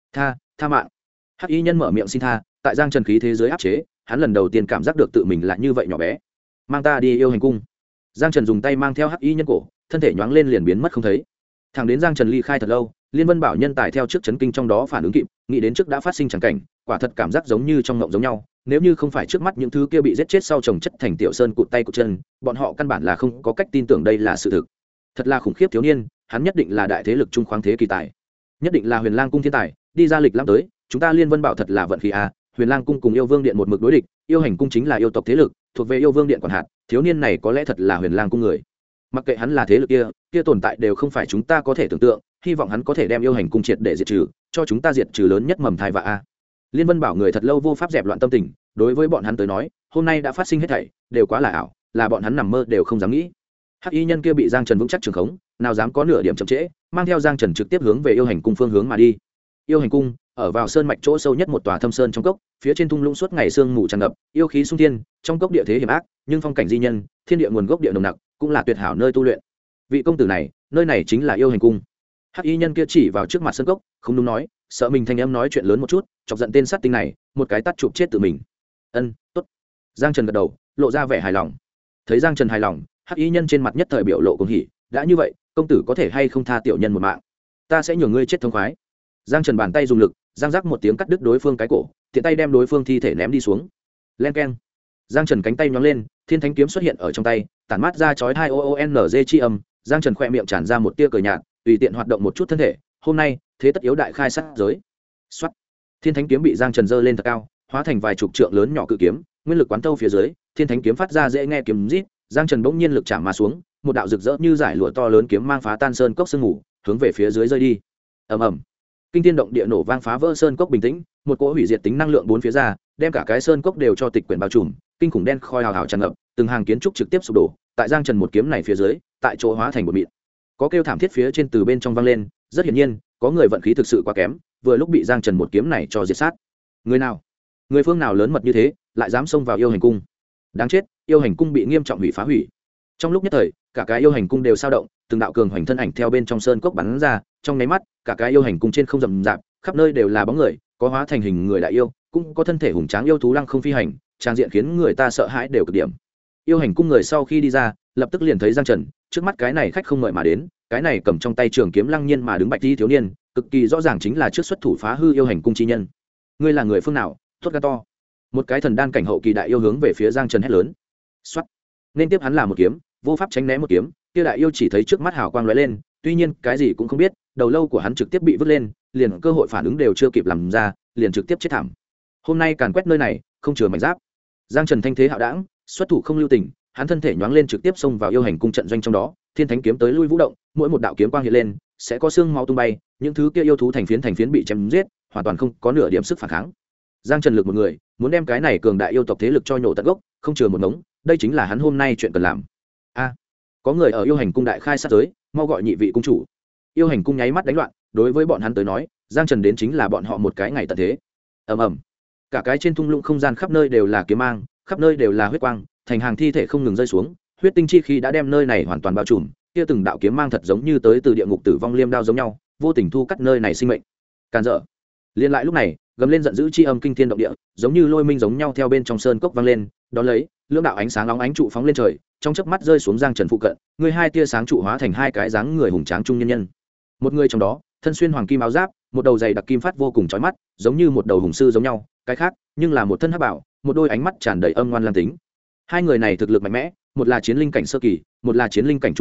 Tha mạng. Hắc y nhân mở miệng xin tha, tại Giang Trần khí thế giới áp chế, hắn lần đầu tiên cảm giác được tự mình là như vậy nhỏ bé. Mang ta đi yêu hành cung. Giang Trần dùng tay mang theo hắc y nhân cổ, thân thể nhoáng lên liền biến mất không thấy. Thẳng đến Giang Trần ly khai thật lâu, Liên Vân Bảo nhân tài theo trước chấn kinh trong đó phản ứng kịp, nghĩ đến trước đã phát sinh chẳng cảnh, quả thật cảm giác giống như trong ngộng giống nhau. Nếu như không phải trước mắt những thứ kia bị giết chết sau chồng chất thành tiểu sơn cụt tay cụt chân, bọn họ căn bản là không có cách tin tưởng đây là sự thực. Thật là khủng khiếp thiếu niên, hắn nhất định là đại thế lực trung khoáng thế kỳ tài, nhất định là Huyền Lang cung thiên tài, đi ra lịch lãm tới, chúng ta Liên Vân Bảo thật là vận khí a. Huyền Lang cung cùng Yêu Vương điện một mực đối địch, yêu hành cung chính là yêu tộc thế lực, thuộc về Yêu Vương điện quản hạt, thiếu niên này có lẽ thật là Huyền Lang cung người. Mặc kệ hắn là thế lực kia tồn tại đều không phải chúng ta có thể tưởng tượng, hy vọng hắn có thể đem yêu hành cung triệt để diệt trừ, cho chúng ta diệt trừ lớn nhất mầm thai vạ a. Liên Vân Bảo người thật lâu vô pháp dẹp loạn tâm tình, đối với bọn hắn tới nói, hôm nay đã phát sinh hết thảy, đều quá là ảo, là bọn hắn nằm mơ đều không dám nghĩ. Hắc y nhân kia bị Giang Trần vững chắc trường khống, nào dám có nửa điểm chậm trễ, mang theo Giang Trần trực tiếp hướng về yêu hành cung phương hướng mà đi. Yêu hành cung ở vào sơn mạch chỗ sâu nhất một tòa thâm sơn trong cốc, phía trên thung lũng suốt ngày sương mù tràn ngập, yêu khí xung thiên, trong cốc địa thế hiểm ác, nhưng phong cảnh di nhân, thiên địa nguồn gốc địa nồng nặc, cũng là tuyệt hảo nơi tu luyện. Vị công tử này, nơi này chính là yêu hành cung. Hắc y nhân kia chỉ vào trước mặt sơn cốc, không đúng nói, sợ mình thanh âm nói chuyện lớn một chút, chọc giận tên sát tinh này, một cái tát chụp chết tự mình. Tốt. Giang Trần gật đầu, lộ ra vẻ hài lòng. Thấy Giang Trần hài lòng, Hắc y nhân trên mặt nhất thời biểu lộ cuồng hỉ, đã như vậy, công tử có thể hay không tha tiểu nhân một mạng, ta sẽ nhường ngươi chết thông khoái. Giang Trần bàn tay dùng lực, giang rắc một tiếng cắt đứt đối phương cái cổ, tiện tay đem đối phương thi thể ném đi xuống. Len keng. Giang Trần cánh tay nhóng lên, thiên thánh kiếm xuất hiện ở trong tay, tản mát ra chói tai oonz chi âm. Giang Trần khỏe miệng tràn ra một tia cười nhạt, tùy tiện hoạt động một chút thân thể. Hôm nay, thế tất yếu đại khai sát giới. Soát. Thiên thánh kiếm bị Giang Trần giơ lên thật cao, hóa thành vài chục trượng lớn nhỏ cự kiếm, nguyên lực quán thâu phía dưới, thiên thánh kiếm phát ra dễ nghe kiếm rít. Giang Trần bỗng nhiên lực chạm mà xuống, một đạo rực rỡ như giải lụa to lớn kiếm mang phá tan sơn cốc sương mù, hướng về phía dưới rơi đi. Ầm ầm. Kinh thiên động địa nổ vang phá vỡ sơn cốc bình tĩnh, một cỗ hủy diệt tính năng lượng bốn phía ra, đem cả cái sơn cốc đều cho tịch quyển bao trùm, kinh khủng đen khói hào hào tràn ngập, từng hàng kiến trúc trực tiếp sụp đổ, tại Giang Trần một kiếm này phía dưới, tại chỗ hóa thành một mịn. Có kêu thảm thiết phía trên từ bên trong vang lên, rất hiển nhiên, có người vận khí thực sự quá kém, vừa lúc bị Giang Trần một kiếm này cho diệt sát. Người nào? Người phương nào lớn mật như thế, lại dám xông vào yêu hành cung? Đáng chết, yêu hành cung bị nghiêm trọng hủy phá hủy. Trong lúc nhất thời, cả cái yêu hành cung đều sao động, từng đạo cường hoành thân ảnh theo bên trong sơn cốc bắn ra, trong nháy mắt, cả cái yêu hành cung trên không rậm rạp, khắp nơi đều là bóng người, có hóa thành hình người đại yêu, cũng có thân thể hùng tráng yêu thú lăng không phi hành, trang diện khiến người ta sợ hãi đều cực điểm. Yêu hành cung người sau khi đi ra, lập tức liền thấy Giang Trần, trước mắt cái này khách không mời mà đến, cái này cầm trong tay trường kiếm lăng nhiên mà đứng bạch y thiếu niên, cực kỳ rõ ràng chính là trước xuất thủ phá hư yêu hành cung chi nhân. Ngươi là người phương nào? Tốt gan to. Một cái thần đan cảnh hậu kỳ đại yêu hướng về phía Giang Trần hét lớn. Soát. Nên tiếp hắn là một kiếm, vô pháp tránh né một kiếm, kia đại yêu chỉ thấy trước mắt hào quang lóe lên, tuy nhiên cái gì cũng không biết, đầu lâu của hắn trực tiếp bị vứt lên, liền cơ hội phản ứng đều chưa kịp làm ra, liền trực tiếp chết thảm. Hôm nay càn quét nơi này, không chừa mảnh giáp. Giang Trần thanh thế hạo đãng, xuất thủ không lưu tình, hắn thân thể nhoáng lên trực tiếp xông vào yêu hành cung trận doanh trong đó, thiên thánh kiếm tới lui vũ động, mỗi một đạo kiếm quang hiện lên, sẽ có xương máu tung bay, những thứ kia yêu thú thành phiến bị chém giết, hoàn toàn không có nửa điểm sức phản kháng. Giang Trần lực một người, muốn đem cái này cường đại yêu tộc thế lực cho nhổ tận gốc, không chừa một ngống, đây chính là hắn hôm nay chuyện cần làm. Có người ở yêu hành cung đại khai sát giới, mau gọi nhị vị cung chủ. Yêu hành cung nháy mắt đánh loạn, đối với bọn hắn tới nói, Giang Trần đến chính là bọn họ một cái ngày tận thế. Ầm ầm. Cả cái trên thung lũng không gian khắp nơi đều là kiếm mang, khắp nơi đều là huyết quang, thành hàng thi thể không ngừng rơi xuống, huyết tinh chi khí đã đem nơi này hoàn toàn bao trùm, kia từng đạo kiếm mang thật giống như tới từ địa ngục tử vong liêm đao giống nhau, vô tình thu cắt nơi này sinh mệnh. Càn dở. Liên lại lúc này, gầm lên giận dữ chi âm kinh thiên động địa, giống như lôi minh giống nhau theo bên trong sơn cốc vang lên, đó lấy, lưỡng đạo ánh sáng nóng ánh trụ phóng lên trời, trong chớp mắt rơi xuống Giang Trần phụ cận, người hai tia sáng trụ hóa thành hai cái dáng người hùng tráng trung nhân nhân. Một người trong đó, thân xuyên hoàng kim áo giáp, một đầu dày đặc kim phát vô cùng chói mắt, giống như một đầu hùng sư giống nhau, cái khác, nhưng là một thân hắc bảo, một đôi ánh mắt tràn đầy âm ngoan lang tính. Hai người này thực lực mạnh mẽ, một là chiến linh cảnh sơ kỳ, một là chiến linh cảnh trung kỳ,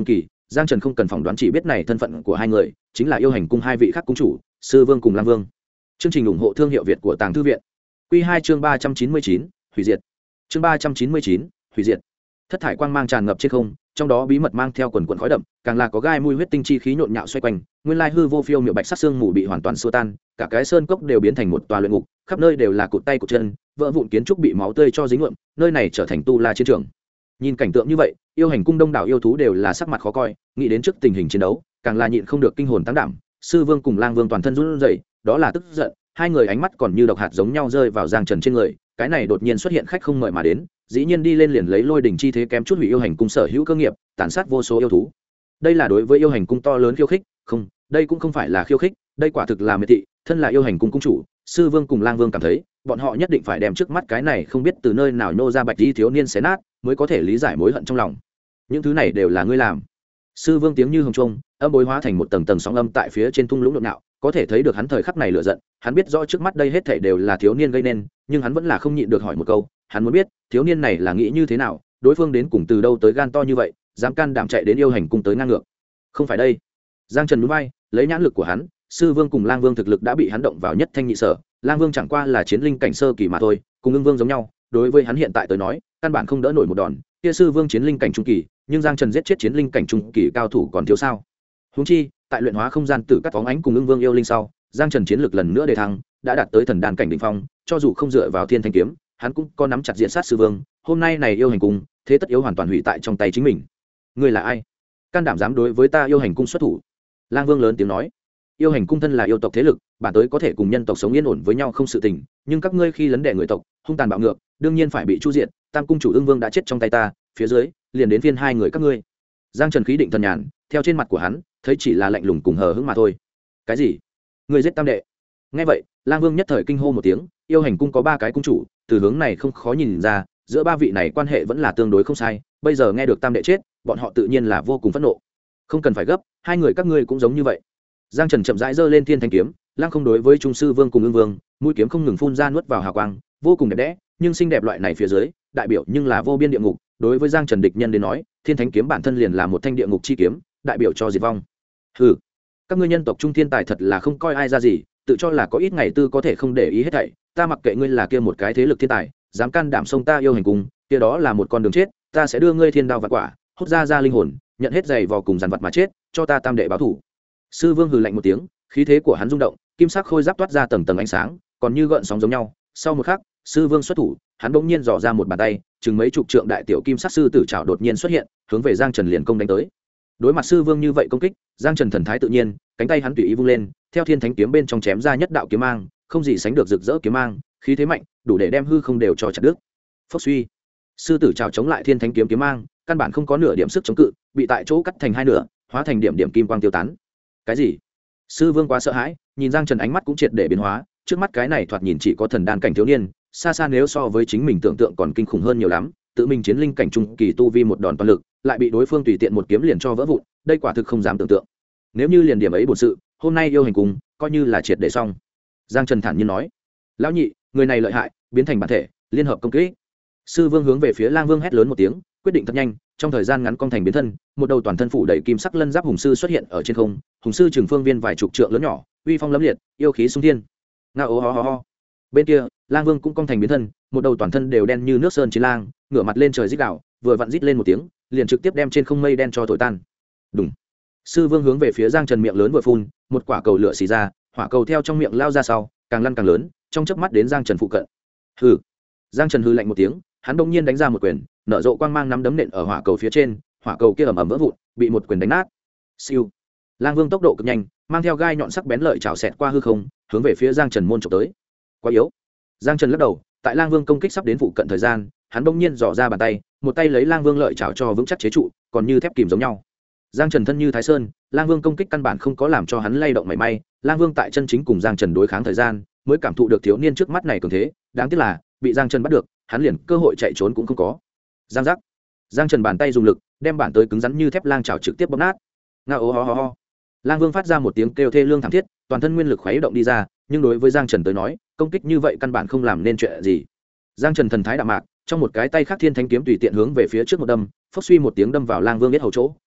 giang trần không cần phỏng đoán chỉ biết này thân phận của hai người chính là yêu hành cung hai vị khác cung chủ sư vương cùng lang vương. Chương trình ủng hộ thương hiệu Việt của Tàng Thư viện. Quy 2 chương 399, hủy diệt. Chương 399, hủy diệt. Thất thải quang mang tràn ngập trên không, trong đó bí mật mang theo quần quần khói đậm, càng là có gai mùi huyết tinh chi khí nhộn nhạo xoay quanh, nguyên lai hư vô phiêu miệu bạch sắc xương mù bị hoàn toàn xua tan, cả cái sơn cốc đều biến thành một tòa luyện ngục, khắp nơi đều là cụt tay cụt chân, vỡ vụn kiến trúc bị máu tươi cho dính nhuộm, nơi này trở thành tu la chiến trường. Nhìn cảnh tượng như vậy, yêu hành cung đông đảo yêu thú đều là sắc mặt khó coi, nghĩ đến trước tình hình chiến đấu, càng là nhịn không được kinh hồn tăng đảm. Sư vương cùng lang vương toàn thân run rẩy, đó là tức giận, hai người ánh mắt còn như độc hạt giống nhau rơi vào Giang Trần trên người, cái này đột nhiên xuất hiện khách không mời mà đến, dĩ nhiên đi lên liền lấy lôi đỉnh chi thế kém chút hủy yêu hành cung sở hữu cơ nghiệp, tàn sát vô số yêu thú. Đây là đối với yêu hành cung to lớn khiêu khích, không, đây cũng không phải là khiêu khích, đây quả thực là miệt thị, thân là yêu hành cung cung chủ, sư vương cùng lang vương cảm thấy, bọn họ nhất định phải đem trước mắt cái này không biết từ nơi nào nô ra bạch y thiếu niên xé nát, mới có thể lý giải mối hận trong lòng. Những thứ này đều là ngươi làm. Sư vương tiếng như hồng trung, âm bối hóa thành một tầng tầng sóng âm tại phía trên thung lũng nhộn nhạo, có thể thấy được hắn thời khắc này lửa giận, hắn biết rõ trước mắt đây hết thảy đều là thiếu niên gây nên, nhưng hắn vẫn là không nhịn được hỏi một câu, hắn muốn biết, thiếu niên này là nghĩ như thế nào, đối phương đến cùng từ đâu tới gan to như vậy, dám can đảm chạy đến yêu hành cung tới ngang ngược. Không phải đây. Giang Trần nhún vai, lấy nhãn lực của hắn, sư vương cùng lang vương thực lực đã bị hắn động vào nhất thanh nhị sở, lang vương chẳng qua là chiến linh cảnh sơ kỳ mà thôi, cùng ưng vương giống nhau, đối với hắn hiện tại tới nói, căn bản không đỡ nổi một đòn, kia sư vương chiến linh cảnh trung kỳ, nhưng Giang Trần giết chết chiến linh cảnh trung kỳ cao thủ còn thiếu sao? Huống chi, tại luyện hóa không gian tử cắt phóng ánh cùng ưng vương yêu linh sau, Giang Trần chiến lực lần nữa đề thăng, đã đạt tới thần đan cảnh đỉnh phong, cho dù không dựa vào thiên thanh kiếm, hắn cũng có nắm chặt diện sát sư vương, hôm nay này yêu hành cung, thế tất yếu hoàn toàn hủy tại trong tay chính mình. Ngươi là ai? Can đảm dám đối với ta yêu hành cung xuất thủ? Lang Vương lớn tiếng nói. Yêu hành cung thân là yêu tộc thế lực, bản tới có thể cùng nhân tộc sống yên ổn với nhau không sự tình, nhưng các ngươi khi lấn đè người tộc, hung tàn bạo ngược, đương nhiên phải bị chu diệt. Tam cung chủ Ưng Vương đã chết trong tay ta, phía dưới liền đến phiên hai người các ngươi. Giang Trần khí định thần nhàn, theo trên mặt của hắn, thấy chỉ là lạnh lùng cùng hờ hững mà thôi. Cái gì? Ngươi giết tam đệ? Nghe vậy, Lang Vương nhất thời kinh hô một tiếng, yêu hành cung có ba cái cung chủ, từ hướng này không khó nhìn ra, giữa ba vị này quan hệ vẫn là tương đối không sai, bây giờ nghe được tam đệ chết, bọn họ tự nhiên là vô cùng phẫn nộ. Không cần phải gấp, hai người các ngươi cũng giống như vậy. Giang Trần chậm rãi giơ lên thiên thanh kiếm, Lang không đối với trung sư vương cùng Ưng Vương, mũi kiếm không ngừng phun ra nuốt vào hào quang, vô cùng đẹp đẽ, nhưng xinh đẹp loại này phía dưới, đại biểu nhưng là vô biên địa ngục, đối với Giang Trần địch nhân đến nói, thiên thánh kiếm bản thân liền là một thanh địa ngục chi kiếm, đại biểu cho diệt vong. Hừ, các ngươi nhân tộc trung thiên tài thật là không coi ai ra gì, tự cho là có ít ngày tư có thể không để ý hết thảy, ta mặc kệ ngươi là kia một cái thế lực thiên tài, dám can đảm xông ta yêu hành cung, kia đó là một con đường chết, ta sẽ đưa ngươi thiên đao vạn quả, hút ra linh hồn, nhận hết giày vò cùng dàn vật mà chết, cho ta tam đệ báo thủ. Sư vương hừ lạnh một tiếng, khí thế của hắn rung động, kim sắc khôi giáp toát ra tầng tầng ánh sáng, còn như gợn sóng giống nhau. Sau một khắc, sư vương xuất thủ, hắn bỗng nhiên dò ra một bàn tay, chừng mấy chục trượng đại tiểu kim sắc sư tử trảo đột nhiên xuất hiện, hướng về Giang Trần liền công đánh tới. Đối mặt sư vương như vậy công kích, Giang Trần thần thái tự nhiên, cánh tay hắn tùy ý vung lên, theo thiên thánh kiếm bên trong chém ra nhất đạo kiếm mang, không gì sánh được rực rỡ kiếm mang, khí thế mạnh, đủ để đem hư không đều cho chặt đứt. Phốc suy, sư tử trảo chống lại thiên thánh kiếm kiếm mang, căn bản không có nửa điểm sức chống cự, bị tại chỗ cắt thành hai nửa, hóa thành điểm điểm kim quang tiêu tán. Cái gì? Sư vương quá sợ hãi, nhìn Giang Trần ánh mắt cũng triệt để biến hóa, trước mắt cái này thoạt nhìn chỉ có thần đan cảnh thiếu niên, xa xa nếu so với chính mình tưởng tượng còn kinh khủng hơn nhiều lắm, tự mình chiến linh cảnh trung kỳ tu vi một đòn toàn lực, lại bị đối phương tùy tiện một kiếm liền cho vỡ vụn, đây quả thực không dám tưởng tượng. Nếu như liền điểm ấy bổn sự, hôm nay yêu hành cùng coi như là triệt để xong. Giang Trần thản nhiên nói. Lão nhị, người này lợi hại, biến thành bản thể, liên hợp công kích. Sư vương hướng về phía Lang Vương hét lớn một tiếng, quyết định thật nhanh, trong thời gian ngắn cong thành biến thân, một đầu toàn thân phủ đầy kim sắc lân giáp hùng sư xuất hiện ở trên không, hùng sư trường phương viên vài chục trượng lớn nhỏ, uy phong lẫm liệt, yêu khí xung thiên. Ngao ho ho ho. Bên kia, Lang Vương cũng cong thành biến thân, một đầu toàn thân đều đen như nước sơn chiến lang, ngửa mặt lên trời rít gào, vừa vặn rít lên một tiếng, liền trực tiếp đem trên không mây đen cho thổi tan. Đùng. Sư vương hướng về phía Giang Trần miệng lớn vừa phun, một quả cầu lửa xì ra, hỏa cầu theo trong miệng lao ra sau, càng lăn càng lớn, trong chớp mắt đến Giang Trần phụ cận. Hừ. Giang Trần hừ lạnh một tiếng, hắn bỗng nhiên đánh ra một quyền, nở rộ quang mang nắm đấm nện ở hỏa cầu phía trên, hỏa cầu kia ầm ầm vỡ vụn, bị một quyền đánh nát. Siêu. Lang Vương tốc độ cực nhanh, mang theo gai nhọn sắc bén lợi chảo xẹt qua hư không, hướng về phía Giang Trần môn chụp tới. Quá yếu. Giang Trần lắc đầu, tại Lang Vương công kích sắp đến phụ cận thời gian, hắn bỗng nhiên giỏ ra bàn tay, một tay lấy Lang Vương lợi chảo cho vững chắc chế trụ, còn như thép kìm giống nhau. Giang Trần thân như Thái Sơn, Lang Vương công kích căn bản không có làm cho hắn lay động mảy may, Lang Vương tại chân chính cùng Giang Trần đối kháng thời gian, mới cảm thụ được thiếu niên trước mắt này cường thế, đáng tiếc là bị Giang Trần bắt được, hắn liền cơ hội chạy trốn cũng không có. Giang giác. Giang Trần bàn tay dùng lực, đem bản tới cứng rắn như thép lang chảo trực tiếp bóp nát. Ngao ho ho ho. Lang Vương phát ra một tiếng kêu thê lương thảm thiết, toàn thân nguyên lực khuấy động đi ra, nhưng đối với Giang Trần tới nói, công kích như vậy căn bản không làm nên chuyện gì. Giang Trần thần thái đạm mạc, trong một cái tay khác thiên thánh kiếm tùy tiện hướng về phía trước một đâm, phốc suy một tiếng đâm vào Lang Vương biết hầu chỗ,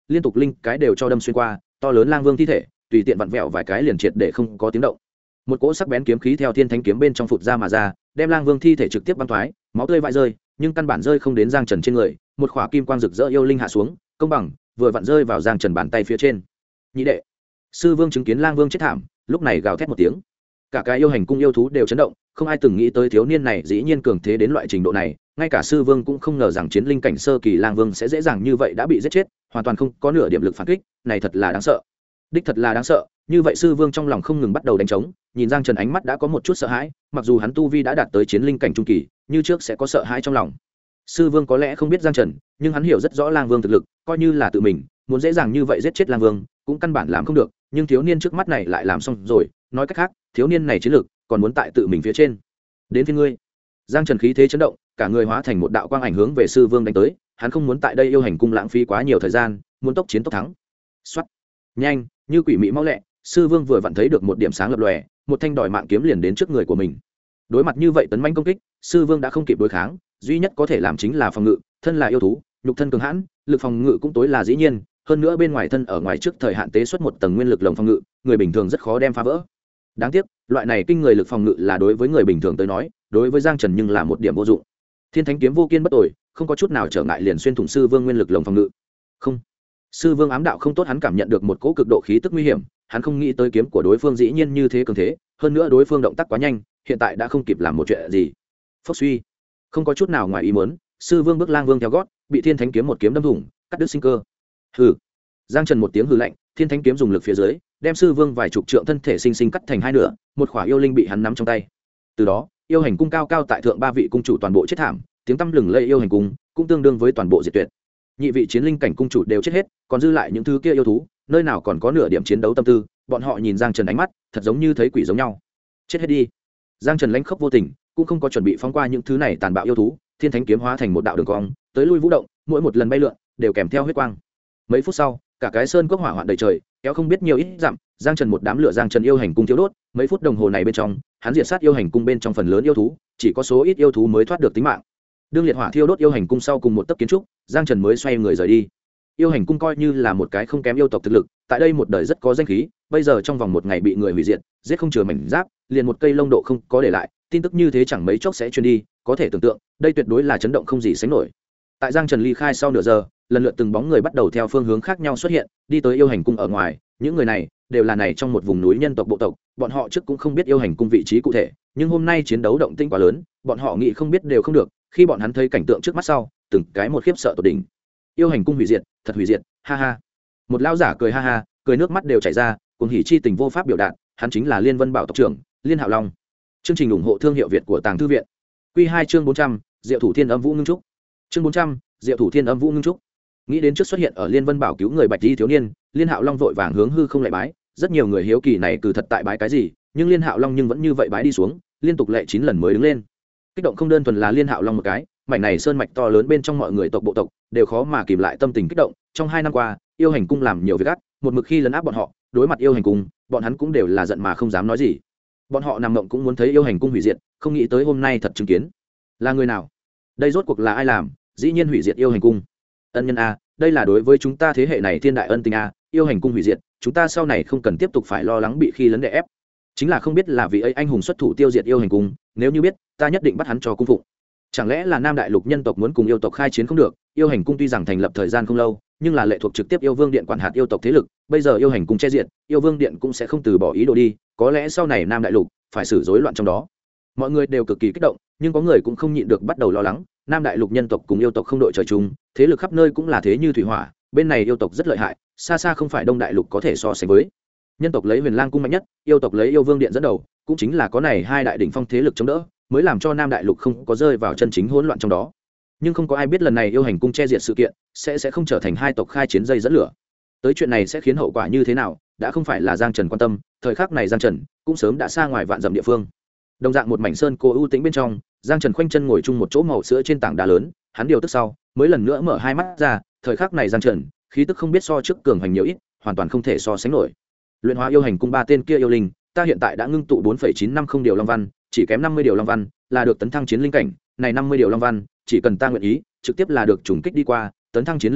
liên tục linh cái đều cho đâm xuyên qua to lớn lang vương thi thể tùy tiện vặn vẹo vài cái liền triệt để không có tiếng động. Một cỗ sắc bén kiếm khí theo thiên thánh kiếm bên trong phụt ra mà ra, đem lang vương thi thể trực tiếp băng thoái, máu tươi vãi rơi, nhưng căn bản rơi không đến Giang Trần trên người. Một khỏa kim quang rực rỡ yêu linh hạ xuống, công bằng vừa vặn rơi vào Giang Trần bàn tay phía trên. Nhị đệ, sư vương chứng kiến lang vương chết thảm, lúc này gào thét một tiếng. Cả cái yêu hành cung yêu thú đều chấn động, không ai từng nghĩ tới thiếu niên này dĩ nhiên cường thế đến loại trình độ này, ngay cả sư vương cũng không ngờ rằng chiến linh cảnh sơ kỳ lang vương sẽ dễ dàng như vậy đã bị giết chết, hoàn toàn không có nửa điểm lực phản kích, này thật là đáng sợ. Đích thật là đáng sợ. Như vậy sư vương trong lòng không ngừng bắt đầu đánh trống, nhìn Giang Trần ánh mắt đã có một chút sợ hãi, mặc dù hắn tu vi đã đạt tới chiến linh cảnh trung kỳ, như trước sẽ có sợ hãi trong lòng. Sư vương có lẽ không biết Giang Trần, nhưng hắn hiểu rất rõ lang vương thực lực, coi như là tự mình muốn dễ dàng như vậy giết chết lang vương cũng căn bản làm không được, nhưng thiếu niên trước mắt này lại làm xong rồi. Nói cách khác, thiếu niên này chiến lực còn muốn tại tự mình phía trên. Đến phía ngươi. Giang Trần khí thế chấn động, cả người hóa thành một đạo quang ảnh hướng về sư vương đánh tới, hắn không muốn tại đây yêu hành cung lãng phí quá nhiều thời gian, muốn tốc chiến tốc thắng. Soát. Nhanh, như quỷ mị mau lẹ, sư vương vừa vặn thấy được một điểm sáng lập lòe, một thanh đòi mạng kiếm liền đến trước người của mình. Đối mặt như vậy tấn mãnh công kích, sư vương đã không kịp đối kháng, duy nhất có thể làm chính là phòng ngự, thân là yêu thú, nhục thân cường hãn, lực phòng ngự cũng tối là dĩ nhiên, hơn nữa bên ngoài thân ở ngoài trước thời hạn tế xuất một tầng nguyên lực lồng phòng ngự, người bình thường rất khó đem phá vỡ. Đáng tiếc, loại này kinh người lực phòng ngự là đối với người bình thường tới nói, đối với Giang Trần nhưng là một điểm vô dụng. Thiên Thánh kiếm vô kiên bất tồi, không có chút nào trở ngại liền xuyên thủng sư vương nguyên lực lồng phòng ngự. Không, sư vương ám đạo không tốt, hắn cảm nhận được một cỗ cực độ khí tức nguy hiểm, hắn không nghĩ tới kiếm của đối phương dĩ nhiên như thế cường thế, hơn nữa đối phương động tác quá nhanh, hiện tại đã không kịp làm một chuyện gì. Phốc suy, không có chút nào ngoài ý muốn, sư vương bước lang vương theo gót, bị Thiên Thánh kiếm một kiếm đâm thủng, cắt đứt sinh cơ. Hừ. Giang Trần một tiếng hừ lạnh, Thiên Thánh kiếm dùng lực phía dưới, đem sư vương vài chục trượng thân thể sinh sinh cắt thành hai nửa, một khỏa yêu linh bị hắn nắm trong tay. Từ đó, yêu hành cung cao cao tại thượng ba vị cung chủ toàn bộ chết thảm, tiếng tăm lừng lây yêu hành cung cũng tương đương với toàn bộ diệt tuyệt. Nhị vị chiến linh cảnh cung chủ đều chết hết, còn dư lại những thứ kia yêu thú, nơi nào còn có nửa điểm chiến đấu tâm tư. Bọn họ nhìn Giang Trần ánh mắt thật giống như thấy quỷ giống nhau. Chết hết đi. Giang Trần lãnh khốc vô tình, cũng không có chuẩn bị phóng qua những thứ này tàn bạo yêu thú. Thiên Thánh kiếm hóa thành một đạo đường cong, tới lui vũ động, mỗi một lần bay lượn đều kèm theo huyết quang. Mấy phút sau, cả cái sơn cốc hỏa hoạn đầy trời, kéo không biết nhiều ít dặm. Giang Trần một đám lửa Giang Trần yêu hành cung thiếu đốt, mấy phút đồng hồ này bên trong, hắn diệt sát yêu hành cung bên trong phần lớn yêu thú, chỉ có số ít yêu thú mới thoát được tính mạng. Đương liệt hỏa thiêu đốt yêu hành cung sau cùng một tấc kiến trúc, Giang Trần mới xoay người rời đi. Yêu hành cung coi như là một cái không kém yêu tộc thực lực, tại đây một đời rất có danh khí, bây giờ trong vòng một ngày bị người hủy diệt, giết không chừa mảnh giáp, liền một cây lông độ không có để lại, tin tức như thế chẳng mấy chốc sẽ truyền đi, có thể tưởng tượng, đây tuyệt đối là chấn động không gì sánh nổi. Tại Giang Trần ly khai sau nửa giờ, lần lượt từng bóng người bắt đầu theo phương hướng khác nhau xuất hiện, đi tới yêu hành cung ở ngoài, những người này đều là này trong một vùng núi nhân tộc bộ tộc, bọn họ trước cũng không biết yêu hành cung vị trí cụ thể, nhưng hôm nay chiến đấu động tĩnh quá lớn, bọn họ nghĩ không biết đều không được, khi bọn hắn thấy cảnh tượng trước mắt sau, từng cái một khiếp sợ tột đỉnh. Yêu hành cung hủy diệt, thật hủy diệt, ha ha. Một lão giả cười ha ha, cười nước mắt đều chảy ra, cuồng hỉ chi tình vô pháp biểu đạt, hắn chính là Liên Vân Bảo tộc trưởng, Liên Hạo Long. Chương trình ủng hộ thương hiệu Việt của Tàng Thư viện. Quy 2 chương 400, Diệu thủ Thiên Âm Vũ Ngưng Trúc. Chương 400, Diệu thủ Thiên Âm Vũ Ngưng Trúc. Nghĩ đến trước xuất hiện ở Liên Vân Bảo cứu người bạch y thiếu niên, Liên Hạo Long vội vàng hướng hư không lạy bái, rất nhiều người hiếu kỳ này cử thật tại bái cái gì, nhưng Liên Hạo Long nhưng vẫn như vậy bái đi xuống, liên tục lệ 9 lần mới đứng lên. Kích động không đơn thuần là Liên Hạo Long một cái, mảnh này sơn mạch to lớn bên trong mọi người tộc bộ tộc đều khó mà kìm lại tâm tình kích động. Trong 2 năm qua, yêu hành cung làm nhiều việc ác, một mực khi lấn áp bọn họ, đối mặt yêu hành cung, bọn hắn cũng đều là giận mà không dám nói gì. Bọn họ nằm mộng cũng muốn thấy yêu hành cung hủy diệt, không nghĩ tới hôm nay thật chứng kiến. Là người nào? Đây rốt cuộc là ai làm? Dĩ nhiên hủy diệt yêu hành cung. Ân nhân a, đây là đối với chúng ta thế hệ này thiên đại ân tình a, yêu hành cung hủy diệt, chúng ta sau này không cần tiếp tục phải lo lắng bị khi lấn đè ép. Chính là không biết là vị ấy anh hùng xuất thủ tiêu diệt yêu hành cung, nếu như biết, ta nhất định bắt hắn cho cung phụng. Chẳng lẽ là Nam Đại Lục nhân tộc muốn cùng yêu tộc khai chiến không được? Yêu hành cung tuy rằng thành lập thời gian không lâu, nhưng là lệ thuộc trực tiếp yêu vương điện quản hạt yêu tộc thế lực, bây giờ yêu hành cung che diệt, yêu vương điện cũng sẽ không từ bỏ ý đồ đi, có lẽ sau này Nam Đại Lục phải xử rối loạn trong đó. Mọi người đều cực kỳ kích động, nhưng có người cũng không nhịn được bắt đầu lo lắng. Nam Đại Lục nhân tộc cùng yêu tộc không đội trời chung, thế lực khắp nơi cũng là thế như thủy hỏa, bên này yêu tộc rất lợi hại, xa xa không phải Đông Đại Lục có thể so sánh với. Nhân tộc lấy Huyền Lang cung mạnh nhất, yêu tộc lấy yêu vương điện dẫn đầu, cũng chính là có này hai đại đỉnh phong thế lực chống đỡ, mới làm cho Nam Đại Lục không có rơi vào chân chính hỗn loạn trong đó. Nhưng không có ai biết lần này yêu hành cung che diệt sự kiện sẽ không trở thành hai tộc khai chiến dây dẫn lửa. Tới chuyện này sẽ khiến hậu quả như thế nào, đã không phải là Giang Trần quan tâm, thời khắc này Giang Trần cũng sớm đã xa ngoài vạn dặm địa phương. Đồng dạng một mảnh sơn cô ưu tĩnh bên trong, Giang Trần khoanh chân ngồi chung một chỗ màu sữa trên tảng đá lớn, hắn điều tức sau, mới lần nữa mở hai mắt ra, thời khắc này Giang Trần, khí tức không biết so trước cường hành nhiều ít, hoàn toàn không thể so sánh nổi. Luyện hóa yêu hành cung ba tên kia yêu linh, ta hiện tại đã ngưng tụ 4,950 điều long văn, chỉ kém 50 điều long văn là được tấn thăng chiến linh cảnh, này 50 điều long văn, chỉ cần ta nguyện ý, trực tiếp là được trùng kích đi qua, tấn thăng chiến linh cảnh,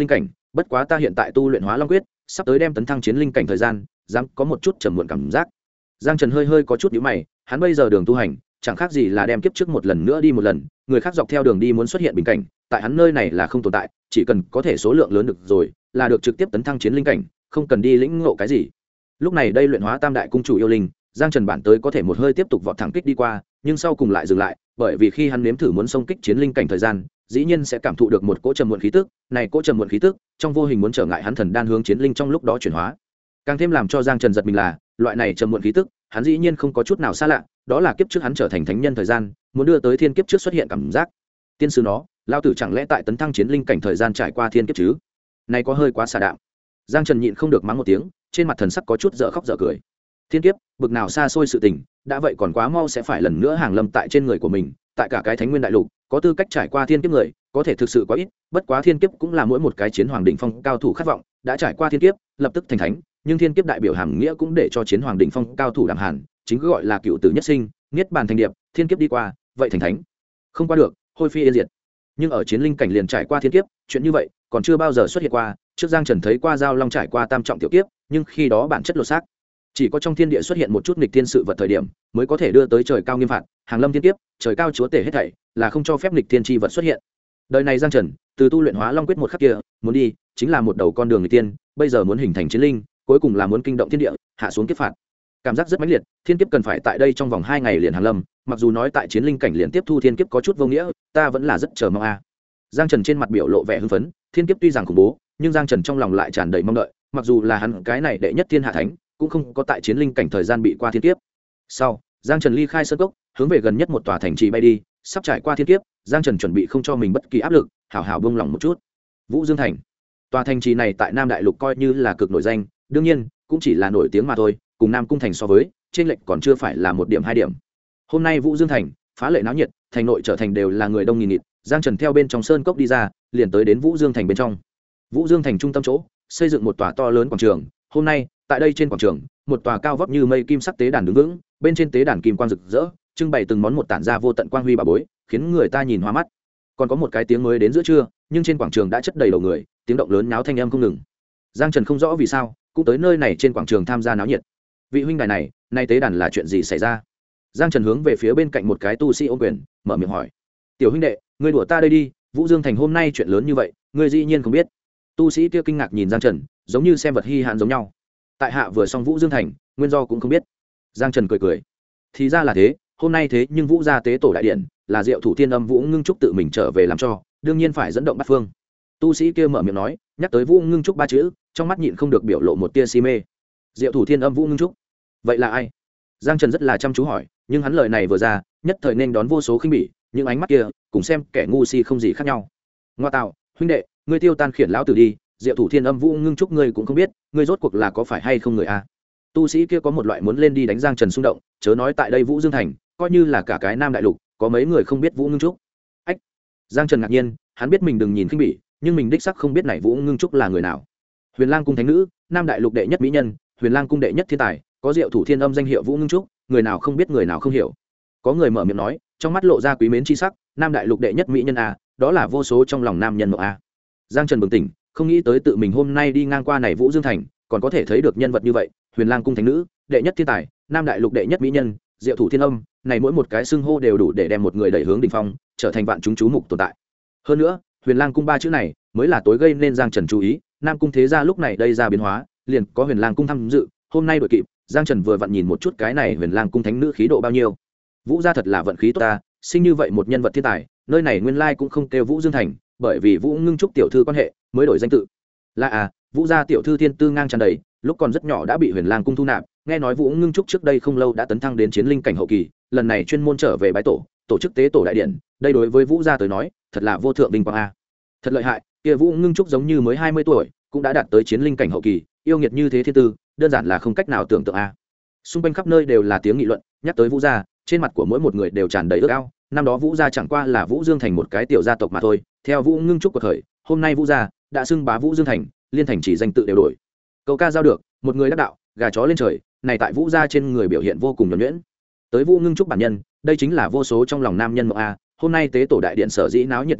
bất quá ta hiện tại tu luyện hóa long quyết sắp tới đem tấn thăng chiến linh cảnh thời gian dám có một chút trầm muộn cảm giác. Giang Trần hơi có chút nhíu mày, hắn bây giờ đường tu hành chẳng khác gì là đem kiếp trước một lần nữa đi một lần, người khác dọc theo đường đi muốn xuất hiện bình cảnh, tại hắn nơi này là không tồn tại, chỉ cần có thể số lượng lớn được rồi, là được trực tiếp tấn thăng chiến linh cảnh, không cần đi lĩnh ngộ cái gì. Lúc này đây luyện hóa tam đại cung chủ yêu linh, Giang Trần bản tới có thể một hơi tiếp tục vọt thẳng kích đi qua, nhưng sau cùng lại dừng lại, bởi vì khi hắn nếm thử muốn xông kích chiến linh cảnh thời gian, dĩ nhiên sẽ cảm thụ được một cỗ trầm muộn khí tức, này cỗ trầm muộn khí tức, trong vô hình muốn trở ngại hắn thần đan hướng chiến linh trong lúc đó chuyển hóa. Càng thêm làm cho Giang Trần giật mình là, loại này trầm muộn khí tức, hắn dĩ nhiên không có chút nào xa lạ, đó là kiếp trước hắn trở thành thánh nhân thời gian, muốn đưa tới thiên kiếp trước xuất hiện cảm giác. Tiên sư nó, lão tử chẳng lẽ tại tấn thăng chiến linh cảnh thời gian trải qua thiên kiếp chứ? Này có hơi quá xả đạm. Giang Trần nhịn không được mắng một tiếng, trên mặt thần sắc có chút dở khóc dở cười. Thiên kiếp, bực nào xa xôi sự tình, đã vậy còn quá mau sẽ phải lần nữa hàng lâm tại trên người của mình, tại cả cái Thánh Nguyên đại lục, có tư cách trải qua thiên kiếp người, có thể thực sự quá ít, bất quá thiên kiếp cũng là mỗi một cái chiến hoàng đỉnh phong cao thủ khát vọng, đã trải qua thiên kiếp, lập tức thành thánh, nhưng thiên kiếp đại biểu hàm nghĩa cũng để cho chiến hoàng đỉnh phong cao thủ đẳng hàn, chính gọi là cựu tử nhất sinh, niết bàn thành điệp, thiên kiếp đi qua, vậy thành thánh. Không qua được, hôi phi yên diệt. Nhưng ở chiến linh cảnh liền trải qua thiên kiếp, chuyện như vậy còn chưa bao giờ xuất hiện qua, trước Giang Trần thấy qua giao long trải qua tam trọng tiểu kiếp, nhưng khi đó bản chất lột xác, chỉ có trong thiên địa xuất hiện một chút nghịch thiên sự vật thời điểm mới có thể đưa tới trời cao nghiêm phạt, hàng lâm thiên kiếp, trời cao chúa tể hết thảy, là không cho phép nghịch thiên chi vật xuất hiện. Đời này Giang Trần từ tu luyện hóa long quyết một khắc kia muốn đi chính là một đầu con đường nghịch tiên, bây giờ muốn hình thành chiến linh, cuối cùng là muốn kinh động thiên địa, hạ xuống kiếp phạt. Cảm giác rất mãnh liệt, thiên kiếp cần phải tại đây trong vòng 2 ngày liền hàng lâm, mặc dù nói tại chiến linh cảnh liền tiếp thu thiên kiếp có chút vô nghĩa, ta vẫn là rất chờ mong a. Giang Trần trên mặt biểu lộ vẻ hưng phấn, thiên kiếp tuy rằng khủng bố, nhưng Giang Trần trong lòng lại tràn đầy mong đợi, mặc dù là hắn cái này đệ nhất thiên hạ thánh, cũng không có tại chiến linh cảnh thời gian bị qua thiên kiếp. Sau, Giang Trần ly khai sơn cốc, hướng về gần nhất một tòa thành trì bay đi, sắp trải qua thiên kiếp, Giang Trần chuẩn bị không cho mình bất kỳ áp lực, hảo hảo buông lòng một chút. Vũ Dương thành, tòa thành trì này tại Nam Đại Lục coi như là cực nổi danh, đương nhiên cũng chỉ là nổi tiếng mà thôi, cùng Nam Cung thành so với, trên lệch còn chưa phải là 1 điểm 2 điểm. Hôm nay Vũ Dương thành phá lệ náo nhiệt, thành nội trở thành đều là người đông nghìn nghịt. Giang Trần theo bên trong sơn cốc đi ra, liền tới đến Vũ Dương thành bên trong. Vũ Dương thành trung tâm chỗ, xây dựng một tòa to lớn quảng trường. Hôm nay, tại đây trên quảng trường, một tòa cao vóc như mây kim sắc tế đàn đứng vững, bên trên tế đàn kim quang rực rỡ, trưng bày từng món một tản ra vô tận quang huy bà bối, khiến người ta nhìn hoa mắt. Còn có một cái tiếng mới đến giữa trưa, nhưng trên quảng trường đã chất đầy đầu người, tiếng động lớn náo thanh âm không ngừng. Giang Trần không rõ vì sao, cũng tới nơi này trên quảng trường tham gia náo nhiệt. Vị huynh đài này, nay tế đàn là chuyện gì xảy ra? Giang Trần hướng về phía bên cạnh một cái tu sĩ ôm quyền, mở miệng hỏi. Tiểu huynh đệ, ngươi đùa ta đây đi, Vũ Dương thành hôm nay chuyện lớn như vậy, ngươi dĩ nhiên không biết. Tu sĩ kia kinh ngạc nhìn Giang Trần, giống như xem vật hi hạn giống nhau. Tại hạ vừa xong Vũ Dương thành, nguyên do cũng không biết. Giang Trần cười cười. Thì ra là thế, hôm nay thế nhưng Vũ gia tế tổ đại điện, là Diệu Thủ Thiên Âm Vũ Ngưng Trúc tự mình trở về làm cho, đương nhiên phải dẫn động bát phương. Tu sĩ kia mở miệng nói, nhắc tới Vũ Ngưng Trúc 3 chữ, trong mắt nhịn không được biểu lộ một tia si mê. Diệu Thủ Thiên Âm Vũ Ngưng Trúc, vậy là ai? Giang Trần rất là chăm chú hỏi, nhưng hắn lời này vừa ra, nhất thời nên đón vô số khinh bỉ, những ánh mắt kia cùng xem kẻ ngu si không gì khác nhau. Ngoa tạo, huynh đệ, ngươi tiêu tan khiển lão tử đi, Diệu Thủ Thiên Âm Vũ Ngưng Trúc ngươi cũng không biết, ngươi rốt cuộc là có phải hay không người a? Tu sĩ kia có một loại muốn lên đi đánh Giang Trần xung động, chớ nói tại đây Vũ Dương thành, coi như là cả cái Nam Đại Lục, có mấy người không biết Vũ Ngưng Trúc. Ách. Giang Trần ngạc nhiên, hắn biết mình đừng nhìn khinh bỉ, nhưng mình đích xác không biết này Vũ Ngưng Trúc là người nào. Huyền Lang cung thánh nữ, Nam Đại Lục đệ nhất mỹ nhân, Huyền Lang cung đệ nhất thiên tài, có Diệu Thủ Thiên Âm danh hiệu Vũ Ngưng Trúc, người nào không biết người nào không hiểu. Có người mở miệng nói, trong mắt lộ ra quý mến chi sắc, Nam Đại Lục đệ nhất mỹ nhân a, đó là vô số trong lòng nam nhân mộng a. Giang Trần bừng tỉnh, không nghĩ tới tự mình hôm nay đi ngang qua này Vũ Dương thành, còn có thể thấy được nhân vật như vậy, Huyền Lang cung thánh nữ, đệ nhất thiên tài, Nam Đại Lục đệ nhất mỹ nhân, Diệu Thủ Thiên Âm, này mỗi một cái xưng hô đều đủ để đem một người đẩy hướng đỉnh phong, trở thành vạn chúng chú mục tồn tại. Hơn nữa, Huyền Lang cung 3 chữ này mới là tối gây nên Giang Trần chú ý, Nam cung thế gia lúc này đây ra biến hóa, liền có Huyền Lang cung tham dự, hôm nay đội kịp, Giang Trần vừa vặn nhìn một chút cái này Huyền Lang cung thánh nữ khí độ bao nhiêu. Vũ gia thật là vận khí tốt ta, sinh như vậy một nhân vật thiên tài, nơi này nguyên lai cũng không kêu Vũ Dương thành, bởi vì Vũ Ngưng Trúc tiểu thư quan hệ, mới đổi danh tự. Là Vũ gia tiểu thư thiên tư ngang tràn đầy, lúc còn rất nhỏ đã bị Huyền Lang cung thu nạp, nghe nói Vũ Ngưng Trúc trước đây không lâu đã tấn thăng đến chiến linh cảnh hậu kỳ, lần này chuyên môn trở về bái tổ, tổ chức tế tổ đại điện, đây đối với Vũ gia tới nói, thật là vô thượng vinh quang a. Thật lợi hại, kia Vũ Ngưng Trúc giống như mới 20 tuổi, cũng đã đạt tới chiến linh cảnh hậu kỳ, yêu nghiệt như thế thiên tư, đơn giản là không cách nào tưởng tượng a. Xung quanh khắp nơi đều là tiếng nghị luận, nhắc tới Vũ gia, trên mặt của mỗi một người đều tràn đầy ước ao. Năm đó Vũ gia chẳng qua là Vũ Dương thành một cái tiểu gia tộc mà thôi, theo Vũ Ngưng Trúc của thời, hôm nay Vũ gia đã xưng bá Vũ Dương thành, liên thành chỉ danh tự đều đổi. Câu ca giao được, một người đắc đạo, gà chó lên trời, này tại Vũ gia trên người biểu hiện vô cùng nhuần nhuyễn. Tới Vũ Ngưng Trúc bản nhân, đây chính là vô số trong lòng nam nhân mộng a. Hôm nay tế tổ đại điện sở dĩ náo nhiệt như vậy,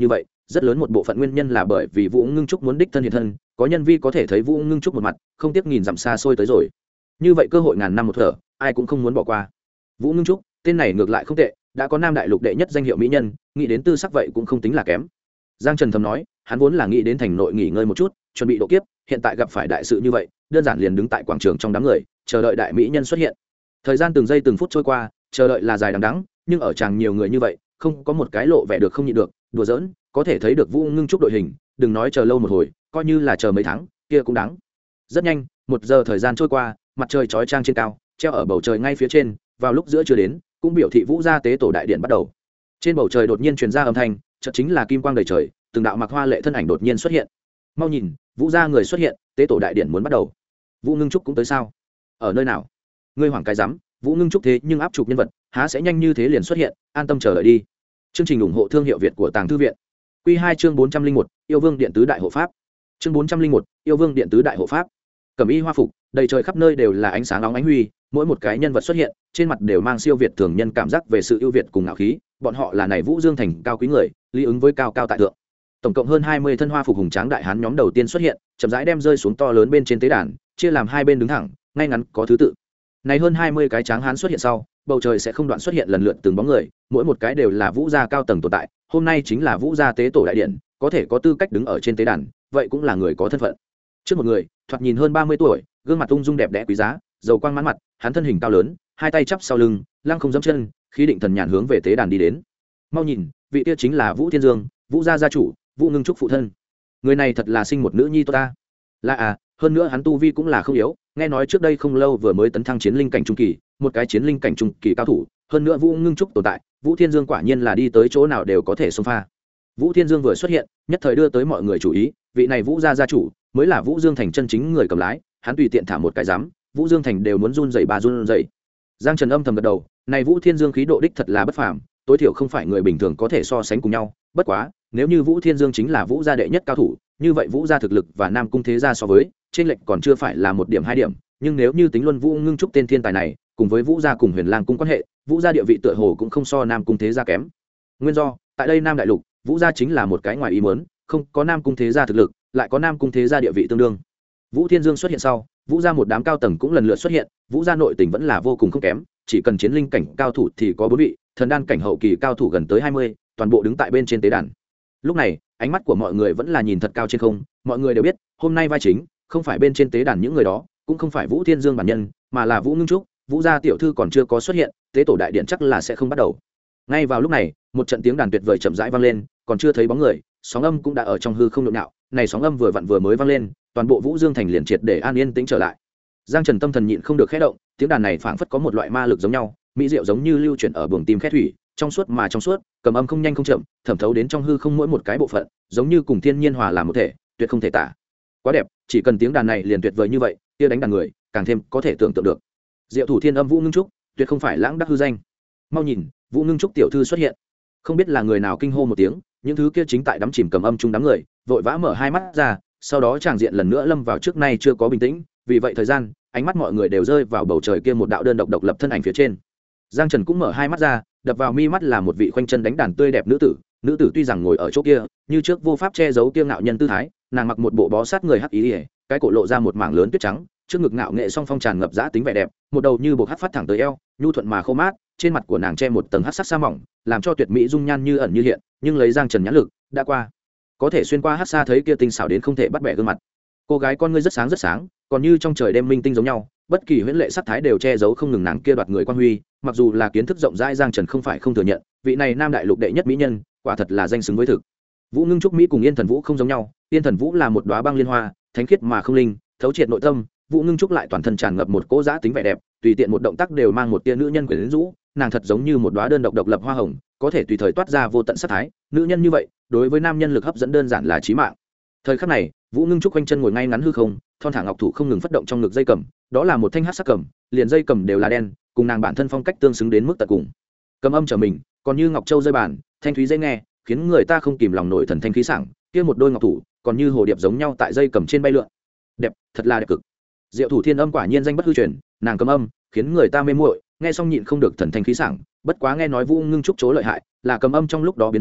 rất lớn một bộ phận nguyên nhân là bởi vì Vũ Ngưng Trúc muốn đích thân hiện thân, có nhân vi có thể thấy Vũ Ngưng Trúc một mặt, không tiếc nghìn dặm xa xôi tới rồi. Như vậy cơ hội ngàn năm một thở, ai cũng không muốn bỏ qua. Vũ Ngưng Trúc, tên này ngược lại không tệ, đã có Nam Đại Lục đệ nhất danh hiệu mỹ nhân, nghĩ đến tư sắc vậy cũng không tính là kém. Giang Trần thầm nói, hắn vốn là nghĩ đến thành nội nghỉ ngơi một chút, chuẩn bị độ kiếp, hiện tại gặp phải đại sự như vậy, đơn giản liền đứng tại quảng trường trong đám người, chờ đợi đại mỹ nhân xuất hiện. Thời gian từng giây từng phút trôi qua, chờ đợi là dài đằng đẵng, nhưng ở chàng nhiều người như vậy, không có một cái lộ vẻ được không nhịn được, đùa giỡn, có thể thấy được Vũ Ngưng Trúc đội hình, đừng nói chờ lâu một hồi, coi như là chờ mấy tháng, kia cũng đáng. Rất nhanh, 1 giờ thời gian trôi qua, mặt trời chói chang trên cao, treo ở bầu trời ngay phía trên, vào lúc giữa chưa đến, cũng biểu thị Vũ gia tế tổ đại điện bắt đầu. Trên bầu trời đột nhiên truyền ra âm thanh, chợt chính là kim quang đầy trời, từng đạo mặc hoa lệ thân ảnh đột nhiên xuất hiện. Mau nhìn, Vũ gia người xuất hiện, tế tổ đại điện muốn bắt đầu. Vũ Ngưng Trúc cũng tới sao? Ở nơi nào? Ngươi hoảng cái rắm, Vũ Ngưng Trúc thế nhưng áp trục nhân vật, há sẽ nhanh như thế liền xuất hiện, an tâm chờ đợi đi. Chương trình ủng hộ thương hiệu Việt của Tàng Thư viện. Quy 2 chương 401, Yêu Vương điện tứ đại hộ pháp. Chương 401, Yêu Vương điện tứ đại hộ pháp. Cẩm y hoa phục, đầy trời khắp nơi đều là ánh sáng nóng ánh huy, mỗi một cái nhân vật xuất hiện, trên mặt đều mang siêu việt thường nhân cảm giác về sự ưu việt cùng ngạo khí, bọn họ là này Vũ Dương thành cao quý người, lý ứng với cao cao tại thượng. Tổng cộng hơn 20 thân hoa phục hùng tráng đại hán nhóm đầu tiên xuất hiện, chậm rãi đem rơi xuống to lớn bên trên tế đàn, chia làm hai bên đứng thẳng, ngay ngắn có thứ tự. Này hơn 20 cái tráng hán xuất hiện sau, bầu trời sẽ không đoạn xuất hiện lần lượt từng bóng người, mỗi một cái đều là Vũ gia cao tầng tồn tại, hôm nay chính là Vũ gia tế tổ đại điện, có thể có tư cách đứng ở trên tế đàn, vậy cũng là người có thân phận. Trước một người, thoạt nhìn hơn 30 tuổi, gương mặt ung dung đẹp đẽ quý giá, dầu quang mãn mặt, hắn thân hình cao lớn, hai tay chắp sau lưng, lăng không giẫm chân, khí định thần nhàn hướng về tế đàn đi đến. Mau nhìn, vị kia chính là Vũ Thiên Dương, Vũ gia gia chủ, Vũ Ngưng Trúc phụ thân. Người này thật là sinh một nữ nhi tốt ta. Là à, hơn nữa hắn tu vi cũng là không yếu, nghe nói trước đây không lâu vừa mới tấn thăng chiến linh cảnh trung kỳ, một cái chiến linh cảnh trung kỳ cao thủ, hơn nữa Vũ Ngưng Trúc tồn tại, Vũ Thiên Dương quả nhiên là đi tới chỗ nào đều có thể xông pha. Vũ Thiên Dương vừa xuất hiện, nhất thời đưa tới mọi người chú ý, vị này Vũ gia gia chủ mới là Vũ Dương thành chân chính người cầm lái, hắn tùy tiện thả một cái giám, Vũ Dương thành đều muốn run rẩy ba run rẩy. Giang Trần âm thầm gật đầu, này Vũ Thiên Dương khí độ đích thật là bất phàm, tối thiểu không phải người bình thường có thể so sánh cùng nhau, bất quá, nếu như Vũ Thiên Dương chính là Vũ gia đệ nhất cao thủ, như vậy Vũ gia thực lực và Nam cung thế gia so với, trên lệch còn chưa phải là 1 điểm 2 điểm, nhưng nếu như tính luân Vũ Ngưng Trúc tên thiên tài này, cùng với Vũ gia cùng Huyền Lang cung quan hệ, Vũ gia địa vị tựa hồ cũng không so Nam cung thế gia kém. Nguyên do, tại đây Nam đại lục, Vũ gia chính là một cái ngoài ý muốn, không có Nam cung thế gia thực lực, lại có Nam cung thế gia địa vị tương đương. Vũ Thiên Dương xuất hiện sau, Vũ gia một đám cao tầng cũng lần lượt xuất hiện, Vũ gia nội tình vẫn là vô cùng không kém, chỉ cần chiến linh cảnh cao thủ thì có 4 vị, thần đan cảnh hậu kỳ cao thủ gần tới 20, toàn bộ đứng tại bên trên tế đàn. Lúc này, ánh mắt của mọi người vẫn là nhìn thật cao trên không, mọi người đều biết, hôm nay vai chính không phải bên trên tế đàn những người đó, cũng không phải Vũ Thiên Dương bản nhân, mà là Vũ Ngưng Trúc, Vũ gia tiểu thư còn chưa có xuất hiện, tế tổ đại điện chắc là sẽ không bắt đầu. Ngay vào lúc này, một trận tiếng đàn tuyệt vời chậm rãi vang lên, còn chưa thấy bóng người, sóng âm cũng đã ở trong hư không nhộn nhạo, này sóng âm vừa vặn vừa mới vang lên, toàn bộ Vũ Dương thành liền triệt để an yên tĩnh trở lại. Giang Trần tâm thần nhịn không được khẽ động, tiếng đàn này phảng phất có một loại ma lực giống nhau, mỹ diệu giống như lưu chuyển ở buồng tim khẽ thủy, trong suốt mà trong suốt, cầm âm không nhanh không chậm, thẩm thấu đến trong hư không mỗi một cái bộ phận, giống như cùng thiên nhiên hòa làm một thể, tuyệt không thể tả. Quá đẹp, chỉ cần tiếng đàn này liền tuyệt vời như vậy, kia đánh đàn người, càng thêm có thể tưởng tượng được. Diệu thủ thiên âm Vũ Ngưng Trúc, tuyệt không phải lãng đắc hư danh. Mau nhìn, Vũ Ngưng Trúc tiểu thư xuất hiện. Không biết là người nào kinh hô một tiếng, những thứ kia chính tại đắm chìm cầm âm chung đám người, vội vã mở hai mắt ra, sau đó tràng diện lần nữa lâm vào trước nay chưa có bình tĩnh, vì vậy thời gian, ánh mắt mọi người đều rơi vào bầu trời kia một đạo đơn độc độc lập thân ảnh phía trên. Giang Trần cũng mở hai mắt ra, đập vào mi mắt là một vị khoanh chân đánh đàn tươi đẹp nữ tử tuy rằng ngồi ở chỗ kia, như trước vô pháp che giấu kiêu ngạo nhân tư thái, nàng mặc một bộ bó sát người hắc ý, cái cổ lộ ra một mảng lớn tuyết trắng, trước ngực ngạo nghệ song phong tràn ngập dã tính vẻ đẹp, một đầu như buộc hắc phát thẳng tới eo, nhu thuận mà khô mát, trên mặt của nàng che một tầng hắc sắc sa mỏng, làm cho tuyệt mỹ dung nhan như ẩn như hiện, nhưng lấy Giang Trần nhãn lực, đã qua có thể xuyên qua hắc sa thấy kia tinh xảo đến không thể bắt bẻ gương mặt. Cô gái con ngươi rất sáng, còn như trong trời đêm minh tinh giống nhau, bất kỳ huyễn lệ sắc thái đều che giấu không ngừng nàng kia đoạt người quan huy, mặc dù là kiến thức rộng rãi Giang Trần không phải không thừa nhận, vị này Nam đại lục đệ nhất mỹ nhân, quả thật là danh xứng với thực. Vũ Ngưng Trúc mỹ cùng Yên Thần Vũ không giống nhau, Yên Thần Vũ là một đóa băng liên hoa, thánh khiết mà không linh, thấu triệt nội tâm, Vũ Ngưng Trúc lại toàn thân tràn ngập một cỗ dã tính vẻ đẹp, tùy tiện một động tác đều mang một tia nữ nhân quyến rũ, nàng thật giống như một đóa đơn độc lập hoa hồng, có thể tùy thời toát ra vô tận sát thái, nữ nhân như vậy, đối với nam nhân lực hấp dẫn đơn giản là chí mạng. Thời khắc này, Vũ Ngưng Trúc quanh chân ngồi ngay ngắn hư không, thon thả ngọc thủ không ngừng phất động trong ngực dây cầm, đó là một thanh hắc sắc cầm, liền dây cầm đều là đen, cùng nàng bản thân phong cách tương xứng đến mức tận cùng. Cầm âm trở mình, còn như ngọc châu rơi bàn, thanh thúy dễ nghe, khiến người ta không kìm lòng nổi thần thanh khí sảng, kia một đôi ngọc thủ, còn như hồ điệp giống nhau tại dây cầm trên bay lượn. Đẹp, thật là đẹp cực. Diệu thủ thiên âm quả nhiên danh bất hư truyền, nàng cầm âm, khiến người ta mê muội, nghe xong nhịn không được thần thanh khí sảng, bất quá nghe nói Vũ Ngưng Trúc chỗ lợi hại, là cầm âm trong lúc đó biến hóa,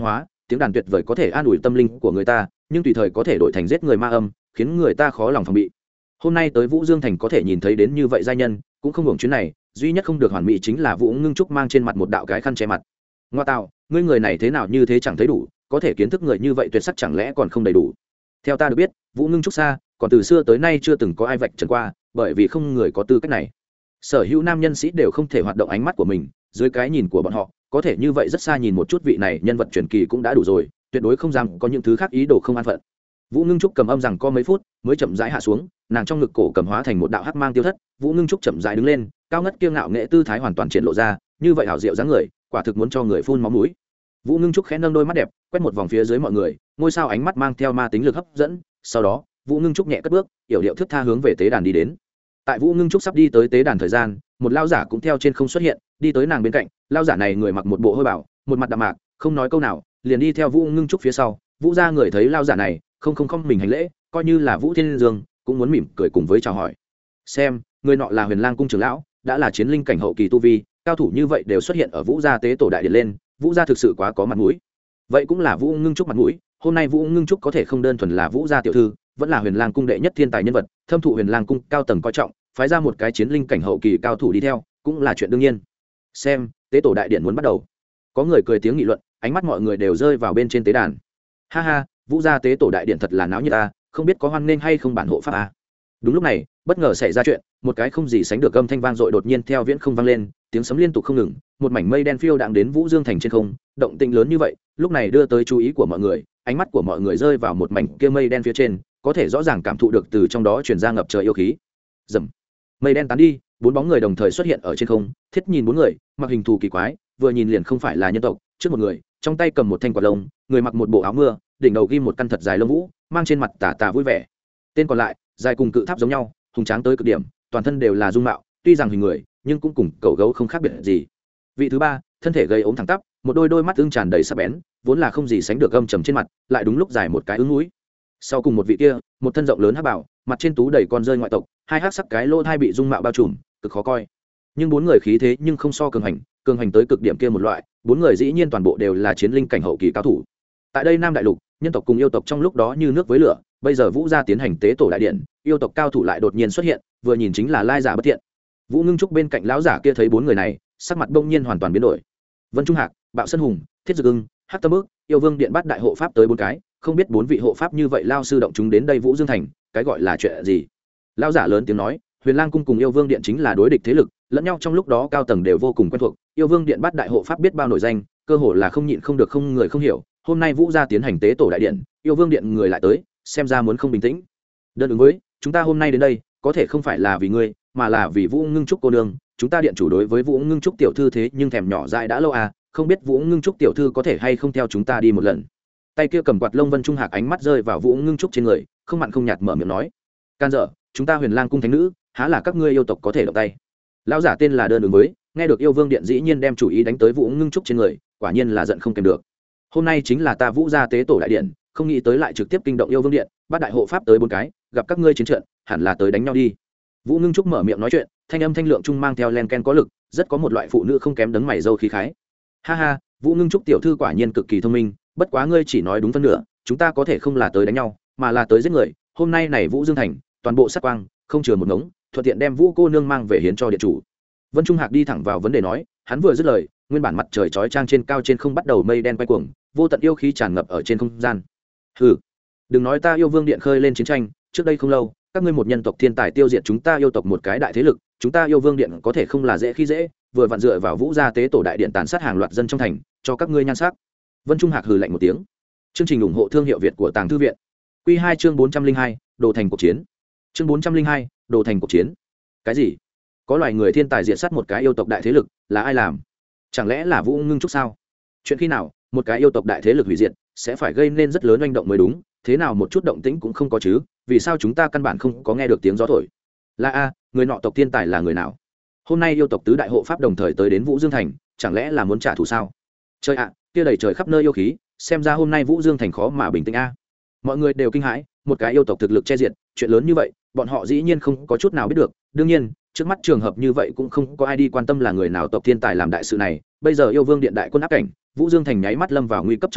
tiếng đàn tuyệt vời có thể an ủi tâm linh của người ta, nhưng tùy thời có thể đổi thành giết người ma âm, khiến người ta khó lòng phòng bị. Hôm nay tới Vũ Dương thành có thể nhìn thấy đến như vậy giai nhân, cũng không hưởng chuyến này, duy nhất không được hoàn mỹ chính là Vũ Ngưng Trúc mang trên mặt một đạo cái khăn che mặt. Ngoa tạo, ngươi người này thế nào như thế chẳng thấy đủ, có thể kiến thức người như vậy tuyệt sắc chẳng lẽ còn không đầy đủ. Theo ta được biết, Vũ Ngưng Trúc xa, còn từ xưa tới nay chưa từng có ai vạch trần qua, bởi vì không người có tư cách này. Sở hữu nam nhân sĩ đều không thể hoạt động ánh mắt của mình, dưới cái nhìn của bọn họ, có thể như vậy rất xa nhìn một chút vị này nhân vật truyền kỳ cũng đã đủ rồi, tuyệt đối không dám có những thứ khác ý đồ không an phận. Vũ Ngưng Trúc cầm âm rằng có mấy phút mới chậm rãi hạ xuống, nàng trong ngực cổ cầm hóa thành một đạo hắc mang tiêu thất. Vũ Ngưng Trúc chậm rãi đứng lên, cao ngất kiêu ngạo nghệ tư thái hoàn toàn triển lộ ra, như vậy hảo diệu dáng người, quả thực muốn cho người phun máu mũi. Vũ Ngưng Trúc khẽ nâng đôi mắt đẹp, quét một vòng phía dưới mọi người, ngôi sao ánh mắt mang theo ma tính lực hấp dẫn. Sau đó, Vũ Ngưng Trúc nhẹ cất bước, yểu điệu thước tha hướng về tế đàn đi đến. Tại Vũ Ngưng Trúc sắp đi tới tế đàn thời gian, một lão giả cũng theo trên không xuất hiện, đi tới nàng bên cạnh. Lão giả này người mặc một bộ hôi bảo, một mặt đạm mạc, không nói câu nào, liền đi theo Vũ Ngưng Trúc phía sau. Vũ gia người thấy lão giả này, không mình hành lễ, coi như là Vũ Thiên Dương cũng muốn mỉm cười cùng với chào hỏi. Xem, người nọ là Huyền Lang cung trưởng lão, đã là chiến linh cảnh hậu kỳ tu vi, cao thủ như vậy đều xuất hiện ở Vũ gia tế tổ đại điện lên, Vũ gia thực sự quá có mặt mũi. Vậy cũng là Vũ Ngưng Trúc mặt mũi, hôm nay Vũ Ngưng Trúc có thể không đơn thuần là Vũ gia tiểu thư, vẫn là Huyền Lang cung đệ nhất thiên tài nhân vật, thâm thụ Huyền Lang cung cao tầng coi trọng, phái ra một cái chiến linh cảnh hậu kỳ cao thủ đi theo, cũng là chuyện đương nhiên. Xem, tế tổ đại điện muốn bắt đầu. Có người cười tiếng nghị luận, ánh mắt mọi người đều rơi vào bên trên tế đàn. Ha ha, Vũ gia tế tổ đại điện thật là náo nhiệt ta, không biết có hoan nghênh hay không bản hộ pháp a. Đúng lúc này, bất ngờ xảy ra chuyện, một cái không gì sánh được âm thanh vang dội đột nhiên theo viễn không vang lên, tiếng sấm liên tục không ngừng, một mảnh mây đen phiêu đãng đến Vũ Dương thành trên không, động tĩnh lớn như vậy, lúc này đưa tới chú ý của mọi người, ánh mắt của mọi người rơi vào một mảnh kia mây đen phía trên, có thể rõ ràng cảm thụ được từ trong đó truyền ra ngập trời yêu khí. Rầm. Mây đen tán đi, bốn bóng người đồng thời xuất hiện ở trên không, thiết nhìn bốn người, mặc hình thù kỳ quái, vừa nhìn liền không phải là nhân tộc, trước một người, trong tay cầm một thanh quạt lông, người mặc một bộ áo mưa, đỉnh đầu ghim một căn thật dài lông vũ, mang trên mặt tà tà vui vẻ. Tên còn lại, dài cùng cự tháp giống nhau, hùng tráng tới cực điểm, toàn thân đều là dung mạo, tuy rằng hình người, nhưng cũng cùng cẩu gấu không khác biệt gì. Vị thứ ba, thân thể gầy ốm thẳng tắp, một đôi mắt ưng tràn đầy sắc bén, vốn là không gì sánh được gâm trầm trên mặt, lại đúng lúc dài một cái ứng mũi. Sau cùng một vị kia, một thân rộng lớn hắc bảo, mặt trên tú đầy con rơi ngoại tộc, hai hắc sắc cái lỗ hai bị dung mạo bao trùm, cực khó coi. Nhưng bốn người khí thế nhưng không so cường hành tới cực điểm kia một loại, bốn người dĩ nhiên toàn bộ đều là chiến linh cảnh hậu kỳ cao thủ. Tại đây Nam đại lục, nhân tộc cùng yêu tộc trong lúc đó như nước với lửa, bây giờ Vũ gia tiến hành tế tổ đại điện, yêu tộc cao thủ lại đột nhiên xuất hiện, vừa nhìn chính là lai giả bất thiện. Vũ Ngưng Trúc bên cạnh lão giả kia thấy bốn người này, sắc mặt bỗng nhiên hoàn toàn biến đổi. Vân Trung Hạc, Bạo Sơn Hùng, Thiết Dực Ưng, Hắc Tâm Ức, Yêu Vương điện bắt đại hộ pháp tới bốn cái, không biết bốn vị hộ pháp như vậy lao sư động chúng đến đây Vũ Dương thành, cái gọi là chuyện gì? Lão giả lớn tiếng nói, Huyền Lang cung cùng Yêu Vương điện chính là đối địch thế lực, lẫn nhau trong lúc đó cao tầng đều vô cùng quen thuộc, Yêu Vương điện bắt đại hộ pháp biết bao nổi danh, cơ hồ là không nhịn không được không người không hiểu, hôm nay Vũ gia tiến hành tế tổ đại điện, Yêu Vương điện người lại tới, xem ra muốn không bình tĩnh. Đơn ứng với, chúng ta hôm nay đến đây, có thể không phải là vì ngươi, mà là vì Vũ Ngưng Trúc cô nương, chúng ta điện chủ đối với Vũ Ngưng Trúc tiểu thư thế nhưng thèm nhỏ dại đã lâu à, không biết Vũ Ngưng Trúc tiểu thư có thể hay không theo chúng ta đi một lần. Tay kia cầm quạt lông Vân Trung Hạc ánh mắt rơi vào Vũ Ngưng Trúc trên người, không mặn không nhạt mở miệng nói, can dở, chúng ta Huyền Lang cung thánh nữ, há là các ngươi yêu tộc có thể động tay. Lão giả tên là Đơn ứng với, nghe được Yêu Vương điện dĩ nhiên đem chủ ý đánh tới Vũ Ngưng Trúc trên người, quả nhiên là giận không kèm được. Hôm nay chính là ta Vũ gia tế tổ đại điện, không nghĩ tới lại trực tiếp kinh động Yêu Vương điện, bắt đại hộ pháp tới bốn cái, gặp các ngươi chiến trận, hẳn là tới đánh nhau đi. Vũ Ngưng Trúc mở miệng nói chuyện, thanh âm thanh lượng trung mang theo len ken có lực, rất có một loại phụ nữ không kém đấng mày râu khí khái. Ha ha, Vũ Ngưng Trúc tiểu thư quả nhiên cực kỳ thông minh, bất quá ngươi chỉ nói đúng phân nửa, chúng ta có thể không là tới đánh nhau, mà là tới giết người. Hôm nay này Vũ Dương thành, toàn bộ sát quang, không chừa một ngống, thuận tiện đem Vũ cô nương mang về hiến cho điện chủ. Vân Trung Hạc đi thẳng vào vấn đề nói, hắn vừa dứt lời, nguyên bản mặt trời chói chang trên cao trên không bắt đầu mây đen quay cuồng, vô tận yêu khí tràn ngập ở trên không gian. Hừ, đừng nói ta Yêu Vương điện khơi lên chiến tranh, trước đây không lâu, các ngươi một nhân tộc thiên tài tiêu diệt chúng ta yêu tộc một cái đại thế lực, chúng ta Yêu Vương điện có thể không là dễ khi dễ, vừa vặn dựa vào Vũ gia tế tổ đại điện tàn sát hàng loạt dân trong thành, cho các ngươi nhan sắc. Vân Trung Hạc hừ lạnh một tiếng. Chương trình ủng hộ thương hiệu Việt của Tàng Thư viện. Quy 2 chương 402, đồ thành cuộc chiến. Chương 402, đồ thành cuộc chiến. Cái gì? Có loài người thiên tài diệt sát một cái yêu tộc đại thế lực, là ai làm? Chẳng lẽ là Vũ Ngưng Trúc sao? Chuyện khi nào, một cái yêu tộc đại thế lực hủy diệt, sẽ phải gây nên rất lớn oanh động mới đúng, thế nào một chút động tĩnh cũng không có chứ, vì sao chúng ta căn bản không có nghe được tiếng gió thổi? Là a, người nọ tộc thiên tài là người nào? Hôm nay yêu tộc tứ đại hộ pháp đồng thời tới đến Vũ Dương thành, chẳng lẽ là muốn trả thù sao? Trời ạ, kia đầy trời khắp nơi yêu khí, xem ra hôm nay Vũ Dương thành khó mà bình tĩnh a. Mọi người đều kinh hãi, một cái yêu tộc thực lực che diệt, chuyện lớn như vậy, bọn họ dĩ nhiên không có chút nào biết được. Đương nhiên, trước mắt trường hợp như vậy cũng không có ai đi quan tâm là người nào tộc thiên tài làm đại sự này. Bây giờ Yêu Vương điện đại quân áp cảnh, Vũ Dương thành nháy mắt lâm vào nguy cấp trong đó,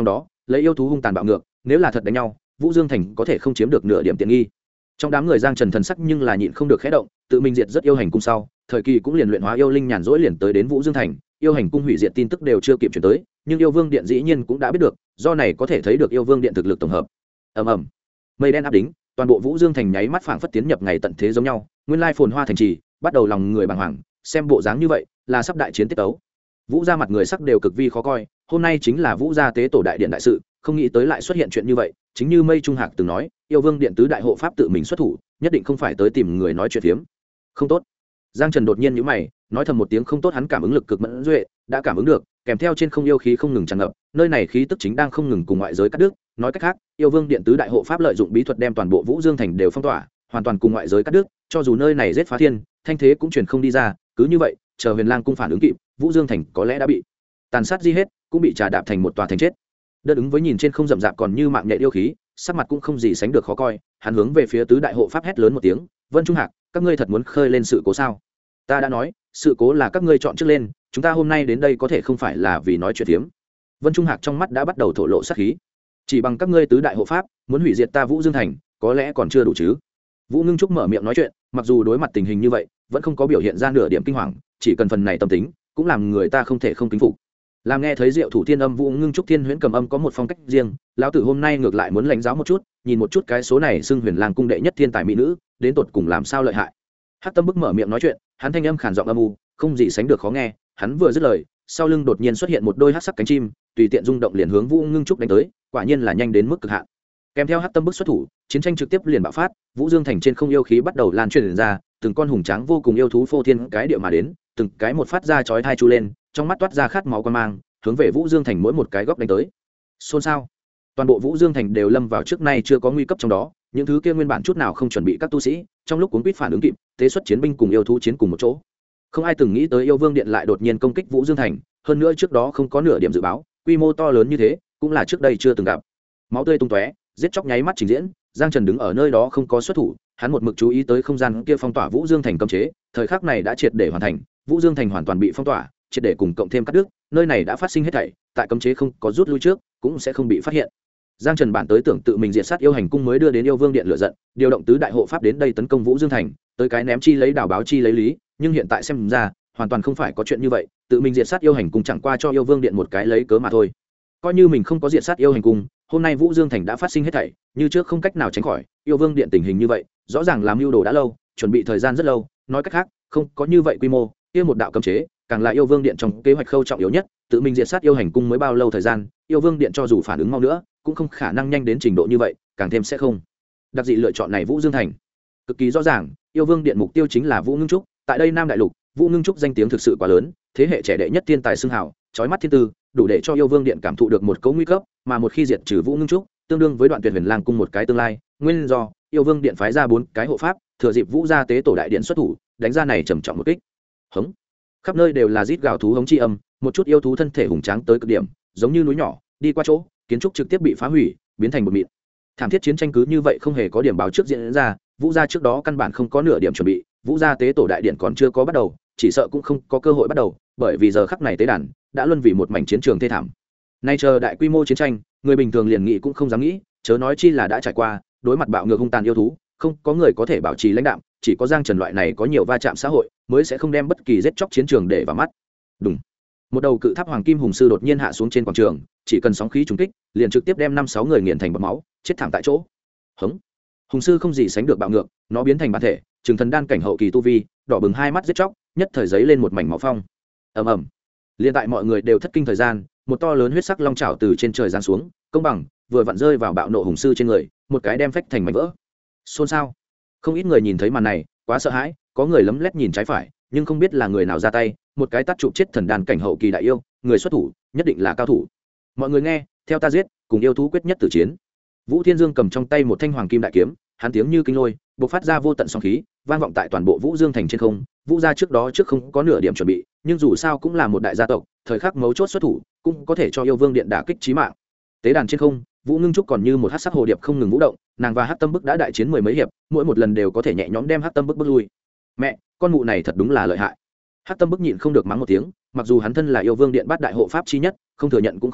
lấy yêu thú hung tàn bạo ngược, nếu là thật đánh nhau, Vũ Dương Thành có thể không chiếm được nửa điểm tiện nghi. Trong đám người Giang Trần thần sắc nhưng là nhịn không được khẽ động, tự mình diệt rất yêu hành cung sau, thời kỳ cũng liền luyện hóa yêu linh nhàn rỗi liền tới đến Vũ Dương Thành, yêu hành cung hủy diệt tin tức đều chưa kịp chuyển tới, nhưng yêu vương điện dĩ nhiên cũng đã biết được, do này có thể thấy được yêu vương điện thực lực tổng hợp. Ầm ầm, mây đen áp đính, toàn bộ Vũ Dương Thành nháy mắt phảng phất tiến nhập ngày tận thế giống nhau, nguyên lai phồn hoa thành trì, bắt đầu lòng người bàng hoàng, xem bộ dáng như vậy, là sắp đại chiến tiết tấu. Vũ gia mặt người sắc đều cực vi khó coi, hôm nay chính là Vũ gia tế tổ đại điện đại sự, không nghĩ tới lại xuất hiện chuyện như vậy, chính như Mây Trung Hạc từng nói, yêu vương điện tứ đại hộ pháp tự mình xuất thủ, nhất định không phải tới tìm người nói chuyện phiếm. Không tốt. Giang Trần đột nhiên nhíu mày, nói thầm một tiếng không tốt, hắn cảm ứng lực cực mẫn duệ, đã cảm ứng được, kèm theo trên không yêu khí không ngừng tràn ngập, nơi này khí tức chính đang không ngừng cùng ngoại giới cắt đứt, nói cách khác, yêu vương điện tứ đại hộ pháp lợi dụng bí thuật đem toàn bộ Vũ Dương Thành đều phong tỏa, hoàn toàn cùng ngoại giới cắt đứt, cho dù nơi này giết phá thiên, thanh thế cũng truyền không đi ra, cứ như vậy, chờ Huyền Lang cung phản ứng kịp, Vũ Dương Thành có lẽ đã bị tàn sát di hết, cũng bị trà đạp thành một tòa thành chết. Đơn ứng với nhìn trên không rậm rạp còn như mạng nhện yêu khí, sắc mặt cũng không gì sánh được khó coi, hắn hướng về phía tứ đại hộ pháp hét lớn một tiếng, Vân Trung Hạc, các ngươi thật muốn khơi lên sự cố sao? Ta đã nói, sự cố là các ngươi chọn trước lên, chúng ta hôm nay đến đây có thể không phải là vì nói chuyện tiếm. Vân Trung Hạc trong mắt đã bắt đầu thổ lộ sát khí, chỉ bằng các ngươi tứ đại hộ pháp muốn hủy diệt ta Vũ Dương Thành, có lẽ còn chưa đủ chứ? Vũ Ngưng Trúc mở miệng nói chuyện, mặc dù đối mặt tình hình như vậy, vẫn không có biểu hiện ra nửa điểm kinh hoàng, chỉ cần phần này tâm tính, cũng làm người ta không thể không kính phục. Làm nghe thấy Diệu Thủ Thiên Âm Vũ Ngưng Trúc Thiên Huyễn Cầm Âm có một phong cách riêng, lão tử hôm nay ngược lại muốn lãnh giáo một chút, nhìn một chút cái số này xưng Huyền Lang cung đệ nhất thiên tài mỹ nữ, đến tột cùng làm sao lợi hại. Hắc Tâm Bức mở miệng nói chuyện, hắn thanh âm khàn giọng âm u, không gì sánh được khó nghe, hắn vừa dứt lời, sau lưng đột nhiên xuất hiện một đôi hắc sắc cánh chim, tùy tiện rung động liền hướng Vũ Ngưng Trúc đánh tới, quả nhiên là nhanh đến mức cực hạn. Kèm theo Hắc Tâm Bức xuất thủ, chiến tranh trực tiếp liền bạo phát, Vũ Dương Thành trên không yêu khí bắt đầu lan truyền ra, từng con hùng tráng vô cùng yêu thú phô thiên cái địa mà đến, từng cái một phát ra chói tai chu lên, trong mắt toát ra khát máu quan mang, hướng về Vũ Dương Thành mỗi một cái góc đánh tới. Xôn xao, toàn bộ Vũ Dương Thành đều lâm vào trước nay chưa có nguy cấp trong đó, những thứ kia nguyên bản chút nào không chuẩn bị các tu sĩ, trong lúc cuống quýt phản ứng kịp, tế xuất chiến binh cùng yêu thú chiến cùng một chỗ. Không ai từng nghĩ tới yêu vương điện lại đột nhiên công kích Vũ Dương Thành, hơn nữa trước đó không có nửa điểm dự báo, quy mô to lớn như thế, cũng là trước đây chưa từng gặp. Máu tươi tung tóe, giết chóc nháy mắt trình diễn, Giang Trần đứng ở nơi đó không có xuất thủ, hắn một mực chú ý tới không gian kia phong tỏa Vũ Dương Thành cấm chế, thời khắc này đã triệt để hoàn thành, Vũ Dương Thành hoàn toàn bị phong tỏa, triệt để cùng cộng thêm cắt đứt, nơi này đã phát sinh hết thảy, tại cấm chế không có rút lui trước, cũng sẽ không bị phát hiện. Giang Trần bản tới tưởng tự mình diệt sát yêu hành cung mới đưa đến yêu vương điện lửa giận, điều động tứ đại hộ pháp đến đây tấn công Vũ Dương Thành, tới cái ném chi lấy đảo báo chi lấy lý, nhưng hiện tại xem ra, hoàn toàn không phải có chuyện như vậy, tự mình diệt sát yêu hành cung chẳng qua cho yêu vương điện một cái lấy cớ mà thôi. Coi như mình không có diệt sát yêu hành cung, hôm nay Vũ Dương Thành đã phát sinh hết thảy, như trước không cách nào tránh khỏi, yêu vương điện tình hình như vậy, rõ ràng làm mưu đồ đã lâu, chuẩn bị thời gian rất lâu, nói cách khác, không có như vậy quy mô, kia một đạo cấm chế, càng là yêu vương điện trong kế hoạch khâu trọng yếu nhất, tự mình diệt sát yêu hành cung mới bao lâu thời gian, yêu vương điện cho dù phản ứng mau nữa, cũng không khả năng nhanh đến trình độ như vậy, càng thêm sẽ không đặc dị lựa chọn này Vũ Dương Thành. Cực kỳ rõ ràng, yêu vương điện mục tiêu chính là Vũ Ngưng Trúc, tại đây Nam Đại Lục, Vũ Ngưng Trúc danh tiếng thực sự quá lớn, thế hệ trẻ đệ nhất thiên tài xưng hào, chói mắt thiên tư, đủ để cho yêu vương điện cảm thụ được một cấu nguy cấp, mà một khi diệt trừ Vũ Ngưng Trúc, tương đương với đoạn tuyệt Huyền Lang cung một cái tương lai, nguyên do, yêu vương điện phái ra 4 cái hộ pháp, thừa dịp Vũ gia tế tổ đại điện xuất thủ, đánh ra này trầm trọng một kích. Hống. Khắp nơi đều là rít gào thú hống chi âm, một chút yêu thú thân thể hùng tráng tới cực điểm, giống như núi nhỏ, đi qua chỗ, kiến trúc trực tiếp bị phá hủy, biến thành bột mịn. Thảm thiết chiến tranh cứ như vậy không hề có điểm báo trước diễn ra, Vũ gia trước đó căn bản không có nửa điểm chuẩn bị, Vũ gia tế tổ đại điện còn chưa có bắt đầu, chỉ sợ cũng không có cơ hội bắt đầu, bởi vì giờ khắc này tế đàn đã luân vì một mảnh chiến trường thê thảm. Nay chờ đại quy mô chiến tranh, người bình thường liền nghĩ cũng không dám nghĩ, chớ nói chi là đã trải qua, đối mặt bạo ngược hung tàn yêu thú, không có người có thể bảo trì lãnh đạm, chỉ có Giang Trần loại này có nhiều va chạm xã hội, mới sẽ không đem bất kỳ giết chóc chiến trường để vào mắt. Đúng. Một đầu cự tháp hoàng kim hùng sư đột nhiên hạ xuống trên quảng trường, chỉ cần sóng khí trúng kích, liền trực tiếp đem 5-6 người nghiền thành bọt máu, chết thảm tại chỗ. Hống. Hùng sư không gì sánh được bạo ngược, nó biến thành bản thể, trường thần đan cảnh hậu kỳ tu vi, đỏ bừng hai mắt giết chóc, nhất thời giấy lên một mảnh máu phong. Ầm ầm. Liên tại mọi người đều thất kinh thời gian, một to lớn huyết sắc long chảo từ trên trời giáng xuống, công bằng, vừa vặn rơi vào bạo nộ hùng sư trên người, một cái đem phách thành mảnh vỡ. Xôn xao. Không ít người nhìn thấy màn này, quá sợ hãi, có người lấm lét nhìn trái phải, nhưng không biết là người nào ra tay, một cái tát chụp chết thần đàn cảnh hậu kỳ đại yêu, người xuất thủ nhất định là cao thủ. Mọi người nghe, theo ta giết, cùng yêu thú quyết nhất tử chiến. Vũ Thiên Dương cầm trong tay một thanh hoàng kim đại kiếm, hắn tiếng như kinh lôi, bộc phát ra vô tận sóng khí, vang vọng tại toàn bộ Vũ Dương thành trên không. Vũ gia trước đó không có nửa điểm chuẩn bị, nhưng dù sao cũng là một đại gia tộc, thời khắc mấu chốt xuất thủ, cũng có thể cho yêu vương điện đả kích chí mạng. Tế đàn trên không, Vũ Ngưng Trúc còn như một hắc sắc hồ điệp không ngừng vũ động, nàng và Hắc Tâm Bức đã đại chiến mười mấy hiệp, mỗi một lần đều có thể nhẹ nhõm đem Hắc Tâm Bức bước lui. Mẹ, con mụ này thật đúng là lợi hại. Hắc Tâm Bức nhịn không được mắng một tiếng, mặc dù hắn thân là yêu vương điện bát đại hộ pháp chi nhất, không thừa nhận cũng không được,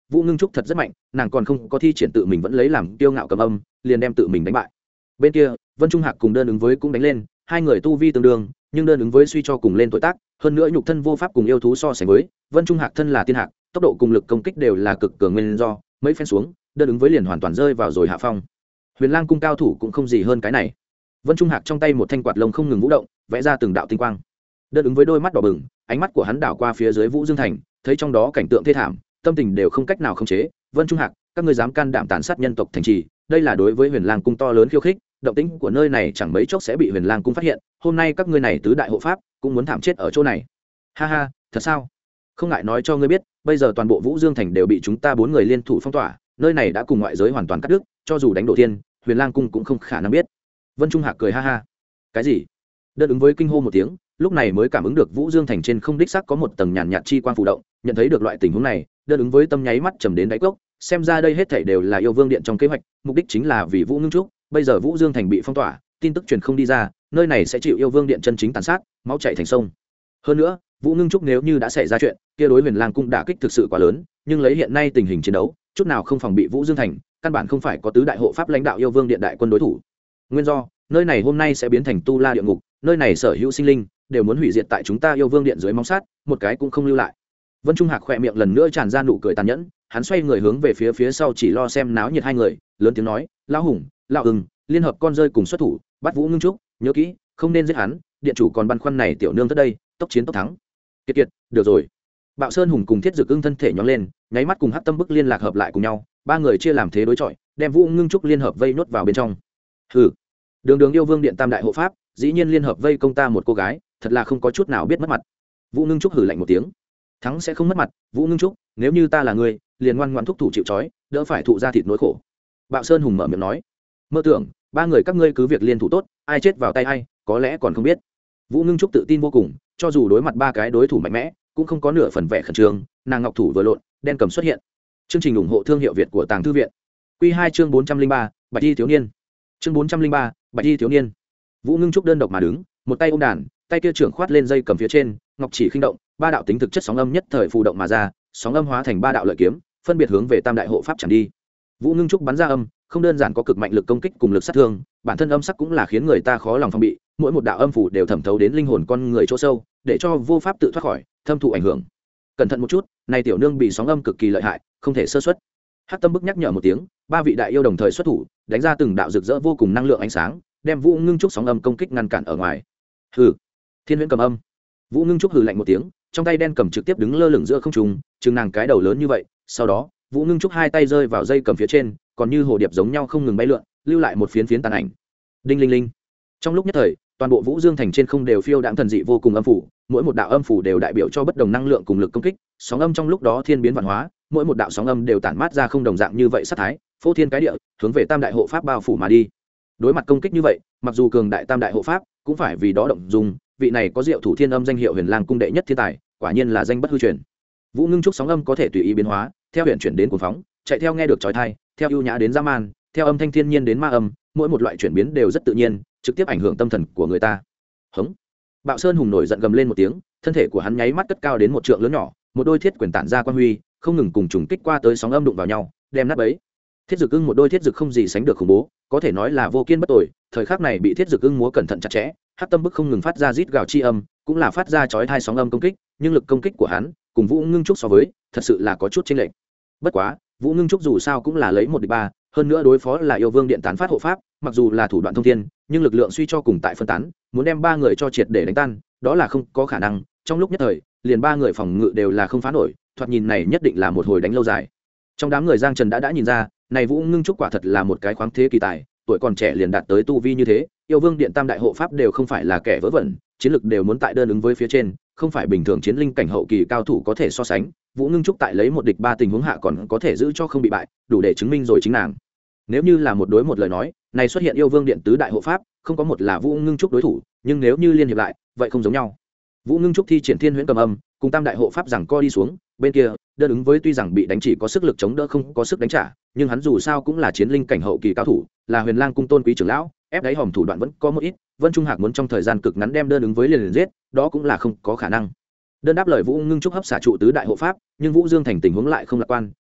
Vũ Ngưng Trúc thật rất mạnh, nàng còn không có thi triển tự mình vẫn lấy làm kiêu ngạo cầm âm, liền đem tự mình đánh bại. Bên kia, Vân Trung Hạc cùng đơn ứng với cũng đánh lên, hai người tu vi tương đương, nhưng đơn ứng với suy cho cùng lên tuổi tác, hơn nữa nhục thân vô pháp cùng yêu thú so sánh với, Vân Trung Hạc thân là tiên hạc, tốc độ cùng lực công kích đều là cực cường nguyên do, mấy phen xuống, đơn ứng với liền hoàn toàn rơi vào rồi hạ phong. Huyền Lang cung cao thủ cũng không gì hơn cái này. Vân Trung Hạc trong tay một thanh quạt lông không ngừng vũ động, vẽ ra từng đạo tinh quang. Đơn ứng với đôi mắt đỏ bừng, ánh mắt của hắn đảo qua phía dưới Vũ Dương Thành, thấy trong đó cảnh tượng thê thảm, tâm tình đều không cách nào khống chế. Vân Trung Hạc, các ngươi dám can đảm tàn sát nhân tộc thành trì, đây là đối với Huyền Lang cung to lớn khiêu khích, động tĩnh của nơi này chẳng mấy chốc sẽ bị Huyền Lang cung phát hiện, hôm nay các ngươi này tứ đại hộ pháp cũng muốn thảm chết ở chỗ này. Ha ha, thật sao? Không ngại nói cho ngươi biết, bây giờ toàn bộ Vũ Dương thành đều bị chúng ta 4 người liên thủ phong tỏa, nơi này đã cùng ngoại giới hoàn toàn cắt đứt, cho dù đánh đổ thiên, Huyền Lang cung cũng không khả năng biết. Vân Trung Hạc cười ha ha. Cái gì? Đơn ứng với kinh hô một tiếng, lúc này mới cảm ứng được Vũ Dương thành trên không đích xác có một tầng nhàn nhạt chi quang phù động, nhận thấy được loại tình huống này, đơn ứng với tâm nháy mắt trầm đến đáy cốc, xem ra đây hết thảy đều là yêu vương điện trong kế hoạch, mục đích chính là vì Vũ Ngưng Trúc, bây giờ Vũ Dương thành bị phong tỏa, tin tức truyền không đi ra, nơi này sẽ chịu yêu vương điện chân chính tàn sát, máu chảy thành sông. Hơn nữa, Vũ Ngưng Trúc nếu như đã xảy ra chuyện, kia đối Huyền Lang cung đả kích thực sự quá lớn, nhưng lấy hiện nay tình hình chiến đấu, chút nào không phòng bị Vũ Dương thành, căn bản không phải có tứ đại hộ pháp lãnh đạo yêu vương điện đại quân đối thủ. Nguyên do, nơi này hôm nay sẽ biến thành tu la địa ngục, nơi này sở hữu sinh linh đều muốn hủy diệt tại chúng ta yêu vương điện dưới móng sát, một cái cũng không lưu lại. Vân Trung Hạc khẽ miệng lần nữa tràn ra nụ cười tàn nhẫn, hắn xoay người hướng về phía sau chỉ lo xem náo nhiệt hai người, lớn tiếng nói: "Lão Hùng, Lão Ưng, liên hợp con rơi cùng xuất thủ, bắt Vũ Ngưng Trúc, nhớ kỹ, không nên giết hắn, điện chủ còn băn khoăn này tiểu nương tới đây, tốc chiến tốc thắng." Kiệt kiệt, được rồi. Bạo Sơn Hùng cùng Thiết Dực Ưng thân thể nhón lên, nháy mắt cùng Hắc Tâm Bức liên lạc hợp lại cùng nhau, ba người chia làm thế đối chọi, đem Vũ Ngưng Trúc liên hợp vây nốt vào bên trong. Hừ, đường yêu vương điện tam đại hộ pháp, dĩ nhiên liên hợp vây công ta một cô gái, thật là không có chút nào biết mất mặt. Vũ Ngưng Trúc hừ lạnh một tiếng, thắng sẽ không mất mặt. Vũ Ngưng Trúc, nếu như ta là ngươi, liền ngoan ngoãn thúc thủ chịu trói, đỡ phải thụ ra thịt nỗi khổ. Bạo Sơn Hùng mở miệng nói, mơ tưởng ba người các ngươi cứ việc liên thủ tốt, ai chết vào tay ai, có lẽ còn không biết. Vũ Ngưng Trúc tự tin vô cùng, cho dù đối mặt ba cái đối thủ mạnh mẽ, cũng không có nửa phần vẻ khẩn trương. Nàng ngọc thủ vừa lộn, đen cầm xuất hiện. Chương trình ủng hộ thương hiệu Việt của Tàng Thư viện. Quy 2 chương 403, Bạch Y thiếu niên. Chương 403, Bạch Y thiếu niên. Vũ Ngưng Trúc đơn độc mà đứng, một tay ôm đàn, tay kia trưởng khoát lên dây cầm phía trên, ngọc chỉ khinh động, ba đạo tính thực chất sóng âm nhất thời phù động mà ra, sóng âm hóa thành ba đạo lợi kiếm, phân biệt hướng về tam đại hộ pháp chẳng đi. Vũ Ngưng Trúc bắn ra âm, không đơn giản có cực mạnh lực công kích cùng lực sát thương, bản thân âm sắc cũng là khiến người ta khó lòng phòng bị, mỗi một đạo âm phủ đều thẩm thấu đến linh hồn con người chỗ sâu, để cho vô pháp tự thoát khỏi, thâm thụ ảnh hưởng. Cẩn thận một chút, này tiểu nương bị sóng âm cực kỳ lợi hại, không thể sơ suất. Hắc Tâm Bức nhắc nhở một tiếng, ba vị đại yêu đồng thời xuất thủ, đánh ra từng đạo rực rỡ vô cùng năng lượng ánh sáng, đem Vũ Ngưng Trúc sóng âm công kích ngăn cản ở ngoài. Hừ, Thiên Huyễn cầm âm. Vũ Ngưng Trúc hừ lạnh một tiếng, trong tay đen cầm trực tiếp đứng lơ lửng giữa không trung, chừng nàng cái đầu lớn như vậy. Sau đó, Vũ Ngưng Trúc hai tay rơi vào dây cầm phía trên, còn như hồ điệp giống nhau không ngừng bay lượn, lưu lại một phiến phiến tàn ảnh. Đinh linh linh. Trong lúc nhất thời, toàn bộ Vũ Dương thành trên không đều phiêu đãng thần dị vô cùng âm phủ, mỗi một đạo âm phủ đều đại biểu cho bất đồng năng lượng cùng lực công kích, sóng âm trong lúc đó thiên biến vạn hóa, mỗi một đạo sóng âm đều tản mát ra không đồng dạng như vậy sát thái, phô thiên cái địa, hướng về tam đại hộ pháp bao phủ mà đi. Đối mặt công kích như vậy, mặc dù cường đại tam đại hộ pháp, cũng phải vì đó động dung, vị này có Diệu Thủ Thiên Âm danh hiệu Huyền Lang cung đệ nhất thiên tài, quả nhiên là danh bất hư truyền. Vũ Ngưng Trúc sóng âm có thể tùy ý biến hóa, theo huyền chuyển đến cuồng phóng, chạy theo nghe được chói tai, theo ưu nhã đến dã man, theo âm thanh thiên nhiên đến ma âm, mỗi một loại chuyển biến đều rất tự nhiên, trực tiếp ảnh hưởng tâm thần của người ta. Hống! Bạo Sơn Hùng nổi giận gầm lên một tiếng, thân thể của hắn nháy mắt cất cao đến một trượng lớn nhỏ, một đôi thiết quyền tản ra quang huy, không ngừng cùng trùng kích qua tới sóng âm đụng vào nhau, đem nát bấy. Thiết Dực Ưng một đôi thiết dực không gì sánh được khủng bố, có thể nói là vô kiên bất tồi, thời khắc này bị Thiết Dực Ưng múa cẩn thận chặt chẽ, Hắc Tâm Bức không ngừng phát ra rít gào chi âm, cũng là phát ra chói tai sóng âm công kích, nhưng lực công kích của hắn cùng Vũ Ngưng Trúc so với, thật sự là có chút chênh lệch. Bất quá, Vũ Ngưng Trúc dù sao cũng là lấy một địch ba, hơn nữa đối phó là yêu vương điện tán phát hộ pháp, mặc dù là thủ đoạn thông thiên, nhưng lực lượng suy cho cùng tại phân tán, muốn đem ba người cho triệt để đánh tan, đó là không có khả năng. Trong lúc nhất thời, liền ba người phòng ngự đều là không phá nổi, thoạt nhìn này nhất định là một hồi đánh lâu dài. Trong đám người Giang Trần đã nhìn ra, này Vũ Ngưng Trúc quả thật là một cái khoáng thế kỳ tài, tuổi còn trẻ liền đạt tới tu vi như thế, yêu vương điện tam đại hộ pháp đều không phải là kẻ vớ vẩn, chiến lực đều muốn tại đơn ứng với phía trên, không phải bình thường chiến linh cảnh hậu kỳ cao thủ có thể so sánh. Vũ Ngưng Trúc tại lấy một địch ba tình huống hạ còn có thể giữ cho không bị bại, đủ để chứng minh rồi chính nàng. Nếu như là một đối một lời nói, này xuất hiện yêu vương điện tứ đại hộ pháp, không có một là Vũ Ngưng Trúc đối thủ, nhưng nếu như liên hiệp lại, vậy không giống nhau. Vũ Ngưng Trúc thi triển Thiên Huyễn cầm âm, cùng tam đại hộ pháp giằng co đi xuống, bên kia, đơn ứng với tuy rằng bị đánh chỉ có sức lực chống đỡ không có sức đánh trả, nhưng hắn dù sao cũng là chiến linh cảnh hậu kỳ cao thủ, là Huyền Lang cung tôn quý trưởng lão, ép đáy hòm thủ đoạn vẫn có một ít. Vân Trung Hạc muốn trong thời gian cực ngắn đem đơn ứng với liền giết, đó cũng là không có khả năng. Đơn đáp lời Vũ Ngưng Trúc hấp xả trụ tứ đại hộ pháp, nhưng Vũ Dương thành tình huống lại không lạc quan,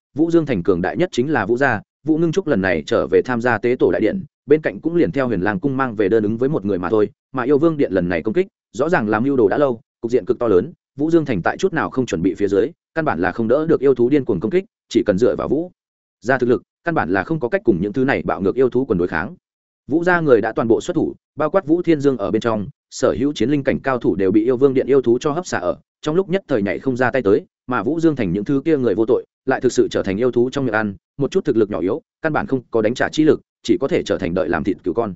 Vũ Dương thành cường đại nhất chính là Vũ gia. Vũ Ngưng Trúc lần này trở về tham gia tế tổ đại điện, bên cạnh cũng liền theo Huyền Lang cung mang về đơn ứng với một người mà thôi, mà Yêu Vương điện lần này công kích, rõ ràng làm mưu đồ đã lâu, cục diện cực to lớn, Vũ Dương thành tại chút nào không chuẩn bị phía dưới, căn bản là không đỡ được yêu thú điên cuồng công kích, chỉ cần dựa vào Vũ gia thực lực, căn bản là không có cách cùng những thứ này bạo ngược yêu thú quần đối kháng. Vũ gia người đã toàn bộ xuất thủ, bao quát Vũ Thiên Dương ở bên trong, sở hữu chiến linh cảnh cao thủ đều bị Yêu Vương điện yêu thú cho hấp xả ở, trong lúc nhất thời nhảy không ra tay tới, mà Vũ Dương thành những thứ kia người vô tội, lại thực sự trở thành yêu thú trong miệng ăn, một chút thực lực nhỏ yếu, căn bản không có đánh trả chi lực, chỉ có thể trở thành đợi làm thịt cừu con.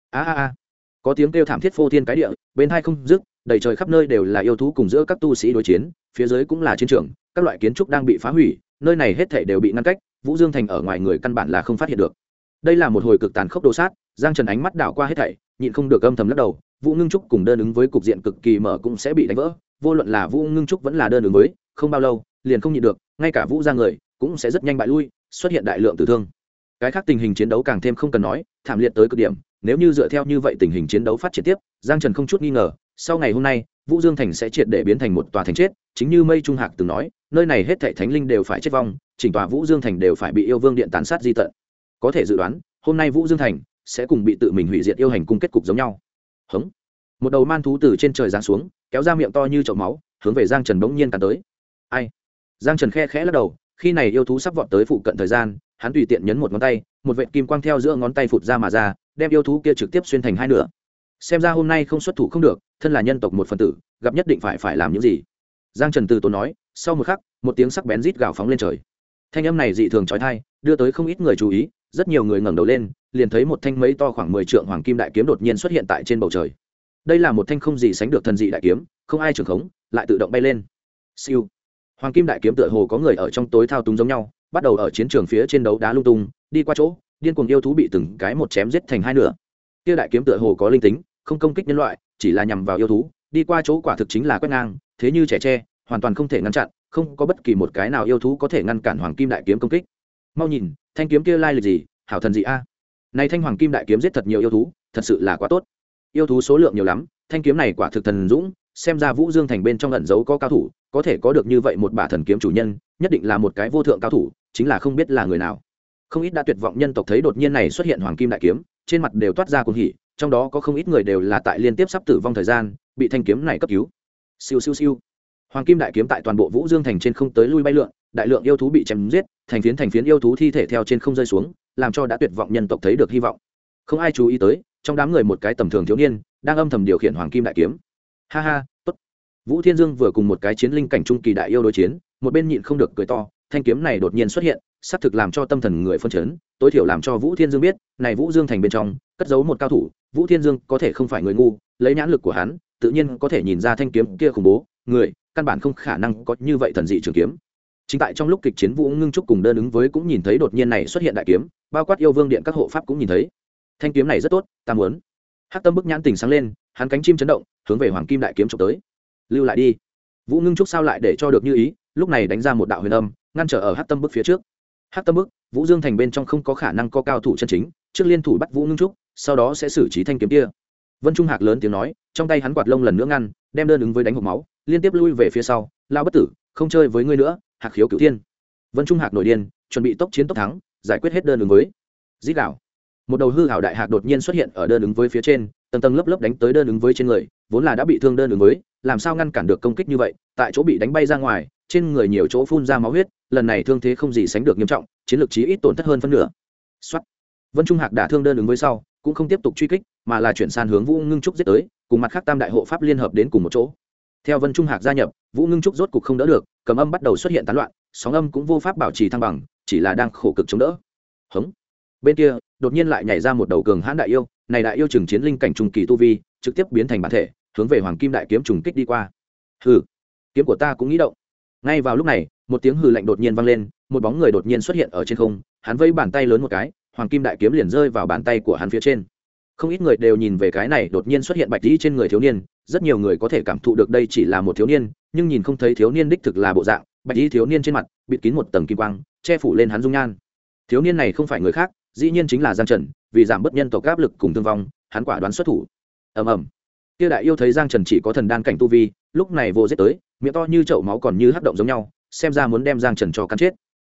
Có tiếng kêu thảm thiết phô thiên cái địa, bên hai không dứt, đầy trời khắp nơi đều là yêu thú cùng giữa các tu sĩ đối chiến, phía dưới cũng là chiến trường, các loại kiến trúc đang bị phá hủy, nơi này hết thảy đều bị ngăn cách, Vũ Dương thành ở ngoài người căn bản là không phát hiện được. Đây là một hồi cực tàn khốc đồ sát, Giang Trần ánh mắt đảo qua hết thảy, nhịn không được âm thầm lắc đầu, Vũ Ngưng Trúc cùng đơn ứng với cục diện cực kỳ mở cũng sẽ bị đánh vỡ, vô luận là Vũ Ngưng Trúc vẫn là đơn ứng với, không bao lâu, liền không nhịn được, ngay cả Vũ gia người cũng sẽ rất nhanh bại lui, xuất hiện đại lượng tử thương. Cái khác tình hình chiến đấu càng thêm không cần nói, thảm liệt tới cực điểm, nếu như dựa theo như vậy tình hình chiến đấu phát triển tiếp, Giang Trần không chút nghi ngờ, sau ngày hôm nay, Vũ Dương thành sẽ triệt để biến thành một tòa thành chết, chính như Mây Trung Hạc từng nói, nơi này hết thảy thánh linh đều phải chết vong, chỉnh tòa Vũ Dương thành đều phải bị Yêu Vương điện tàn sát di tận. Có thể dự đoán, hôm nay Vũ Dương thành sẽ cùng bị tự mình hủy diệt yêu hành cung kết cục giống nhau. Hống. Một đầu man thú từ trên trời giáng xuống, kéo ra miệng to như chậu máu, hướng về Giang Trần bỗng nhiên cắn tới. Ai? Giang Trần khe khẽ lắc đầu, khi này yêu thú sắp vọt tới phụ cận thời gian, hắn tùy tiện nhấn một ngón tay, một vệt kim quang theo giữa ngón tay phụt ra mà ra, đem yêu thú kia trực tiếp xuyên thành hai nửa. Xem ra hôm nay không xuất thủ không được, thân là nhân tộc một phần tử, gặp nhất định phải làm những gì. Giang Trần từ tốn nói, sau một khắc, một tiếng sắc bén rít gào phóng lên trời. Thanh âm này dị thường chói tai, đưa tới không ít người chú ý, rất nhiều người ngẩng đầu lên, liền thấy một thanh mấy to khoảng 10 trượng hoàng kim đại kiếm đột nhiên xuất hiện tại trên bầu trời. Đây là một thanh không gì sánh được thần dị đại kiếm, không ai trường khống, lại tự động bay lên. Siêu. Hoàng kim đại kiếm tựa hồ có người ở trong tối thao túng giống nhau, bắt đầu ở chiến trường phía trên đấu đá lung tung, đi qua chỗ, điên cuồng yêu thú bị từng cái một chém giết thành hai nửa. Kia đại kiếm tựa hồ có linh tính, không công kích nhân loại, chỉ là nhằm vào yêu thú, đi qua chỗ quả thực chính là quét ngang, thế như trẻ tre, hoàn toàn không thể ngăn chặn, không có bất kỳ một cái nào yêu thú có thể ngăn cản hoàng kim đại kiếm công kích. Mau nhìn, thanh kiếm kia lai lịch gì, hảo thần dị a. Này thanh hoàng kim đại kiếm giết thật nhiều yêu thú, thật sự là quá tốt. Yêu thú số lượng nhiều lắm, thanh kiếm này quả thực thần dũng, xem ra Vũ Dương thành bên trong ẩn giấu có cao thủ, có thể có được như vậy một bả thần kiếm chủ nhân, nhất định là một cái vô thượng cao thủ, chính là không biết là người nào. Không ít đã tuyệt vọng nhân tộc thấy đột nhiên này xuất hiện hoàng kim đại kiếm, trên mặt đều toát ra cuồng hỉ, trong đó có không ít người đều là tại liên tiếp sắp tử vong thời gian, bị thanh kiếm này cấp cứu. Siêu siêu siêu. Hoàng kim đại kiếm tại toàn bộ Vũ Dương thành trên không tới lui bay lượn, đại lượng yêu thú bị chém giết, thành phiến yêu thú thi thể theo trên không rơi xuống, làm cho đã tuyệt vọng nhân tộc thấy được hy vọng. Không ai chú ý tới, trong đám người một cái tầm thường thiếu niên đang âm thầm điều khiển hoàng kim đại kiếm. Ha ha, tốt. Vũ Thiên Dương vừa cùng một cái chiến linh cảnh trung kỳ đại yêu đối chiến, một bên nhịn không được cười to, thanh kiếm này đột nhiên xuất hiện, sắp thực làm cho tâm thần người phân chấn, tối thiểu làm cho Vũ Thiên Dương biết, này Vũ Dương thành bên trong cất giấu một cao thủ, Vũ Thiên Dương có thể không phải người ngu, lấy nhãn lực của hắn, tự nhiên có thể nhìn ra thanh kiếm kia khủng bố, người căn bản không khả năng có như vậy thần dị trường kiếm. Chính tại trong lúc kịch chiến, Vũ Ngưng Trúc cùng đơn ứng với cũng nhìn thấy đột nhiên này xuất hiện đại kiếm, bao quát Yêu Vương điện các hộ pháp cũng nhìn thấy. Thanh kiếm này rất tốt, ta muốn. Hắc Tâm bức nhãn tỉnh sáng lên, hắn cánh chim chấn động, hướng về hoàng kim đại kiếm chụp tới. Lưu lại đi. Vũ Ngưng Trúc sao lại để cho được như ý, lúc này đánh ra một đạo huyền âm, ngăn trở ở Hắc Tâm bức phía trước. Hắc Tâm bức, Vũ Dương thành bên trong không có khả năng có cao thủ chân chính, trước liên thủ bắt Vũ Ngưng Trúc, sau đó sẽ xử trí thanh kiếm kia. Vân Trung Hạc lớn tiếng nói, trong tay hắn quạt lông lần nữa ngăn, đem đơn ứng với đánh hộc máu, liên tiếp lui về phía sau, lao bất tử, không chơi với ngươi nữa, Hạc khiếu cửu thiên. Vân Trung Hạc nổi điên, chuẩn bị tốc chiến tốc thắng, giải quyết hết đơn ứng với. Dít đảo. Một đầu hư hảo đại hạc đột nhiên xuất hiện ở đơn ứng với phía trên, tầng tầng lớp lớp đánh tới đơn ứng với trên người, vốn là đã bị thương đơn ứng với, làm sao ngăn cản được công kích như vậy, tại chỗ bị đánh bay ra ngoài, trên người nhiều chỗ phun ra máu huyết, lần này thương thế không gì sánh được nghiêm trọng, chiến lược chí ít tổn thất hơn phân nửa. Soát. Vân Trung Hạc đả thương đơn ứng với sau, cũng không tiếp tục truy kích, mà là chuyển sang hướng Vũ Ngưng Trúc giết tới, cùng mặt khác tam đại hộ pháp liên hợp đến cùng một chỗ. Theo Vân Trung Hạc gia nhập, Vũ Ngưng Trúc rốt cục không đỡ được, cầm âm bắt đầu xuất hiện tán loạn, sóng âm cũng vô pháp bảo trì thăng bằng, chỉ là đang khổ cực chống đỡ. Hống. Bên kia, đột nhiên lại nhảy ra một đầu cường hãn đại yêu, này đại yêu chừng chiến linh cảnh trung kỳ tu vi, trực tiếp biến thành bản thể, hướng về hoàng kim đại kiếm trùng kích đi qua. Hừ, kiếm của ta cũng nghĩ động. Ngay vào lúc này, một tiếng hừ lạnh đột nhiên vang lên, một bóng người đột nhiên xuất hiện ở trên không, hắn vẫy bàn tay lớn một cái, hoàng kim đại kiếm liền rơi vào bàn tay của hắn phía trên. Không ít người đều nhìn về cái này đột nhiên xuất hiện bạch tí trên người thiếu niên, rất nhiều người có thể cảm thụ được đây chỉ là một thiếu niên, nhưng nhìn không thấy thiếu niên đích thực là bộ dạng, bạch tí thiếu niên trên mặt bịt kín một tầng kim quang, che phủ lên hắn dung nhan. Thiếu niên này không phải người khác, dĩ nhiên chính là Giang Trần, vì giảm bớt nhân tộc áp lực cùng thương vong, hắn quả đoán xuất thủ. Ầm ầm. Kia đại yêu thấy Giang Trần chỉ có thần đan cảnh tu vi, lúc này vô giết tới, miệng to như chậu máu còn như hắc động giống nhau, xem ra muốn đem Giang Trần cho cắn chết.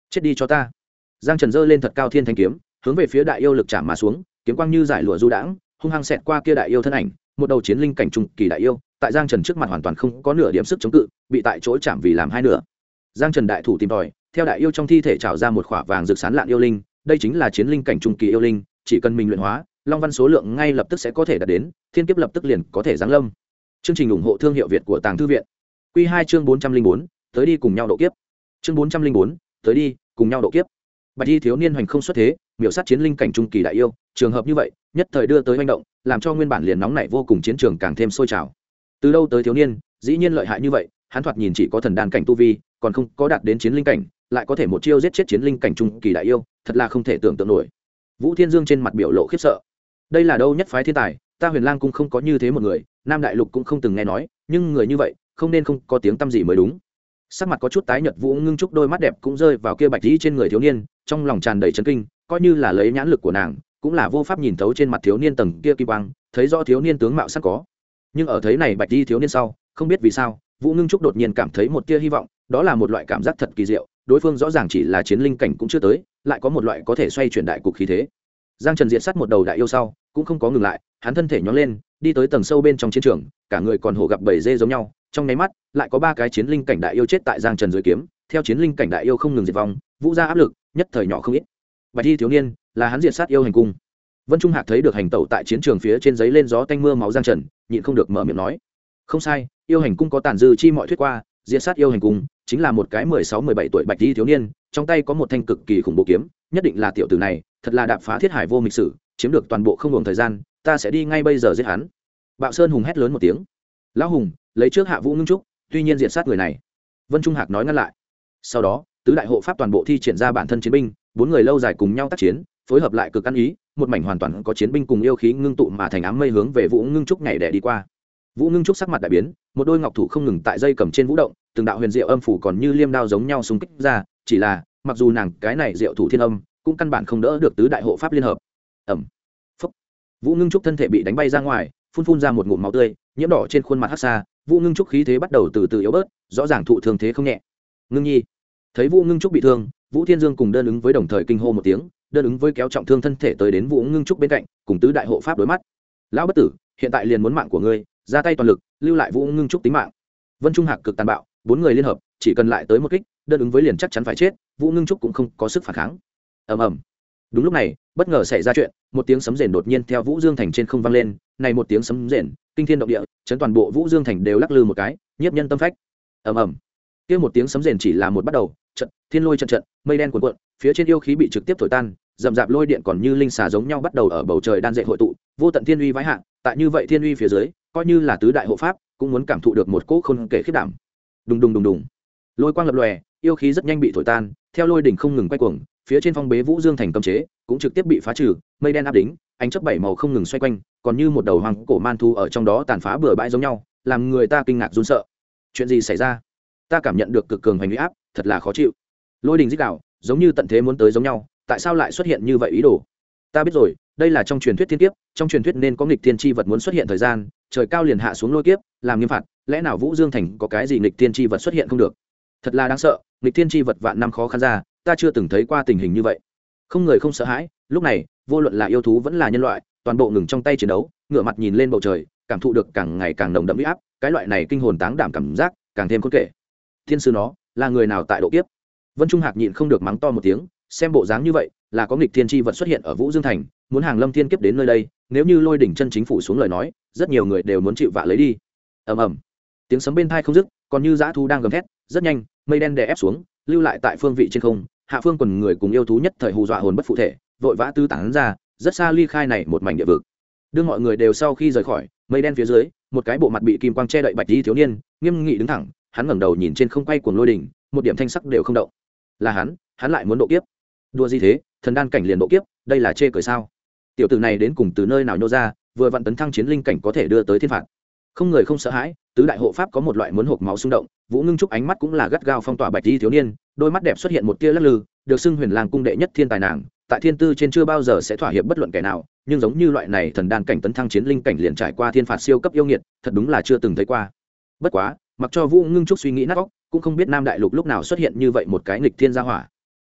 chết đi cho ta. Giang Trần giơ lên thật cao thiên thanh kiếm, hướng về phía đại yêu lực chạm mà xuống, kiếm quang như giải lụa du đãng, hung hăng xẹt qua kia đại yêu thân ảnh, một đầu chiến linh cảnh trung kỳ đại yêu, tại Giang Trần trước mặt hoàn toàn không có nửa điểm sức chống cự, bị tại chỗ chạm vì làm hai nửa. Giang Trần đại thủ tìm tòi, theo đại yêu trong thi thể trào ra một khỏa vàng rực sáng lạn yêu linh, đây chính là chiến linh cảnh trung kỳ yêu linh, chỉ cần mình luyện hóa, long văn số lượng ngay lập tức sẽ có thể đạt đến, thiên kiếp lập tức liền có thể giáng lâm. Chương trình ủng hộ thương hiệu Việt của Tàng Thư viện. Quy 2 chương 404, tới đi cùng nhau độ kiếp. Chương 404, tới đi cùng nhau độ kiếp. Bạch y thiếu niên hoành không xuất thế, miểu sát chiến linh cảnh trung kỳ đại yêu, trường hợp như vậy, nhất thời đưa tới hoành động, làm cho nguyên bản liền nóng nảy vô cùng chiến trường càng thêm sôi trào. Từ đâu tới thiếu niên, dĩ nhiên lợi hại như vậy, hắn thoạt nhìn chỉ có thần đan cảnh tu vi, còn không có đạt đến chiến linh cảnh, lại có thể một chiêu giết chết chiến linh cảnh trung kỳ đại yêu, thật là không thể tưởng tượng nổi. Vũ Thiên Dương trên mặt biểu lộ khiếp sợ. Đây là đâu nhất phái thiên tài, ta Huyền Lang cung không có như thế một người, Nam Đại Lục cũng không từng nghe nói, nhưng người như vậy, không nên không có tiếng tăm gì mới đúng. Sắc mặt có chút tái nhợt Vũ Ngưng Trúc đôi mắt đẹp cũng rơi vào kia bạch y trên người thiếu niên, trong lòng tràn đầy chấn kinh, coi như là lấy nhãn lực của nàng, cũng là vô pháp nhìn thấu trên mặt thiếu niên tầng kia kim quang, thấy rõ thiếu niên tướng mạo sắc có. Nhưng ở thấy này bạch y thiếu niên sau, không biết vì sao, Vũ Ngưng Trúc đột nhiên cảm thấy một tia hy vọng, đó là một loại cảm giác thật kỳ diệu, đối phương rõ ràng chỉ là chiến linh cảnh cũng chưa tới, lại có một loại có thể xoay chuyển đại cục khí thế. Giang Trần diện sát một đầu đại yêu sau, cũng không có ngừng lại, hắn thân thể nhón lên, đi tới tầng sâu bên trong chiến trường, cả người còn hổ gặp bầy dê giống nhau, trong nháy mắt, lại có 3 cái chiến linh cảnh đại yêu chết tại Giang Trần dưới kiếm, theo chiến linh cảnh đại yêu không ngừng diệt vong, vũ ra áp lực, nhất thời nhỏ không ít. Bạch y thiếu niên, là hắn diệt sát yêu hành cung. Vân Trung Hạc thấy được hành tẩu tại chiến trường phía trên giấy lên gió tanh mưa máu Giang Trần, nhịn không được mở miệng nói: "Không sai, yêu hành cung có tàn dư chi mọi thuyết qua, diệt sát yêu hành cung chính là một cái 16-17 tuổi bạch y thiếu niên, trong tay có một thanh cực kỳ khủng bố kiếm, nhất định là tiểu tử này, thật là đạp phá thiết hải vô mịch sử, chiếm được toàn bộ không ngừng thời gian, ta sẽ đi ngay bây giờ giết hắn." Bạo Sơn Hùng hét lớn một tiếng: "Lão Hùng, lấy trước hạ Vũ Ngưng Trúc, tuy nhiên diệt sát người này." Vân Trung Hạc nói ngăn lại. Sau đó, tứ đại hộ pháp toàn bộ thi triển ra bản thân chiến binh, 4 người lâu dài cùng nhau tác chiến, phối hợp lại cực ăn ý, một mảnh hoàn toàn có chiến binh cùng yêu khí ngưng tụ mà thành ám mây hướng về Vũ Ngưng Trúc nhảy đè đi qua. Vũ Ngưng Trúc sắc mặt đại biến, một đôi ngọc thủ không ngừng tại dây cầm trên vũ động, từng đạo huyền diệu âm phủ còn như liêm đao giống nhau xung kích ra, chỉ là, mặc dù nàng cái này diệu thủ thiên âm, cũng căn bản không đỡ được tứ đại hộ pháp liên hợp. Ầm. Phốc. Vũ Ngưng Trúc thân thể bị đánh bay ra ngoài, phun ra một ngụm máu tươi, nhiễm đỏ trên khuôn mặt hắc xa, Vũ Ngưng Trúc khí thế bắt đầu từ từ yếu bớt, rõ ràng thụ thương thế không nhẹ. Ngưng Nhi, thấy Vũ Ngưng Trúc bị thương, Vũ Thiên Dương cùng đơn ứng với đồng thời kinh hô một tiếng, đơn ứng với kéo trọng thương thân thể tới đến Vũ Ngưng Trúc bên cạnh, cùng tứ đại hộ pháp đối mắt. Lão bất tử, hiện tại liền muốn mạng của ngươi, ra tay toàn lực, lưu lại Vũ Ngưng Trúc tính mạng. Vân Trung Hạc cực tàn bạo, 4 người liên hợp, chỉ cần lại tới một kích, đơn ứng với liền chắc chắn phải chết, Vũ Ngưng Trúc cũng không có sức phản kháng. Ầm ầm. Đúng lúc này, bất ngờ xảy ra chuyện, một tiếng sấm rền đột nhiên theo Vũ Dương Thành trên không vang lên, này một tiếng sấm rền, kinh thiên động địa, chấn toàn bộ Vũ Dương Thành đều lắc lư một cái, nhiếp nhân tâm phách. Ầm ầm. Kia một tiếng sấm rền chỉ là một bắt đầu, trận thiên lôi trận, mây đen cuồn cuộn, phía trên yêu khí bị trực tiếp thổi tan, rậm rạp lôi điện còn như linh xà giống nhau bắt đầu ở bầu trời đan dệt hội tụ, vô tận thiên uy vãi hạ, tại như vậy thiên uy phía dưới, coi như là tứ đại hộ pháp, cũng muốn cảm thụ được một cỗ khôn kể khiếp đảm. Đùng đùng đùng đùng. Lôi quang lập lòe, yêu khí rất nhanh bị thổi tan, theo lôi đỉnh không ngừng quay cuồng, phía trên phong bế Vũ Dương Thành cấm chế, cũng trực tiếp bị phá trừ, mây đen áp đính, ánh chớp bảy màu không ngừng xoay quanh, còn như một đầu hoàng cổ man thu ở trong đó tàn phá bừa bãi giống nhau, làm người ta kinh ngạc run sợ. Chuyện gì xảy ra? Ta cảm nhận được cực cường hành uy áp, thật là khó chịu. Lôi đình rít gào, giống như tận thế muốn tới giống nhau, tại sao lại xuất hiện như vậy ý đồ? Ta biết rồi, đây là trong truyền thuyết thiên kiếp, trong truyền thuyết nên có nghịch thiên chi vật muốn xuất hiện thời gian, trời cao liền hạ xuống lôi kiếp, làm nghiêm phạt, lẽ nào Vũ Dương Thành có cái gì nghịch thiên chi vật xuất hiện không được? Thật là đáng sợ, nghịch thiên chi vật vạn năm khó khăn ra, ta chưa từng thấy qua tình hình như vậy. Không người không sợ hãi, lúc này, vô luận là yêu thú vẫn là nhân loại, toàn bộ ngừng trong tay chiến đấu, ngửa mặt nhìn lên bầu trời, cảm thụ được càng ngày càng nồng đậm uy áp, cái loại này kinh hồn táng đảm cảm giác, càng thêm khôn kể. Thiên sư nó, là người nào tại độ kiếp? Vân Trung Hạc nhịn không được mắng to một tiếng, xem bộ dáng như vậy, là có nghịch thiên chi vật xuất hiện ở Vũ Dương Thành, muốn hàng lâm thiên kiếp đến nơi đây, nếu như lôi đỉnh chân chính phủ xuống lời nói, rất nhiều người đều muốn chịu vạ lấy đi. Ầm ầm. Tiếng sấm bên tai không dứt, còn như dã thú đang gầm thét, rất nhanh, mây đen đè ép xuống, lưu lại tại phương vị trên không, hạ phương quần người cùng yêu thú nhất thời hù dọa hồn bất phụ thể, vội vã tứ tán ra, rất xa ly khai này một mảnh địa vực. Đưa mọi người đều sau khi rời khỏi, mây đen phía dưới, một cái bộ mặt bị kim quang che đậy bạch y thiếu niên, nghiêm nghị đứng thẳng, hắn ngẩng đầu nhìn trên không quay cuồng lôi đỉnh, một điểm thanh sắc đều không động. Là hắn lại muốn độ kiếp. Đùa gì thế, thần đan cảnh liền độ kiếp, đây là chê cười sao? Tiểu tử này đến cùng từ nơi nào nhô ra, vừa vặn tấn thăng chiến linh cảnh có thể đưa tới thiên phạt. Không người không sợ hãi, tứ đại hộ pháp có một loại muốn hộc máu xung động, Vũ Ngưng Trúc ánh mắt cũng là gắt gao phong tỏa bạch y thiếu niên, đôi mắt đẹp xuất hiện một tia lắc lư, được xưng Huyền Lang cung đệ nhất thiên tài nàng, tại thiên tư trên chưa bao giờ sẽ thỏa hiệp bất luận kẻ nào, nhưng giống như loại này thần đan cảnh tấn thăng chiến linh cảnh liền trải qua thiên phạt siêu cấp yêu nghiệt, thật đúng là chưa từng thấy qua. Bất quá, mặc cho Vũ Ngưng Trúc suy nghĩ nát óc, cũng không biết Nam Đại Lục lúc nào xuất hiện như vậy một cái nghịch thiên gia hỏa.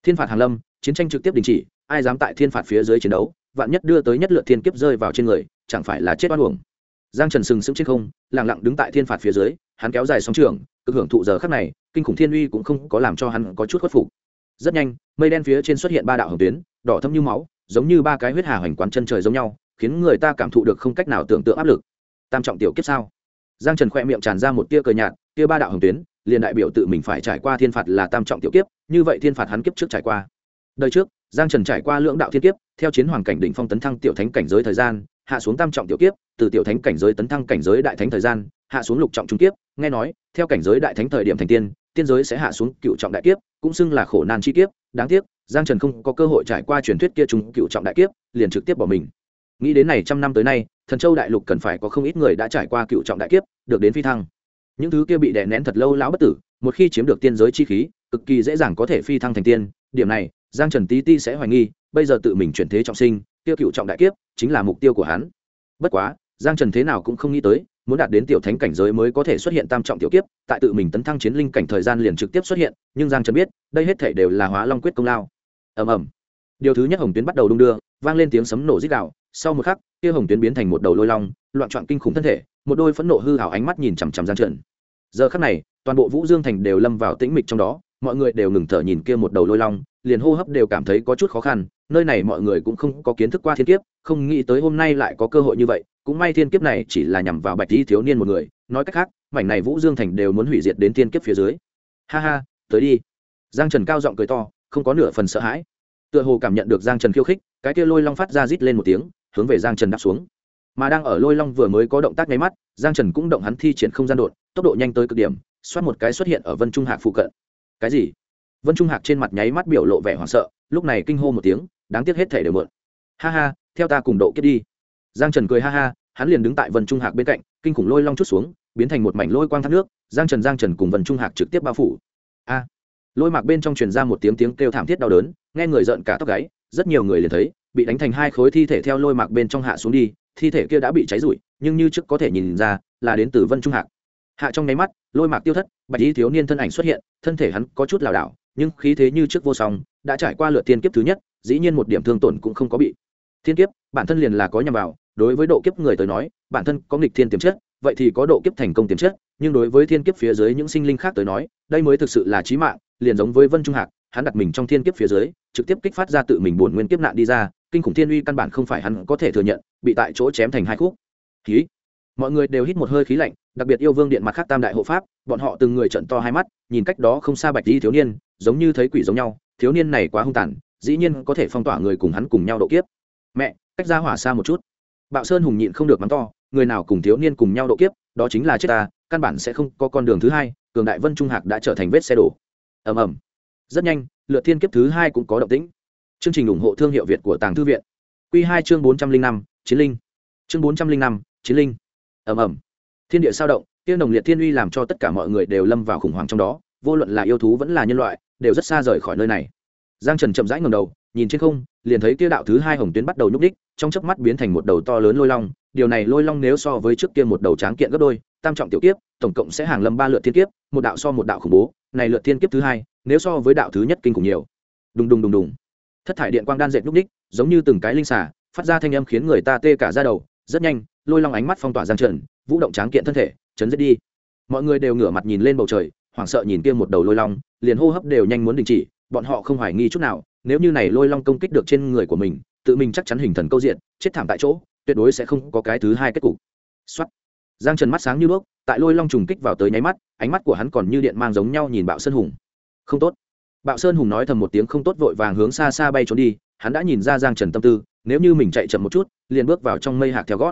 Thiên phạt hàng lâm, chiến tranh trực tiếp đình chỉ, ai dám tại thiên phạt phía dưới chiến đấu, vạn nhất đưa tới nhất lượt thiên kiếp rơi vào trên người, chẳng phải là chết oan uổng. Giang Trần sừng sững trên không, lặng lặng đứng tại thiên phạt phía dưới, hắn kéo dài sóng trường, cực hưởng thụ giờ khắc này, kinh khủng thiên uy cũng không có làm cho hắn có chút khuất phục. Rất nhanh, mây đen phía trên xuất hiện ba đạo hồng tuyến, đỏ thẫm như máu, giống như ba cái huyết hà hoành quán chân trời giống nhau, khiến người ta cảm thụ được không cách nào tưởng tượng áp lực. Tam trọng tiểu kiếp sao? Giang Trần khẽ miệng tràn ra một tia cười nhạt, kia ba đạo hồng tuyến, liền đại biểu tự mình phải trải qua thiên phạt là tam trọng tiểu kiếp, như vậy thiên phạt hắn kiếp trước trải qua. Đời trước, Giang Trần trải qua lưỡng đạo thiên kiếp, theo chiến hoàng cảnh đỉnh phong tấn thăng tiểu thánh cảnh giới thời gian, hạ xuống tam trọng tiểu kiếp, từ tiểu thánh cảnh giới tấn thăng cảnh giới đại thánh thời gian, hạ xuống lục trọng trung kiếp, nghe nói, theo cảnh giới đại thánh thời điểm thành tiên, tiên giới sẽ hạ xuống cựu trọng đại kiếp, cũng xưng là khổ nan chi kiếp, đáng tiếc, Giang Trần không có cơ hội trải qua truyền thuyết kia trùng cựu trọng đại kiếp, liền trực tiếp bỏ mình. Nghĩ đến này trăm năm tới nay, Thần Châu đại lục cần phải có không ít người đã trải qua cựu trọng đại kiếp, được đến phi thăng. Những thứ kia bị đè nén thật lâu lão bất tử, một khi chiếm được tiên giới chi khí, cực kỳ dễ dàng có thể phi thăng thành tiên, điểm này, Giang Trần tí ti sẽ hoài nghi, bây giờ tự mình chuyển thế trọng sinh, tiêu cựu trọng đại kiếp chính là mục tiêu của hắn. Bất quá, Giang Trần thế nào cũng không nghĩ tới, muốn đạt đến tiểu thánh cảnh giới mới có thể xuất hiện tam trọng tiểu kiếp, tại tự mình tấn thăng chiến linh cảnh thời gian liền trực tiếp xuất hiện, nhưng Giang Trần biết, đây hết thảy đều là Hóa Long quyết công lao. Ầm ầm. Điều thứ nhất hồng tuyến bắt đầu đung đưa, vang lên tiếng sấm nổ rít gào, sau một khắc, kia hồng tuyến biến thành một đầu lôi long, loạn trọn kinh khủng thân thể, một đôi phẫn nộ hư hào ánh mắt nhìn chằm chằm Giang Trần. Giờ khắc này, toàn bộ Vũ Dương thành đều lâm vào tĩnh mịch trong đó, mọi người đều ngừng thở nhìn kia một đầu lôi long, liền hô hấp đều cảm thấy có chút khó khăn, nơi này mọi người cũng không có kiến thức qua thiên kiếp, không nghĩ tới hôm nay lại có cơ hội như vậy, cũng may thiên kiếp này chỉ là nhằm vào Bạch Y thiếu niên một người, nói cách khác, mảnh này Vũ Dương thành đều muốn hủy diệt đến thiên kiếp phía dưới. Ha ha, tới đi. Giang Trần cao giọng cười to, không có nửa phần sợ hãi. Tựa hồ cảm nhận được Giang Trần khiêu khích, cái kia lôi long phát ra rít lên một tiếng, hướng về Giang Trần đáp xuống. Mà đang ở lôi long vừa mới có động tác nháy mắt, Giang Trần cũng động hắn thi triển không gian đột, tốc độ nhanh tới cực điểm, xoát một cái xuất hiện ở Vân Trung Hạc phụ cận. Cái gì? Vân Trung Hạc trên mặt nháy mắt biểu lộ vẻ hoảng sợ, lúc này kinh hô một tiếng, đáng tiếc hết thể đều mượn. Ha ha, theo ta cùng độ kiếp đi. Giang Trần cười ha ha, hắn liền đứng tại Vân Trung Hạc bên cạnh, kinh khủng lôi long chút xuống, biến thành một mảnh lôi quang thác nước, Giang Trần cùng Vân Trung Hạc trực tiếp bao phủ. A! Lôi mạc bên trong truyền ra một tiếng kêu thảm thiết đau đớn, nghe người giận cả tóc gáy, rất nhiều người liền thấy, bị đánh thành hai khối thi thể theo lôi mạc bên trong hạ xuống đi, thi thể kia đã bị cháy rụi, nhưng như trước có thể nhìn ra, là đến từ Vân Trung Hạc. Hạ trong nháy mắt, lôi mạc tiêu thất, Bạch Y thiếu niên thân ảnh xuất hiện, thân thể hắn có chút lảo đảo, nhưng khí thế như trước vô song, đã trải qua lượt tiên kiếp thứ nhất, dĩ nhiên một điểm thương tổn cũng không có bị. Thiên kiếp, bản thân liền là có nhằm vào, đối với độ kiếp người tới nói, bản thân có nghịch thiên tiềm chất, vậy thì có độ kiếp thành công tiềm chất, nhưng đối với thiên kiếp phía dưới những sinh linh khác tới nói, đây mới thực sự là chí mạng, liền giống với Vân Trung Hạc, hắn đặt mình trong thiên kiếp phía dưới, trực tiếp kích phát ra tự mình buồn nguyên kiếp nạn đi ra, kinh khủng thiên uy căn bản không phải hắn có thể thừa nhận, bị tại chỗ chém thành hai khúc. Khí. Mọi người đều hít một hơi khí lạnh, đặc biệt yêu vương điện mặt khác tam đại hộ pháp, bọn họ từng người trợn to hai mắt, nhìn cách đó không xa Bạch Y thiếu niên, giống như thấy quỷ giống nhau, thiếu niên này quá hung tàn, dĩ nhiên có thể phong tỏa người cùng hắn cùng nhau độ kiếp. Mẹ, cách ra hỏa xa một chút. Bạo Sơn hùng nhịn không được mắng to, người nào cùng thiếu niên cùng nhau độ kiếp, đó chính là chết ta, căn bản sẽ không có con đường thứ hai, cường đại Vân Trung Hạc đã trở thành vết xe đổ. Ầm ầm. Rất nhanh, lượt thiên kiếp thứ hai cũng có động tĩnh. Chương trình ủng hộ thương hiệu Việt của Tàng Thư viện. Quy 2 chương 405, Chiến linh. Chương 405, Chiến linh. Ầm ầm. Thiên địa sao động, kia nồng liệt thiên uy làm cho tất cả mọi người đều lâm vào khủng hoảng trong đó, vô luận là yêu thú vẫn là nhân loại, đều rất xa rời khỏi nơi này. Giang Trần chậm rãi ngẩng đầu, nhìn trên không, liền thấy kia đạo thứ hai hồng tuyến bắt đầu nhúc nhích, trong chớp mắt biến thành một đầu to lớn lôi long, điều này lôi long nếu so với trước kia một đầu tráng kiện gấp đôi, tam trọng tiểu kiếp, tổng cộng sẽ hàng lâm 3 lượt thiên kiếp, một đạo so một đạo khủng bố, này lượt thiên kiếp thứ hai, nếu so với đạo thứ nhất kinh khủng nhiều. Đùng đùng đùng đùng. Thất thải điện quang đan dệt nhúc nhích, giống như từng cái linh xà, phát ra thanh âm khiến người ta tê cả da đầu, rất nhanh, lôi long ánh mắt phong tỏa Giang Trần, vũ động tráng kiện thân thể, chấn giết đi. Mọi người đều ngửa mặt nhìn lên bầu trời, hoảng sợ nhìn kia một đầu lôi long, liền hô hấp đều nhanh muốn đình chỉ, bọn họ không hoài nghi chút nào, nếu như này lôi long công kích được trên người của mình, tự mình chắc chắn hình thần câu diện, chết thảm tại chỗ, tuyệt đối sẽ không có cái thứ hai kết cục. Soát. Giang Trần mắt sáng như đuốc, tại lôi long trùng kích vào tới nháy mắt, ánh mắt của hắn còn như điện mang giống nhau nhìn Bạo Sơn hùng. Không tốt. Bạo Sơn hùng nói thầm một tiếng không tốt vội vàng hướng xa xa bay trốn đi, hắn đã nhìn ra Giang Trần tâm tư, nếu như mình chạy chậm một chút, liền bước vào trong mây hạc theo gót.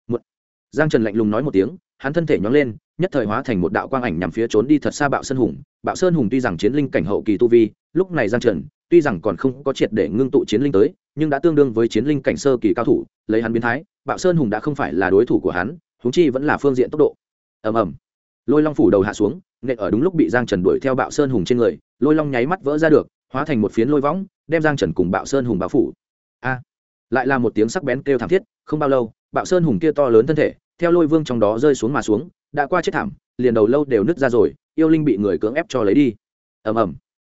Giang Trần lạnh lùng nói một tiếng, hắn thân thể nhón lên, nhất thời hóa thành một đạo quang ảnh nhằm phía trốn đi thật xa Bạo Sơn hùng. Bạo Sơn hùng tuy rằng chiến linh cảnh hậu kỳ tu vi, lúc này Giang Trần tuy rằng còn không có triệt để ngưng tụ chiến linh tới, nhưng đã tương đương với chiến linh cảnh sơ kỳ cao thủ, lấy hắn biến thái, Bạo Sơn hùng đã không phải là đối thủ của hắn, huống chi vẫn là phương diện tốc độ. Ầm ầm. Lôi long phủ đầu hạ xuống, nện ở đúng lúc bị Giang Trần đuổi theo Bạo Sơn hùng trên người, lôi long nháy mắt vỡ ra được, hóa thành một phiến lôi võng, đem Giang Trần cùng Bạo Sơn hùng bao phủ. A! Lại là một tiếng sắc bén kêu thảm thiết, không bao lâu, Bạo Sơn hùng kia to lớn thân thể, theo lôi vương trong đó rơi xuống mà xuống, đã qua chết thảm, liền đầu lâu đều nứt ra rồi, yêu linh bị người cưỡng ép cho lấy đi. Ầm ầm.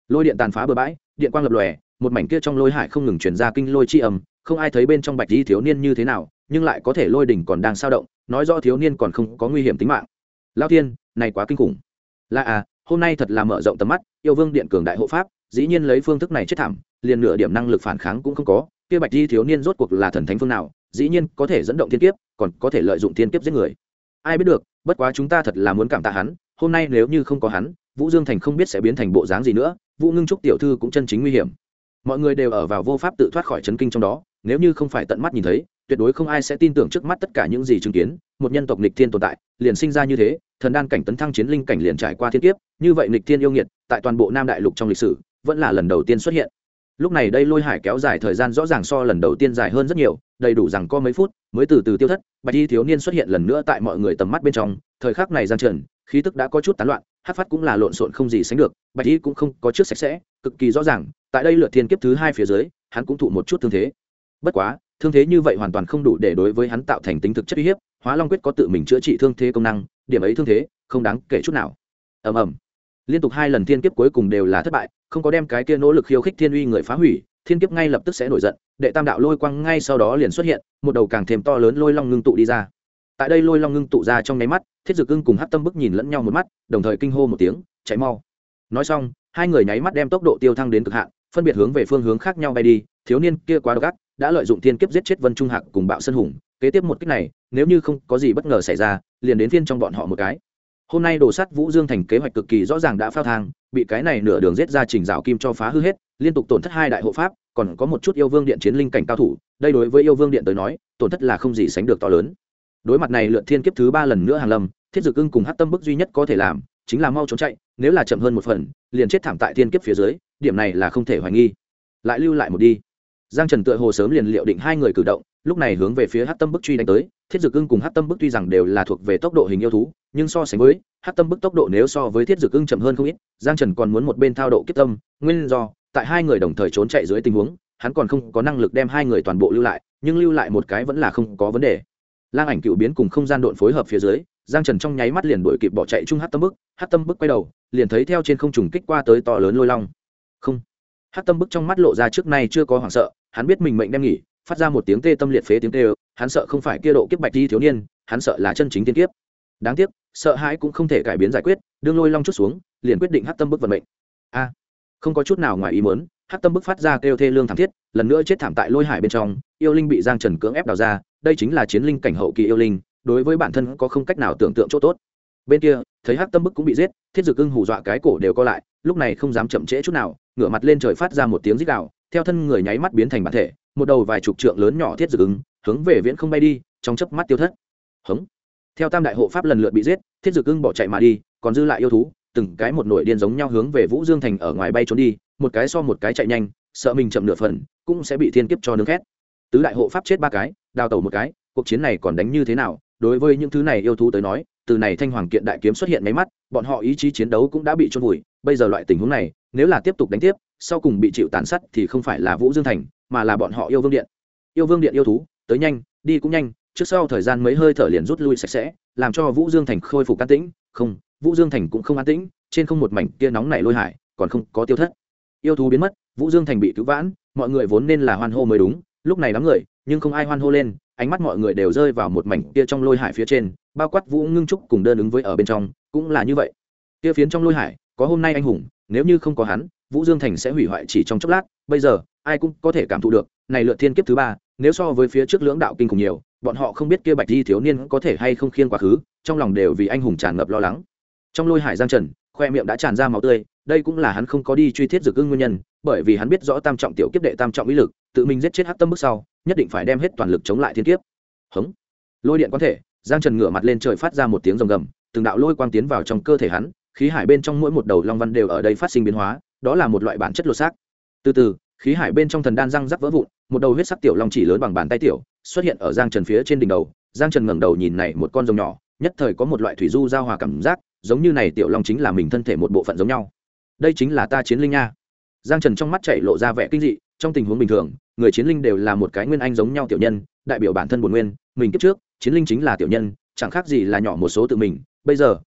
lôi điện tàn phá bờ bãi, điện quang lập lòe, một mảnh kia trong lôi hải không ngừng truyền ra kinh lôi chi âm, không ai thấy bên trong bạch y thiếu niên như thế nào, nhưng lại có thể lôi đỉnh còn đang sao động, nói rõ thiếu niên còn không có nguy hiểm tính mạng. Lão thiên, này quá kinh khủng. Là hôm nay thật là mở rộng tầm mắt, yêu vương điện cường đại hộ pháp, dĩ nhiên lấy phương thức này chết thảm, liền nửa điểm năng lực phản kháng cũng không có, kia bạch y thiếu niên rốt cuộc là thần thánh phương nào, dĩ nhiên có thể dẫn động thiên kiếp, còn có thể lợi dụng thiên kiếp giết người. Ai biết được, bất quá chúng ta thật là muốn cảm tạ hắn, hôm nay nếu như không có hắn, Vũ Dương Thành không biết sẽ biến thành bộ dáng gì nữa, Vũ Ngưng Trúc tiểu thư cũng chân chính nguy hiểm. Mọi người đều ở vào vô pháp tự thoát khỏi chấn kinh trong đó, nếu như không phải tận mắt nhìn thấy, tuyệt đối không ai sẽ tin tưởng trước mắt tất cả những gì chứng kiến, một nhân tộc nghịch thiên tồn tại, liền sinh ra như thế, thần đan cảnh tấn thăng chiến linh cảnh liền trải qua thiên kiếp, như vậy nghịch thiên yêu nghiệt, tại toàn bộ Nam Đại Lục trong lịch sử, vẫn là lần đầu tiên xuất hiện. Lúc này đây lôi hải kéo dài thời gian rõ ràng so lần đầu tiên dài hơn rất nhiều, đầy đủ rằng có mấy phút mới từ từ tiêu thất, bạch y thiếu niên xuất hiện lần nữa tại mọi người tầm mắt bên trong, thời khắc này Giang Trần khí tức đã có chút tán loạn, hắc phát cũng là lộn xộn không gì sánh được, bạch y cũng không có trước sạch sẽ, cực kỳ rõ ràng, tại đây lượt thiên kiếp thứ 2 phía dưới, hắn cũng thụ một chút thương thế. Bất quá, thương thế như vậy hoàn toàn không đủ để đối với hắn tạo thành tính thực chất uy hiếp, Hóa Long quyết có tự mình chữa trị thương thế công năng, điểm ấy thương thế không đáng kể chút nào. Ầm ầm. Liên tục 2 lần thiên kiếp cuối cùng đều là thất bại, không có đem cái kia nỗ lực khiêu khích thiên uy người phá hủy, thiên kiếp ngay lập tức sẽ nổi giận, đệ tam đạo lôi quang ngay sau đó liền xuất hiện, một đầu càng thêm to lớn lôi long ngưng tụ đi ra. Tại đây lôi long ngưng tụ ra trong nháy mắt, Thiết Dực Ưng cùng Hắc Tâm Bức nhìn lẫn nhau một mắt, đồng thời kinh hô một tiếng, cháy mau. Nói xong, hai người nháy mắt đem tốc độ tiêu thăng đến cực hạn, phân biệt hướng về phương hướng khác nhau bay đi. Thiếu niên kia quá độc ác, đã lợi dụng thiên kiếp giết chết Vân Trung Hạc cùng Bạo Sơn Hùng, kế tiếp một kích này, nếu như không có gì bất ngờ xảy ra, liền đến phiên trong bọn họ một cái. Hôm nay đồ sát Vũ Dương Thành kế hoạch cực kỳ rõ ràng đã phao thang, bị cái này nửa đường giết ra Trình Dạo Kim cho phá hư hết, liên tục tổn thất 2 đại hộ pháp, còn có một chút yêu vương điện chiến linh cảnh cao thủ, đây đối với yêu vương điện tới nói, tổn thất là không gì sánh được to lớn. Đối mặt này lượt thiên kiếp thứ 3 lần nữa hàng lâm, Thiết Dực Ưng cùng Hắc Tâm Bức duy nhất có thể làm, chính là mau trốn chạy, nếu là chậm hơn một phần, liền chết thảm tại thiên kiếp phía dưới, điểm này là không thể hoài nghi. Lại lưu lại một đi. Giang Trần tựa hồ sớm liền liệu định hai người cử động, lúc này hướng về phía Hắc Tâm Bức truy đánh tới. Thiết Dực Ưng cùng Hắc Tâm Bức tuy rằng đều là thuộc về tốc độ hình yêu thú, nhưng so sánh với Hắc Tâm Bức tốc độ nếu so với Thiết Dực Ưng chậm hơn không ít, Giang Trần còn muốn một bên thao độ kiếp tâm, nguyên do tại hai người đồng thời trốn chạy dưới tình huống, hắn còn không có năng lực đem hai người toàn bộ lưu lại, nhưng lưu lại một cái vẫn là không có vấn đề. Lang ảnh cựu biến cùng không gian độn phối hợp phía dưới, Giang Trần trong nháy mắt liền đuổi kịp bỏ chạy chung Hắc Tâm Bức. Hắc Tâm Bức quay đầu, liền thấy theo trên không trùng kích qua tới to lớn lôi long. Không. Hắc Tâm Bức trong mắt lộ ra trước nay chưa có hoảng sợ, hắn biết mình mệnh đem nghỉ, phát ra một tiếng tê tâm liệt phế tiếng kêu, hắn sợ không phải kia độ kiếp bạch y thiếu niên, hắn sợ là chân chính tiên kiếp. Đáng tiếc, sợ hãi cũng không thể cải biến giải quyết, đương lôi long chút xuống, liền quyết định Hắc Tâm Bức vận mệnh. Không có chút nào ngoài ý muốn, Hắc Tâm Bức phát ra kêu thê lương thảm thiết, lần nữa chết thảm tại lôi hải bên trong, yêu linh bị Giang Trần cưỡng ép đào ra, đây chính là chiến linh cảnh hậu kỳ yêu linh, đối với bản thân có không cách nào tưởng tượng chỗ tốt. Bên kia, thấy Hắc Tâm Bức cũng bị giết, Thiết Dực Ưng hù dọa cái cổ đều co lại, lúc này không dám chậm trễ chút nào, ngửa mặt lên trời phát ra một tiếng rít gào, theo thân người nháy mắt biến thành bản thể, một đầu vài chục trượng lớn nhỏ Thiết Dực Ưng, hướng về viễn không bay đi, trong chớp mắt tiêu thất. Hống. Theo tam đại hộ pháp lần lượt bị giết, Thiết Dực Ưng bỏ chạy mà đi, còn dư lại yêu thú, từng cái một nổi điên giống nhau hướng về Vũ Dương Thành ở ngoài bay trốn đi, một cái so một cái chạy nhanh, sợ mình chậm nửa phần, cũng sẽ bị thiên kiếp cho nướng khét. Tứ đại hộ pháp chết 3 cái, đào tẩu một cái, cuộc chiến này còn đánh như thế nào? Đối với những thứ này yêu thú tới nói, từ này thanh hoàng kiện đại kiếm xuất hiện mấy mắt, bọn họ ý chí chiến đấu cũng đã bị chôn vùi, bây giờ loại tình huống này, nếu là tiếp tục đánh tiếp, sau cùng bị chịu tàn sát thì không phải là Vũ Dương Thành, mà là bọn họ yêu vương điện. Yêu vương điện yêu thú, tới nhanh, đi cũng nhanh, trước sau thời gian mấy hơi thở liền rút lui sạch sẽ, làm cho Vũ Dương Thành khôi phục an tĩnh. Không, Vũ Dương Thành cũng không an tĩnh, trên không một mảnh kia nóng nảy lôi hải, còn không có tiêu thất. Yêu thú biến mất, Vũ Dương Thành bị cứu vãn, mọi người vốn nên là hoan hô mới đúng, lúc này đám người, nhưng không ai hoan hô lên, ánh mắt mọi người đều rơi vào một mảnh kia trong lôi hải phía trên, bao quát Vũ Ngưng Trúc cùng đơn ứng với ở bên trong, cũng là như vậy. Kia phiến trong lôi hải, có hôm nay anh hùng, nếu như không có hắn, Vũ Dương Thành sẽ hủy hoại chỉ trong chốc lát, bây giờ, ai cũng có thể cảm thụ được, này lượt thiên kiếp thứ 3, nếu so với phía trước lưỡng đạo kinh khủng nhiều, bọn họ không biết kia bạch y thiếu niên có thể hay không khiêng quá khứ, trong lòng đều vì anh hùng tràn ngập lo lắng. Trong lôi hải Giang Trần, khoe miệng đã tràn ra máu tươi, đây cũng là hắn không có đi truy Thiết Dực Ưng nguyên nhân, bởi vì hắn biết rõ tam trọng tiểu kiếp đệ tam trọng uy lực, tự mình giết chết Hắc Tâm Bức sau, nhất định phải đem hết toàn lực chống lại thiên kiếp. Hống. Lôi điện quan thể, Giang Trần ngửa mặt lên trời phát ra một tiếng rồng gầm, từng đạo lôi quang tiến vào trong cơ thể hắn, khí hải bên trong mỗi một đầu long văn đều ở đây phát sinh biến hóa, đó là một loại bản chất lột xác. Từ từ, khí hải bên trong thần đan răng rắc vỡ vụn, một đầu huyết sắc tiểu long chỉ lớn bằng bàn tay tiểu, xuất hiện ở Giang Trần phía trên đỉnh đầu. Giang Trần ngẩng đầu nhìn này một con rồng nhỏ, nhất thời có một loại thủy du giao hòa cảm giác, giống như này tiểu long chính là mình thân thể một bộ phận giống nhau. Đây chính là ta chiến linh nha. Giang Trần trong mắt chảy lộ ra vẻ kinh dị, trong tình huống bình thường, người chiến linh đều là một cái nguyên anh giống nhau tiểu nhân, đại biểu bản thân bổn nguyên, mình kiếp trước, chiến linh chính là tiểu nhân, chẳng khác gì là nhỏ một số tự mình, bây giờ,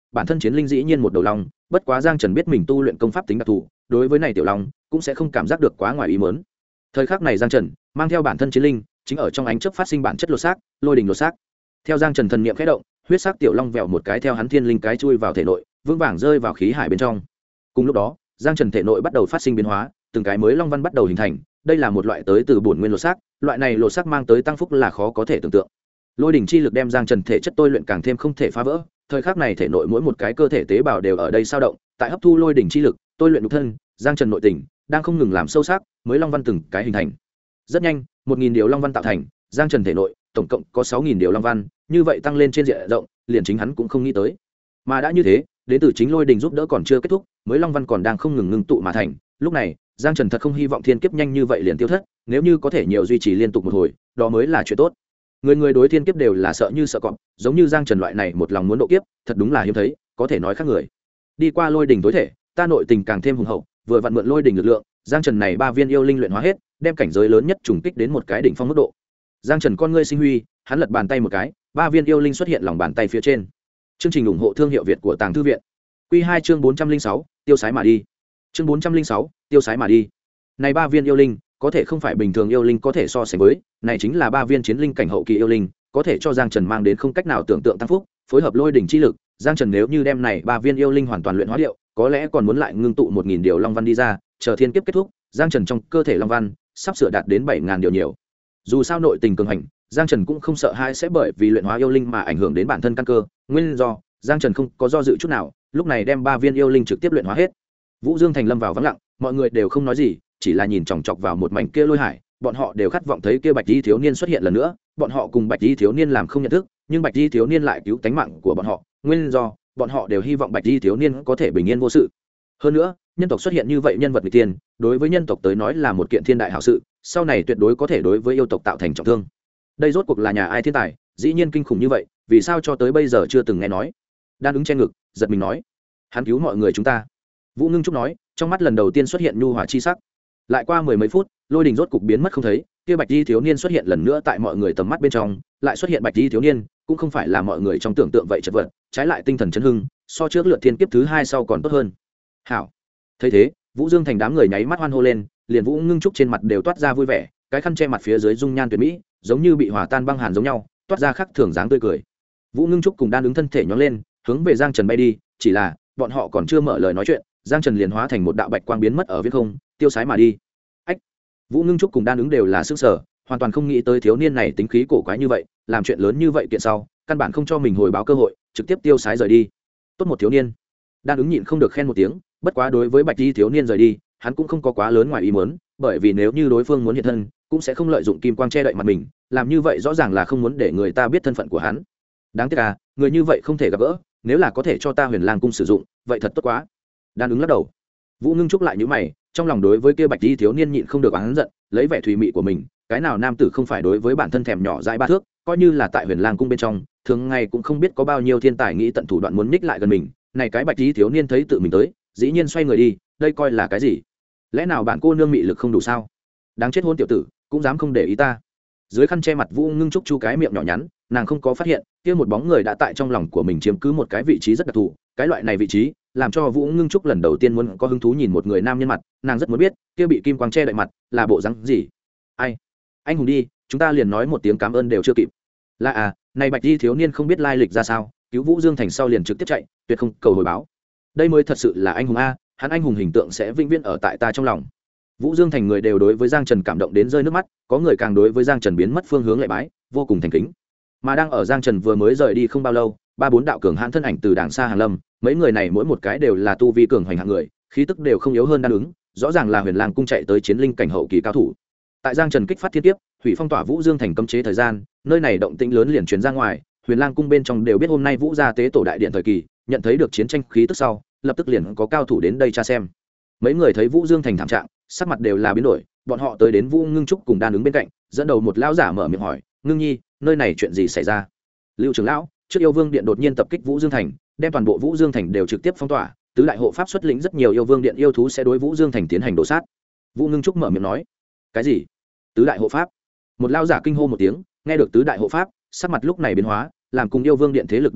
bản thân chiến linh dĩ nhiên một đầu long, bất quá Giang Trần biết mình tu luyện công pháp tính đặc thù, đối với này tiểu long cũng sẽ không cảm giác được quá ngoài ý muốn. Thời khắc này Giang Trần mang theo bản thân chiến linh, chính ở trong ánh chớp phát sinh bản chất lột xác, lôi đình lột xác. Theo Giang Trần thần niệm khẽ động, huyết sắc tiểu long vẹo một cái theo hắn thiên linh cái chui vào thể nội, vững vàng rơi vào khí hải bên trong. Cùng lúc đó, Giang Trần thể nội bắt đầu phát sinh biến hóa, từng cái mới long văn bắt đầu hình thành, đây là một loại tới từ bổn nguyên lột xác, loại này lột xác mang tới tăng phúc là khó có thể tưởng tượng. Lôi đỉnh chi lực đem Giang Trần thể chất tôi luyện càng thêm không thể phá vỡ, thời khắc này thể nội mỗi một cái cơ thể tế bào đều ở đây sao động, tại hấp thu lôi đỉnh chi lực, tôi luyện nhục thân, Giang Trần nội tình đang không ngừng làm sâu sắc, mới long văn từng cái hình thành. Rất nhanh, 1000 điều long văn tạo thành, Giang Trần thể nội tổng cộng có 6000 điều long văn, như vậy tăng lên trên diện rộng, liền chính hắn cũng không nghĩ tới. Mà đã như thế, đến từ chính lôi đỉnh giúp đỡ còn chưa kết thúc, mới long văn còn đang không ngừng ngưng tụ mà thành. Lúc này, Giang Trần thật không hy vọng thiên kiếp nhanh như vậy liền tiêu thất, nếu như có thể nhiều duy trì liên tục một hồi, đó mới là chuyện tốt. Người người đối thiên kiếp đều là sợ như sợ cọp, giống như Giang Trần loại này một lòng muốn độ kiếp, thật đúng là hiếm thấy, có thể nói khác người. Đi qua lôi đỉnh tối thể, ta nội tình càng thêm hùng hậu, vừa vặn mượn lôi đỉnh lực lượng, Giang Trần này 3 viên yêu linh luyện hóa hết, đem cảnh giới lớn nhất trùng kích đến một cái đỉnh phong mức độ. Giang Trần con ngươi sinh huy, hắn lật bàn tay một cái, 3 viên yêu linh xuất hiện lòng bàn tay phía trên. Chương trình ủng hộ thương hiệu Việt của Tàng Thư viện. Quy 2 chương 406, tiêu sái mà đi. Chương 406, tiêu sái mà đi. Này 3 viên yêu linh, có thể không phải bình thường yêu linh có thể so sánh với, này chính là 3 viên chiến linh cảnh hậu kỳ yêu linh, có thể cho Giang Trần mang đến không cách nào tưởng tượng tăng phúc, phối hợp lôi đỉnh chi lực, Giang Trần nếu như đem này 3 viên yêu linh hoàn toàn luyện hóa điệu, có lẽ còn muốn lại ngưng tụ 1000 điều long văn đi ra, chờ thiên kiếp kết thúc, Giang Trần trong cơ thể long văn sắp sửa đạt đến 7000 điều nhiều. Dù sao nội tình cường hành, Giang Trần cũng không sợ hai sẽ bởi vì luyện hóa yêu linh mà ảnh hưởng đến bản thân căn cơ, nguyên do, Giang Trần không có do dự chút nào, lúc này đem 3 viên yêu linh trực tiếp luyện hóa hết. Vũ Dương Thành lâm vào vắng lặng, mọi người đều không nói gì, chỉ là nhìn chòng chọc vào một mảnh kia lôi hải, bọn họ đều khát vọng thấy kia Bạch Y thiếu niên xuất hiện lần nữa, bọn họ cùng Bạch Y thiếu niên làm không nhận thức, nhưng Bạch Y thiếu niên lại cứu tánh mạng của bọn họ, nguyên do, bọn họ đều hy vọng Bạch Y thiếu niên có thể bình yên vô sự. Hơn nữa, nhân tộc xuất hiện như vậy nhân vật nghịch tiên, đối với nhân tộc tới nói là một kiện thiên đại hảo sự, sau này tuyệt đối có thể đối với yêu tộc tạo thành trọng thương. Đây rốt cuộc là nhà ai thiên tài, dĩ nhiên kinh khủng như vậy, vì sao cho tới bây giờ chưa từng nghe nói. Đan ứng che ngực, giật mình nói, hắn cứu mọi người chúng ta. Vũ Ngưng Trúc nói, trong mắt lần đầu tiên xuất hiện nhu hòa chi sắc. Lại qua mười mấy phút, lôi đình rốt cục biến mất không thấy, kia Bạch Y thiếu niên xuất hiện lần nữa tại mọi người tầm mắt bên trong, lại xuất hiện Bạch Y thiếu niên, cũng không phải là mọi người trong tưởng tượng vậy chật vật, trái lại tinh thần chấn hưng, so trước lượt thiên kiếp thứ 2 sau còn tốt hơn. Hảo. Thấy thế, Vũ Dương Thành đám người nháy mắt hoan hô lên, liền Vũ Ngưng Trúc trên mặt đều toát ra vui vẻ, cái khăn che mặt phía dưới dung nhan tuyệt mỹ, giống như bị hòa tan băng hàn giống nhau, toát ra khắc thường dáng tươi cười. Vũ Ngưng Trúc cùng Đan ứng thân thể nhón lên, hướng về Giang Trần bay đi, chỉ là bọn họ còn chưa mở lời nói chuyện, Giang Trần liền hóa thành một đạo bạch quang biến mất ở viễn không, tiêu sái mà đi. Ách. Vũ Ngưng Trúc cùng Đan ứng đều là sức sở, hoàn toàn không nghĩ tới thiếu niên này tính khí cổ quái như vậy, làm chuyện lớn như vậy kiện sau, căn bản không cho mình hồi báo cơ hội, trực tiếp tiêu sái rời đi. Tốt một thiếu niên. Đan ứng nhịn không được khen một tiếng, bất quá đối với Bạch Y thiếu niên rời đi, hắn cũng không có quá lớn ngoài ý muốn, bởi vì nếu như đối phương muốn hiện thân, cũng sẽ không lợi dụng kim quang che đậy mặt mình, làm như vậy rõ ràng là không muốn để người ta biết thân phận của hắn. Đáng tiếc à, người như vậy không thể gặp gỡ, nếu là có thể cho ta Huyền Lang cung sử dụng, vậy thật tốt quá. Đan ứng lắc đầu. Vũ Ngưng Trúc lại nhíu mày, trong lòng đối với kia Bạch Y thiếu niên nhịn không được oán giận, lấy vẻ thùy mị của mình, cái nào nam tử không phải đối với bản thân thèm nhỏ dãi ba thước, coi như là tại Huyền Lang cung bên trong, thường ngày cũng không biết có bao nhiêu thiên tài nghĩ tận thủ đoạn muốn ních lại gần mình, này cái Bạch Y thiếu niên thấy tự mình tới, dĩ nhiên xoay người đi, đây coi là cái gì? Lẽ nào bạn cô nương mị lực không đủ sao? Đáng chết hôn tiểu tử, cũng dám không để ý ta. Dưới khăn che mặt Vũ Ngưng Trúc chu cái miệng nhỏ nhắn, nàng không có phát hiện kia một bóng người đã tại trong lòng của mình chiếm cứ một cái vị trí rất đặc thù, cái loại này vị trí làm cho Vũ Ngưng Trúc lần đầu tiên muốn có hứng thú nhìn một người nam nhân mặt, nàng rất muốn biết kia bị kim quang che đậy mặt là bộ dáng gì. Ai? Anh hùng đi, chúng ta liền nói một tiếng cảm ơn đều chưa kịp. Là à, này Bạch Y thiếu niên không biết lai lịch ra sao, cứu Vũ Dương Thành sau liền trực tiếp chạy, tuyệt không cầu hồi báo. Đây mới thật sự là anh hùng a, hắn anh hùng hình tượng sẽ vĩnh viễn ở tại ta trong lòng. Vũ Dương Thành người đều đối với Giang Trần cảm động đến rơi nước mắt, có người càng đối với Giang Trần biến mất phương hướng lễ bái, vô cùng thành kính. Mà đang ở Giang Trần vừa mới rời đi không bao lâu, 3-4 đạo cường hãn thân ảnh từ đàng xa hàng lâm, mấy người này mỗi một cái đều là tu vi cường hoành hạng người, khí tức đều không yếu hơn Đan ứng, rõ ràng là Huyền Lang cung chạy tới chiến linh cảnh hậu kỳ cao thủ. Tại Giang Trần kích phát thiên kiếp, hủy phong tỏa Vũ Dương Thành cấm chế thời gian, nơi này động tĩnh lớn liền truyền ra ngoài, Huyền Lang cung bên trong đều biết hôm nay Vũ gia tế tổ đại điện thời kỳ, nhận thấy được chiến tranh khí tức sau, lập tức liền có cao thủ đến đây tra xem. Mấy người thấy Vũ Dương Thành thảm trạng, sắc mặt đều là biến đổi, bọn họ tới đến Vũ Ngưng Trúc cùng Đan ứng bên cạnh, dẫn đầu một lão giả mở miệng hỏi, "Ngưng Nhi, nơi này chuyện gì xảy ra?" Lưu trưởng lão, trước yêu vương điện đột nhiên tập kích Vũ Dương Thành, đem toàn bộ Vũ Dương Thành đều trực tiếp phong tỏa, tứ đại hộ pháp xuất lĩnh rất nhiều yêu vương điện yêu thú sẽ đối Vũ Dương Thành tiến hành đổ sát. Vũ Ngưng Trúc mở miệng nói, "Cái gì? Tứ đại hộ pháp?" Một lão giả kinh hô một tiếng, nghe được tứ đại hộ pháp, sắc mặt lúc này biến hóa, làm cùng yêu vương điện thế lực đối nghịch,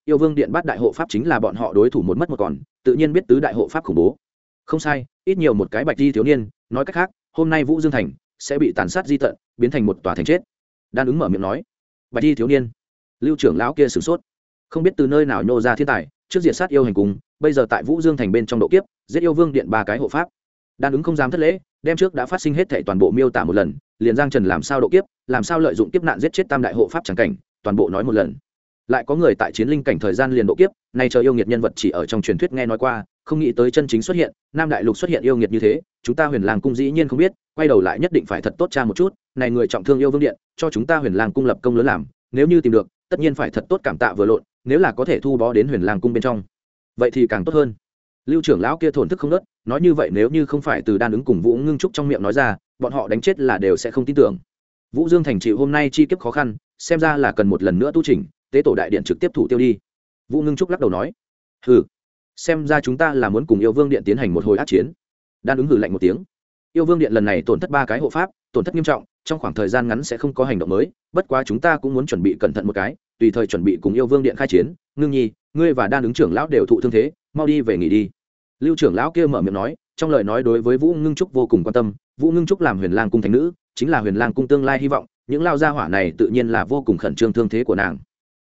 yêu vương điện bát đại hộ pháp chính là bọn họ đối thủ một mất một còn, tự nhiên biết tứ đại hộ pháp khủng bố. Không sai, ít nhiều một cái bạch di thiếu niên, nói cách khác hôm nay Vũ Dương thành sẽ bị tàn sát di tận, biến thành một tòa thành chết. Đan ứng mở miệng nói. Bạch di thiếu niên. Lưu trưởng lão kia sửng sốt, không biết từ nơi nào nhô ra thiên tài, trước diệt sát yêu hành cùng, bây giờ tại Vũ Dương thành bên trong độ kiếp, giết yêu vương điện 3 cái hộ pháp. Đan ứng không dám thất lễ, đem trước đã phát sinh hết thảy toàn bộ miêu tả một lần, liền Giang Trần làm sao độ kiếp, làm sao lợi dụng kiếp nạn giết chết tam đại hộ pháp chẳng cảnh, toàn bộ nói một lần. Lại có người tại chiến linh cảnh thời gian liền độ kiếp, này chờ yêu nghiệt nhân vật chỉ ở trong truyền thuyết nghe nói qua, không nghĩ tới chân chính xuất hiện, Nam đại lục xuất hiện yêu nghiệt như thế, chúng ta Huyền Lang cung dĩ nhiên không biết, quay đầu lại nhất định phải thật tốt tra một chút, này người trọng thương yêu vương điện, cho chúng ta Huyền Lang cung lập công lớn làm, nếu như tìm được, tất nhiên phải thật tốt cảm tạ vừa lộn, nếu là có thể thu bó đến Huyền Lang cung bên trong, vậy thì càng tốt hơn. Lưu trưởng lão kia thổn thức không ngớt, nói như vậy nếu như không phải từ Đan ứng cùng Vũ Ngưng Trúc trong miệng nói ra, bọn họ đánh chết là đều sẽ không tin tưởng. Vũ Dương thành chịu hôm nay chi kiếp khó khăn, xem ra là cần một lần nữa tu chỉnh, tế tổ đại điện trực tiếp thủ tiêu đi. Vũ Ngưng Trúc lắc đầu nói, hừ, xem ra chúng ta là muốn cùng yêu vương điện tiến hành một hồi ác chiến. Đan ứng hừ lạnh một tiếng. Yêu vương điện lần này tổn thất 3 cái hộ pháp, tổn thất nghiêm trọng, trong khoảng thời gian ngắn sẽ không có hành động mới, bất quá chúng ta cũng muốn chuẩn bị cẩn thận một cái, tùy thời chuẩn bị cùng yêu vương điện khai chiến. Ngưng nhi, ngươi và Đan ứng trưởng lão đều thụ thương thế, mau đi về nghỉ đi. Lưu trưởng lão kia mở miệng nói, trong lời nói đối với Vũ Ngưng Trúc vô cùng quan tâm. Vũ Ngưng Trúc làm Huyền Lang cung thánh nữ, chính là Huyền Lang cung tương lai hy vọng, những lao gia hỏa này tự nhiên là vô cùng khẩn trương thương thế của nàng.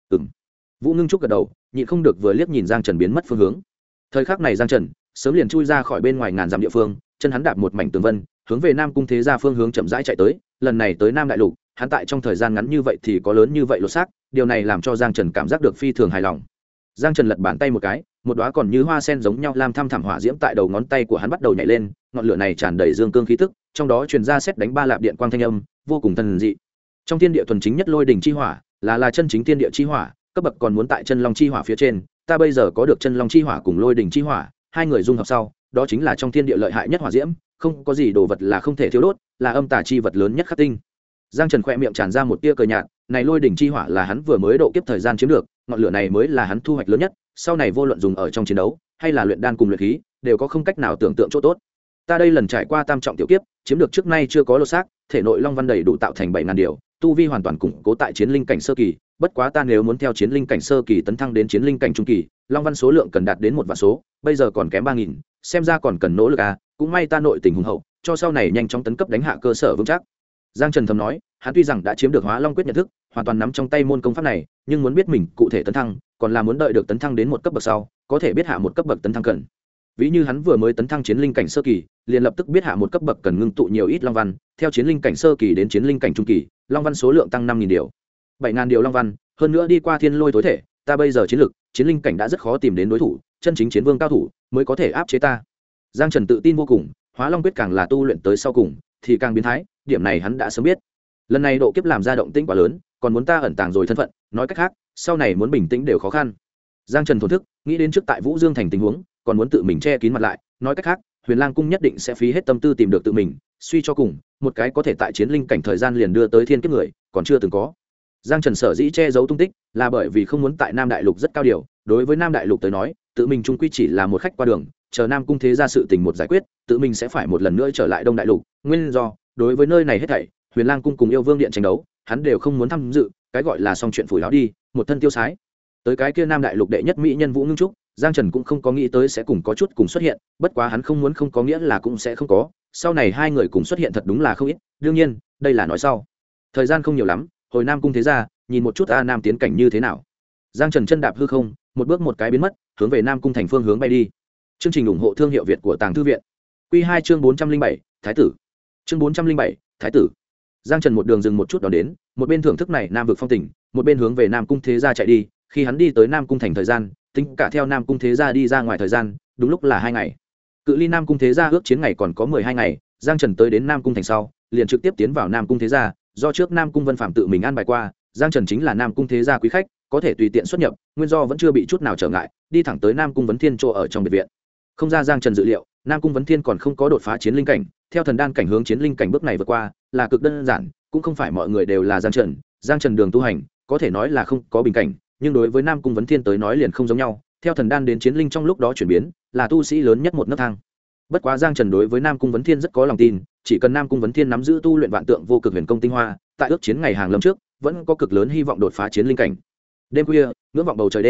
Vũ Ngưng Trúc gật đầu, nhịn không được vừa liếc nhìn Giang Trần biến mất phương hướng. Thời khắc này Giang Trần sớm liền chui ra khỏi bên ngoài ngàn dặm địa phương, chân hắn đạp một mảnh tường vân, hướng về Nam cung thế gia phương hướng chậm rãi chạy tới. Lần này tới Nam đại lục, hắn tại trong thời gian ngắn như vậy thì có lớn như vậy lột xác, điều này làm cho Giang Trần cảm giác được phi thường hài lòng. Giang Trần lật bàn tay một cái, một đóa còn như hoa sen giống nhau lam thăm thẳm hỏa diễm tại đầu ngón tay của hắn bắt đầu nhảy lên, ngọn lửa này tràn đầy dương cương khí tức, trong đó truyền ra sét đánh 3 lạp điện quang thanh âm, vô cùng thần dị. Trong thiên địa thuần chính nhất lôi đỉnh chi hỏa, là chân chính thiên địa chi hỏa, cấp bậc còn muốn tại chân long chi hỏa phía trên, ta bây giờ có được chân long chi hỏa cùng lôi đỉnh chi hỏa, hai người dung hợp sau, đó chính là trong thiên địa lợi hại nhất hỏa diễm, không có gì đồ vật là không thể thiếu đốt, là âm tà chi vật lớn nhất khắc tinh. Giang Trần khẽ miệng tràn ra một tia cười nhạt, này lôi đỉnh chi hỏa là hắn vừa mới độ kiếp thời gian chiếm được, ngọn lửa này mới là hắn thu hoạch lớn nhất, sau này vô luận dùng ở trong chiến đấu hay là luyện đan cùng luyện khí, đều có không cách nào tưởng tượng chỗ tốt. Ta đây lần trải qua tam trọng tiểu kiếp, chiếm được trước nay chưa có lô xác, thể nội long văn đầy đủ tạo thành 7000 điều, tu vi hoàn toàn củng cố tại chiến linh cảnh sơ kỳ, bất quá ta nếu muốn theo chiến linh cảnh sơ kỳ tấn thăng đến chiến linh cảnh trung kỳ, long văn số lượng cần đạt đến 1 vạn số, bây giờ còn kém 3000, xem ra còn cần nỗ lực à, cũng may ta nội tình hùng hậu, cho sau này nhanh chóng tấn cấp đánh hạ cơ sở vững chắc. Giang Trần thầm nói, hắn tuy rằng đã chiếm được Hóa Long quyết nhận thức, hoàn toàn nắm trong tay môn công pháp này, nhưng muốn biết mình cụ thể tấn thăng, còn là muốn đợi được tấn thăng đến một cấp bậc sau, có thể biết hạ một cấp bậc tấn thăng cần. Ví như hắn vừa mới tấn thăng chiến linh cảnh sơ kỳ, liền lập tức biết hạ một cấp bậc cần ngưng tụ nhiều ít long văn, theo chiến linh cảnh sơ kỳ đến chiến linh cảnh trung kỳ, long văn số lượng tăng 5000 điều. 7000 điều long văn, hơn nữa đi qua thiên lôi tối thể, ta bây giờ chiến lực, chiến linh cảnh đã rất khó tìm đến đối thủ, chân chính chiến vương cao thủ mới có thể áp chế ta. Giang Trần tự tin vô cùng, Hóa Long quyết càng là tu luyện tới sau cùng thì càng biến thái, điểm này hắn đã sớm biết. Lần này độ kiếp làm ra động tĩnh quá lớn, còn muốn ta ẩn tàng rồi thân phận, nói cách khác, sau này muốn bình tĩnh đều khó khăn. Giang Trần thổn thức, nghĩ đến trước tại Vũ Dương thành tình huống, còn muốn tự mình che kín mặt lại, nói cách khác, Huyền Lang cung nhất định sẽ phí hết tâm tư tìm được tự mình, suy cho cùng, một cái có thể tại chiến linh cảnh thời gian liền đưa tới thiên kiếp người, còn chưa từng có. Giang Trần sở dĩ che giấu tung tích, là bởi vì không muốn tại Nam đại lục rất cao điều, đối với Nam đại lục tới nói, tự mình trung quy chỉ là một khách qua đường, chờ Nam cung thế gia sự tình một giải quyết, tự mình sẽ phải một lần nữa trở lại Đông đại lục, nguyên do, đối với nơi này hết thảy, Huyền Lang cung cùng yêu vương điện tranh đấu, hắn đều không muốn tham dự, cái gọi là xong chuyện phủi láo đi, một thân tiêu sái. Tới cái kia Nam đại lục đệ nhất mỹ nhân Vũ Ngưng Trúc, Giang Trần cũng không có nghĩ tới sẽ cùng có chút cùng xuất hiện, bất quá hắn không muốn không có nghĩa là cũng sẽ không có, sau này hai người cùng xuất hiện thật đúng là không ít, đương nhiên, đây là nói sau. Thời gian không nhiều lắm, hồi Nam cung thế gia, nhìn một chút a Nam tiến cảnh như thế nào. Giang Trần chân đạp hư không, một bước một cái biến mất, hướng về Nam cung thành phương hướng bay đi. Chương trình ủng hộ thương hiệu Việt của Tàng Thư viện. Quy 2 chương 407, Thái tử. Chương 407, Thái tử. Giang Trần một đường dừng một chút đó đến, một bên thưởng thức này Nam vực phong tình, một bên hướng về Nam cung thế gia chạy đi. Khi hắn đi tới Nam cung thành thời gian, tính cả theo Nam cung thế gia đi ra ngoài thời gian, đúng lúc là 2 ngày. Cự ly Nam cung thế gia ước chiến ngày còn có 12 ngày, Giang Trần tới đến Nam cung thành sau, liền trực tiếp tiến vào Nam cung thế gia, do trước Nam cung Vân Phạm tự mình an bài qua, Giang Trần chính là Nam cung thế gia quý khách, có thể tùy tiện xuất nhập, nguyên do vẫn chưa bị chút nào trở ngại, đi thẳng tới Nam cung Vấn Thiên chỗ ở trong biệt viện. Không ra Giang Trần dự liệu, Nam cung Vấn Thiên còn không có đột phá chiến linh cảnh, theo thần đan cảnh hướng chiến linh cảnh bước này vượt qua, là cực đơn giản, cũng không phải mọi người đều là Giang Trần đường tu hành, có thể nói là không có bình cảnh, nhưng đối với Nam cung Vấn Thiên tới nói liền không giống nhau, theo thần đan đến chiến linh trong lúc đó chuyển biến, là tu sĩ lớn nhất một nấc thang. Bất quá Giang Trần đối với Nam cung Vấn Thiên rất có lòng tin, chỉ cần Nam cung Vấn Thiên nắm giữ tu luyện vạn tượng vô cực huyền công tinh hoa, tại ước chiến ngày hàng lâm trước, vẫn có cực lớn hy vọng đột phá chiến linh cảnh. Đêm khuya, ngưỡng vọng bầu trời đêm,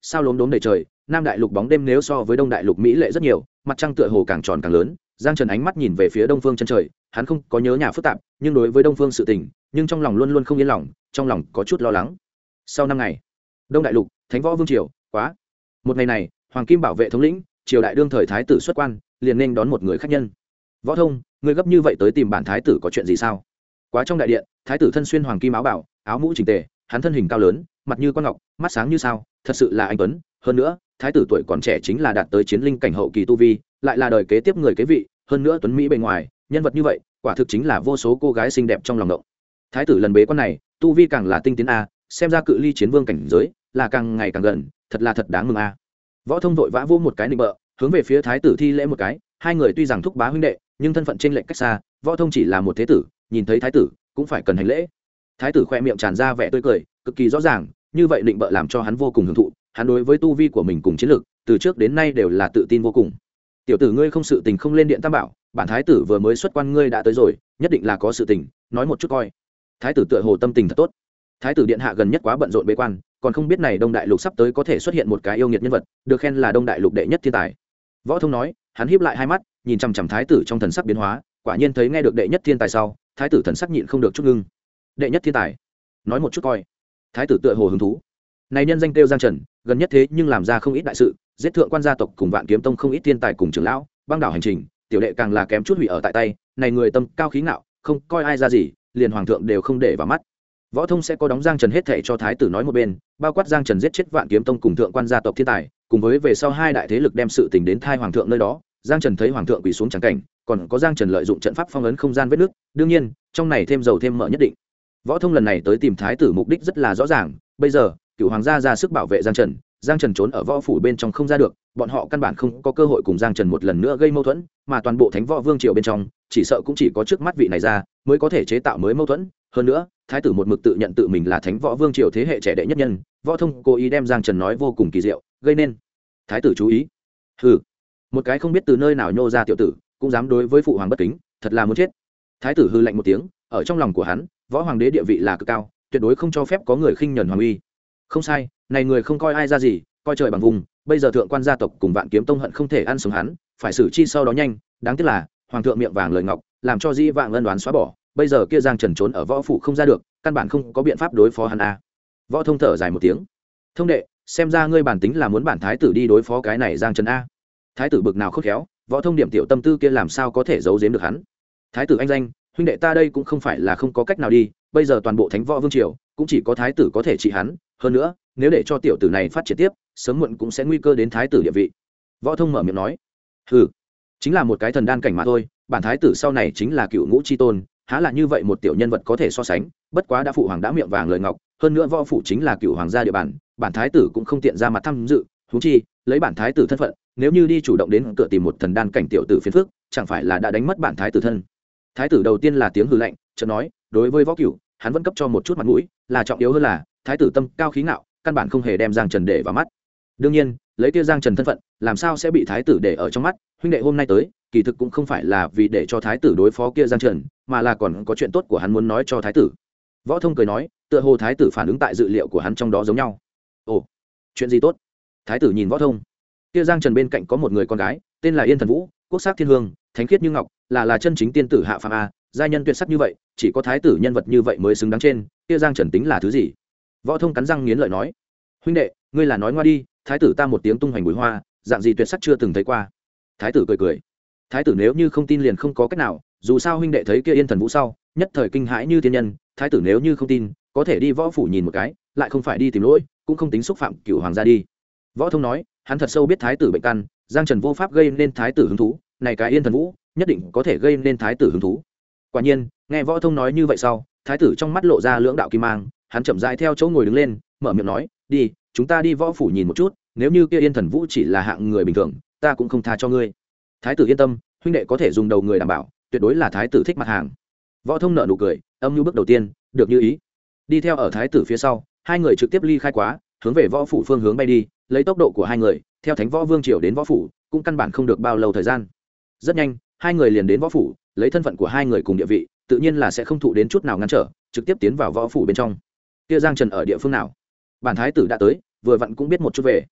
sao lốm đốm đầy trời, nam đại lục bóng đêm nếu so với đông đại lục mỹ lệ rất nhiều, mặt trăng tựa hồ càng tròn càng lớn. Giang Trần ánh mắt nhìn về phía đông phương chân trời, hắn không có nhớ nhà phức tạp, nhưng đối với đông phương sự tình, nhưng trong lòng luôn luôn không yên lòng, trong lòng có chút lo lắng. Sau 5 ngày, đông đại lục, Thánh Võ Vương triều, quá. Một ngày này, Hoàng Kim bảo vệ thống lĩnh, triều đại đương thời thái tử xuất quan, liền nên đón một người khách nhân. Võ Thông, ngươi gấp như vậy tới tìm bản thái tử có chuyện gì sao? Quá trong đại điện, thái tử thân xuyên hoàng kim áo bảo, áo mũ chỉnh tề, hắn thân hình cao lớn, mặt như quan ngọc, mắt sáng như sao, thật sự là anh tuấn. Hơn nữa, thái tử tuổi còn trẻ chính là đạt tới chiến linh cảnh hậu kỳ tu vi, lại là đời kế tiếp người kế vị, hơn nữa tuấn mỹ bề ngoài, nhân vật như vậy, quả thực chính là vô số cô gái xinh đẹp trong lòng động. Thái tử lần bế quan này, tu vi càng là tinh tiến a, xem ra cự ly chiến vương cảnh giới là càng ngày càng gần, thật là thật đáng mừng a. Võ Thông vội vã vỗ một cái nịnh bợ, hướng về phía thái tử thi lễ một cái. Hai người tuy rằng thúc bá huynh đệ, nhưng thân phận trên lệch cách xa. Võ Thông chỉ là một thế tử, nhìn thấy thái tử cũng phải cần hành lễ. Thái tử khoe miệng tràn ra vẻ tươi cười, cực kỳ rõ ràng, như vậy định bợ làm cho hắn vô cùng hưởng thụ. Hắn đối với tu vi của mình cùng chiến lược, từ trước đến nay đều là tự tin vô cùng. Tiểu tử ngươi không sự tình không lên điện tam bảo, bản thái tử vừa mới xuất quan ngươi đã tới rồi, nhất định là có sự tình, nói một chút coi. Thái tử tựa hồ tâm tình thật tốt. Thái tử điện hạ gần nhất quá bận rộn bế quan, còn không biết này đông đại lục sắp tới có thể xuất hiện một cái yêu nghiệt nhân vật, được khen là đông đại lục đệ nhất thiên tài. Võ Thông nói, hắn híp lại hai mắt, nhìn chằm chằm thái tử trong thần sắc biến hóa, quả nhiên thấy nghe được đệ nhất thiên tài sau, thái tử thần sắc nhịn không được chút ngưng. Đệ nhất thiên tài, nói một chút coi. Thái tử tựa hồ hứng thú. Này nhân danh tiêu Giang Trần, gần nhất thế nhưng làm ra không ít đại sự, giết thượng quan gia tộc cùng Vạn Kiếm Tông không ít thiên tài cùng trưởng lão, băng đảo hành trình, tiểu đệ càng là kém chút hủy ở tại tay, này người tâm cao khí ngạo, không coi ai ra gì, liền hoàng thượng đều không để vào mắt. Võ Thông sẽ có đóng Giang Trần hết thảy cho thái tử nói một bên, bao quát Giang Trần giết chết Vạn Kiếm Tông cùng thượng quan gia tộc thiên tài, cùng với về sau hai đại thế lực đem sự tình đến thai hoàng thượng nơi đó. Giang Trần thấy hoàng thượng quỳ xuống chẳng cảnh, còn có Giang Trần lợi dụng trận pháp phong ấn không gian vết nước, đương nhiên, trong này thêm dầu thêm mỡ nhất định. Võ Thông lần này tới tìm thái tử mục đích rất là rõ ràng, bây giờ, cửu hoàng gia ra sức bảo vệ Giang Trần, Giang Trần trốn ở võ phủ bên trong không ra được, bọn họ căn bản không có cơ hội cùng Giang Trần một lần nữa gây mâu thuẫn, mà toàn bộ Thánh Võ Vương triều bên trong, chỉ sợ cũng chỉ có trước mắt vị này ra mới có thể chế tạo mới mâu thuẫn. Hơn nữa, thái tử một mực tự nhận tự mình là Thánh Võ Vương triều thế hệ trẻ đệ nhất nhân, Võ Thông cố ý đem Giang Trần nói vô cùng kỳ diệu, gây nên thái tử chú ý. Hừ, một cái không biết từ nơi nào nhô ra tiểu tử, cũng dám đối với phụ hoàng bất kính, thật là muốn chết. Thái tử hừ lạnh một tiếng, ở trong lòng của hắn, võ hoàng đế địa vị là cực cao, tuyệt đối không cho phép có người khinh nhẫn hoàng uy. Không sai, này người không coi ai ra gì, coi trời bằng vùng, bây giờ thượng quan gia tộc cùng Vạn Kiếm Tông hận không thể ăn sống hắn, phải xử chi sau đó nhanh, đáng tiếc là hoàng thượng miệng vàng lời ngọc, làm cho Di Vạn ân đoán xóa bỏ, bây giờ kia Giang Trần trốn ở võ phủ không ra được, căn bản không có biện pháp đối phó hắn a. Võ Thông thở dài một tiếng, thông đệ, xem ra ngươi bản tính là muốn bản thái tử đi đối phó cái này Giang Trần a. Thái tử bực nào khôn khéo, Võ Thông điểm tiểu tâm tư kia làm sao có thể giấu giếm được hắn. Thái tử anh danh, huynh đệ ta đây cũng không phải là không có cách nào đi, bây giờ toàn bộ Thánh Võ Vương triều cũng chỉ có thái tử có thể trị hắn, hơn nữa, nếu để cho tiểu tử này phát triển tiếp, sớm muộn cũng sẽ nguy cơ đến thái tử địa vị. Võ Thông mở miệng nói, hừ, chính là một cái thần đan cảnh mà thôi, bản thái tử sau này chính là cựu ngũ chi tôn, há là như vậy một tiểu nhân vật có thể so sánh, bất quá đã phụ hoàng đã miệng vàng lời ngọc, hơn nữa võ phủ chính là cựu hoàng gia địa bàn, bản thái tử cũng không tiện ra mặt tham dự, huống chi, lấy bản thái tử thân phận, nếu như đi chủ động đến cửa tìm một thần đan cảnh tiểu tử phiền phức, chẳng phải là đã đánh mất bản thái tử thân. Thái tử đầu tiên là tiếng hừ lạnh, chợt nói, đối với võ cửu, hắn vẫn cấp cho một chút mặt mũi, là trọng yếu hơn là, thái tử tâm cao khí ngạo, căn bản không hề đem Giang Trần để vào mắt. Đương nhiên, lấy kia Giang Trần thân phận, làm sao sẽ bị thái tử để ở trong mắt, huynh đệ hôm nay tới, kỳ thực cũng không phải là vì để cho thái tử đối phó kia Giang Trần, mà là còn có chuyện tốt của hắn muốn nói cho thái tử. Võ Thông cười nói, tựa hồ thái tử phản ứng tại dự liệu của hắn trong đó giống nhau. Ồ, chuyện gì tốt? Thái tử nhìn Võ Thông. Kia Giang Trần bên cạnh có một người con gái, tên là Yên Thần Vũ, quốc sắc thiên hương, thánh khiết như ngọc, là chân chính tiên tử hạ phàm a, giai nhân tuyệt sắc như vậy, chỉ có thái tử nhân vật như vậy mới xứng đáng trên, kia Giang Trần tính là thứ gì? Võ Thông cắn răng nghiến lợi nói, huynh đệ, ngươi là nói ngoa đi, thái tử ta một tiếng tung hoành bùi hoa, dạng gì tuyệt sắc chưa từng thấy qua. Thái tử cười cười, thái tử nếu như không tin liền không có cách nào, dù sao huynh đệ thấy kia Yên Thần Vũ sau, nhất thời kinh hãi như thiên nhân, thái tử nếu như không tin, có thể đi võ phủ nhìn một cái, lại không phải đi tìm lỗi, cũng không tính xúc phạm cửu hoàng gia đi. Võ Thông nói, hắn thật sâu biết thái tử bệnh căn, Giang Trần vô pháp gây nên thái tử hứng thú, này cái Yên Thần Vũ nhất định có thể gây nên thái tử hứng thú. Quả nhiên, nghe Võ Thông nói như vậy sau, thái tử trong mắt lộ ra lưỡng đạo kim mang, hắn chậm rãi theo chỗ ngồi đứng lên, mở miệng nói, đi, chúng ta đi võ phủ nhìn một chút, nếu như kia Yên Thần Vũ chỉ là hạng người bình thường, ta cũng không tha cho ngươi. Thái tử yên tâm, huynh đệ có thể dùng đầu người đảm bảo, tuyệt đối là thái tử thích mặt hàng. Võ Thông nở nụ cười, âm như bước đầu tiên, được như ý. Đi theo ở thái tử phía sau, hai người trực tiếp ly khai quá, hướng về võ phủ phương hướng bay đi, lấy tốc độ của hai người, theo Thánh Võ Vương triều đến võ phủ, cũng căn bản không được bao lâu thời gian. Rất nhanh, hai người liền đến võ phủ, lấy thân phận của hai người cùng địa vị, tự nhiên là sẽ không thụ đến chút nào ngăn trở, trực tiếp tiến vào võ phủ bên trong. Kia Giang Trần ở địa phương nào? Bản thái tử đã tới, vừa vặn cũng biết một chút về.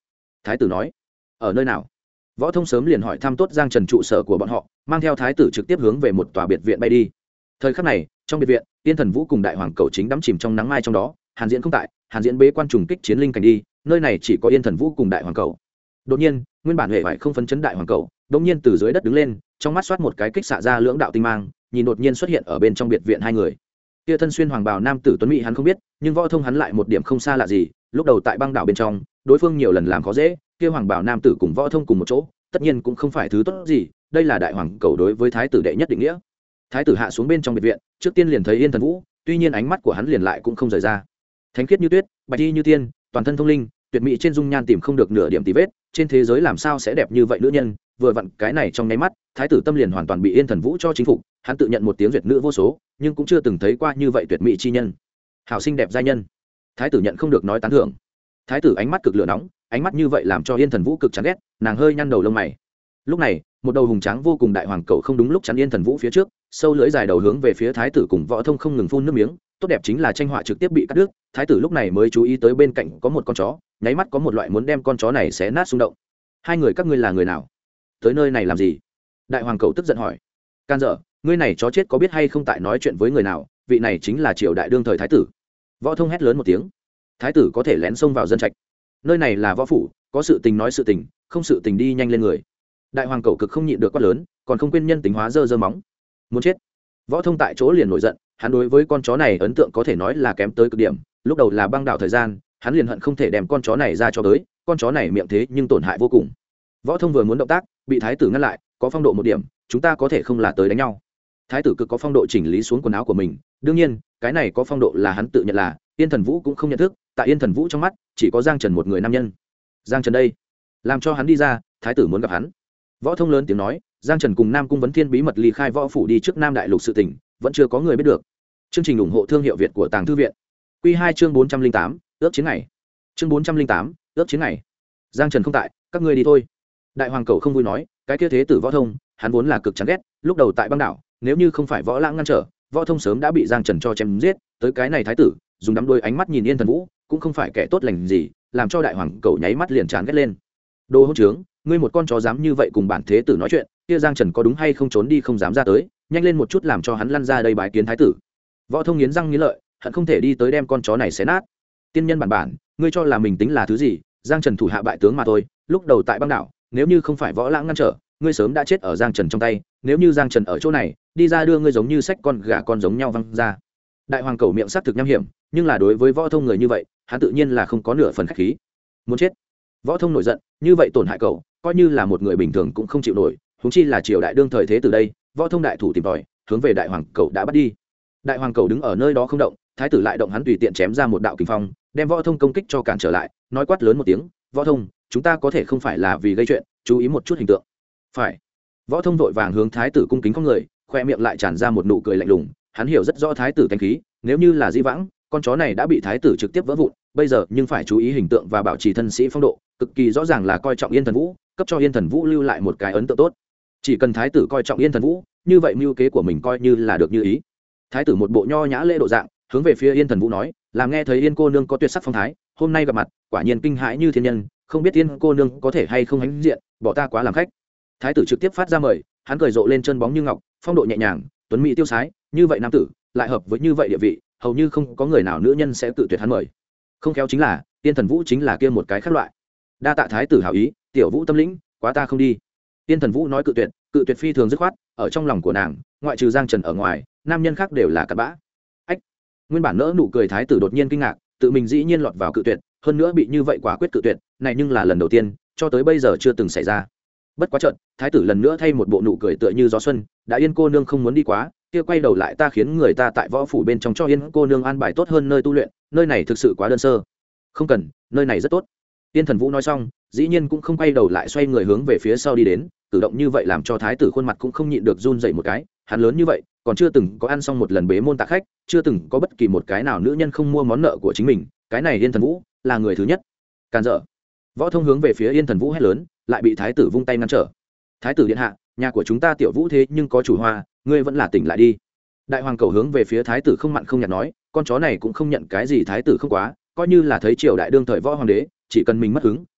Thái tử nói. Ở nơi nào? Võ Thông sớm liền hỏi thăm tốt Giang Trần trụ sở của bọn họ, mang theo thái tử trực tiếp hướng về một tòa biệt viện bay đi. Thời khắc này, trong biệt viện, Yên Thần Vũ cùng Đại Hoàng Cầu chính đắm chìm trong nắng mai trong đó, Hàn Diễn không tại, Hàn Diễn bế quan trùng kích chiến linh cảnh đi, nơi này chỉ có Yên Thần Vũ cùng Đại Hoàng Cầu. Đột nhiên, nguyên bản hệ vải không phấn chấn Đại Hoàng Cầu, đột nhiên từ dưới đất đứng lên, trong mắt xoát một cái kích xạ ra lưỡng đạo tinh mang, nhìn đột nhiên xuất hiện ở bên trong biệt viện hai người. Kia thân xuyên hoàng bào nam tử tuấn mỹ hắn không biết, nhưng Võ Thông hắn lại một điểm không xa lạ gì, lúc đầu tại băng đảo bên trong, đối phương nhiều lần làm khó dễ, kia hoàng bào nam tử cùng Võ Thông cùng một chỗ, tất nhiên cũng không phải thứ tốt gì, đây là Đại Hoàng Cầu đối với thái tử đệ nhất định nghĩa. Thái tử hạ xuống bên trong biệt viện, trước tiên liền thấy Yên Thần Vũ, tuy nhiên ánh mắt của hắn liền lại cũng không rời ra. Thánh khiết như tuyết, bạch y như tiên, toàn thân thông linh, tuyệt mỹ trên dung nhan tìm không được nửa điểm tì vết, trên thế giới làm sao sẽ đẹp như vậy nữ nhân, vừa vặn cái này trong nháy mắt, thái tử tâm liền hoàn toàn bị Yên Thần Vũ cho chính phục, hắn tự nhận một tiếng duyệt nữ vô số, nhưng cũng chưa từng thấy qua như vậy tuyệt mỹ chi nhân. Hảo xinh đẹp giai nhân. Thái tử nhận không được nói tán thưởng. Thái tử ánh mắt cực lửa nóng, ánh mắt như vậy làm cho Yên Thần Vũ cực chán ghét, nàng hơi nhăn đầu lông mày. Lúc này, một đầu hùng tráng vô cùng đại hoàng cầu không đúng lúc chắn Yên Thần Vũ phía trước, sâu lưỡi dài đầu hướng về phía thái tử cùng Võ Thông không ngừng phun nước miếng, tốt đẹp chính là tranh họa trực tiếp bị cắt đứt. Thái tử lúc này mới chú ý tới bên cạnh có một con chó, nháy mắt có một loại muốn đem con chó này xé nát xung động. Hai người các ngươi là người nào? Tới nơi này làm gì? Đại hoàng cầu tức giận hỏi. Can dở, ngươi này chó chết có biết hay không tại nói chuyện với người nào? Vị này chính là triều đại đương thời thái tử. Võ Thông hét lớn một tiếng. Thái tử có thể lén xông vào dân trạch, nơi này là võ phủ, có sự tình nói sự tình, không sự tình đi nhanh lên người. Đại hoàng cầu cực không nhịn được quát lớn, còn không quên nhân tính hóa dơ móng, muốn chết. Võ Thông tại chỗ liền nổi giận, hắn đối với con chó này ấn tượng có thể nói là kém tới cực điểm. Lúc đầu là băng đảo thời gian, hắn liền hận không thể đem con chó này ra cho tới, con chó này miệng thế nhưng tổn hại vô cùng. Võ Thông vừa muốn động tác, bị thái tử ngăn lại, có phong độ một điểm, chúng ta có thể không là tới đánh nhau. Thái tử cực có phong độ chỉnh lý xuống quần áo của mình, đương nhiên cái này có phong độ là hắn tự nhận là, Yên Thần Vũ cũng không nhận thức, tại Yên Thần Vũ trong mắt chỉ có Giang Trần một người nam nhân. Giang Trần đây, làm cho hắn đi ra, thái tử muốn gặp hắn. Võ Thông lớn tiếng nói, Giang Trần cùng Nam Cung Vấn Thiên bí mật ly khai võ phủ đi trước Nam Đại Lục sự tình, vẫn chưa có người biết được. Chương trình ủng hộ thương hiệu Việt của Tàng Thư viện. Quy 2 chương 408, ước chiến ngày. Chương 408, ước chiến ngày. Giang Trần không tại, các ngươi đi thôi. Đại hoàng cầu không vui nói, cái kia thế tử Võ Thông, hắn vốn là cực chán ghét, lúc đầu tại băng đảo, nếu như không phải Võ Lãng ngăn trở, Võ Thông sớm đã bị Giang Trần cho chém giết, tới cái này thái tử, dùng đắm đôi ánh mắt nhìn Yên Thần Vũ, cũng không phải kẻ tốt lành gì, làm cho đại hoàng cầu nháy mắt liền chán ghét lên. Đồ hỗn trướng, ngươi một con chó dám như vậy cùng bản thế tử nói chuyện, kia Giang Trần có đúng hay không trốn đi không dám ra tới, nhanh lên một chút làm cho hắn lăn ra đây bái kiến thái tử. Võ Thông nghiến răng nghiến lợi, hận không thể đi tới đem con chó này xé nát. Tiên nhân bản, ngươi cho là mình tính là thứ gì? Giang Trần thủ hạ bại tướng mà thôi, lúc đầu tại băng đảo, nếu như không phải Võ Lãng ngăn trở, ngươi sớm đã chết ở Giang Trần trong tay, nếu như Giang Trần ở chỗ này, đi ra đưa ngươi giống như xách con gà con giống nhau văng ra. Đại hoàng cầu miệng sắc thực nham hiểm, nhưng là đối với Võ Thông người như vậy, hắn tự nhiên là không có nửa phần khách khí. Muốn chết. Võ Thông nổi giận, như vậy tổn hại cậu, coi như là một người bình thường cũng không chịu nổi, huống chi là triều đại đương thời thế từ đây. Võ Thông đại thủ tìm tòi, hướng về đại hoàng cầu đã bắt đi. Đại hoàng cầu đứng ở nơi đó không động, thái tử lại động, hắn tùy tiện chém ra một đạo kình phong, đem Võ Thông công kích cho cản trở lại, nói quát lớn một tiếng, Võ Thông, chúng ta có thể không phải là vì gây chuyện, chú ý một chút hình tượng. Phải. Võ Thông vội vàng hướng thái tử cung kính không người, khoe miệng lại tràn ra một nụ cười lạnh lùng, hắn hiểu rất rõ thái tử cánh khí, nếu như là Di Vãng, con chó này đã bị thái tử trực tiếp vỡ vụn, bây giờ nhưng phải chú ý hình tượng và bảo trì thân sĩ phong độ, cực kỳ rõ ràng là coi trọng Yên Thần Vũ, cấp cho Yên Thần Vũ lưu lại một cái ấn tượng tốt. Chỉ cần thái tử coi trọng Yên Thần Vũ, như vậy mưu kế của mình coi như là được như ý. Thái tử một bộ nho nhã lễ độ dạng, hướng về phía Yên Thần Vũ nói, làm nghe thấy Yên cô nương có tuyệt sắc phong thái, hôm nay gặp mặt, quả nhiên kinh hãi như thiên nhân, không biết Yên cô nương có thể hay không hãnh diện, bỏ ta quá làm khách. Thái tử trực tiếp phát ra mời, hắn cười rộ lên chân bóng như ngọc, phong độ nhẹ nhàng, tuấn mỹ tiêu sái, như vậy nam tử, lại hợp với như vậy địa vị, hầu như không có người nào nữ nhân sẽ tự tuyệt hắn mời. Không khéo chính là, Yên Thần Vũ chính là kia một cái khác loại. Đa tạ thái tử hảo ý, tiểu Vũ tâm lĩnh, quá ta không đi. Yên Thần Vũ nói cự tuyệt phi thường dứt khoát, ở trong lòng của nàng, ngoại trừ Giang Trần ở ngoài, nam nhân khác đều là cặn bã. Ách. Nguyên bản nỡ nụ cười thái tử đột nhiên kinh ngạc, tự mình dĩ nhiên lọt vào cự tuyệt, hơn nữa bị như vậy quả quyết cự tuyệt, này nhưng là lần đầu tiên, cho tới bây giờ chưa từng xảy ra. Bất quá trận, thái tử lần nữa thay một bộ nụ cười tựa như gió xuân, đã Yên cô nương không muốn đi quá, kia quay đầu lại ta khiến người ta tại võ phủ bên trong cho Yên cô nương an bài tốt hơn nơi tu luyện, nơi này thực sự quá đơn sơ. Không cần, nơi này rất tốt. Yên Thần Vũ nói xong, dĩ nhiên cũng không quay đầu lại, xoay người hướng về phía sau đi đến, cử động như vậy làm cho thái tử khuôn mặt cũng không nhịn được run rẩy một cái, hắn lớn như vậy, còn chưa từng có ăn xong một lần bế môn tạ khách, chưa từng có bất kỳ một cái nào nữ nhân không mua món nợ của chính mình, cái này Yên Thần Vũ là người thứ nhất. Càn dở. Võ Thông hướng về phía Yên Thần Vũ hét lớn, lại bị thái tử vung tay ngăn trở. Thái tử điện hạ, nhà của chúng ta tiểu Vũ thế nhưng có chủ hoa, ngươi vẫn là tỉnh lại đi. Đại hoàng cầu hướng về phía thái tử không mặn không nhạt nói, con chó này cũng không nhận cái gì thái tử không quá, coi như là thấy triều đại đương thời võ hoàng đế, chỉ cần mình mất hứng,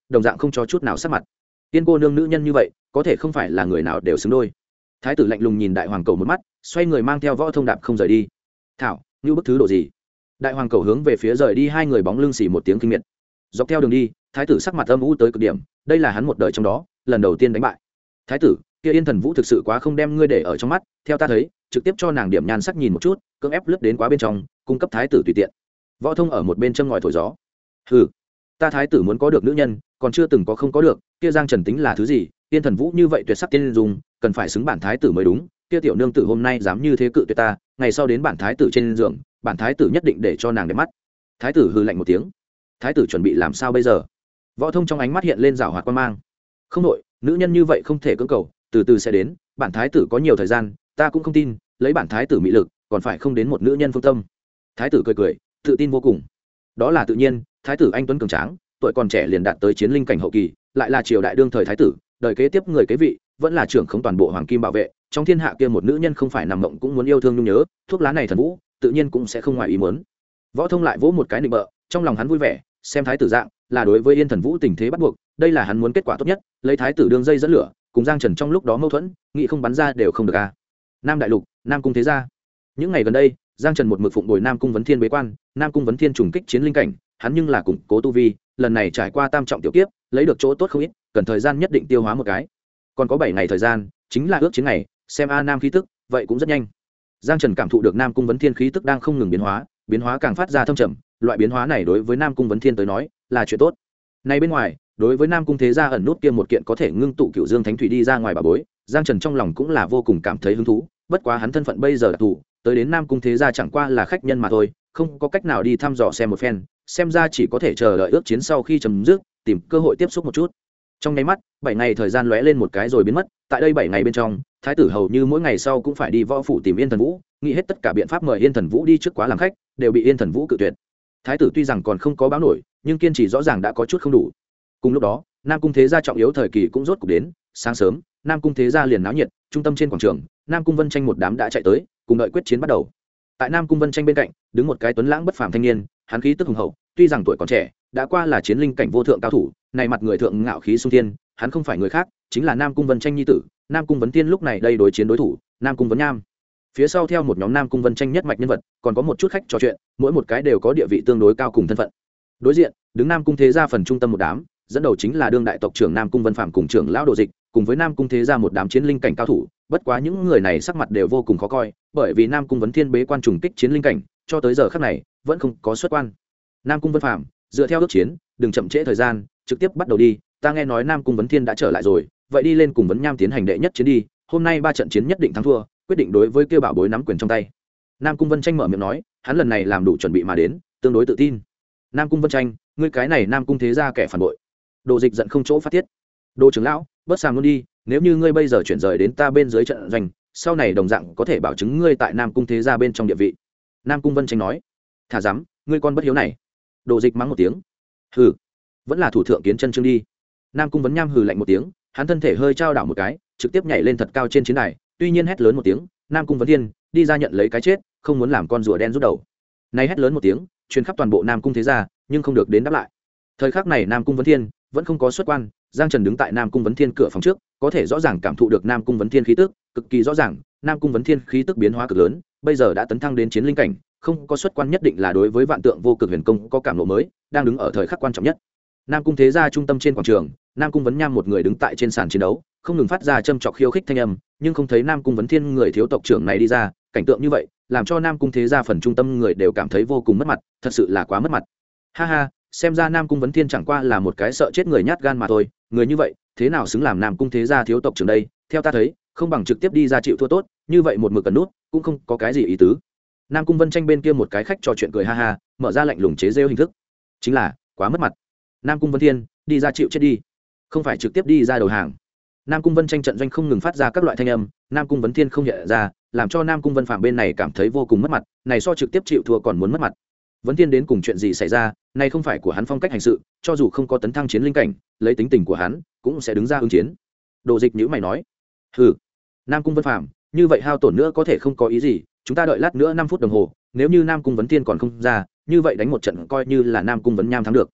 đồng dạng không cho chút nào sắc mặt. Tiên cô nương nữ nhân như vậy có thể không phải là người nào đều xứng đôi. Thái tử lạnh lùng nhìn đại hoàng cầu một mắt, xoay người mang theo Võ Thông đạp không rời đi. Thảo, như bức thứ độ gì? Đại hoàng cầu hướng về phía rời đi hai người bóng lưng xì một tiếng kinh miệt. Dọc theo đường đi, thái tử sắc mặt âm u tới cực điểm, đây là hắn một đời trong đó lần đầu tiên đánh bại. Thái tử, kia Yên Thần Vũ thực sự quá không đem ngươi để ở trong mắt, theo ta thấy, trực tiếp cho nàng điểm nhan sắc nhìn một chút, cưỡng ép lướt đến quá bên trong, cung cấp thái tử tùy tiện. Võ Thông ở một bên châm ngòi thổi gió. Hừ, ta thái tử muốn có được nữ nhân, còn chưa từng có không có được, kia Giang Trần tính là thứ gì? Yên Thần Vũ như vậy tuyệt sắc tiên dung, cần phải xứng bản thái tử mới đúng. Kia tiểu nương tử hôm nay dám như thế cự tuyệt ta, ngày sau đến bản thái tử trên giường, bản thái tử nhất định để cho nàng đẹp mắt. Thái tử hừ lạnh một tiếng. Thái tử chuẩn bị làm sao bây giờ? Võ Thông trong ánh mắt hiện lên rảo hoạt quan mang. Không đội, nữ nhân như vậy không thể cưỡng cầu, từ từ sẽ đến, bản thái tử có nhiều thời gian, ta cũng không tin, lấy bản thái tử mỹ lực, còn phải không đến một nữ nhân phương tâm. Thái tử cười cười, tự tin vô cùng. Đó là tự nhiên, thái tử anh tuấn cường tráng, tuổi còn trẻ liền đạt tới chiến linh cảnh hậu kỳ, lại là triều đại đương thời thái tử, đời kế tiếp người kế vị, vẫn là trưởng không toàn bộ hoàng kim bảo vệ, trong thiên hạ kia một nữ nhân không phải nằm mộng cũng muốn yêu thương nhung nhớ, thuốc lá này thần vũ, tự nhiên cũng sẽ không ngoài ý muốn. Võ Thông lại vỗ một cái nịnh bợ, trong lòng hắn vui vẻ, xem thái tử dạng, là đối với Yên Thần Vũ tình thế bắt buộc, đây là hắn muốn kết quả tốt nhất, lấy thái tử đương dây dẫn lửa, cùng Giang Trần trong lúc đó mâu thuẫn, nghĩ không bắn ra đều không được a. Nam đại lục, Nam cung thế gia. Những ngày gần đây, Giang Trần một mực phụng bồi Nam cung Vấn Thiên bế quan, Nam cung Vấn Thiên trùng kích chiến linh cảnh, hắn nhưng là củng cố tu vi, lần này trải qua tam trọng tiểu kiếp, lấy được chỗ tốt không ít, cần thời gian nhất định tiêu hóa một cái. Còn có 7 ngày thời gian, chính là ước chiến ngày, xem a Nam khí tức, vậy cũng rất nhanh. Giang Trần cảm thụ được Nam cung Vấn Thiên khí tức đang không ngừng biến hóa càng phát ra thâm trầm, loại biến hóa này đối với Nam cung Vấn Thiên tới nói, là chuyện tốt. Này bên ngoài, đối với Nam cung thế gia ẩn nút kia một kiện có thể ngưng tụ Cửu Dương Thánh Thủy đi ra ngoài bà bối, Giang Trần trong lòng cũng là vô cùng cảm thấy hứng thú, bất quá hắn thân phận bây giờ đặc thù, tới đến Nam cung thế gia chẳng qua là khách nhân mà thôi, không có cách nào đi thăm dò xem một phen, xem ra chỉ có thể chờ đợi ước chiến sau khi chấm dứt, tìm cơ hội tiếp xúc một chút. Trong nháy mắt, 7 ngày thời gian lóe lên một cái rồi biến mất, tại đây 7 ngày bên trong, thái tử hầu như mỗi ngày sau cũng phải đi võ phủ tìm Yên Thần Vũ, nghĩ hết tất cả biện pháp mời Yên Thần Vũ đi trước quá làm khách, đều bị Yên Thần Vũ cự tuyệt. Thái tử tuy rằng còn không có báo nổi, nhưng kiên trì rõ ràng đã có chút không đủ. Cùng lúc đó, Nam cung thế gia trọng yếu thời kỳ cũng rốt cục đến, sáng sớm, Nam cung thế gia liền náo nhiệt, trung tâm trên quảng trường, Nam cung Vân Tranh một đám đã chạy tới, cùng đợi quyết chiến bắt đầu. Tại Nam cung Vân Tranh bên cạnh, đứng một cái tuấn lãng bất phàm thanh niên, hắn khí tức hùng hậu, tuy rằng tuổi còn trẻ, đã qua là chiến linh cảnh vô thượng cao thủ, này mặt người thượng ngạo khí xung thiên, hắn không phải người khác, chính là Nam cung Vân Tranh nhi tử, Nam cung Vấn Tiên lúc này đây đối chiến đối thủ, Nam cung Vấn Nham. Phía sau theo một nhóm Nam cung Vân Tranh nhất mạch nhân vật, còn có một chút khách trò chuyện, mỗi một cái đều có địa vị tương đối cao cùng thân phận. Đối diện, đứng Nam cung thế gia phần trung tâm một đám, dẫn đầu chính là đương đại tộc trưởng Nam cung Vân Phạm cùng trưởng lão Đồ Dịch, cùng với Nam cung thế gia một đám chiến linh cảnh cao thủ, bất quá những người này sắc mặt đều vô cùng khó coi, bởi vì Nam cung Vấn Thiên bế quan trùng kích chiến linh cảnh, cho tới giờ khắc này vẫn không có xuất quan. Nam cung Vân Phạm, dựa theo ước chiến, đừng chậm trễ thời gian, trực tiếp bắt đầu đi, ta nghe nói Nam cung Vấn Thiên đã trở lại rồi, vậy đi lên cùng Vấn Nham tiến hành đệ nhất chiến đi, hôm nay 3 trận chiến nhất định thắng thua, quyết định đối với kêu bảo bối nắm quyền trong tay. Nam cung Vân Tranh mở miệng nói, hắn lần này làm đủ chuẩn bị mà đến, tương đối tự tin. Nam cung Vân Tranh, ngươi cái này Nam cung thế gia kẻ phản bội. Đồ Dịch giận không chỗ phát tiết. Đồ trưởng lão, bớt sàm luôn đi, nếu như ngươi bây giờ chuyển rời đến ta bên dưới trận doanh, sau này đồng dạng có thể bảo chứng ngươi tại Nam cung thế gia bên trong địa vị. Nam cung Vân Tranh nói, thả dám, ngươi con bất hiếu này. Đồ Dịch mắng một tiếng, hừ, vẫn là thủ thượng kiến chân chương đi. Nam cung Vấn Nham hừ lạnh một tiếng, hắn thân thể hơi trao đảo một cái, trực tiếp nhảy lên thật cao trên chiến đài, tuy nhiên hét lớn một tiếng, Nam cung Vấn Thiên đi ra nhận lấy cái chết, không muốn làm con rùa đen rút đầu. Nay hét lớn một tiếng, truyền khắp toàn bộ Nam cung thế gia, nhưng không được đến đáp lại. Thời khắc này Nam cung Vấn Thiên vẫn không có xuất quan, Giang Trần đứng tại Nam cung Vấn Thiên cửa phòng trước, có thể rõ ràng cảm thụ được Nam cung Vấn Thiên khí tức, cực kỳ rõ ràng, Nam cung Vấn Thiên khí tức biến hóa cực lớn, bây giờ đã tấn thăng đến chiến linh cảnh, không có xuất quan nhất định là đối với vạn tượng vô cực huyền công có cảm ngộ mới, đang đứng ở thời khắc quan trọng nhất. Nam cung thế gia trung tâm trên quảng trường, Nam cung Vấn Nham một người đứng tại trên sàn chiến đấu, không ngừng phát ra châm chọc khiêu khích thanh âm, nhưng không thấy Nam cung Vấn Thiên người thiếu tộc trưởng này đi ra, cảnh tượng như vậy làm cho Nam cung thế gia phần trung tâm người đều cảm thấy vô cùng mất mặt, thật sự là quá mất mặt. Ha ha, xem ra Nam cung Vấn Thiên chẳng qua là một cái sợ chết người nhát gan mà thôi, người như vậy thế nào xứng làm Nam cung thế gia thiếu tộc trưởng đây, theo ta thấy không bằng trực tiếp đi ra chịu thua tốt, như vậy một mực cần nút cũng không có cái gì ý tứ. Nam cung Vân Tranh bên kia một cái khách trò chuyện cười ha ha, mở ra lạnh lùng chế rêu hình thức, chính là quá mất mặt. Nam cung Vân Thiên đi ra chịu chết đi, không phải trực tiếp đi ra đầu hàng. Nam cung Vân Tranh trận doanh không ngừng phát ra các loại thanh âm, Nam cung Vấn Thiên không nhận ra, làm cho Nam cung Vân Phạm bên này cảm thấy vô cùng mất mặt, này so trực tiếp chịu thua còn muốn mất mặt. Vấn Thiên đến cùng chuyện gì xảy ra, này không phải của hắn phong cách hành sự, cho dù không có tấn thăng chiến linh cảnh, lấy tính tình của hắn cũng sẽ đứng ra ứng chiến. Đồ Dịch nhíu mày nói, hừ, Nam cung Vân Phạm, như vậy hao tổn nữa có thể không có ý gì, chúng ta đợi lát nữa 5 phút đồng hồ, nếu như Nam cung Vấn Thiên còn không ra, như vậy đánh một trận coi như là Nam cung Vấn Nham thắng được.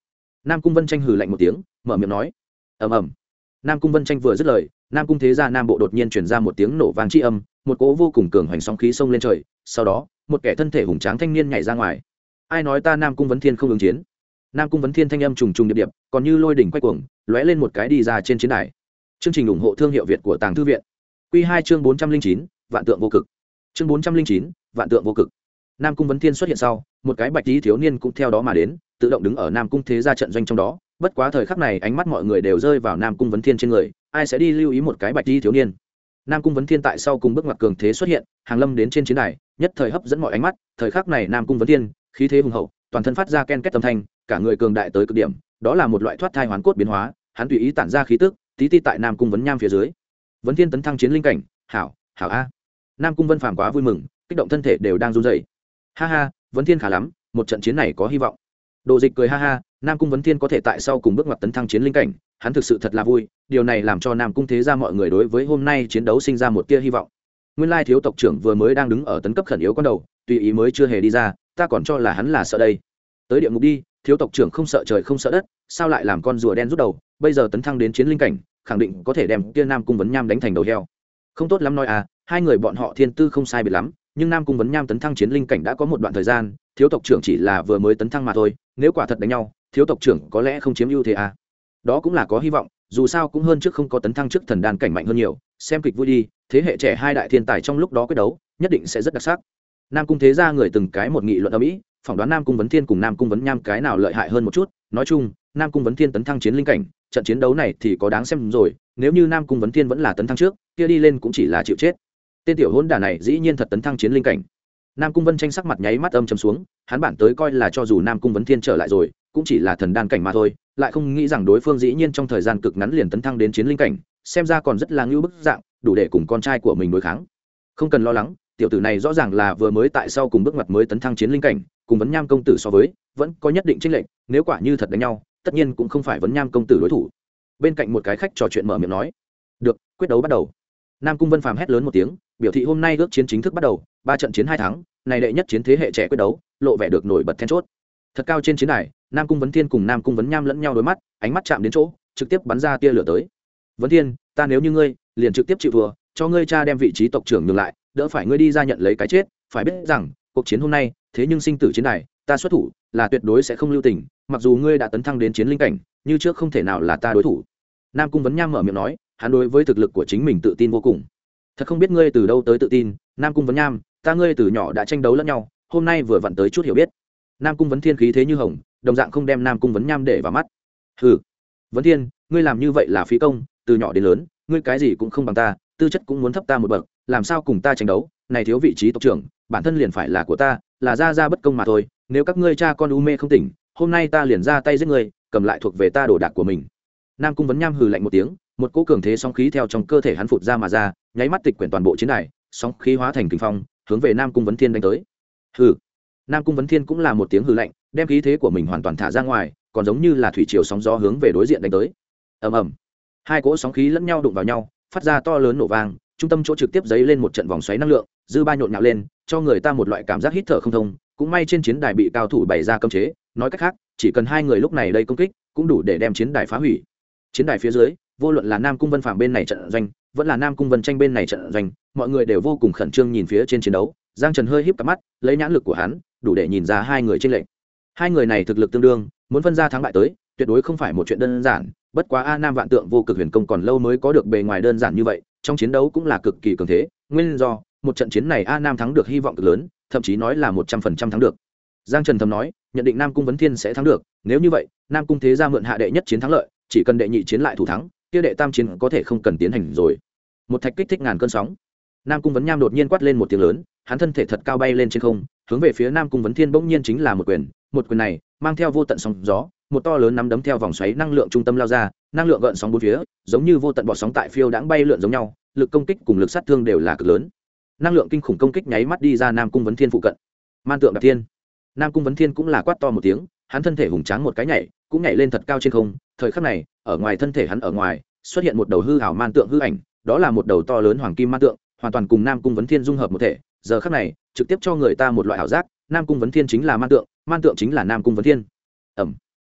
Nam Cung Vân Tranh hừ lạnh một tiếng, mở miệng nói. Ầm ầm. Nam Cung Vân Tranh vừa dứt lời, Nam Cung Thế Gia Nam Bộ đột nhiên truyền ra một tiếng nổ vang chi âm, một cỗ vô cùng cường hoành sóng khí xông lên trời, sau đó, một kẻ thân thể hùng tráng thanh niên nhảy ra ngoài. Ai nói ta Nam Cung Vấn Thiên không ứng chiến? Nam Cung Vấn Thiên thanh âm trùng trùng điệp điệp, còn như lôi đỉnh quay cuồng, lóe lên một cái đi ra trên chiến đài. Chương trình ủng hộ thương hiệu Việt của Tàng Thư viện. Quy 2 chương 409, vạn tượng vô cực. Chương 409, vạn tượng vô cực. Nam Cung Vấn Thiên xuất hiện sau, một cái bạch tí thiếu niên cũng theo đó mà đến, tự động đứng ở Nam Cung Thế Gia trận doanh trong đó. Bất quá thời khắc này ánh mắt mọi người đều rơi vào Nam Cung Vấn Thiên trên người, ai sẽ đi lưu ý một cái bạch tí thiếu niên? Nam Cung Vấn Thiên tại sau cùng bước ngoặt cường thế xuất hiện, hàng lâm đến trên chiến đài, nhất thời hấp dẫn mọi ánh mắt. Thời khắc này Nam Cung Vấn Thiên, khí thế hùng hậu, toàn thân phát ra ken két âm thanh, cả người cường đại tới cực điểm, đó là một loại thoát thai hoán cốt biến hóa, hắn tùy ý tản ra khí tức, tí tí tại Nam Cung Vấn Nham phía dưới. Vấn Thiên tấn thăng chiến linh cảnh, hảo, hảo a. Nam Cung Vân Phàm quá vui mừng, kích động thân thể đều đang run rẩy. Ha ha, Vấn Thiên khá lắm, một trận chiến này có hy vọng. Đồ Dịch cười ha ha, Nam Cung Vấn Thiên có thể tại sau cùng bước ngoặt tấn thăng chiến linh cảnh, hắn thực sự thật là vui, điều này làm cho Nam Cung Thế Gia mọi người đối với hôm nay chiến đấu sinh ra một tia hy vọng. Nguyên lai thiếu tộc trưởng vừa mới đang đứng ở tấn cấp khẩn yếu con đầu, tùy ý mới chưa hề đi ra, ta còn cho là hắn là sợ đây. Tới địa ngục đi, thiếu tộc trưởng không sợ trời không sợ đất, sao lại làm con rùa đen rút đầu, bây giờ tấn thăng đến chiến linh cảnh, khẳng định có thể đem kia Nam Cung Vấn Nham đánh thành đầu heo. Không tốt lắm nói à, hai người bọn họ thiên tư không sai biệt lắm, nhưng Nam Cung Vấn Nham tấn thăng chiến linh cảnh đã có một đoạn thời gian, thiếu tộc trưởng chỉ là vừa mới tấn thăng mà thôi, nếu quả thật đánh nhau, thiếu tộc trưởng có lẽ không chiếm ưu thế à. Đó cũng là có hy vọng, dù sao cũng hơn trước không có tấn thăng trước thần đan cảnh mạnh hơn nhiều, xem kịch vui đi, thế hệ trẻ hai đại thiên tài trong lúc đó quyết đấu, nhất định sẽ rất đặc sắc. Nam Cung Thế Gia người từng cái một nghị luận ở mỹ, phỏng đoán Nam Cung Vấn Thiên cùng Nam Cung Vấn Nham cái nào lợi hại hơn một chút, nói chung, Nam Cung Vấn Thiên tấn thăng chiến linh cảnh, trận chiến đấu này thì có đáng xem rồi, nếu như Nam Cung Vấn Thiên vẫn là tấn thăng trước, kia đi lên cũng chỉ là chịu chết. Tên tiểu hỗn đản này dĩ nhiên thật tấn thăng chiến linh cảnh. Nam Cung Vân Tranh sắc mặt nháy mắt âm trầm xuống, hắn bản tới coi là cho dù Nam Cung Vấn Thiên trở lại rồi, cũng chỉ là thần đan cảnh mà thôi, lại không nghĩ rằng đối phương dĩ nhiên trong thời gian cực ngắn liền tấn thăng đến chiến linh cảnh, xem ra còn rất là ngưu bức dạng, đủ để cùng con trai của mình đối kháng. Không cần lo lắng, tiểu tử này rõ ràng là vừa mới tại sau cùng bước ngoặt mới tấn thăng chiến linh cảnh, cùng Vấn Nham công tử so với, vẫn có nhất định chênh lệch, nếu quả như thật đánh nhau, tất nhiên cũng không phải Vấn Nham công tử đối thủ. Bên cạnh một cái khách trò chuyện mở miệng nói, "Được, quyết đấu bắt đầu." Nam Cung Vân Phàm hét lớn một tiếng, biểu thị hôm nay ước chiến chính thức bắt đầu, 3 trận chiến 2 thắng, này đệ nhất chiến thế hệ trẻ quyết đấu, lộ vẻ được nổi bật then chốt. Thật cao trên chiến đài, Nam Cung Vấn Thiên cùng Nam Cung Vấn Nham lẫn nhau đối mắt, ánh mắt chạm đến chỗ, trực tiếp bắn ra tia lửa tới. "Vấn Thiên, ta nếu như ngươi, liền trực tiếp chịu thua, cho ngươi cha đem vị trí tộc trưởng nhường lại, đỡ phải ngươi đi ra nhận lấy cái chết, phải biết rằng, cuộc chiến hôm nay, thế nhưng sinh tử chiến đài, ta xuất thủ, là tuyệt đối sẽ không lưu tình, mặc dù ngươi đã tấn thăng đến chiến linh cảnh, như trước không thể nào là ta đối thủ." Nam Cung Vấn Nham mở miệng nói, hắn đối với thực lực của chính mình tự tin vô cùng. Thật không biết ngươi từ đâu tới tự tin, Nam Cung Vấn Nham, ta ngươi từ nhỏ đã tranh đấu lẫn nhau, hôm nay vừa vặn tới chút hiểu biết. Nam Cung Vấn Thiên khí thế như hồng, đồng dạng không đem Nam Cung Vấn Nham để vào mắt. Hừ, Vấn Thiên, ngươi làm như vậy là phí công, từ nhỏ đến lớn, ngươi cái gì cũng không bằng ta, tư chất cũng muốn thấp ta một bậc, làm sao cùng ta tranh đấu, này thiếu vị trí tộc trưởng, bản thân liền phải là của ta, là ra bất công mà thôi, nếu các ngươi cha con u mê không tỉnh, hôm nay ta liền ra tay giết ngươi, cầm lại thuộc về ta đồ đạc của mình. Nam Cung Vấn Nham hừ lạnh một tiếng, một cỗ cường thế sóng khí theo trong cơ thể hắn phụt ra mà ra, nháy mắt tịch quyển toàn bộ chiến đài, sóng khí hóa thành kình phong, hướng về Nam Cung Vấn Thiên đánh tới. Hừ. Nam Cung Vấn Thiên cũng là một tiếng hừ lạnh, đem khí thế của mình hoàn toàn thả ra ngoài, còn giống như là thủy triều sóng gió hướng về đối diện đánh tới. Ầm ầm. Hai cỗ sóng khí lẫn nhau đụng vào nhau, phát ra to lớn nổ vang, trung tâm chỗ trực tiếp giấy lên một trận vòng xoáy năng lượng, dư ba nhộn nhạo lên, cho người ta một loại cảm giác hít thở không thông. Cũng may trên chiến đài bị cao thủ bày ra cấm chế, nói cách khác, chỉ cần hai người lúc này đây công kích, cũng đủ để đem chiến đài phá hủy. Chiến đài phía dưới, vô luận là Nam Cung Vân Phàm bên này trận doanh, vẫn là Nam Cung Vân Tranh bên này trận doanh, mọi người đều vô cùng khẩn trương nhìn phía trên chiến đấu. Giang Trần hơi híp cặp mắt, lấy nhãn lực của hắn, đủ để nhìn ra hai người trên lệnh. Hai người này thực lực tương đương, muốn phân ra thắng bại tới, tuyệt đối không phải một chuyện đơn giản. Bất quá A Nam Vạn Tượng Vô Cực Huyền Công còn lâu mới có được bề ngoài đơn giản như vậy, trong chiến đấu cũng là cực kỳ cường thế. Nguyên do, một trận chiến này A Nam thắng được hy vọng cực lớn, thậm chí nói là 100% thắng được. Giang Trần thầm nói, nhận định Nam Cung Vấn Thiên sẽ thắng được, nếu như vậy, Nam Cung Thế Gia mượn hạ đệ nhất chiến thắng lợi, chỉ cần đệ nhị chiến lại thủ thắng, kia đệ tam chiến có thể không cần tiến hành rồi. Một thạch kích thích ngàn cơn sóng. Nam Cung Vấn Nham đột nhiên quát lên một tiếng lớn, hắn thân thể thật cao bay lên trên không, hướng về phía Nam Cung Vấn Thiên bỗng nhiên chính là một quyền này mang theo vô tận sóng gió, một to lớn nắm đấm theo vòng xoáy năng lượng trung tâm lao ra, năng lượng gợn sóng bốn phía, giống như vô tận bọt sóng tại phiêu đãng bay lượn giống nhau, lực công kích cùng lực sát thương đều là cực lớn. Năng lượng kinh khủng công kích nháy mắt đi ra Nam Cung Vấn Thiên phụ cận. Man tượng đạp thiên. Nam Cung Vấn Thiên cũng là quát to một tiếng, hắn thân thể hùng tráng một cái nhảy, cũng nhảy lên thật cao trên không. Thời khắc này, ở ngoài thân thể hắn ở ngoài, xuất hiện một đầu hư ảo man tượng hư ảnh, đó là một đầu to lớn hoàng kim man tượng, hoàn toàn cùng Nam Cung Vấn Thiên dung hợp một thể. Giờ khắc này, trực tiếp cho người ta một loại ảo giác, Nam Cung Vấn Thiên chính là man tượng chính là Nam Cung Vấn Thiên. Ẩm.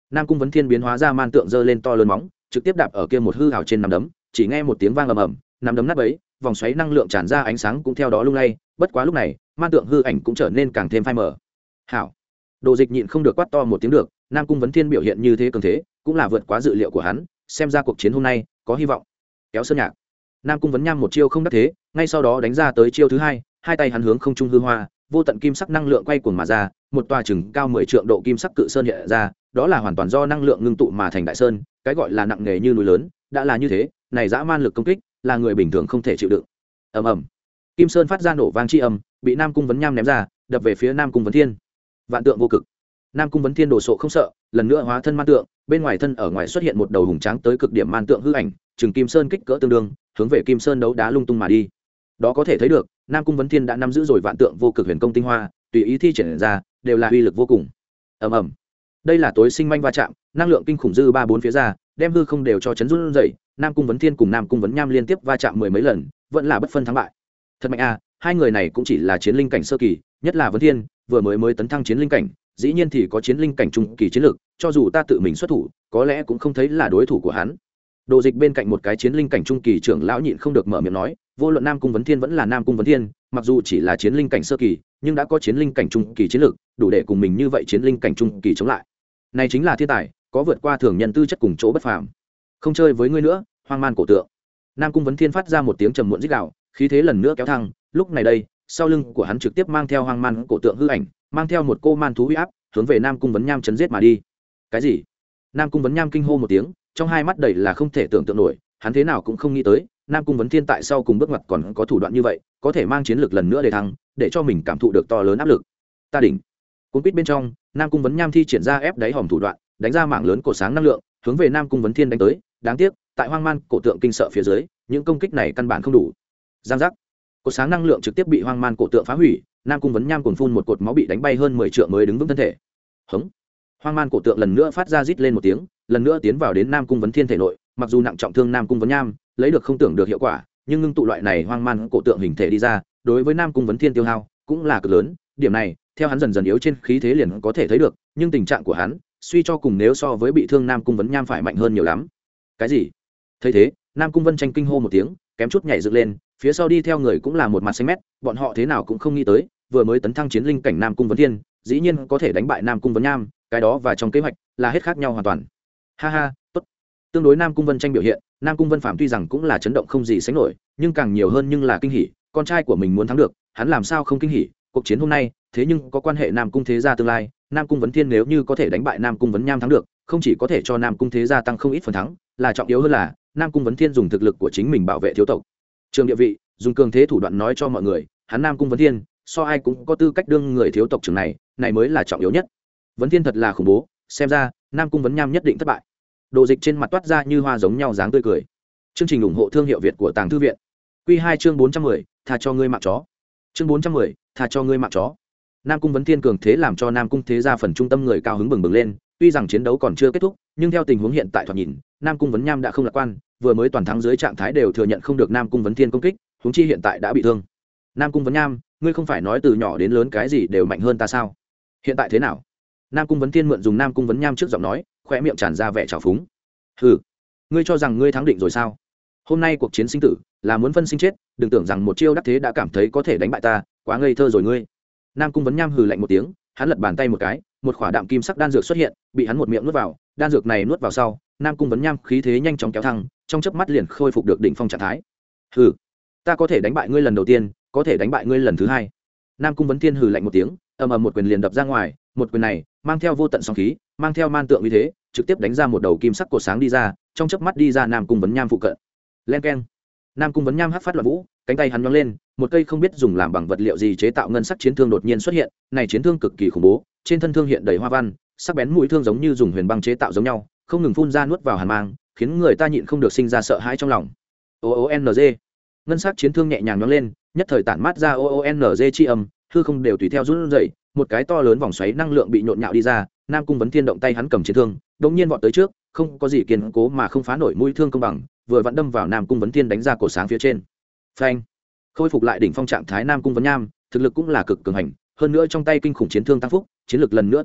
Nam Cung Vấn Thiên biến hóa ra man tượng giơ lên to lớn móng, trực tiếp đạp ở kia một hư hào trên nắm đấm, chỉ nghe một tiếng vang ầm ầm, nắm đấm nát bấy, vòng xoáy năng lượng tràn ra, ánh sáng cũng theo đó lung lay. Bất quá lúc này, man tượng hư ảnh cũng trở nên càng thêm phai mờ. Hảo, Đồ Dịch nhịn không được quát to một tiếng được. Nam Cung Vấn Thiên biểu hiện như thế cường thế, cũng là vượt quá dự liệu của hắn, xem ra cuộc chiến hôm nay có hy vọng. Kéo sơn nhạc, Nam Cung Vấn Nham một chiêu không đắc thế, ngay sau đó đánh ra tới chiêu thứ hai, hai tay hắn hướng không trung hư hoa, vô tận kim sắc năng lượng quay cuồng mà ra, một tòa chừng cao 10 trượng độ kim sắc cự sơn hiện ra, đó là hoàn toàn do năng lượng ngưng tụ mà thành đại sơn, cái gọi là nặng nề như núi lớn, đã là như thế, này dã man lực công kích, là người bình thường không thể chịu đựng. Ầm ầm. Kim sơn phát ra nổ vang chi âm, bị Nam Cung Vấn Nham ném ra, đập về phía Nam Cung Vấn Thiên. Vạn tượng vô cực. Nam Cung Vấn Thiên đồ sộ không sợ, lần nữa hóa thân man tượng, bên ngoài thân ở ngoài xuất hiện một đầu hùng tráng tới cực điểm man tượng hư ảnh, chừng kim sơn kích cỡ tương đương, hướng về kim sơn đấu đá lung tung mà đi. Đó có thể thấy được, Nam Cung Vấn Thiên đã nắm giữ rồi vạn tượng vô cực huyền công tinh hoa, tùy ý thi triển ra, đều là uy lực vô cùng. Ầm ầm. Đây là tối sinh manh va chạm, năng lượng kinh khủng dư ba bốn phía ra, đem hư không đều cho chấn run rẩy. Nam Cung Vấn Thiên cùng Nam Cung Vấn Nham liên tiếp va chạm mười mấy lần, vẫn là bất phân thắng bại. Thật mạnh a, hai người này cũng chỉ là chiến linh cảnh sơ kỳ, nhất là Vấn Thiên, vừa mới tấn thăng chiến linh cảnh, dĩ nhiên thì có chiến linh cảnh trung kỳ chiến lực, cho dù ta tự mình xuất thủ, có lẽ cũng không thấy là đối thủ của hắn. Đồ Dịch bên cạnh một cái chiến linh cảnh trung kỳ trưởng lão nhịn không được mở miệng nói, vô luận Nam Cung Vấn Thiên vẫn là Nam Cung Vấn Thiên, mặc dù chỉ là chiến linh cảnh sơ kỳ, nhưng đã có chiến linh cảnh trung kỳ chiến lực, đủ để cùng mình như vậy chiến linh cảnh trung kỳ chống lại. Này chính là thiên tài, có vượt qua thường nhân tư chất cùng chỗ bất phàm. Không chơi với ngươi nữa, hoang man cổ tượng. Nam Cung Vấn Thiên phát ra một tiếng trầm muộn rít gào, khí thế lần nữa kéo thăng, lúc này đây, sau lưng của hắn trực tiếp mang theo hoang man cổ tượng hư ảnh, mang theo một cô man thú uy áp, hướng về Nam Cung Vấn Nham chấn giết mà đi. Cái gì? Nam Cung Vấn Nham kinh hô một tiếng, trong hai mắt đầy là không thể tưởng tượng nổi, hắn thế nào cũng không nghĩ tới, Nam Cung Vấn Thiên tại sau cùng bước ngoặt còn có thủ đoạn như vậy, có thể mang chiến lược lần nữa để thăng, để cho mình cảm thụ được to lớn áp lực. Ta đỉnh. Cuốn quýt bên trong, Nam Cung Vấn Nham thi triển ra ép đáy hòm thủ đoạn, đánh ra mảng lớn cổ sáng năng lượng, hướng về Nam Cung Vấn Thiên đánh tới. Đáng tiếc, tại hoang man cổ tượng kinh sợ phía dưới, những công kích này căn bản không đủ. Giang giác. Cổ sáng năng lượng trực tiếp bị hoang man cổ tượng phá hủy, Nam Cung Vấn Nham cuồn phun một cột máu bị đánh bay hơn 10 trượng mới đứng vững thân thể. Hống. Hoang man cổ tượng lần nữa phát ra rít lên một tiếng, lần nữa tiến vào đến Nam Cung Vấn Thiên thể nội, mặc dù nặng trọng thương Nam Cung Vấn Nham, lấy được không tưởng được hiệu quả, nhưng ngưng tụ loại này hoang man cổ tượng hình thể đi ra, đối với Nam Cung Vấn Thiên tiêu hao cũng là cực lớn, điểm này, theo hắn dần dần yếu trên khí thế liền có thể thấy được, nhưng tình trạng của hắn, suy cho cùng nếu so với bị thương Nam Cung Vấn Nham phải mạnh hơn nhiều lắm. Cái gì? Thấy thế, Nam Cung Vân tranh kinh hô một tiếng, kém chút nhảy dựng lên, phía sau đi theo người cũng là một mặt xanh mét, bọn họ thế nào cũng không nghĩ tới, vừa mới tấn thăng chiến linh cảnh Nam Cung Vấn Thiên, dĩ nhiên có thể đánh bại Nam Cung Vấn Nham, cái đó và trong kế hoạch là hết khác nhau hoàn toàn. Ha ha, tốt. Tương đối Nam Cung Vân tranh biểu hiện, Nam Cung Vân Phạm tuy rằng cũng là chấn động không gì sánh nổi, nhưng càng nhiều hơn nhưng là kinh hỉ, con trai của mình muốn thắng được, hắn làm sao không kinh hỉ, cuộc chiến hôm nay, thế nhưng có quan hệ Nam Cung thế gia tương lai, Nam Cung Vấn Thiên nếu như có thể đánh bại Nam Cung Vấn Nham thắng được, không chỉ có thể cho Nam Cung thế gia tăng không ít phần thắng, là trọng yếu hơn là Nam Cung Vấn Thiên dùng thực lực của chính mình bảo vệ thiếu tộc trường địa vị, dùng cường thế thủ đoạn nói cho mọi người, hắn Nam Cung Vấn Thiên so ai cũng có tư cách đương người thiếu tộc trưởng này mới là trọng yếu nhất. Vấn Thiên thật là khủng bố, xem ra Nam Cung Vấn Nham nhất định thất bại. Đồ Dịch trên mặt toát ra như hoa giống nhau dáng tươi cười. Chương trình ủng hộ thương hiệu Việt của Tàng Thư viện. Quy 2 chương 410, tha cho ngươi mạng chó. Chương 410, tha cho ngươi mạng chó. Nam Cung Vấn Thiên cường thế làm cho Nam Cung thế gia phần trung tâm người cao hứng bừng bừng lên, tuy rằng chiến đấu còn chưa kết thúc, nhưng theo tình huống hiện tại thoạt nhìn, Nam Cung Vấn Nham đã không lạc quan, vừa mới toàn thắng dưới trạng thái đều thừa nhận không được Nam Cung Vấn Thiên công kích, huống chi hiện tại đã bị thương. Nam Cung Vấn Nham, ngươi không phải nói từ nhỏ đến lớn cái gì đều mạnh hơn ta sao? Hiện tại thế nào? Nam Cung Vấn Thiên mượn dùng Nam Cung Vấn Nham trước giọng nói, khóe miệng tràn ra vẻ trào phúng. Hừ, ngươi cho rằng ngươi thắng định rồi sao? Hôm nay cuộc chiến sinh tử là muốn phân sinh chết, đừng tưởng rằng một chiêu đắc thế đã cảm thấy có thể đánh bại ta, quá ngây thơ rồi ngươi. Nam Cung Vấn Nham hừ lạnh một tiếng, hắn lật bàn tay một cái, một khỏa đạm kim sắc đan dược xuất hiện, bị hắn một miệng nuốt vào, đan dược này nuốt vào sau, Nam Cung Vấn Nham khí thế nhanh chóng kéo thăng, trong chớp mắt liền khôi phục được đỉnh phong trạng thái. Hừ, ta có thể đánh bại ngươi lần đầu tiên, có thể đánh bại ngươi lần thứ hai. Nam Cung Vấn Thiên hừ lạnh một tiếng, ầm ầm một quyền liền đập ra ngoài, một quyền này mang theo vô tận sóng khí, mang theo man tượng uy thế, trực tiếp đánh ra một đầu kim sắc cột sáng đi ra, trong chớp mắt đi ra Nam Cung Vấn Nham phụ cận. Len keng. Nam Cung Vấn Nham hất phát loạn vũ, cánh tay hắn nhón lên, một cây không biết dùng làm bằng vật liệu gì chế tạo ngân sắc chiến thương đột nhiên xuất hiện, này chiến thương cực kỳ khủng bố, trên thân thương hiện đầy hoa văn, sắc bén mũi thương giống như dùng huyền băng chế tạo giống nhau, không ngừng phun ra nuốt vào hàn mang, khiến người ta nhịn không được sinh ra sợ hãi trong lòng. OONG. Ngân sắc chiến thương nhẹ nhàng nhón lên, nhất thời tản mát ra OONG chi âm, hư không đều tùy theo run rẩy, một cái to lớn vòng xoáy năng lượng bị nhộn nhạo đi ra, Nam Cung Vấn Thiên động tay hắn cầm chiến thương, đột nhiên vọt tới trước, không có gì kiên cố mà không phá nổi mũi thương công bằng, vừa vặn đâm vào Nam Cung Vấn Thiên đánh ra cổ sáng phía trên. Phanh! Khôi phục lại đỉnh phong trạng thái Nam Cung Vấn Nham, thực lực cũng là cực cường hành, hơn nữa trong tay kinh khủng chiến thương tăng phúc, chiến lực lần nữa tăng nhiều,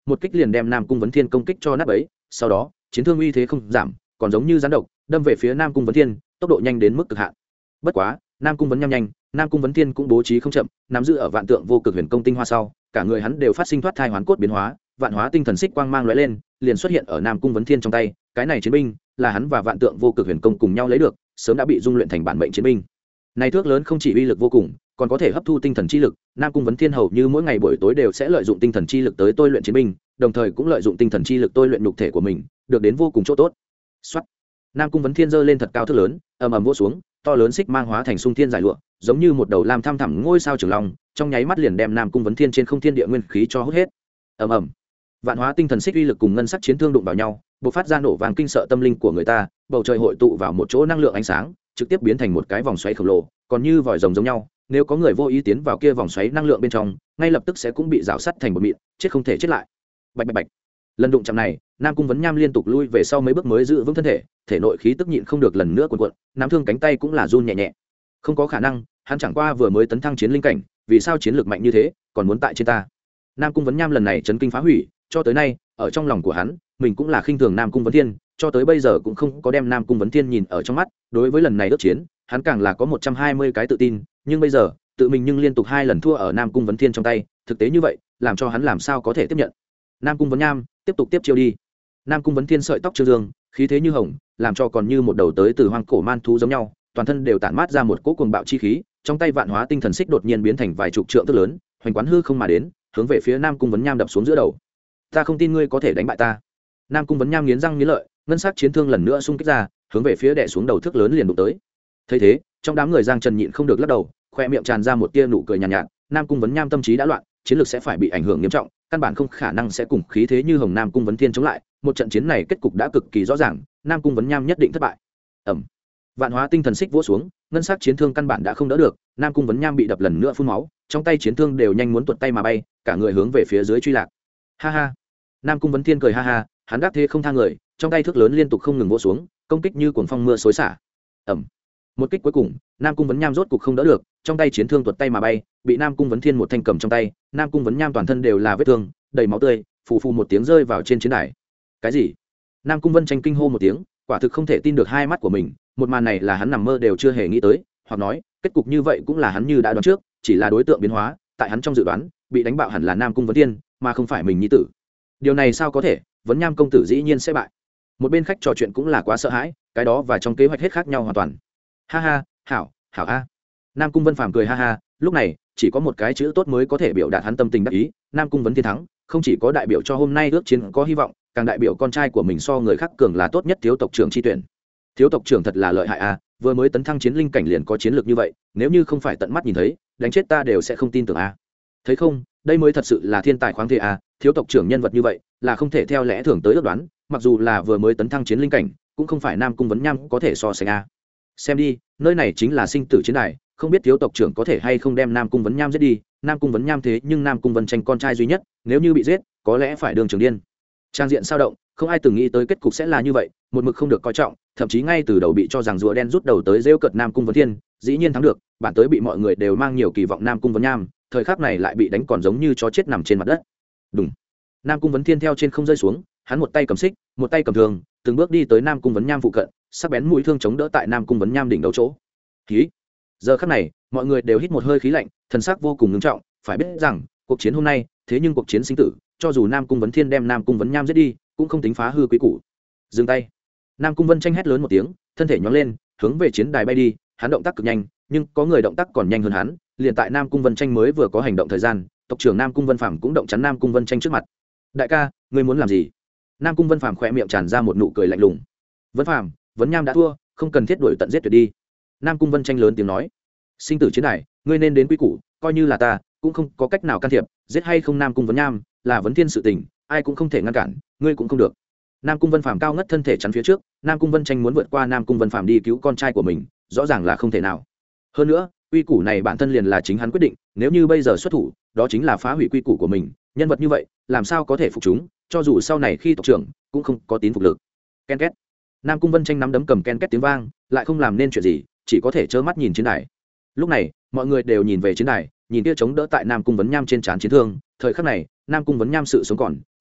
một kích liền đem nam cung vấn thiên công kích cho nát bấy. Sau đó chiến thương uy thế không giảm, còn giống như rắn độc đâm về phía nam cung vấn thiên, tốc độ nhanh đến mức cực hạn. Bất quá nam cung vấn nham nhanh, nam cung vấn thiên cũng bố trí không chậm, nắm giữ ở vạn tượng vô cực huyền công tinh hoa sau, cả người hắn đều phát sinh thoát thai hoán cốt biến hóa, vạn hóa tinh thần xích quang mang lóe lên, liền xuất hiện ở nam cung vấn thiên trong tay. Cái này chiến binh là hắn và vạn tượng vô cực huyền công cùng nhau lấy được, sớm đã bị dung luyện thành bản mệnh chiến binh. Này thước lớn không chỉ uy lực vô cùng, còn có thể hấp thu tinh thần chi lực. Nam cung vấn thiên hầu như mỗi ngày buổi tối đều sẽ lợi dụng tinh thần chi lực tới tôi luyện chiến binh, đồng thời cũng lợi dụng tinh thần chi lực tôi luyện nhục thể của mình, được đến vô cùng chỗ tốt. Soát. Nam cung vấn thiên giơ lên thật cao thước lớn, ầm ầm vỗ xuống, to lớn xích mang hóa thành sung thiên giải lụa, giống như một đầu lam tham thẳm ngôi sao trường long, trong nháy mắt liền đem Nam cung vấn thiên trên không thiên địa nguyên khí cho hút hết. Ầm ầm. Vạn hóa tinh thần xích uy lực cùng ngân sắc chiến thương đụng vào nhau, bộc phát ra nổ vàng kinh sợ tâm linh của người ta, bầu trời hội tụ vào một chỗ năng lượng ánh sáng, trực tiếp biến thành một cái vòng xoáy khổng lồ, còn như vòi rồng giống nhau, nếu có người vô ý tiến vào kia vòng xoáy năng lượng bên trong, ngay lập tức sẽ cũng bị rào sắt thành một mịn, chết không thể chết lại. Bạch bạch bạch. Lần đụng chạm này, Nam cung vấn nham liên tục lui về sau mấy bước mới giữ vững thân thể, thể nội khí tức nhịn không được lần nữa cuộn cuộn, nắm thương cánh tay cũng là run nhẹ nhẹ. Không có khả năng, hắn chẳng qua vừa mới tấn thăng chiến linh cảnh, vì sao chiến lược mạnh như thế, còn muốn tại trên ta? Nam cung vấn nham lần này chấn kinh phá hủy, cho tới nay, ở trong lòng của hắn, mình cũng là khinh thường Nam cung vấn thiên, cho tới bây giờ cũng không có đem Nam cung vấn thiên nhìn ở trong mắt. Đối với lần này ước chiến, hắn càng là có 120 cái tự tin, nhưng bây giờ tự mình nhưng liên tục 2 lần thua ở Nam cung vấn thiên trong tay, thực tế như vậy làm cho hắn làm sao có thể tiếp nhận. Nam cung vấn nham tiếp tục tiếp chiêu đi. Nam cung vấn thiên sợi tóc trương dương, khí thế như hồng, làm cho còn như một đầu tới từ hoang cổ man thú giống nhau, toàn thân đều tản mát ra một cỗ cuồng bạo chi khí, trong tay vạn hóa tinh thần xích đột nhiên biến thành vài chục trượng tức lớn, hoành quán hư không mà đến, hướng về phía Nam cung vấn nham đập xuống giữa đầu. Ta không tin ngươi có thể đánh bại ta. Nam cung vấn nham nghiến răng nghiến lợi, ngân sắc chiến thương lần nữa xung kích ra, hướng về phía đè xuống đầu thước lớn liền đụng tới. Thấy thế, trong đám người Giang Trần nhịn không được lắc đầu, khoe miệng tràn ra một tia nụ cười nhàn nhạt, nhạt. Nam cung vấn nham tâm trí đã loạn, chiến lược sẽ phải bị ảnh hưởng nghiêm trọng, căn bản không khả năng sẽ cùng khí thế như hồng Nam cung vấn thiên chống lại. Một trận chiến này kết cục đã cực kỳ rõ ràng, Nam cung vấn nham nhất định thất bại. Ẩm. Vạn hóa tinh thần xích vỗ xuống, ngân sắc chiến thương căn bản đã không đỡ được, Nam cung vấn nham bị đập lần nữa phun máu, trong tay chiến thương đều nhanh muốn tuột tay mà bay, cả người hướng về phía dưới truy lạc. Ha ha. Nam cung vấn thiên cười ha ha, hắn đắc thế không tha người, trong tay thước lớn liên tục không ngừng vỗ xuống, công kích như cuồng phong mưa xối xả. Ẩm. Một kích cuối cùng, Nam cung vấn nham rốt cục không đỡ được, trong tay chiến thương tuột tay mà bay, bị Nam cung vấn thiên một thanh cầm trong tay, Nam cung vấn nham toàn thân đều là vết thương, đầy máu tươi, phù phù một tiếng rơi vào trên chiến đài. Cái gì? Nam cung vân tranh kinh hô một tiếng, quả thực không thể tin được hai mắt của mình, một màn này là hắn nằm mơ đều chưa hề nghĩ tới, hoặc nói kết cục như vậy cũng là hắn như đã đoán trước, chỉ là đối tượng biến hóa, tại hắn trong dự đoán bị đánh bạo hẳn là Nam cung vấn thiên, mà không phải mình nhi tử. Điều này sao có thể? Vấn nham công tử dĩ nhiên sẽ bại. Một bên khách trò chuyện cũng là quá sợ hãi, cái đó và trong kế hoạch hết khác nhau hoàn toàn. Ha ha, hảo hảo a. Nam cung vân phàm cười ha ha, lúc này chỉ có một cái chữ tốt mới có thể biểu đạt hắn tâm tình đắc ý. Nam cung vấn thiên thắng, không chỉ có đại biểu cho hôm nay ước chiến có hy vọng, càng đại biểu con trai của mình so người khác cường là tốt nhất thiếu tộc trưởng chi tuyển. Thiếu tộc trưởng thật là lợi hại a, vừa mới tấn thăng chiến linh cảnh liền có chiến lược như vậy, nếu như không phải tận mắt nhìn thấy, đánh chết ta đều sẽ không tin tưởng a. Thấy không, đây mới thật sự là thiên tài khoáng thế a, thiếu tộc trưởng nhân vật như vậy là không thể theo lẽ thường tới ước đoán, mặc dù là vừa mới tấn thăng chiến linh cảnh, cũng không phải Nam cung vấn nham có thể so sánh a. Xem đi, nơi này chính là sinh tử chiến đài, không biết thiếu tộc trưởng có thể hay không đem Nam cung vấn nham giết đi. Nam cung vấn nham thế nhưng Nam cung vân tranh con trai duy nhất, nếu như bị giết có lẽ phải đường trường điên. Trang diện sao động, không ai từng nghĩ tới kết cục sẽ là như vậy, một mực không được coi trọng, thậm chí ngay từ đầu bị cho rằng rùa đen rút đầu tới rêu cợt Nam cung vấn thiên, dĩ nhiên thắng được, bản tới bị mọi người đều mang nhiều kỳ vọng Nam cung vấn nham, thời khắc này lại bị đánh còn giống như chó chết nằm trên mặt đất. Đúng. Nam cung vấn thiên theo trên không rơi xuống, hắn một tay cầm xích, một tay cầm thương, từng bước đi tới Nam cung vấn nham phụ cận, sắc bén mũi thương chống đỡ tại Nam cung vấn nham đỉnh đầu chỗ. Khí. Giờ khắc này, mọi người đều hít một hơi khí lạnh, thần sắc vô cùng nghiêm trọng, phải biết rằng, cuộc chiến hôm nay, thế nhưng cuộc chiến sinh tử, cho dù Nam cung vấn thiên đem Nam cung vấn nham giết đi, cũng không tính phá hư quý củ. Dừng tay. Nam cung vân tranh hét lớn một tiếng, thân thể nhón lên, hướng về chiến đài bay đi, hắn động tác cực nhanh, nhưng có người động tác còn nhanh hơn hắn, liền tại Nam cung vân tranh mới vừa có hành động thời gian, tộc trưởng Nam cung vân phàm cũng động chắn Nam cung vân tranh trước mặt. Đại ca, ngươi muốn làm gì? Nam cung vân phàm khẽ miệng tràn ra một nụ cười lạnh lùng. Vân phàm, vấn nham đã thua, không cần thiết đuổi tận giết tuyệt đi. Nam cung vân tranh lớn tiếng nói. Sinh tử chiến đài, ngươi nên đến quy củ, coi như là ta cũng không có cách nào can thiệp, giết hay không Nam cung vấn nham là vấn thiên sự tình, ai cũng không thể ngăn cản, ngươi cũng không được. Nam cung vân phàm cao ngất thân thể chắn phía trước, Nam cung vân tranh muốn vượt qua Nam cung vân phàm đi cứu con trai của mình, rõ ràng là không thể nào. Hơn nữa, quy củ này bản thân liền là chính hắn quyết định, nếu như bây giờ xuất thủ, đó chính là phá hủy quy củ của mình, nhân vật như vậy, làm sao có thể phục chúng, cho dù sau này khi tộc trưởng cũng không có tín phục lực. Ken két. Nam cung vân tranh nắm đấm cầm ken két tiếng vang, lại không làm nên chuyện gì, chỉ có thể trơ mắt nhìn chiến đài. Lúc này, mọi người đều nhìn về chiến đài, nhìn kia chống đỡ tại Nam cung vấn nham trên trán chiến thương, thời khắc này, Nam cung vấn nham sự sống còn,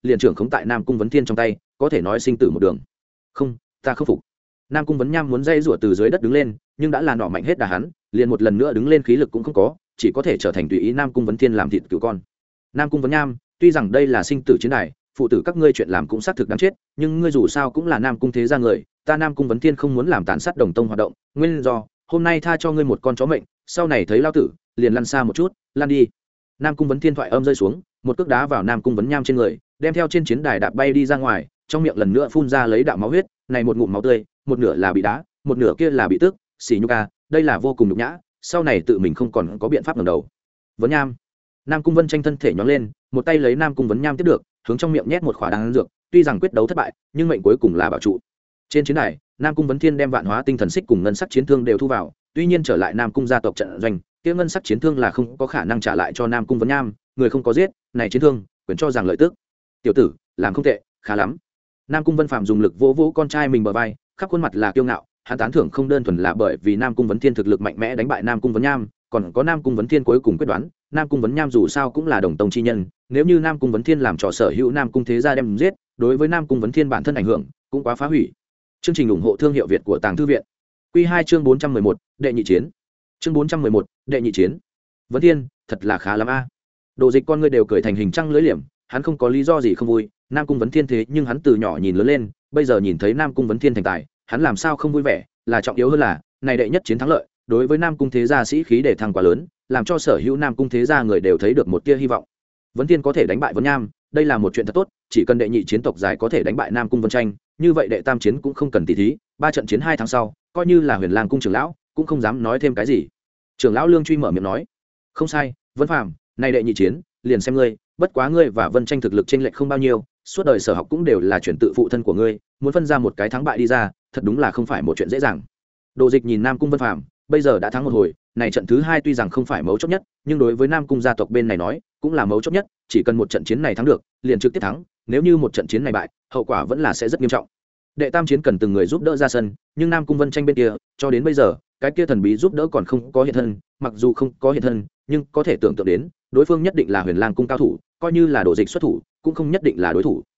liền trưởng khống tại Nam Cung Vấn Thiên trong tay, có thể nói sinh tử một đường. Không, ta không phục. Nam Cung Vấn Nham muốn dây rủa từ dưới đất đứng lên, nhưng đã là nọ mạnh hết đà hắn, liền một lần nữa đứng lên khí lực cũng không có, chỉ có thể trở thành tùy ý Nam Cung Vấn Thiên làm thịt cừu con. Nam Cung Vấn Nham, tuy rằng đây là sinh tử chiến đài, phụ tử các ngươi chuyện làm cũng xác thực đáng chết, nhưng ngươi dù sao cũng là Nam Cung thế gia người, ta Nam Cung Vấn Thiên không muốn làm tàn sát đồng tông hoạt động, nguyên do, hôm nay tha cho ngươi một con chó mệnh, sau này thấy lao tử, liền lăn xa một chút, lăn đi. Nam Cung Vấn Thiên thoại âm rơi xuống, một cước đá vào Nam Cung Vấn Nham trên người, đem theo trên chiến đài đạp bay đi ra ngoài, trong miệng lần nữa phun ra lấy đạo máu huyết, này một ngụm máu tươi, một nửa là bị đá, một nửa kia là bị tức, xỉ nhục a, đây là vô cùng nhục nhã, sau này tự mình không còn có biện pháp ngẩng đầu. Vấn Nham. Nam Cung Vân Tranh thân thể nhón lên, một tay lấy Nam Cung Vấn Nham tiếp được, hướng trong miệng nhét một khỏa đan dược, tuy rằng quyết đấu thất bại, nhưng mệnh cuối cùng là bảo trụ. Trên chiến đài, Nam Cung Vấn Thiên đem Vạn Hóa Tinh Thần Xích cùng ngân sắc chiến thương đều thu vào, tuy nhiên trở lại Nam Cung gia tộc trận doanh, kia ngân sắc chiến thương là không có khả năng trả lại cho Nam Cung Vấn Nham, người không có giết, này chiến thương, quyền cho rằng lợi tức. Tiểu tử, làm không tệ, khá lắm. Nam Cung Vân Phạm dùng lực vỗ vỗ con trai mình bờ vai, khắp khuôn mặt là kiêu ngạo, hắn tán thưởng không đơn thuần là bởi vì Nam Cung Vấn Thiên thực lực mạnh mẽ đánh bại Nam Cung Vấn Nham, còn có Nam Cung Vấn Thiên cuối cùng quyết đoán, Nam Cung Vấn Nham dù sao cũng là đồng tông chi nhân, nếu như Nam Cung Vấn Thiên làm trò sở hữu Nam Cung thế gia đem giết, đối với Nam Cung Vấn Thiên bản thân ảnh hưởng cũng quá phá hủy. Chương trình ủng hộ thương hiệu Việt của Tàng Thư viện. Quy 2 chương 411, đệ nhị chiến. Chương 411, đệ nhị chiến. Vấn Thiên, thật là khá lắm a. Đồ Dịch con ngươi đều cười thành hình trăng lưỡi liềm, hắn không có lý do gì không vui, Nam Cung Vấn Thiên thế nhưng hắn từ nhỏ nhìn lớn lên, bây giờ nhìn thấy Nam Cung Vấn Thiên thành tài, hắn làm sao không vui vẻ, là trọng yếu hơn là, này đệ nhất chiến thắng lợi, đối với Nam Cung thế gia sĩ khí để thăng quá lớn, làm cho sở hữu Nam Cung thế gia người đều thấy được một tia hy vọng. Vấn Thiên có thể đánh bại Vấn Nham, đây là một chuyện thật tốt, chỉ cần đệ nhị chiến tộc dài có thể đánh bại Nam Cung Vân Tranh, như vậy đệ tam chiến cũng không cần tỉ thí, 3 trận chiến 2 tháng sau, coi như là Huyền Lang cung trưởng lão, cũng không dám nói thêm cái gì. Trưởng lão Lương Truy mở miệng nói, không sai, Vân Phàm, này đệ nhị chiến, liền xem ngươi, bất quá ngươi và Vân Tranh thực lực chênh lệch không bao nhiêu, suốt đời sở học cũng đều là chuyển tự phụ thân của ngươi, muốn phân ra một cái thắng bại đi ra, thật đúng là không phải một chuyện dễ dàng. Đồ Dịch nhìn Nam Cung Vân Phàm, bây giờ đã thắng một hồi, này trận thứ 2 tuy rằng không phải mấu chốt nhất, nhưng đối với Nam Cung gia tộc bên này nói, cũng là mấu chốt nhất, chỉ cần một trận chiến này thắng được, liền trực tiếp thắng, nếu như một trận chiến này bại, hậu quả vẫn là sẽ rất nghiêm trọng. Đệ tam chiến cần từng người giúp đỡ ra sân, nhưng Nam Cung Vân Tranh bên kia, cho đến bây giờ, cái kia thần bí giúp đỡ còn không có hiện thân, mặc dù không có hiện thân, nhưng có thể tưởng tượng đến, đối phương nhất định là Huyền Lang cung cao thủ, coi như là Đồ Dịch xuất thủ, cũng không nhất định là đối thủ.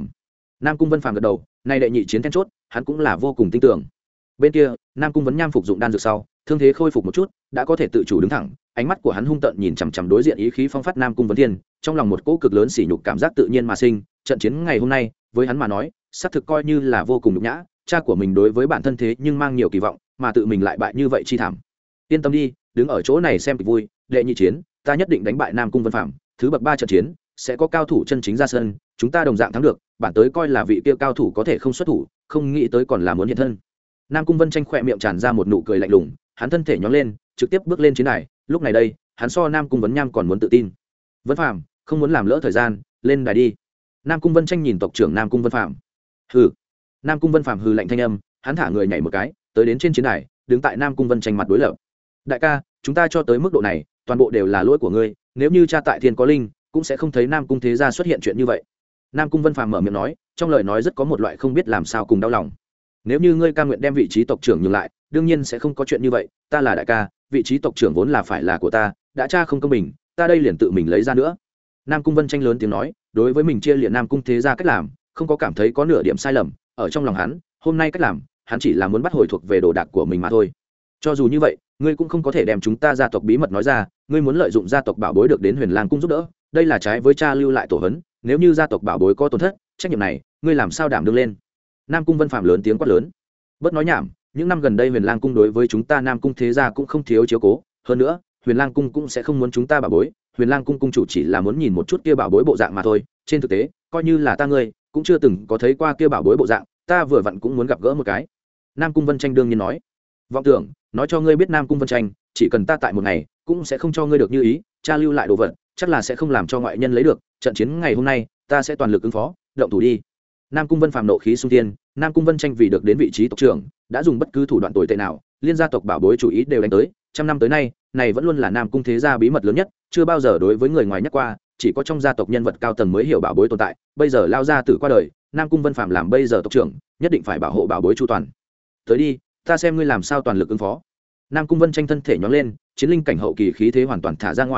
Nam Cung Vân Phàm gật đầu, nay đệ nhị chiến then chốt, hắn cũng là vô cùng tin tưởng. Bên kia, Nam Cung Vấn Nham phục dụng đan dược sau, thương thế khôi phục một chút, đã có thể tự chủ đứng thẳng, ánh mắt của hắn hung tợn nhìn chằm chằm đối diện ý khí phong phát Nam Cung Vấn Thiên, trong lòng một cỗ cực lớn sỉ nhục cảm giác tự nhiên mà sinh, trận chiến ngày hôm nay, với hắn mà nói, xác thực coi như là vô cùng nhục nhã, cha của mình đối với bản thân thế nhưng mang nhiều kỳ vọng, mà tự mình lại bại như vậy chi thảm. Yên tâm đi, đứng ở chỗ này xem kịch vui, đệ nhị chiến, ta nhất định đánh bại Nam Cung Vân Phàm, thứ bậc 3 trận chiến, sẽ có cao thủ chân chính ra sân, chúng ta đồng dạng thắng được, bản tới coi là vị kia cao thủ có thể không xuất thủ, không nghĩ tới còn là muốn hiện thân. Nam Cung Vân Tranh khỏe miệng tràn ra một nụ cười lạnh lùng, hắn thân thể nhón lên, trực tiếp bước lên chiến đài, lúc này đây, hắn so Nam Cung Vấn Nham còn muốn tự tin. Vân Phàm, không muốn làm lỡ thời gian, lên đài đi. Nam Cung Vân Tranh nhìn tộc trưởng Nam Cung Vân Phàm. Hừ. Nam Cung Vân Phàm hừ lạnh thanh âm, hắn thả người nhảy một cái, tới đến trên chiến đài, đứng tại Nam Cung Vân Tranh mặt đối lập. Đại ca, chúng ta cho tới mức độ này, toàn bộ đều là lỗi của ngươi, nếu như cha tại thiên có linh, cũng sẽ không thấy Nam Cung thế gia xuất hiện chuyện như vậy. Nam Cung Vân Phàm mở miệng nói, trong lời nói rất có một loại không biết làm sao cùng đau lòng. Nếu như ngươi ca nguyện đem vị trí tộc trưởng nhường lại, đương nhiên sẽ không có chuyện như vậy, ta là đại ca, vị trí tộc trưởng vốn là phải là của ta, đã cha không công bình, ta đây liền tự mình lấy ra nữa. Nam Cung Vân Tranh lớn tiếng nói, đối với mình chia liệt Nam Cung thế gia cách làm, không có cảm thấy có nửa điểm sai lầm, ở trong lòng hắn, hôm nay cách làm, hắn chỉ là muốn bắt hồi thuộc về đồ đạc của mình mà thôi. Cho dù như vậy, ngươi cũng không có thể đem chúng ta gia tộc bí mật nói ra, ngươi muốn lợi dụng gia tộc bảo bối được đến Huyền Lang cung giúp đỡ, đây là trái với cha lưu lại tổ huấn, nếu như gia tộc bảo bối có tổn thất, trách nhiệm này, ngươi làm sao đảm đương lên? Nam Cung Vân Phàm lớn tiếng quát lớn. Bớt nói nhảm, những năm gần đây Huyền Lang cung đối với chúng ta Nam Cung thế gia cũng không thiếu chiếu cố, hơn nữa, Huyền Lang cung cũng sẽ không muốn chúng ta bảo bối, Huyền Lang cung cung chủ chỉ là muốn nhìn một chút kia bảo bối bộ dạng mà thôi, trên thực tế, coi như là ta ngươi, cũng chưa từng có thấy qua kia bảo bối bộ dạng, ta vừa vặn cũng muốn gặp gỡ một cái. Nam Cung Vân Tranh đương nhiên nói. Vọng tưởng, nói cho ngươi biết Nam Cung Vân Tranh, chỉ cần ta tại một ngày, cũng sẽ không cho ngươi được như ý, cha lưu lại đồ vật, chắc là sẽ không làm cho ngoại nhân lấy được, trận chiến ngày hôm nay, ta sẽ toàn lực ứng phó, động thủ đi. Nam Cung Vân Phàm nộ khí xung thiên, Nam Cung Vân Tranh vì được đến vị trí tộc trưởng, đã dùng bất cứ thủ đoạn tồi tệ nào, liên gia tộc bảo bối chủ ý đều đánh tới, trăm năm tới nay, này vẫn luôn là Nam Cung thế gia bí mật lớn nhất, chưa bao giờ đối với người ngoài nhắc qua, chỉ có trong gia tộc nhân vật cao tầng mới hiểu bảo bối tồn tại, bây giờ lao gia tử qua đời, Nam Cung Vân Phàm làm bây giờ tộc trưởng, nhất định phải bảo hộ bảo bối chu toàn. Tới đi, ta xem ngươi làm sao toàn lực ứng phó. Nam Cung Vân Tranh thân thể nhón lên, chiến linh cảnh hậu kỳ khí thế hoàn toàn thả ra ngoài,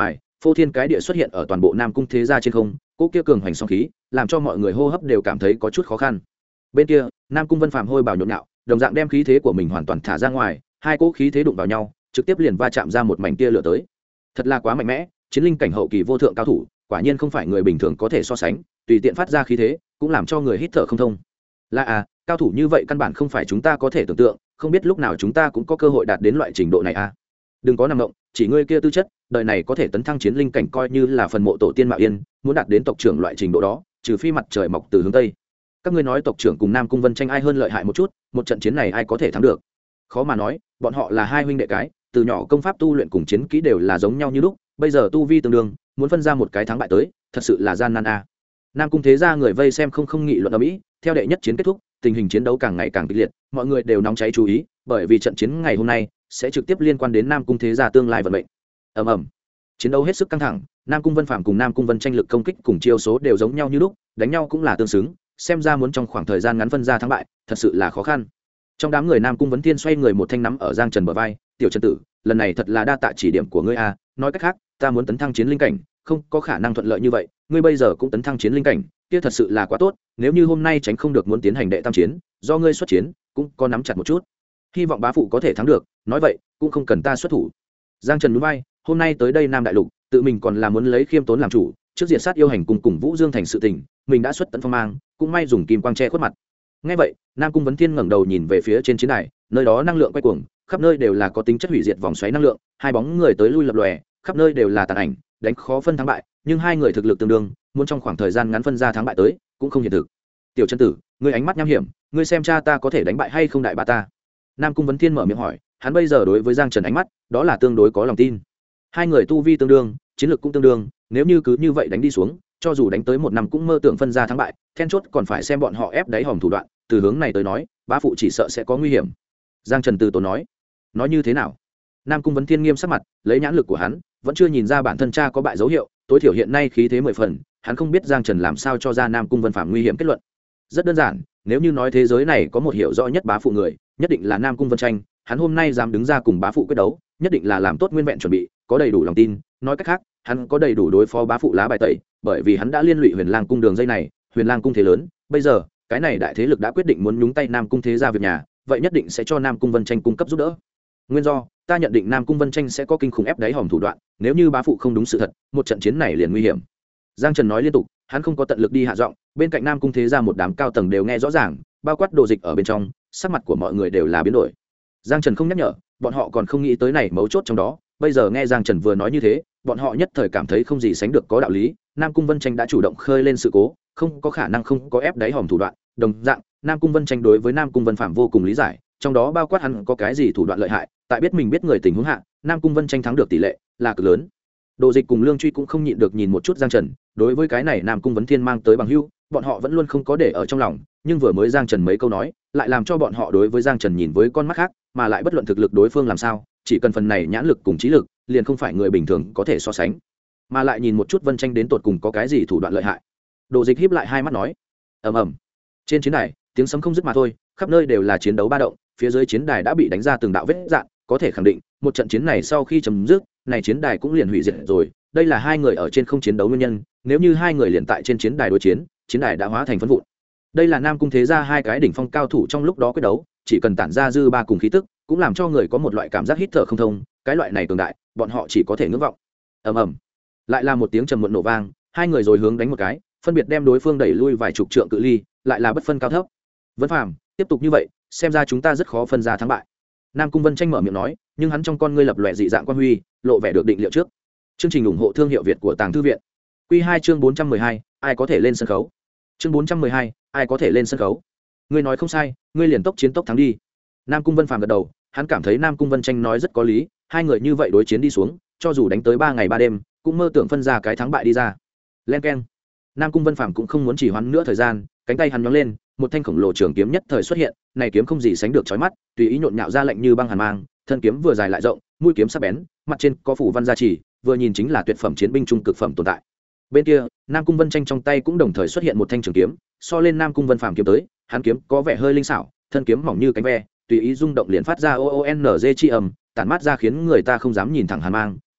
phô thiên cái địa xuất hiện ở toàn bộ nam cung thế gia trên không, cỗ kia cường hoành song khí làm cho mọi người hô hấp đều cảm thấy có chút khó khăn. Bên kia nam cung vân phàm hôi bào nhộn nhạo, đồng dạng đem khí thế của mình hoàn toàn thả ra ngoài, hai cỗ khí thế đụng vào nhau trực tiếp liền va chạm ra một mảnh tia lửa tới. Thật là quá mạnh mẽ, chiến linh cảnh hậu kỳ vô thượng cao thủ, quả nhiên không phải người bình thường có thể so sánh, tùy tiện phát ra khí thế cũng làm cho người hít thở không thông. Là cao thủ như vậy căn bản không phải chúng ta có thể tưởng tượng, không biết lúc nào chúng ta cũng có cơ hội đạt đến loại trình độ này đừng có nằm động, chỉ ngươi kia tư chất đời này có thể tấn thăng chiến linh cảnh coi như là phần mộ tổ tiên mạo yên, muốn đạt đến tộc trưởng loại trình độ đó trừ phi mặt trời mọc từ hướng tây. Các ngươi nói tộc trưởng cùng nam cung vân tranh ai hơn lợi hại một chút, một trận chiến này ai có thể thắng được? Khó mà nói, bọn họ là hai huynh đệ cái, từ nhỏ công pháp tu luyện cùng chiến kỹ đều là giống nhau như lúc, bây giờ tu vi tương đương, muốn phân ra một cái thắng bại tới thật sự là gian nan nam cung thế gia người vây xem không nghị luận ở mỹ. Theo đệ nhất chiến kết thúc, tình hình chiến đấu càng ngày càng kịch liệt, mọi người đều nóng cháy chú ý, bởi vì trận chiến ngày hôm nay sẽ trực tiếp liên quan đến nam cung thế gia tương lai vận mệnh. ầm ầm, chiến đấu hết sức căng thẳng, nam cung vân phạm cùng nam cung vân tranh lực công kích cùng chiêu số đều giống nhau như lúc, đánh nhau cũng là tương xứng, xem ra muốn trong khoảng thời gian ngắn phân ra thắng bại thật sự là khó khăn. Trong đám người nam cung vấn thiên xoay người một thanh nắm ở giang trần bờ vai, tiểu trần tử, lần này thật là đa tạ chỉ điểm của ngươi nói cách khác ta muốn tấn thăng chiến linh cảnh không có khả năng thuận lợi như vậy, ngươi bây giờ cũng tấn thăng chiến linh cảnh, kia thật sự là quá tốt, nếu như hôm nay tránh không được muốn tiến hành đệ tam chiến, do ngươi xuất chiến cũng có nắm chặt một chút, hy vọng bá phụ có thể thắng được, nói vậy cũng không cần ta xuất thủ. Giang trần núi bay, hôm nay tới đây nam đại lục tự mình còn là muốn lấy khiêm tốn làm chủ, trước diệt sát yêu hành cùng Vũ Dương thành sự tình mình đã xuất tận phong mang, cũng may dùng kim quang che khuất mặt. Ngay vậy nam cung vấn thiên ngẩng đầu nhìn về phía trên chiến đài, nơi đó năng lượng quay cuồng, khắp nơi đều là có tính chất hủy diệt vòng xoáy năng lượng, hai bóng người tới lui lập lòe, khắp nơi đều là tàn ảnh, đánh khó phân thắng bại, nhưng hai người thực lực tương đương, muốn trong khoảng thời gian ngắn phân ra thắng bại tới cũng không hiện thực. Tiểu chân tử, ngươi ánh mắt nham hiểm, ngươi xem cha ta có thể đánh bại hay không đại bá ta? Nam cung vấn thiên mở miệng hỏi, hắn bây giờ đối với Giang Trần ánh mắt đó là tương đối có lòng tin. Hai người tu vi tương đương, chiến lược cũng tương đương, nếu như cứ như vậy đánh đi xuống, cho dù đánh tới một năm cũng mơ tưởng phân ra thắng bại, then chốt còn phải xem bọn họ ép đáy hòm thủ đoạn, từ hướng này tới nói bá phụ chỉ sợ sẽ có nguy hiểm. Giang Trần từ tốn nói như thế nào? Nam cung vấn thiên nghiêm sắc mặt, lấy nhãn lực của hắn vẫn chưa nhìn ra bản thân cha có bại dấu hiệu, tối thiểu hiện nay khí thế 10 phần, hắn không biết Giang Trần làm sao cho ra Nam cung vân phạm nguy hiểm kết luận. Rất đơn giản, nếu như nói thế giới này có một hiểu rõ nhất bá phụ người, nhất định là Nam cung vân tranh, hắn hôm nay dám đứng ra cùng bá phụ quyết đấu, nhất định là làm tốt nguyên vẹn chuẩn bị, có đầy đủ lòng tin, nói cách khác hắn có đầy đủ đối phó bá phụ lá bài tẩy, bởi vì hắn đã liên lụy Huyền Lang cung đường dây này, Huyền Lang cung thế lớn, bây giờ cái này đại thế lực đã quyết định muốn nhúng tay Nam cung thế gia việc nhà, vậy nhất định sẽ cho Nam cung vân tranh cung cấp giúp đỡ. Nguyên do ta nhận định Nam cung vân tranh sẽ có kinh khủng ép đáy hòm thủ đoạn, nếu như bá phụ không đúng sự thật, một trận chiến này liền nguy hiểm. Giang Trần nói liên tục, hắn không có tận lực đi hạ giọng, bên cạnh Nam cung thế gia một đám cao tầng đều nghe rõ ràng, bao quát Đồ Dịch ở bên trong, sắc mặt của mọi người đều là biến đổi. Giang Trần không nhắc nhở, bọn họ còn không nghĩ tới này mấu chốt trong đó, bây giờ nghe Giang Trần vừa nói như thế, bọn họ nhất thời cảm thấy không gì sánh được có đạo lý. Nam cung vân tranh đã chủ động khơi lên sự cố, không có khả năng không có ép đáy hòm thủ đoạn, đồng dạng Nam cung vân tranh đối với Nam cung vân phạm vô cùng lý giải, trong đó bao quát hắn có cái gì thủ đoạn lợi hại, tại biết mình biết người tình huống hạ, Nam cung vân tranh thắng được tỷ lệ là cực lớn. Đồ Dịch cùng Lương Truy cũng không nhịn được nhìn một chút Giang Trần, đối với cái này Nam cung vấn thiên mang tới bằng hữu, bọn họ vẫn luôn không có để ở trong lòng, nhưng vừa mới Giang Trần mấy câu nói lại làm cho bọn họ đối với Giang Trần nhìn với con mắt khác, mà lại bất luận thực lực đối phương làm sao, chỉ cần phần này nhãn lực cùng trí lực liền không phải người bình thường có thể so sánh. Mà lại nhìn một chút Vân Tranh đến tột cùng có cái gì thủ đoạn lợi hại. Đồ Dịch híp lại hai mắt nói, ầm ầm. Trên chiến đài tiếng sấm không dứt mà thôi, khắp nơi đều là chiến đấu ba động, phía dưới chiến đài đã bị đánh ra từng đạo vết rạn, có thể khẳng định một trận chiến này sau khi chấm dứt, này chiến đài cũng liền hủy diệt rồi. Đây là hai người ở trên không chiến đấu nguyên nhân, nếu như hai người liền tại trên chiến đài đối chiến, chiến đài đã hóa thành phấn vụn. Đây là Nam cung thế gia hai cái đỉnh phong cao thủ trong lúc đó quyết đấu, chỉ cần tản ra dư ba cùng khí tức, cũng làm cho người có một loại cảm giác hít thở không thông, cái loại này cường đại, bọn họ chỉ có thể ngưỡng vọng. Ầm ầm. Lại là một tiếng trầm muộn nổ vang, hai người rồi hướng đánh một cái, phân biệt đem đối phương đẩy lui vài chục trượng cự ly, lại là bất phân cao thấp. Vân Phàm, tiếp tục như vậy, xem ra chúng ta rất khó phân ra thắng bại. Nam cung Vân Tranh mở miệng nói, nhưng hắn trong con ngươi lập lòe dị dạng quan huy, lộ vẻ được định liệu trước. Chương trình ủng hộ thương hiệu Việt của Tàng Thư viện. Quy 2 chương 412, ai có thể lên sân khấu? Chương 412, ai có thể lên sân khấu? Ngươi nói không sai, ngươi liền tốc chiến tốc thắng đi. Nam cung Vân Phàm gật đầu, hắn cảm thấy Nam cung Vân Tranh nói rất có lý, hai người như vậy đối chiến đi xuống, cho dù đánh tới 3 ngày 3 đêm, cũng mơ tưởng phân ra cái thắng bại đi ra. Len keng. Nam cung Vân Phàm cũng không muốn chỉ hoãn nữa thời gian, cánh tay hắn nhón lên, một thanh khổng lồ trường kiếm nhất thời xuất hiện, này kiếm không gì sánh được chói mắt, tùy ý nhộn nhạo ra lạnh như băng hàn mang, thân kiếm vừa dài lại rộng, mũi kiếm sắc bén, mặt trên có phủ văn gia chỉ, vừa nhìn chính là tuyệt phẩm chiến binh trung cực phẩm tồn tại. Bên kia, Nam cung Vân Tranh trong tay cũng đồng thời xuất hiện một thanh trường kiếm, so lên Nam cung Vân Phàm kiếm tới, hắn kiếm có vẻ hơi linh xảo, thân kiếm mỏng như cánh ve, tùy ý rung động liền phát ra oonz chi âm, tản mát ra khiến người ta không dám nhìn thẳng hàn mang,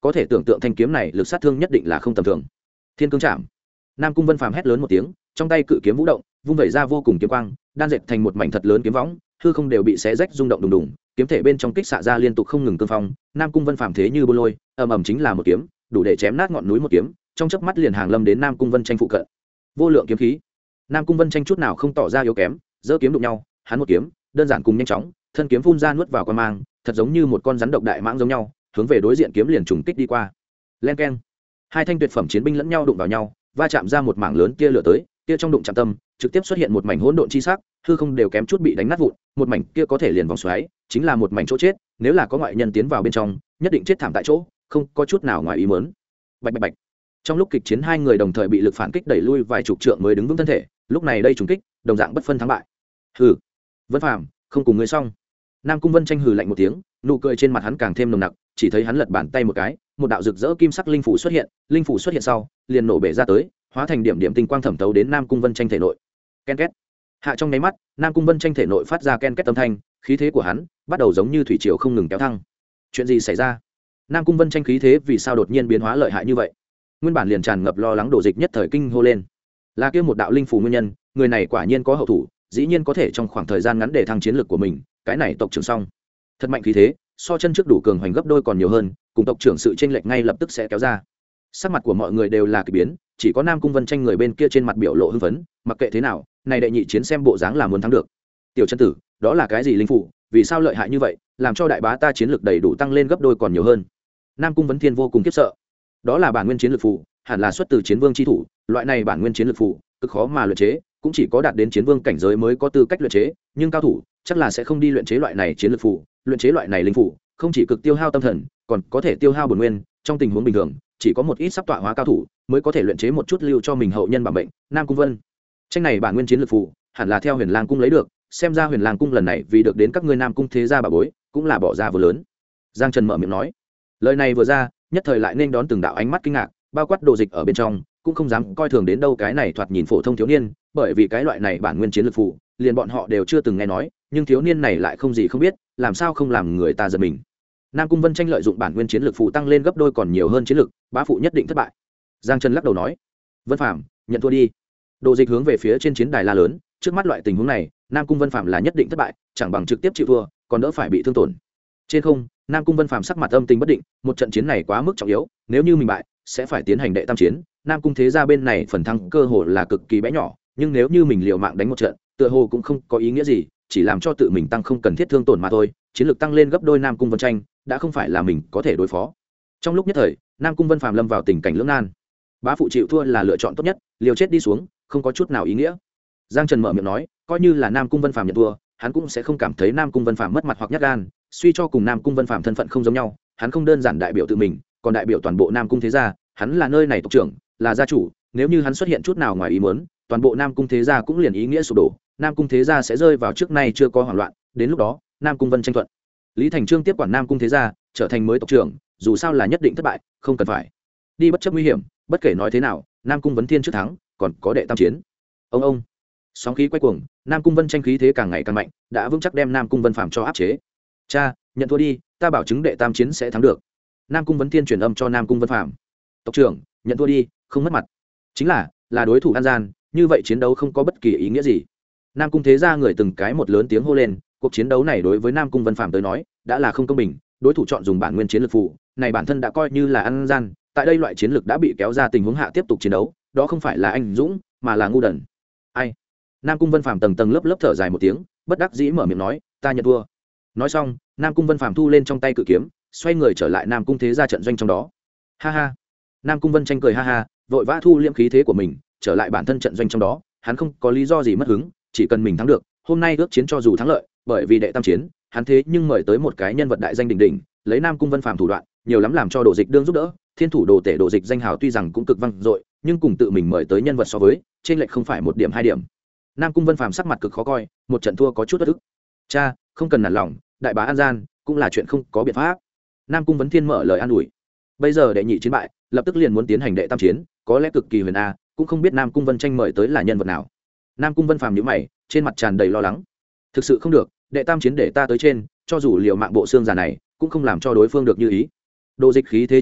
có thể tưởng tượng thanh kiếm này lực sát thương nhất định là không tầm thường. Thiên cương chạm. Nam Cung Vân Phàm hét lớn một tiếng, trong tay cự kiếm vũ động, vung vẩy ra vô cùng kiếm quang, đan dệt thành một mảnh thật lớn kiếm võng, hư không đều bị xé rách rung động đùng đùng, kiếm thể bên trong kích xạ ra liên tục không ngừng cương phong. Nam Cung Vân Phàm thế như bôn lôi, ầm ầm chính là một kiếm, đủ để chém nát ngọn núi một kiếm, trong chớp mắt liền hàng lâm đến Nam Cung Vân Tranh phụ cận. Vô lượng kiếm khí. Nam Cung Vân Tranh chút nào không tỏ ra yếu kém, giơ kiếm đụng nhau, hắn một kiếm, đơn giản cùng nhanh chóng, thân kiếm phun ra nuốt vào quan mang, thật giống như một con rắn độc đại mãng giống nhau, hướng về đối diện kiếm liền trùng kích đi qua. Len keng. Hai thanh tuyệt phẩm chiến binh lẫn nhau đụng vào nhau, va chạm ra một mảng lớn tia lửa tới, tia trong đụng chạm tâm, trực tiếp xuất hiện một mảnh hỗn độn chi sắc, hư không đều kém chút bị đánh nát vụn, một mảnh kia có thể liền vòng xoáy, chính là một mảnh chỗ chết, nếu là có ngoại nhân tiến vào bên trong, nhất định chết thảm tại chỗ, không có chút nào ngoài ý muốn. Bạch bạch bạch. Trong lúc kịch chiến hai người đồng thời bị lực phản kích đẩy lui vài chục trượng mới đứng vững thân thể, lúc này đây trùng kích, đồng dạng bất phân thắng bại. Hừ, Vân Phàm, không cùng ngươi xong. Nam Cung Vân Tranh hừ lạnh một tiếng, nụ cười trên mặt hắn càng thêm nồng nặc, chỉ thấy hắn lật bàn tay một cái, một đạo rực rỡ kim sắc linh phủ xuất hiện, linh phủ xuất hiện sau, liền nổ bể ra tới, hóa thành điểm điểm tinh quang thẩm thấu đến Nam Cung Vân Tranh thể nội. Ken két. Hạ trong nháy mắt, Nam Cung Vân Tranh thể nội phát ra ken két âm thanh, khí thế của hắn bắt đầu giống như thủy triều không ngừng kéo thăng. Chuyện gì xảy ra? Nam Cung Vân Tranh khí thế vì sao đột nhiên biến hóa lợi hại như vậy? Nguyên bản liền tràn ngập lo lắng Đồ Dịch nhất thời kinh hô lên. Là kia một đạo linh phủ nguyên nhân, người này quả nhiên có hậu thủ, dĩ nhiên có thể trong khoảng thời gian ngắn để thăng chiến lực của mình, cái này tộc trưởng xong. Thật mạnh khí thế, so chân trước đủ cường hoành gấp đôi còn nhiều hơn, cùng tộc trưởng sự chênh lệch ngay lập tức sẽ kéo ra. Sắc mặt của mọi người đều là kỳ biến, chỉ có Nam Cung Vân Tranh người bên kia trên mặt biểu lộ hưng phấn, mặc kệ thế nào, này đệ nhị chiến xem bộ dáng là muốn thắng được. Tiểu chân tử, đó là cái gì linh phủ, vì sao lợi hại như vậy, làm cho đại bá ta chiến lực đầy đủ tăng lên gấp đôi còn nhiều hơn. Nam Cung Vấn Thiên vô cùng khiếp sợ. Đó là bản nguyên chiến lực phù, hẳn là xuất từ chiến vương chi thủ, loại này bản nguyên chiến lực phù cực khó mà luyện chế, cũng chỉ có đạt đến chiến vương cảnh giới mới có tư cách luyện chế, nhưng cao thủ chắc là sẽ không đi luyện chế loại này chiến lực phù, luyện chế loại này linh phù không chỉ cực tiêu hao tâm thần, còn có thể tiêu hao bổn nguyên, trong tình huống bình thường, chỉ có một ít sắp tọa hóa cao thủ mới có thể luyện chế một chút lưu cho mình hậu nhân bảo mệnh. Nam Cung Vân Tranh này bản nguyên chiến lực phù, hẳn là theo Huyền Lang cung lấy được, xem ra Huyền Lang cung lần này vì được đến các ngươi Nam cung thế gia bà bối, cũng là bỏ ra vừa lớn. Giang Trần mở miệng nói. Lời này vừa ra, nhất thời lại nên đón từng đạo ánh mắt kinh ngạc, bao quát Đồ Dịch ở bên trong, cũng không dám coi thường đến đâu cái này thoạt nhìn phổ thông thiếu niên, bởi vì cái loại này bản nguyên chiến lực phù, liền bọn họ đều chưa từng nghe nói, nhưng thiếu niên này lại không gì không biết, làm sao không làm người ta giật mình. Nam Cung Vân Tranh lợi dụng bản nguyên chiến lực phù tăng lên gấp đôi còn nhiều hơn chiến lực, bá phụ nhất định thất bại. Giang Trần lắc đầu nói. Vân Phàm, nhận thua đi. Đồ Dịch hướng về phía trên chiến đài la lớn, trước mắt loại tình huống này, Nam Cung Vân Phàm là nhất định thất bại, chẳng bằng trực tiếp chịu thua, còn đỡ phải bị thương tổn. Trên không, Nam Cung Vân Phàm sắc mặt âm tình bất định, một trận chiến này quá mức trọng yếu, nếu như mình bại, sẽ phải tiến hành đệ tam chiến. Nam Cung thế gia bên này phần thắng cơ hội là cực kỳ bé nhỏ, nhưng nếu như mình liều mạng đánh một trận, tựa hồ cũng không có ý nghĩa gì, chỉ làm cho tự mình tăng không cần thiết thương tổn mà thôi. Chiến lược tăng lên gấp đôi Nam Cung Vân Tranh, đã không phải là mình có thể đối phó. Trong lúc nhất thời, Nam Cung Vân Phàm lâm vào tình cảnh lưỡng nan. Bá phụ chịu thua là lựa chọn tốt nhất, liều chết đi xuống, không có chút nào ý nghĩa. Giang Trần mở miệng nói, coi như là Nam Cung Vân Phàm nhận thua, hắn cũng sẽ không cảm thấy Nam Cung Vân Phàm mất mặt hoặc nhát gan, suy cho cùng Nam Cung Vân Phàm thân phận không giống nhau, hắn không đơn giản đại biểu tự mình, còn đại biểu toàn bộ Nam Cung thế gia, hắn là nơi này tộc trưởng, là gia chủ, nếu như hắn xuất hiện chút nào ngoài ý muốn, toàn bộ Nam Cung thế gia cũng liền ý nghĩa sụp đổ, Nam Cung thế gia sẽ rơi vào trước nay chưa có hoảng loạn, đến lúc đó, Nam Cung Vân Tranh thuận Lý Thành Trương tiếp quản Nam Cung thế gia, trở thành mới tộc trưởng, dù sao là nhất định thất bại, không cần phải đi bất chấp nguy hiểm, bất kể nói thế nào, Nam Cung Vấn Thiên trước thắng, còn có đệ tam chiến. Ông sóng khí quay cuồng, Nam Cung Vân Tranh khí thế càng ngày càng mạnh, đã vững chắc đem Nam Cung Vân Phàm cho áp chế. Cha, nhận thua đi, ta bảo chứng đệ tam chiến sẽ thắng được. Nam Cung Vấn Thiên truyền âm cho Nam Cung Vân Phàm. Tộc trưởng, nhận thua đi, không mất mặt. Chính là đối thủ ăn gian, như vậy chiến đấu không có bất kỳ ý nghĩa gì. Nam Cung thế gia người từng cái một lớn tiếng hô lên, cuộc chiến đấu này đối với Nam Cung Vân Phàm tới nói, đã là không công bình, đối thủ chọn dùng bản nguyên chiến lực phụ, này bản thân đã coi như là ăn gian, tại đây loại chiến lực đã bị kéo ra tình huống hạ tiếp tục chiến đấu, đó không phải là anh dũng, mà là ngu đần. Ai? Nam Cung Vân Phàm tầng tầng lớp lớp thở dài một tiếng, bất đắc dĩ mở miệng nói, ta nhận thua. Nói xong, Nam Cung Vân Phàm thu lên trong tay cự kiếm, xoay người trở lại Nam Cung thế gia trận doanh trong đó. Ha ha. Nam Cung Vân Tranh cười ha ha, vội vã thu liễm khí thế của mình, trở lại bản thân trận doanh trong đó, hắn không có lý do gì mất hứng, chỉ cần mình thắng được, hôm nay ước chiến cho dù thắng lợi, bởi vì đệ tam chiến, hắn thế nhưng mời tới một cái nhân vật đại danh đỉnh đỉnh, lấy Nam Cung Vân Phàm thủ đoạn, nhiều lắm làm cho Đồ Dịch đương giúp đỡ, Thiên thủ đồ tể Đồ Dịch danh hào tuy rằng cũng cực vang dội, nhưng cùng tự mình mời tới nhân vật so với, trên lệch không phải một điểm hai điểm. Nam Cung Vân Phàm sắc mặt cực khó coi, một trận thua có chút uất ức. Cha, không cần nản lòng, đại bá an gian, cũng là chuyện không có biện pháp. Nam Cung Vấn Thiên mở lời an ủi. Bây giờ đệ nhị chiến bại, lập tức liền muốn tiến hành đệ tam chiến, có lẽ cực kỳ huyền a, cũng không biết Nam Cung Vân Tranh mời tới là nhân vật nào. Nam Cung Vân Phàm nhíu mày, trên mặt tràn đầy lo lắng. Thực sự không được, đệ tam chiến để ta tới trên, cho dù liều mạng bộ xương già này, cũng không làm cho đối phương được như ý. Đồ Dịch khí thế chấn động,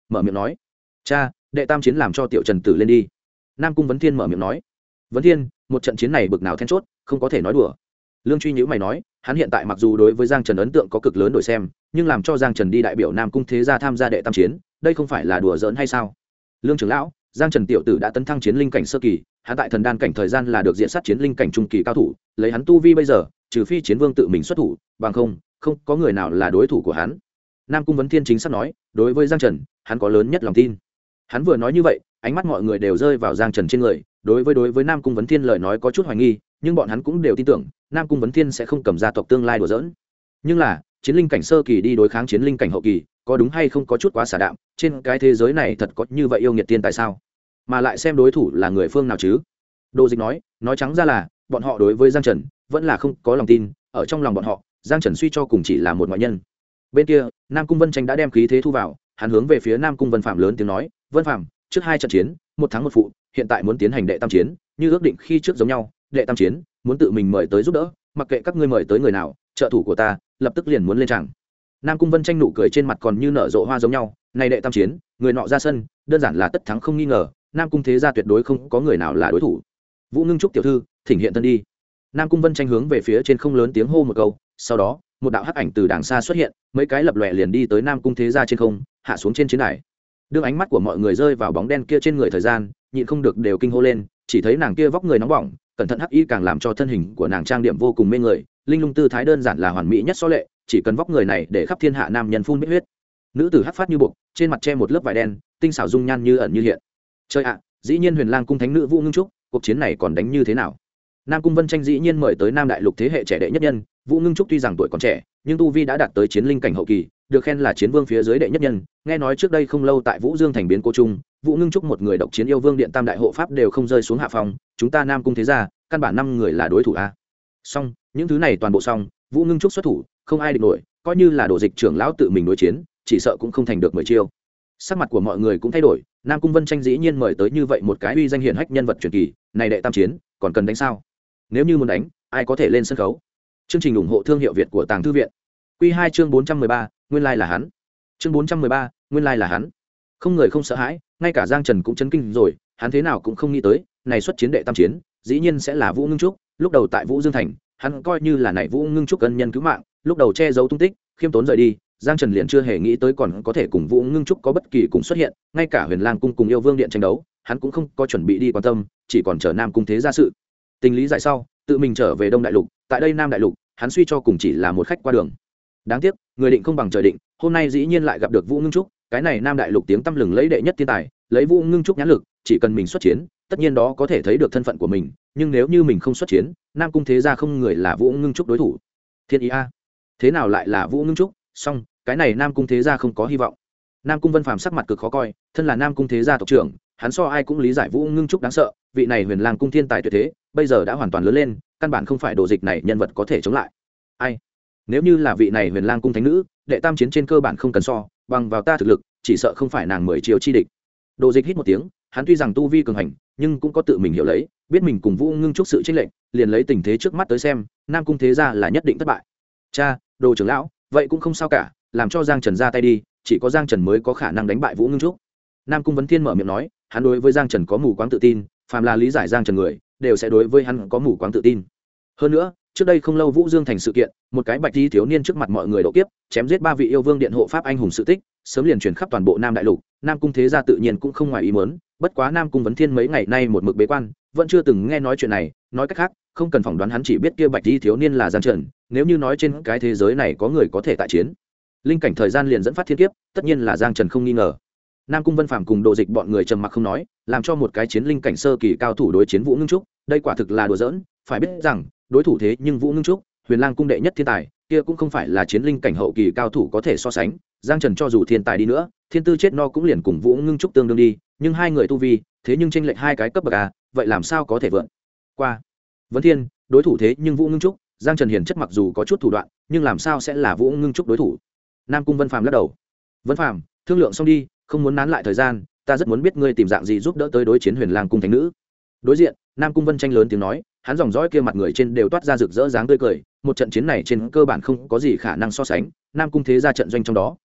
mở miệng nói: cha, đệ tam chiến làm cho tiểu trần tử lên đi. Nam cung vấn thiên mở miệng nói: vấn thiên, một trận chiến này bực nào then chốt, không có thể nói đùa. Lương Truy nhữ mày nói, hắn hiện tại mặc dù đối với Giang Trần ấn tượng có cực lớn đổi xem, nhưng làm cho Giang Trần đi đại biểu Nam cung thế gia tham gia đệ tam chiến, đây không phải là đùa giỡn hay sao? Lương trưởng lão, Giang Trần tiểu tử đã tấn thăng chiến linh cảnh sơ kỳ, hắn tại thần đan cảnh thời gian là được diện sát chiến linh cảnh trung kỳ cao thủ, lấy hắn tu vi bây giờ, trừ phi chiến vương tự mình xuất thủ, bằng không có người nào là đối thủ của hắn. Nam cung vấn thiên chính xác nói, đối với Giang Trần, hắn có lớn nhất lòng tin. Hắn vừa nói như vậy, ánh mắt mọi người đều rơi vào Giang Trần trên người, đối với Nam cung vấn thiên lời nói có chút hoài nghi, nhưng bọn hắn cũng đều tin tưởng Nam cung vấn thiên sẽ không cầm gia tộc tương lai đùa giỡn. Nhưng là chiến linh cảnh sơ kỳ đi đối kháng chiến linh cảnh hậu kỳ, có đúng hay không có chút quá xả đạm, trên cái thế giới này thật có như vậy yêu nghiệt tiên tại sao, mà lại xem đối thủ là người phương nào chứ? Đô Dịch nói trắng ra là bọn họ đối với Giang Trần vẫn là không có lòng tin, ở trong lòng bọn họ Giang Trần suy cho cùng chỉ là một ngoại nhân. Bên kia Nam cung Vân Tranh đã đem khí thế thu vào, hắn hướng về phía Nam cung Vân Phạm lớn tiếng nói: Vân Phạm, trước 2 trận chiến, 1 thắng 1 phụ, hiện tại muốn tiến hành đệ tam chiến, như ước định khi trước giống nhau, đệ tam chiến muốn tự mình mời tới giúp đỡ, mặc kệ các ngươi mời tới người nào, trợ thủ của ta lập tức liền muốn lên tràng. Nam cung Vân Tranh nụ cười trên mặt còn như nở rộ hoa giống nhau, này đệ tam chiến, người nọ ra sân, đơn giản là tất thắng không nghi ngờ, Nam cung thế gia tuyệt đối không có người nào là đối thủ. Vũ Ngưng Trúc tiểu thư, thỉnh hiện thân đi. Nam cung Vân Tranh hướng về phía trên không lớn tiếng hô một câu, sau đó một đạo hắc ảnh từ đàng xa xuất hiện, mấy cái lập lòe liền đi tới Nam cung thế gia trên không, hạ xuống trên chiến đài. Đương ánh mắt của mọi người rơi vào bóng đen kia trên người thời gian, nhịn không được đều kinh hô lên, chỉ thấy nàng kia vóc người nóng bỏng, cẩn thận hắc y càng làm cho thân hình của nàng trang điểm vô cùng mê người, linh lung tư thái đơn giản là hoàn mỹ nhất xó lệ, chỉ cần vóc người này để khắp thiên hạ nam nhân phun bít huyết. Nữ tử hắc phát như buộc, trên mặt che một lớp vải đen, tinh xảo dung nhan như ẩn như hiện. Chơi ạ, dĩ nhiên Huyền Lang cung thánh nữ Vũ Ngưng Trúc, cuộc chiến này còn đánh như thế nào? Nam cung Vân Tranh dĩ nhiên mời tới Nam đại lục thế hệ trẻ đệ nhất nhân, Vũ Ngưng Trúc tuy rằng tuổi còn trẻ, nhưng tu vi đã đạt tới chiến linh cảnh hậu kỳ, được khen là chiến vương phía dưới đệ nhất nhân. Nghe nói trước đây không lâu tại Vũ Dương thành biến cố trung, Vũ Ngưng Trúc một người độc chiến yêu vương điện tam đại hộ pháp đều không rơi xuống hạ phòng, chúng ta Nam cung thế gia, căn bản 5 người là đối thủ a. Xong, những thứ này toàn bộ xong, Vũ Ngưng Trúc xuất thủ, không ai địch nổi, coi như là Đồ Dịch trưởng lão tự mình đối chiến, chỉ sợ cũng không thành được 10 chiêu. Sắc mặt của mọi người cũng thay đổi, Nam cung Vân Tranh dĩ nhiên mời tới như vậy một cái uy danh hiển hách nhân vật truyền kỳ, này đệ tam chiến, còn cần đánh sao? Nếu như muốn đánh, ai có thể lên sân khấu? Chương trình ủng hộ thương hiệu Việt của Tàng Thư viện. Quy 2 chương 413, nguyên lai là hắn. Chương 413, nguyên lai là hắn. Không người không sợ hãi, ngay cả Giang Trần cũng chấn kinh rồi, hắn thế nào cũng không nghĩ tới, này xuất chiến đệ tam chiến, dĩ nhiên sẽ là Vũ Ngưng Trúc. Lúc đầu tại Vũ Dương thành, hắn coi như là này Vũ Ngưng Trúc ân nhân cứu mạng, lúc đầu che giấu tung tích, khiêm tốn rời đi, Giang Trần liền chưa hề nghĩ tới còn có thể cùng Vũ Ngưng Trúc có bất kỳ cùng xuất hiện, ngay cả Huyền Lang cung cùng Yêu Vương điện tranh đấu, hắn cũng không có chuẩn bị đi quan tâm, chỉ còn chờ Nam cung thế gia sự. Tình lý giải sau, tự mình trở về Đông đại lục, tại đây Nam đại lục, hắn suy cho cùng chỉ là một khách qua đường. Đáng tiếc, người định không bằng trời định, hôm nay dĩ nhiên lại gặp được Vũ Ngưng Trúc, cái này Nam đại lục tiếng tăm lừng lấy đệ nhất thiên tài, lấy Vũ Ngưng Trúc nhãn lực, chỉ cần mình xuất chiến, tất nhiên đó có thể thấy được thân phận của mình, nhưng nếu như mình không xuất chiến, Nam cung thế gia không người là Vũ Ngưng Trúc đối thủ. Thiên ý a, thế nào lại là Vũ Ngưng Trúc? Xong, cái này Nam cung thế gia không có hy vọng. Nam cung Vân Phàm sắc mặt cực khó coi, thân là Nam cung thế gia tộc trưởng, hắn so ai cũng lý giải Vũ Ngưng Trúc đáng sợ, vị này Huyền Lang cung thiên tài tuyệt thế, bây giờ đã hoàn toàn lớn lên, căn bản không phải Đồ Dịch này nhân vật có thể chống lại. Ai? Nếu như là vị này Huyền Lang cung thánh nữ, đệ tam chiến trên cơ bản không cần so, bằng vào ta thực lực, chỉ sợ không phải nàng 10 chiều chi địch. Đồ Dịch hít một tiếng, hắn tuy rằng tu vi cường hành, nhưng cũng có tự mình hiểu lấy, biết mình cùng Vũ Ngưng Trúc sự chênh lệch, liền lấy tình thế trước mắt tới xem, Nam cung thế gia là nhất định thất bại. Cha, Đồ trưởng lão, vậy cũng không sao cả, làm cho Giang Trần ra tay đi, chỉ có Giang Trần mới có khả năng đánh bại Vũ Ngưng Trúc. Nam cung Vấn Thiên mở miệng nói, hắn đối với Giang Trần có mù quáng tự tin, phàm là lý giải Giang Trần người, đều sẽ đối với hắn có mù quáng tự tin. Hơn nữa, trước đây không lâu Vũ Dương thành sự kiện, một cái bạch y thiếu niên trước mặt mọi người độ kiếp, chém giết 3 vị yêu vương điện hộ pháp anh hùng sự tích, sớm liền truyền khắp toàn bộ Nam đại lục, Nam cung thế gia tự nhiên cũng không ngoài ý muốn, bất quá Nam cung Vấn Thiên mấy ngày nay một mực bế quan, vẫn chưa từng nghe nói chuyện này, nói cách khác, không cần phỏng đoán hắn chỉ biết kia bạch y thiếu niên là Giang Trần, nếu như nói trên cái thế giới này có người có thể tại chiến linh cảnh thời gian liền dẫn phát thiên kiếp, tất nhiên là Giang Trần không nghi ngờ. Nam cung Vân Phàm cùng Đồ Dịch bọn người trầm mặc không nói, làm cho một cái chiến linh cảnh sơ kỳ cao thủ đối chiến Vũ Ngưng Trúc, đây quả thực là đùa giỡn, phải biết rằng, đối thủ thế nhưng Vũ Ngưng Trúc, Huyền Lang cung đệ nhất thiên tài, kia cũng không phải là chiến linh cảnh hậu kỳ cao thủ có thể so sánh, Giang Trần cho dù thiên tài đi nữa, thiên tư chết no cũng liền cùng Vũ Ngưng Trúc tương đương đi, nhưng hai người tu vi, thế nhưng chênh lệch 2 cái cấp bậc a, vậy làm sao có thể vượt qua? Vấn Thiên, đối thủ thế nhưng Vũ Ngưng Trúc, Giang Trần hiển chất mặc dù có chút thủ đoạn, nhưng làm sao sẽ là Vũ Ngưng Trúc đối thủ? Nam cung Vân Phàm lắc đầu. Vân Phàm, thương lượng xong đi, không muốn nán lại thời gian, ta rất muốn biết ngươi tìm dạng gì giúp đỡ tới đối chiến Huyền Lang cung thánh nữ. Đối diện, Nam cung Vân Tranh lớn tiếng nói, hắn dòng dõi kia mặt người trên đều toát ra rực rỡ dáng tươi cười, một trận chiến này trên cơ bản không có gì khả năng so sánh, Nam cung thế gia trận doanh trong đó,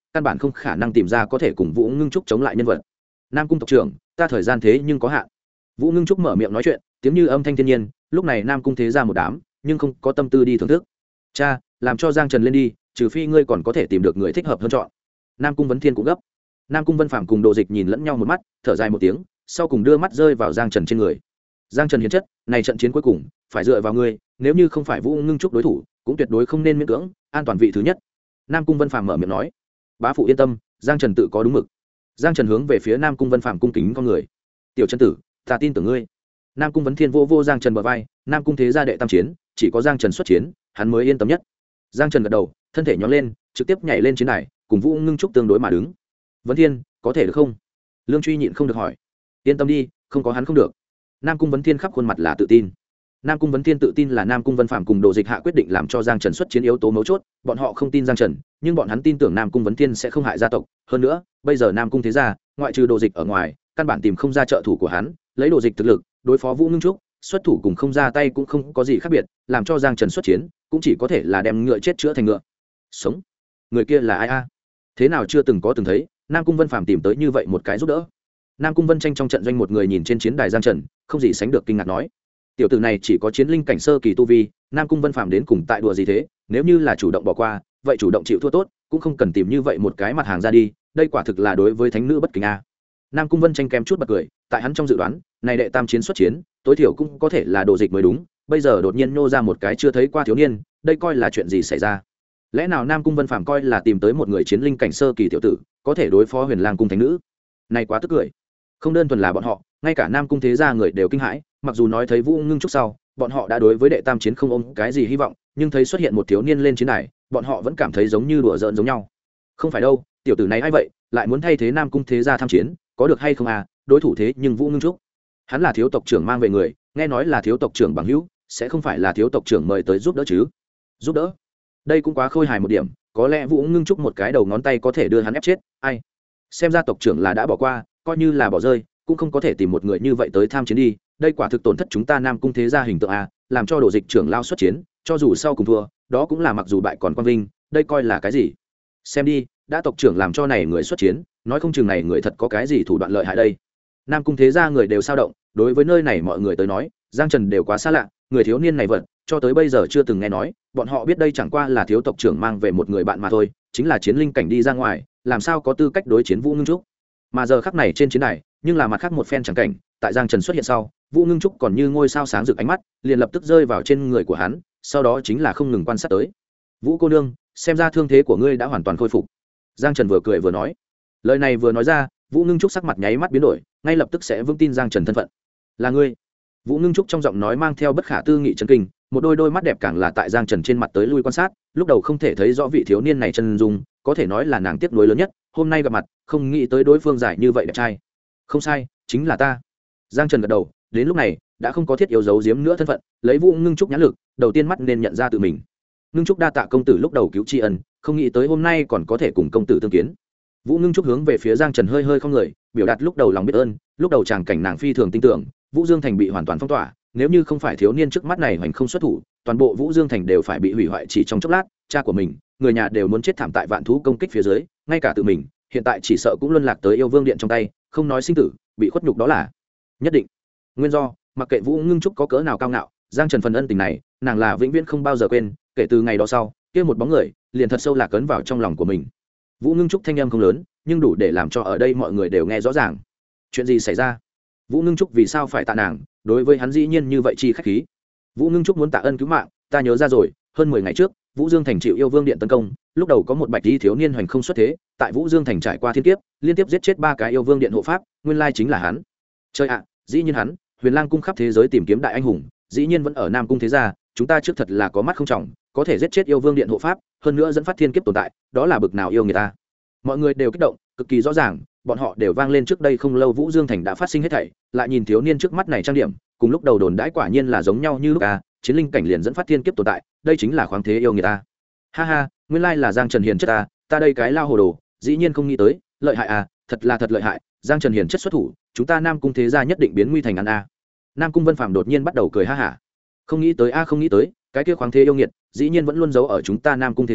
căn bản không khả năng tìm ra có thể cùng Vũ Ngưng Trúc chống lại nhân vật. Nam cung tộc trưởng, ta thời gian thế nhưng có hạn. Vũ Ngưng Trúc mở miệng nói chuyện, tiếng như âm thanh thiên nhiên, lúc này Nam cung thế ra một đám, nhưng không có tâm tư đi thưởng thức. Cha, làm cho Giang Trần lên đi, trừ phi ngươi còn có thể tìm được người thích hợp hơn chọn. Nam cung Vấn Thiên cũng gấp. Nam cung Vân Phàm cùng Đồ Dịch nhìn lẫn nhau một mắt, thở dài một tiếng, sau cùng đưa mắt rơi vào Giang Trần trên người. Giang Trần hiền chất, này trận chiến cuối cùng phải dựa vào ngươi, nếu như không phải Vũ Ngưng Trúc đối thủ, cũng tuyệt đối không nên miễn cưỡng, an toàn vị thứ nhất. Nam cung Vân Phàm mở miệng nói. Bá phụ yên tâm, Giang Trần tự có đúng mực. Giang Trần hướng về phía Nam cung Vân Phàm cung kính con người. Tiểu Trần tử, ta tin tưởng ngươi. Nam cung Vấn Thiên vô vô Giang Trần bờ vai, Nam cung thế gia đệ tam chiến, chỉ có Giang Trần xuất chiến, hắn mới yên tâm nhất. Giang Trần gật đầu, thân thể nhón lên, trực tiếp nhảy lên chiến đài, cùng Vũ Ngưng Trúc tương đối mà đứng. Vấn Thiên, có thể được không? Lương Truy nhịn không được hỏi. Yên tâm đi, không có hắn không được. Nam cung Vấn Thiên khắp khuôn mặt là tự tin. Nam cung Vấn Thiên tự tin là Nam cung Vân Phàm cùng Đồ Dịch hạ quyết định làm cho Giang Trần xuất chiến yếu tố mấu chốt, bọn họ không tin Giang Trần, nhưng bọn hắn tin tưởng Nam cung Vấn Thiên sẽ không hại gia tộc, hơn nữa, bây giờ Nam cung thế gia, ngoại trừ Đồ Dịch ở ngoài, căn bản tìm không ra trợ thủ của hắn, lấy Đồ Dịch thực lực, đối phó Vũ Ngưng Trúc, xuất thủ cùng không ra tay cũng không có gì khác biệt, làm cho Giang Trần xuất chiến, cũng chỉ có thể là đem ngựa chết chữa thành ngựa sống. Người kia là ai a? Thế nào chưa từng thấy, Nam cung Vân Phàm tìm tới như vậy một cái giúp đỡ. Nam cung Vân Tranh trong trận doanh một người nhìn trên chiến đài Giang Trần, không gì sánh được kinh ngạc nói: tiểu tử này chỉ có chiến linh cảnh sơ kỳ tu vi, Nam cung Vân Phàm đến cùng tại đùa gì thế? Nếu như là chủ động bỏ qua, vậy chủ động chịu thua tốt, cũng không cần tìm như vậy một cái mặt hàng ra đi, đây quả thực là đối với thánh nữ bất kính a. Nam cung Vân Tranh kém chút bật cười, tại hắn trong dự đoán, này đệ tam chiến xuất chiến, tối thiểu cũng có thể là Đồ Dịch mới đúng, bây giờ đột nhiên nô ra một cái chưa thấy qua thiếu niên, đây coi là chuyện gì xảy ra? Lẽ nào Nam cung Vân Phàm coi là tìm tới một người chiến linh cảnh sơ kỳ tiểu tử, có thể đối phó Huyền Lang cung thánh nữ? Này quá tức cười. Không đơn thuần là bọn họ, ngay cả Nam cung thế gia người đều kinh hãi, mặc dù nói thấy Vũ Ngưng Trúc sau, bọn họ đã đối với đệ tam chiến không ôm cái gì hy vọng, nhưng thấy xuất hiện một thiếu niên lên chiến đài, bọn họ vẫn cảm thấy giống như đùa giỡn giống nhau. Không phải đâu, tiểu tử này ai vậy, lại muốn thay thế Nam cung thế gia tham chiến, có được hay không à? Đối thủ thế nhưng Vũ Ngưng Trúc, hắn là thiếu tộc trưởng mang về người, nghe nói là thiếu tộc trưởng bằng hữu, sẽ không phải là thiếu tộc trưởng mời tới giúp đỡ chứ? Giúp đỡ? Đây cũng quá khôi hài một điểm, có lẽ Vũ Ngưng Trúc một cái đầu ngón tay có thể đưa hắn ép chết, ai? Xem ra tộc trưởng là đã bỏ qua, coi như là bỏ rơi, cũng không có thể tìm một người như vậy tới tham chiến đi, đây quả thực tổn thất chúng ta Nam cung thế gia hình tượng a, làm cho Đồ Dịch trưởng lao xuất chiến, cho dù sau cùng thua, đó cũng là mặc dù bại còn quang vinh, đây coi là cái gì? Xem đi, đã tộc trưởng làm cho này người xuất chiến, nói không chừng này người thật có cái gì thủ đoạn lợi hại đây. Nam cung thế gia người đều sao động, đối với nơi này mọi người tới nói, Giang Trần đều quá xa lạ, người thiếu niên này vật, cho tới bây giờ chưa từng nghe nói, bọn họ biết đây chẳng qua là thiếu tộc trưởng mang về một người bạn mà thôi, chính là chiến linh cảnh đi ra ngoài, làm sao có tư cách đối chiến Vũ Ngưng Trúc. Mà giờ khắc này trên chiến đài, nhưng là mặt khác một phen chẳng cảnh, tại Giang Trần xuất hiện sau, Vũ Ngưng Trúc còn như ngôi sao sáng rực ánh mắt, liền lập tức rơi vào trên người của hắn, sau đó chính là không ngừng quan sát tới. Vũ cô nương, xem ra thương thế của ngươi đã hoàn toàn khôi phục. Giang Trần vừa cười vừa nói. Lời này vừa nói ra, Vũ Ngưng Trúc sắc mặt nháy mắt biến đổi, ngay lập tức sẽ vững tin Giang Trần thân phận. Là ngươi? Vũ Ngưng Trúc trong giọng nói mang theo bất khả tư nghị chấn kinh, một đôi mắt đẹp càng là tại Giang Trần trên mặt tới lui quan sát, lúc đầu không thể thấy rõ vị thiếu niên này chân dung, có thể nói là nàng tiếc nuối lớn nhất, hôm nay gặp mặt, không nghĩ tới đối phương giải như vậy đẹp trai. Không sai, chính là ta. Giang Trần gật đầu, đến lúc này đã không có thiết yếu giấu giếm nữa thân phận, lấy Vũ Ngưng Trúc nhãn lực, đầu tiên mắt nên nhận ra tự mình. Ngưng Trúc đa tạ công tử lúc đầu cứu tri ân, không nghĩ tới hôm nay còn có thể cùng công tử tương kiến. Vũ Ngưng Trúc hướng về phía Giang Trần hơi hơi không người, biểu đạt lúc đầu lòng biết ơn, lúc đầu chàng cảnh nàng phi thường tin tưởng, Vũ Dương Thành bị hoàn toàn phong tỏa, nếu như không phải thiếu niên trước mắt này hoành không xuất thủ, toàn bộ Vũ Dương Thành đều phải bị hủy hoại chỉ trong chốc lát, cha của mình, người nhà đều muốn chết thảm tại vạn thú công kích phía dưới, ngay cả tự mình, hiện tại chỉ sợ cũng luân lạc tới yêu vương điện trong tay, không nói sinh tử, bị khuất nhục đó là nhất định. Nguyên do, mặc kệ Vũ Ngưng Trúc có cỡ nào cao ngạo, Giang Trần phần ân tình này, nàng là vĩnh viễn không bao giờ quên, kể từ ngày đó sau, kia một bóng người liền thật sâu lạc ấn vào trong lòng của mình. Vũ Ngưng Trúc thanh âm không lớn, nhưng đủ để làm cho ở đây mọi người đều nghe rõ ràng. Chuyện gì xảy ra? Vũ Ngưng Trúc vì sao phải tạ nàng, đối với hắn dĩ nhiên như vậy chi khách khí. Vũ Ngưng Trúc muốn tạ ân cứu mạng, ta nhớ ra rồi, hơn 10 ngày trước, Vũ Dương Thành chịu yêu vương điện tấn công, lúc đầu có một bạch y thiếu niên hoành không xuất thế, tại Vũ Dương Thành trải qua thiên kiếp, liên tiếp giết chết 3 cái yêu vương điện hộ pháp, nguyên lai chính là hắn. Trời ạ, dĩ nhiên hắn, Huyền Lang cung khắp thế giới tìm kiếm đại anh hùng, dĩ nhiên vẫn ở Nam cung thế gia, chúng ta trước thật là có mắt không trọng, có thể giết chết yêu vương điện hộ pháp, hơn nữa dẫn phát thiên kiếp tồn tại, đó là bực nào yêu người ta. Mọi người đều kích động, cực kỳ rõ ràng, bọn họ đều vang lên trước đây không lâu Vũ Dương Thành đã phát sinh hết thảy, lại nhìn thiếu niên trước mắt này trang điểm, cùng lúc đầu đồn đãi quả nhiên là giống nhau như lúc chiến linh cảnh liền dẫn phát thiên kiếp tồn tại, đây chính là khoáng thế yêu người ta. Ha ha, nguyên lai là Giang Trần hiền chất ta đây cái lao hồ đồ, dĩ nhiên không nghĩ tới, lợi hại thật là thật lợi hại, Giang Trần hiền chất xuất thủ, chúng ta Nam cung thế gia nhất định biến nguy thành ăn Nam cung Vân Phàm đột nhiên bắt đầu cười ha hả. Không nghĩ tới không nghĩ tới, cái kia khoáng thế yêu nghiệt, dĩ nhiên vẫn luôn giấu ở chúng ta Nam cung thế gia,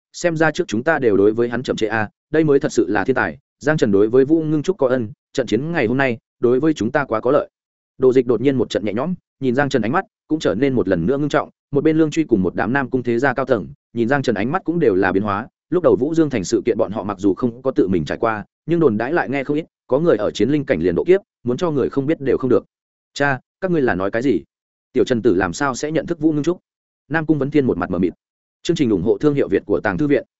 xem ra trước chúng ta đều đối với hắn chậm trễ a, đây mới thật sự là thiên tài. Giang Trần đối với Vũ Ngưng Trúc có ân, trận chiến ngày hôm nay đối với chúng ta quá có lợi. Đồ Dịch đột nhiên một trận nhẹ nhõm, nhìn Giang Trần ánh mắt cũng trở nên một lần nữa ngưng trọng. Một bên Lương Truy cùng một đám nam cung thế gia cao tầng, nhìn Giang Trần ánh mắt cũng đều là biến hóa. Lúc đầu Vũ Dương thành sự kiện bọn họ mặc dù không có tự mình trải qua, nhưng đồn đãi lại nghe không ít, có người ở chiến linh cảnh liền độ kiếp, muốn cho người không biết đều không được. Cha, các ngươi là nói cái gì? Tiểu Trần Tử làm sao sẽ nhận thức Vũ Ngưng Trúc? Nam cung Vấn Thiên một mặt mờ mịt. Chương trình ủng hộ thương hiệu Việt của Tàng Thư viện.